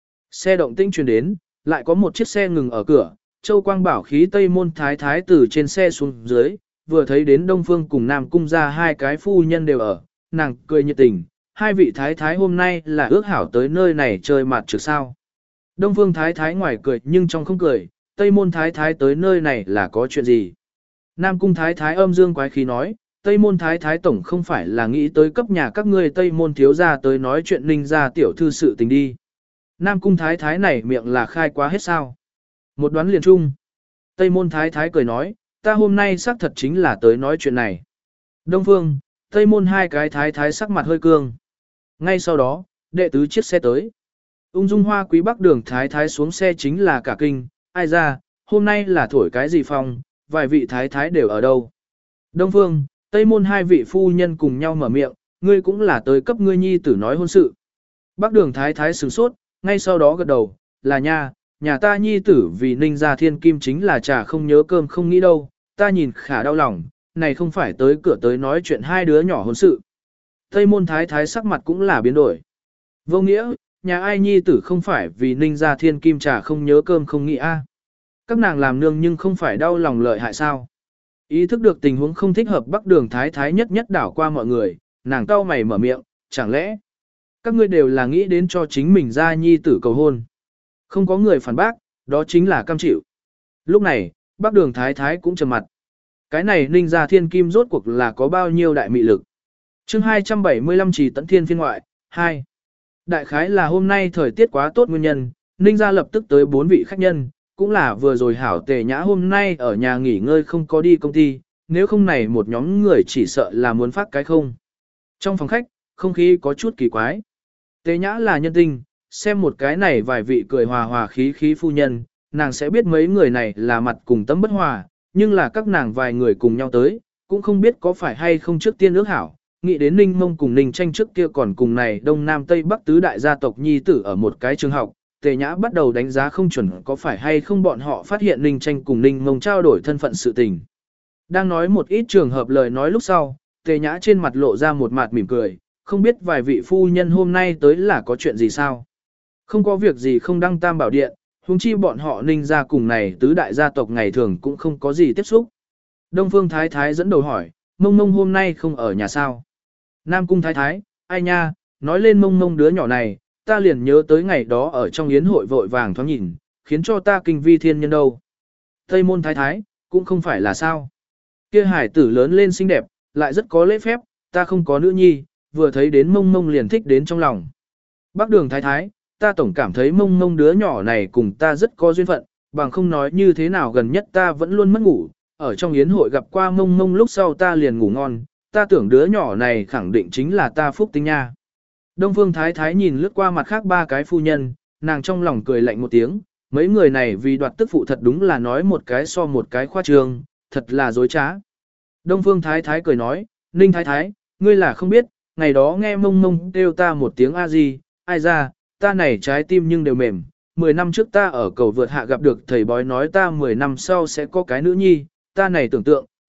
Xe động tĩnh truyền đến, lại có một chiếc xe ngừng ở cửa, Châu Quang bảo khí Tây Môn Thái Thái từ trên xe xuống dưới, vừa thấy đến Đông Phương cùng Nam Cung ra hai cái phu nhân đều ở, nàng cười nhiệt tình, hai vị Thái Thái hôm nay là ước hảo tới nơi này chơi mặt trực sao. Đông Phương Thái Thái ngoài cười nhưng trong không cười, Tây Môn Thái Thái tới nơi này là có chuyện gì. Nam Cung Thái Thái âm dương quái khí nói, Tây Môn Thái Thái tổng không phải là nghĩ tới cấp nhà các ngươi Tây Môn thiếu gia tới nói chuyện Ninh gia tiểu thư sự tình đi. Nam Cung Thái Thái này miệng là khai quá hết sao. Một đoán liền chung. Tây Môn Thái Thái cười nói, ta hôm nay xác thật chính là tới nói chuyện này. Đông Phương, Tây Môn hai cái Thái Thái sắc mặt hơi cương. Ngay sau đó, đệ tứ chiếc xe tới. Ung dung hoa quý bắc đường Thái Thái xuống xe chính là cả kinh, ai ra, hôm nay là thổi cái gì phong, vài vị Thái Thái đều ở đâu. Đông Phương, Tây Môn hai vị phu nhân cùng nhau mở miệng, ngươi cũng là tới cấp ngươi nhi tử nói hôn sự. Bắc đường Thái Thái sửng sốt, ngay sau đó gật đầu, là nha, nhà ta nhi tử vì Ninh gia thiên kim chính là trà không nhớ cơm không nghĩ đâu, ta nhìn khả đau lòng, này không phải tới cửa tới nói chuyện hai đứa nhỏ hôn sự. Tây Môn Thái Thái sắc mặt cũng là biến đổi. Vô nghĩa, nhà ai nhi tử không phải vì Ninh gia thiên kim trà không nhớ cơm không nghĩ a. Các nàng làm nương nhưng không phải đau lòng lợi hại sao. Ý thức được tình huống không thích hợp Bắc đường Thái Thái nhất nhất đảo qua mọi người, nàng cau mày mở miệng, chẳng lẽ các ngươi đều là nghĩ đến cho chính mình ra nhi tử cầu hôn. Không có người phản bác, đó chính là cam chịu. Lúc này, Bắc đường Thái Thái cũng trầm mặt. Cái này Ninh gia thiên kim rốt cuộc là có bao nhiêu đại mị lực. chương hai trăm bảy mươi lăm Trì Tẫn Thiên phiên ngoại, hai. Đại khái là hôm nay thời tiết quá tốt nguyên nhân, Ninh gia lập tức tới bốn vị khách nhân, cũng là vừa rồi hảo Tề Nhã hôm nay ở nhà nghỉ ngơi không có đi công ty, nếu không này một nhóm người chỉ sợ là muốn phát cái không. Trong phòng khách, không khí có chút kỳ quái. Tề Nhã là nhân tinh, xem một cái này vài vị cười hòa hòa khí khí phu nhân, nàng sẽ biết mấy người này là mặt cùng tâm bất hòa, nhưng là các nàng vài người cùng nhau tới, cũng không biết có phải hay không trước tiên ước hảo, nghĩ đến Ninh Mông cùng Ninh Tranh trước kia còn cùng này Đông Nam Tây Bắc tứ đại gia tộc nhi tử ở một cái trường học, Tề Nhã bắt đầu đánh giá không chuẩn có phải hay không bọn họ phát hiện Ninh Tranh cùng Ninh Mông trao đổi thân phận sự tình. Đang nói một ít trường hợp lời nói lúc sau, Tề Nhã trên mặt lộ ra một mặt mỉm cười, không biết vài vị phu nhân hôm nay tới là có chuyện gì sao. Không có việc gì không đăng tam bảo điện, huống chi bọn họ Ninh gia cùng này tứ đại gia tộc ngày thường cũng không có gì tiếp xúc. Đông Phương Thái Thái dẫn đầu hỏi, Mông Mông hôm nay không ở nhà sao? Nam Cung Thái Thái, ai nha, nói lên Mông Mông đứa nhỏ này, ta liền nhớ tới ngày đó ở trong yến hội vội vàng thoáng nhìn, khiến cho ta kinh vi thiên nhân đâu. Tây Môn Thái Thái, cũng không phải là sao. Kia hải tử lớn lên xinh đẹp, lại rất có lễ phép, ta không có nữ nhi, vừa thấy đến Mông Mông liền thích đến trong lòng. Bắc đường Thái Thái, ta tổng cảm thấy Mông Mông đứa nhỏ này cùng ta rất có duyên phận, bằng không nói như thế nào gần nhất ta vẫn luôn mất ngủ, ở trong yến hội gặp qua Mông Mông lúc sau ta liền ngủ ngon, ta tưởng đứa nhỏ này khẳng định chính là ta phúc tinh nha. Đông Phương Thái Thái nhìn lướt qua mặt khác ba cái phu nhân, nàng trong lòng cười lạnh một tiếng, mấy người này vì đoạt tức phụ thật đúng là nói một cái so một cái khoa trương, thật là dối trá. Đông Phương Thái Thái cười nói, Ninh Thái Thái, ngươi là không biết, ngày đó nghe Mông Mông kêu ta một tiếng a gì, ai ra, ta này trái tim nhưng đều mềm, mười năm trước ta ở cầu vượt hạ gặp được thầy bói nói ta mười năm sau sẽ có cái nữ nhi, ta này tưởng tượng,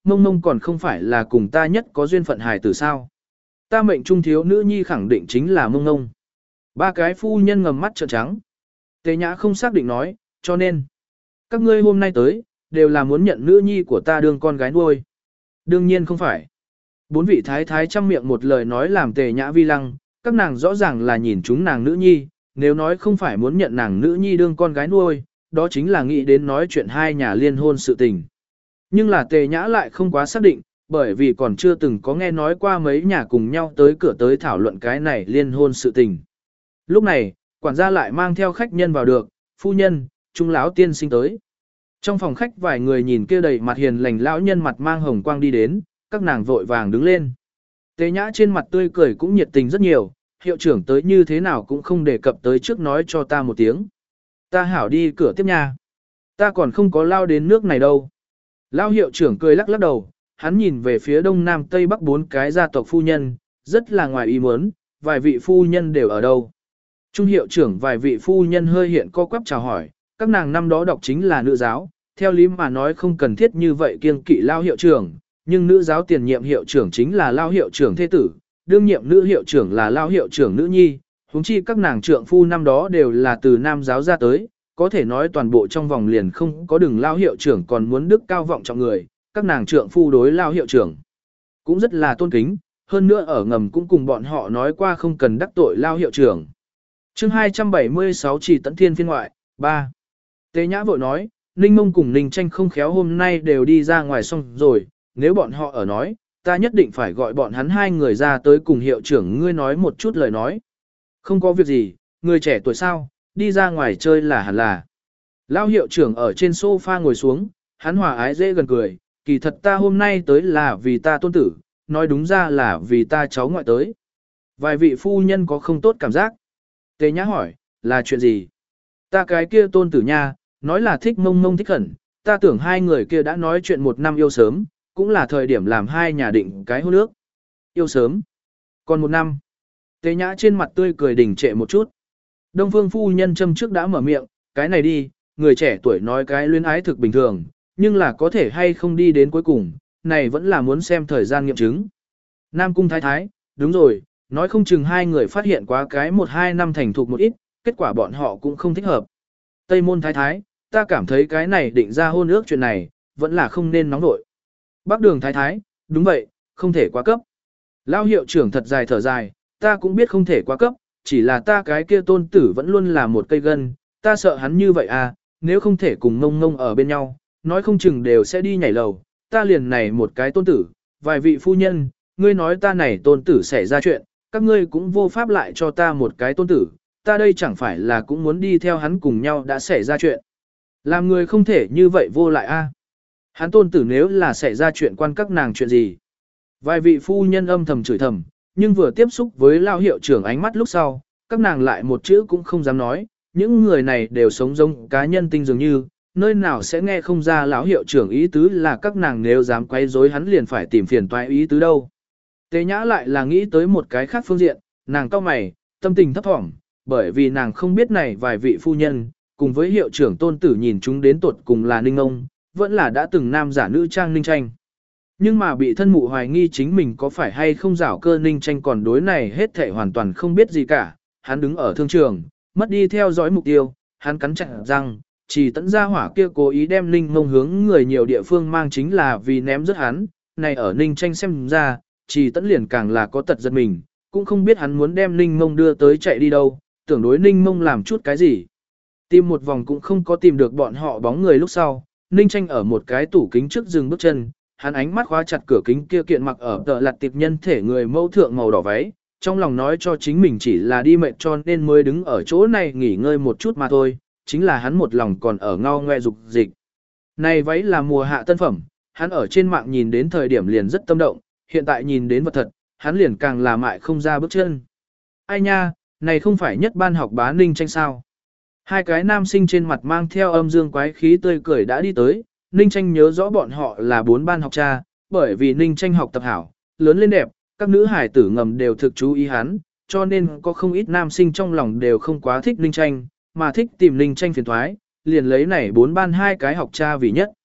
mông mông còn không phải là cùng ta nhất có duyên phận hài tử sao. Ta mệnh trung thiếu nữ nhi khẳng định chính là mông mông. Ba cái phu nhân ngầm mắt trợn trắng. Tề Nhã không xác định nói, cho nên, các ngươi hôm nay tới, đều là muốn nhận nữ nhi của ta đương con gái nuôi. Đương nhiên không phải. Bốn vị thái thái chăm miệng một lời nói làm Tề Nhã vi lăng, các nàng rõ ràng là nhìn chúng nàng nữ nhi, nếu nói không phải muốn nhận nàng nữ nhi đương con gái nuôi, đó chính là nghĩ đến nói chuyện hai nhà liên hôn sự tình. Nhưng là Tề Nhã lại không quá xác định, bởi vì còn chưa từng có nghe nói qua mấy nhà cùng nhau tới cửa tới thảo luận cái này liên hôn sự tình. Lúc này, quản gia lại mang theo khách nhân vào được, phu nhân, trung lão tiên sinh tới. Trong phòng khách vài người nhìn kia đầy mặt hiền lành lão nhân mặt mang hồng quang đi đến, các nàng vội vàng đứng lên. Tề Nhã trên mặt tươi cười cũng nhiệt tình rất nhiều, hiệu trưởng tới như thế nào cũng không đề cập tới trước nói cho ta một tiếng. Ta hảo đi cửa tiếp nha. Ta còn không có lao đến nước này đâu. Lao hiệu trưởng cười lắc lắc đầu, hắn nhìn về phía đông nam tây bắc bốn cái gia tộc phu nhân, rất là ngoài ý muốn, vài vị phu nhân đều ở đâu. Trung hiệu trưởng vài vị phu nhân hơi hiện co quắp chào hỏi, các nàng năm đó đọc chính là nữ giáo, theo lý mà nói không cần thiết như vậy kiêng kỵ Lao hiệu trưởng, nhưng nữ giáo tiền nhiệm hiệu trưởng chính là Lao hiệu trưởng thế tử, đương nhiệm nữ hiệu trưởng là Lao hiệu trưởng nữ nhi, huống chi các nàng trượng phu năm đó đều là từ nam giáo ra tới, có thể nói toàn bộ trong vòng liền không có đừng Lao hiệu trưởng còn muốn đức cao vọng trọng người, các nàng trượng phu đối Lao hiệu trưởng cũng rất là tôn kính, hơn nữa ở ngầm cũng cùng bọn họ nói qua không cần đắc tội Lao hiệu trưởng. Chương hai trăm bảy mươi sáu Chỉ Tẫn Thiên phiên ngoại, ba. Tề Nhã vội nói, Ninh Mông cùng Ninh Tranh không khéo hôm nay đều đi ra ngoài xong rồi, nếu bọn họ ở nói, ta nhất định phải gọi bọn hắn hai người ra tới cùng hiệu trưởng ngươi nói một chút lời nói. Không có việc gì, người trẻ tuổi sao, đi ra ngoài chơi là hẳn là. Lão hiệu trưởng ở trên sofa ngồi xuống, hắn hòa ái dễ gần cười, kỳ thật ta hôm nay tới là vì ta tôn tử, nói đúng ra là vì ta cháu ngoại tới. Vài vị phu nhân có không tốt cảm giác. Tề Nhã hỏi, là chuyện gì? Ta cái kia tôn tử nha, nói là thích mông mông thích khẩn, ta tưởng hai người kia đã nói chuyện một năm yêu sớm, cũng là thời điểm làm hai nhà định cái hôn ước. Yêu sớm. Còn một năm. Tề Nhã trên mặt tươi cười đỉnh trệ một chút. Đông Phương phu nhân châm trước đã mở miệng, cái này đi, người trẻ tuổi nói cái luyến ái thực bình thường, nhưng là có thể hay không đi đến cuối cùng, này vẫn là muốn xem thời gian nghiệm chứng. Nam cung thái thái, đúng rồi, nói không chừng hai người phát hiện quá cái một hai năm thành thục một ít, kết quả bọn họ cũng không thích hợp. Tây môn thái thái, ta cảm thấy cái này định ra hôn ước chuyện này, vẫn là không nên nóng vội. Bắc đường thái thái, đúng vậy, không thể quá cấp. Lao hiệu trưởng thật dài thở dài, ta cũng biết không thể quá cấp, chỉ là ta cái kia tôn tử vẫn luôn là một cây gân, ta sợ hắn như vậy à, nếu không thể cùng ngông ngông ở bên nhau, nói không chừng đều sẽ đi nhảy lầu, ta liền này một cái tôn tử, vài vị phu nhân, ngươi nói ta này tôn tử xảy ra chuyện, các ngươi cũng vô pháp lại cho ta một cái tôn tử, ta đây chẳng phải là cũng muốn đi theo hắn cùng nhau đã xảy ra chuyện. Làm người không thể như vậy vô lại a. Hắn tôn tử nếu là xảy ra chuyện quan các nàng chuyện gì. Vài vị phu nhân âm thầm chửi thầm, nhưng vừa tiếp xúc với lao hiệu trưởng ánh mắt lúc sau, các nàng lại một chữ cũng không dám nói, những người này đều sống giống cá nhân tinh dường như, nơi nào sẽ nghe không ra lão hiệu trưởng ý tứ là các nàng nếu dám quấy rối hắn liền phải tìm phiền toái ý tứ đâu. Tề Nhã lại là nghĩ tới một cái khác phương diện, nàng cau mày, tâm tình thấp thỏm, bởi vì nàng không biết này vài vị phu nhân, cùng với hiệu trưởng tôn tử nhìn chúng đến tuột cùng là Ninh ông, vẫn là đã từng nam giả nữ trang Ninh Tranh. Nhưng mà bị thân mụ hoài nghi chính mình có phải hay không giảo cơ Ninh Tranh còn đối này hết thảy hoàn toàn không biết gì cả, hắn đứng ở thương trường, mất đi theo dõi mục tiêu, hắn cắn chặt răng, chỉ tận ra hỏa kia cố ý đem Ninh Mông hướng người nhiều địa phương mang chính là vì ném rớt hắn, này ở Ninh Tranh xem ra, chỉ tận liền càng là có tật giật mình, cũng không biết hắn muốn đem Ninh Mông đưa tới chạy đi đâu, tưởng đối Ninh Mông làm chút cái gì. Tìm một vòng cũng không có tìm được bọn họ bóng người lúc sau, Ninh Tranh ở một cái tủ kính trước dừng bước chân, hắn ánh mắt khóa chặt cửa kính kia kiện mặc ở tợ lặt tiệp nhân thể người mẫu thượng màu đỏ váy, trong lòng nói cho chính mình chỉ là đi mệt cho nên mới đứng ở chỗ này nghỉ ngơi một chút mà thôi, chính là hắn một lòng còn ở ngao ngoe dục dịch. Này váy là mùa hạ tân phẩm, hắn ở trên mạng nhìn đến thời điểm liền rất tâm động, hiện tại nhìn đến vật thật, hắn liền càng là mại không ra bước chân. Ai nha, này không phải nhất ban học bá Ninh Tranh sao? Hai cái nam sinh trên mặt mang theo âm dương quái khí tươi cười đã đi tới, Ninh Tranh nhớ rõ bọn họ là bốn ban học cha, bởi vì Ninh Tranh học tập hảo, lớn lên đẹp, các nữ hải tử ngầm đều thực chú ý hắn, cho nên có không ít nam sinh trong lòng đều không quá thích Ninh Tranh, mà thích tìm Ninh Tranh phiền thoái, liền lấy này bốn ban hai cái học cha vì nhất.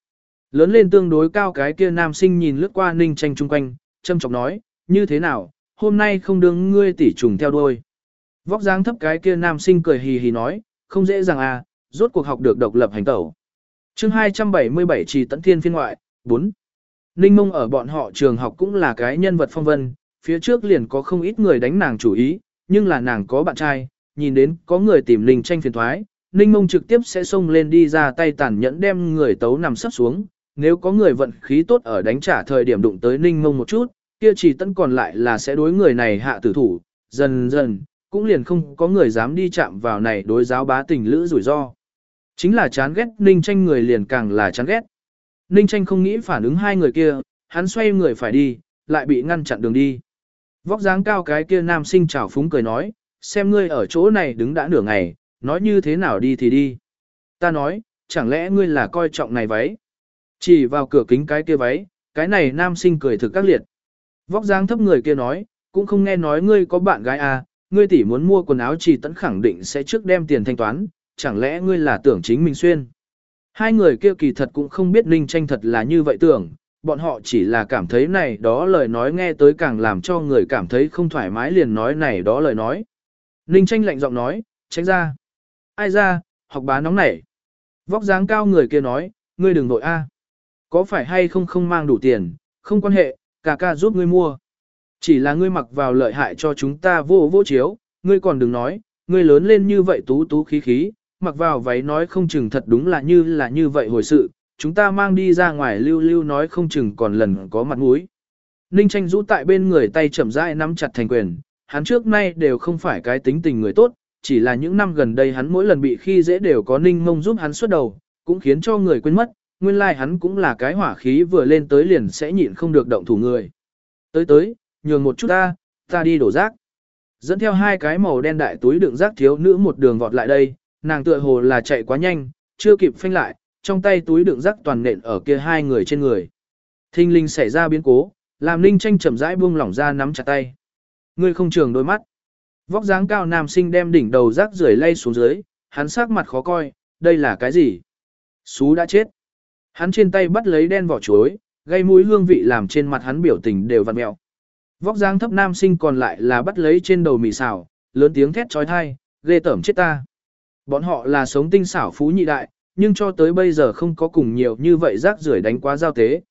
Lớn lên tương đối cao cái kia nam sinh nhìn lướt qua Ninh Tranh chung quanh, châm chọc nói, như thế nào, hôm nay không đương ngươi tỉ trùng theo đuôi. Vóc dáng thấp cái kia nam sinh cười hì hì nói, không dễ dàng à, rốt cuộc học được độc lập hành tẩu. chương hai trăm bảy mươi bảy Trì Tẫn Thiên phiên ngoại, bốn. Ninh Mông ở bọn họ trường học cũng là cái nhân vật phong vân, phía trước liền có không ít người đánh nàng chủ ý, nhưng là nàng có bạn trai, nhìn đến có người tìm Ninh Tranh phiền thoái, Ninh Mông trực tiếp sẽ xông lên đi ra tay tàn nhẫn đem người tấu nằm sấp xuống, nếu có người vận khí tốt ở đánh trả thời điểm đụng tới Ninh Mông một chút, kia Trì Tẫn còn lại là sẽ đối người này hạ tử thủ, dần dần, cũng liền không có người dám đi chạm vào này đối giáo bá tình lữ rủi ro. Chính là chán ghét Ninh Tranh người liền càng là chán ghét. Ninh Tranh không nghĩ phản ứng hai người kia, hắn xoay người phải đi, lại bị ngăn chặn đường đi. Vóc dáng cao cái kia nam sinh trào phúng cười nói, xem ngươi ở chỗ này đứng đã nửa ngày, nói như thế nào đi thì đi. Ta nói, chẳng lẽ ngươi là coi trọng này váy? Chỉ vào cửa kính cái kia váy, cái này nam sinh cười thực các liệt. Vóc dáng thấp người kia nói, cũng không nghe nói ngươi có bạn gái à, ngươi tỷ muốn mua quần áo Trì Tẫn khẳng định sẽ trước đem tiền thanh toán, chẳng lẽ ngươi là tưởng chính mình xuyên. Hai người kia kỳ thật cũng không biết Ninh Tranh thật là như vậy tưởng, bọn họ chỉ là cảm thấy này đó lời nói nghe tới càng làm cho người cảm thấy không thoải mái liền nói này đó lời nói. Ninh Tranh lạnh giọng nói, tránh ra. Ai ra, học bá nóng nảy. Vóc dáng cao người kia nói, ngươi đừng nội a. Có phải hay không không mang đủ tiền, không quan hệ, ca ca giúp ngươi mua. Chỉ là ngươi mặc vào lợi hại cho chúng ta vô vô chiếu, ngươi còn đừng nói, ngươi lớn lên như vậy tú tú khí khí, mặc vào váy nói không chừng thật đúng là như là như vậy hồi sự, chúng ta mang đi ra ngoài lưu lưu nói không chừng còn lần có mặt mũi. Ninh Tranh rũ tại bên người tay chậm rãi nắm chặt thành quyền, hắn trước nay đều không phải cái tính tình người tốt, chỉ là những năm gần đây hắn mỗi lần bị khi dễ đều có Ninh Mông giúp hắn xuất đầu, cũng khiến cho người quên mất, nguyên lai like hắn cũng là cái hỏa khí vừa lên tới liền sẽ nhịn không được động thủ người. Tới tới, nhường một chút ta, ta đi đổ rác. Dẫn theo hai cái màu đen đại túi đựng rác thiếu nữ một đường vọt lại đây, nàng tựa hồ là chạy quá nhanh, chưa kịp phanh lại, trong tay túi đựng rác toàn nện ở kia hai người trên người. Thinh linh xảy ra biến cố, làm Ninh Tranh chậm rãi buông lỏng ra nắm chặt tay. Ngươi không trường đôi mắt. Vóc dáng cao nam sinh đem đỉnh đầu rác rưởi lay xuống dưới, hắn sắc mặt khó coi, đây là cái gì? Sú đã chết. Hắn trên tay bắt lấy đen vỏ chuối, gây mũi hương vị làm trên mặt hắn biểu tình đều vặn mẹo. Vóc dáng thấp nam sinh còn lại là bắt lấy trên đầu mì xào, lớn tiếng thét trói thai, ghê tởm chết ta. Bọn họ là sống tinh xảo phú nhị đại, nhưng cho tới bây giờ không có cùng nhiều như vậy rác rưởi đánh quá giao tế.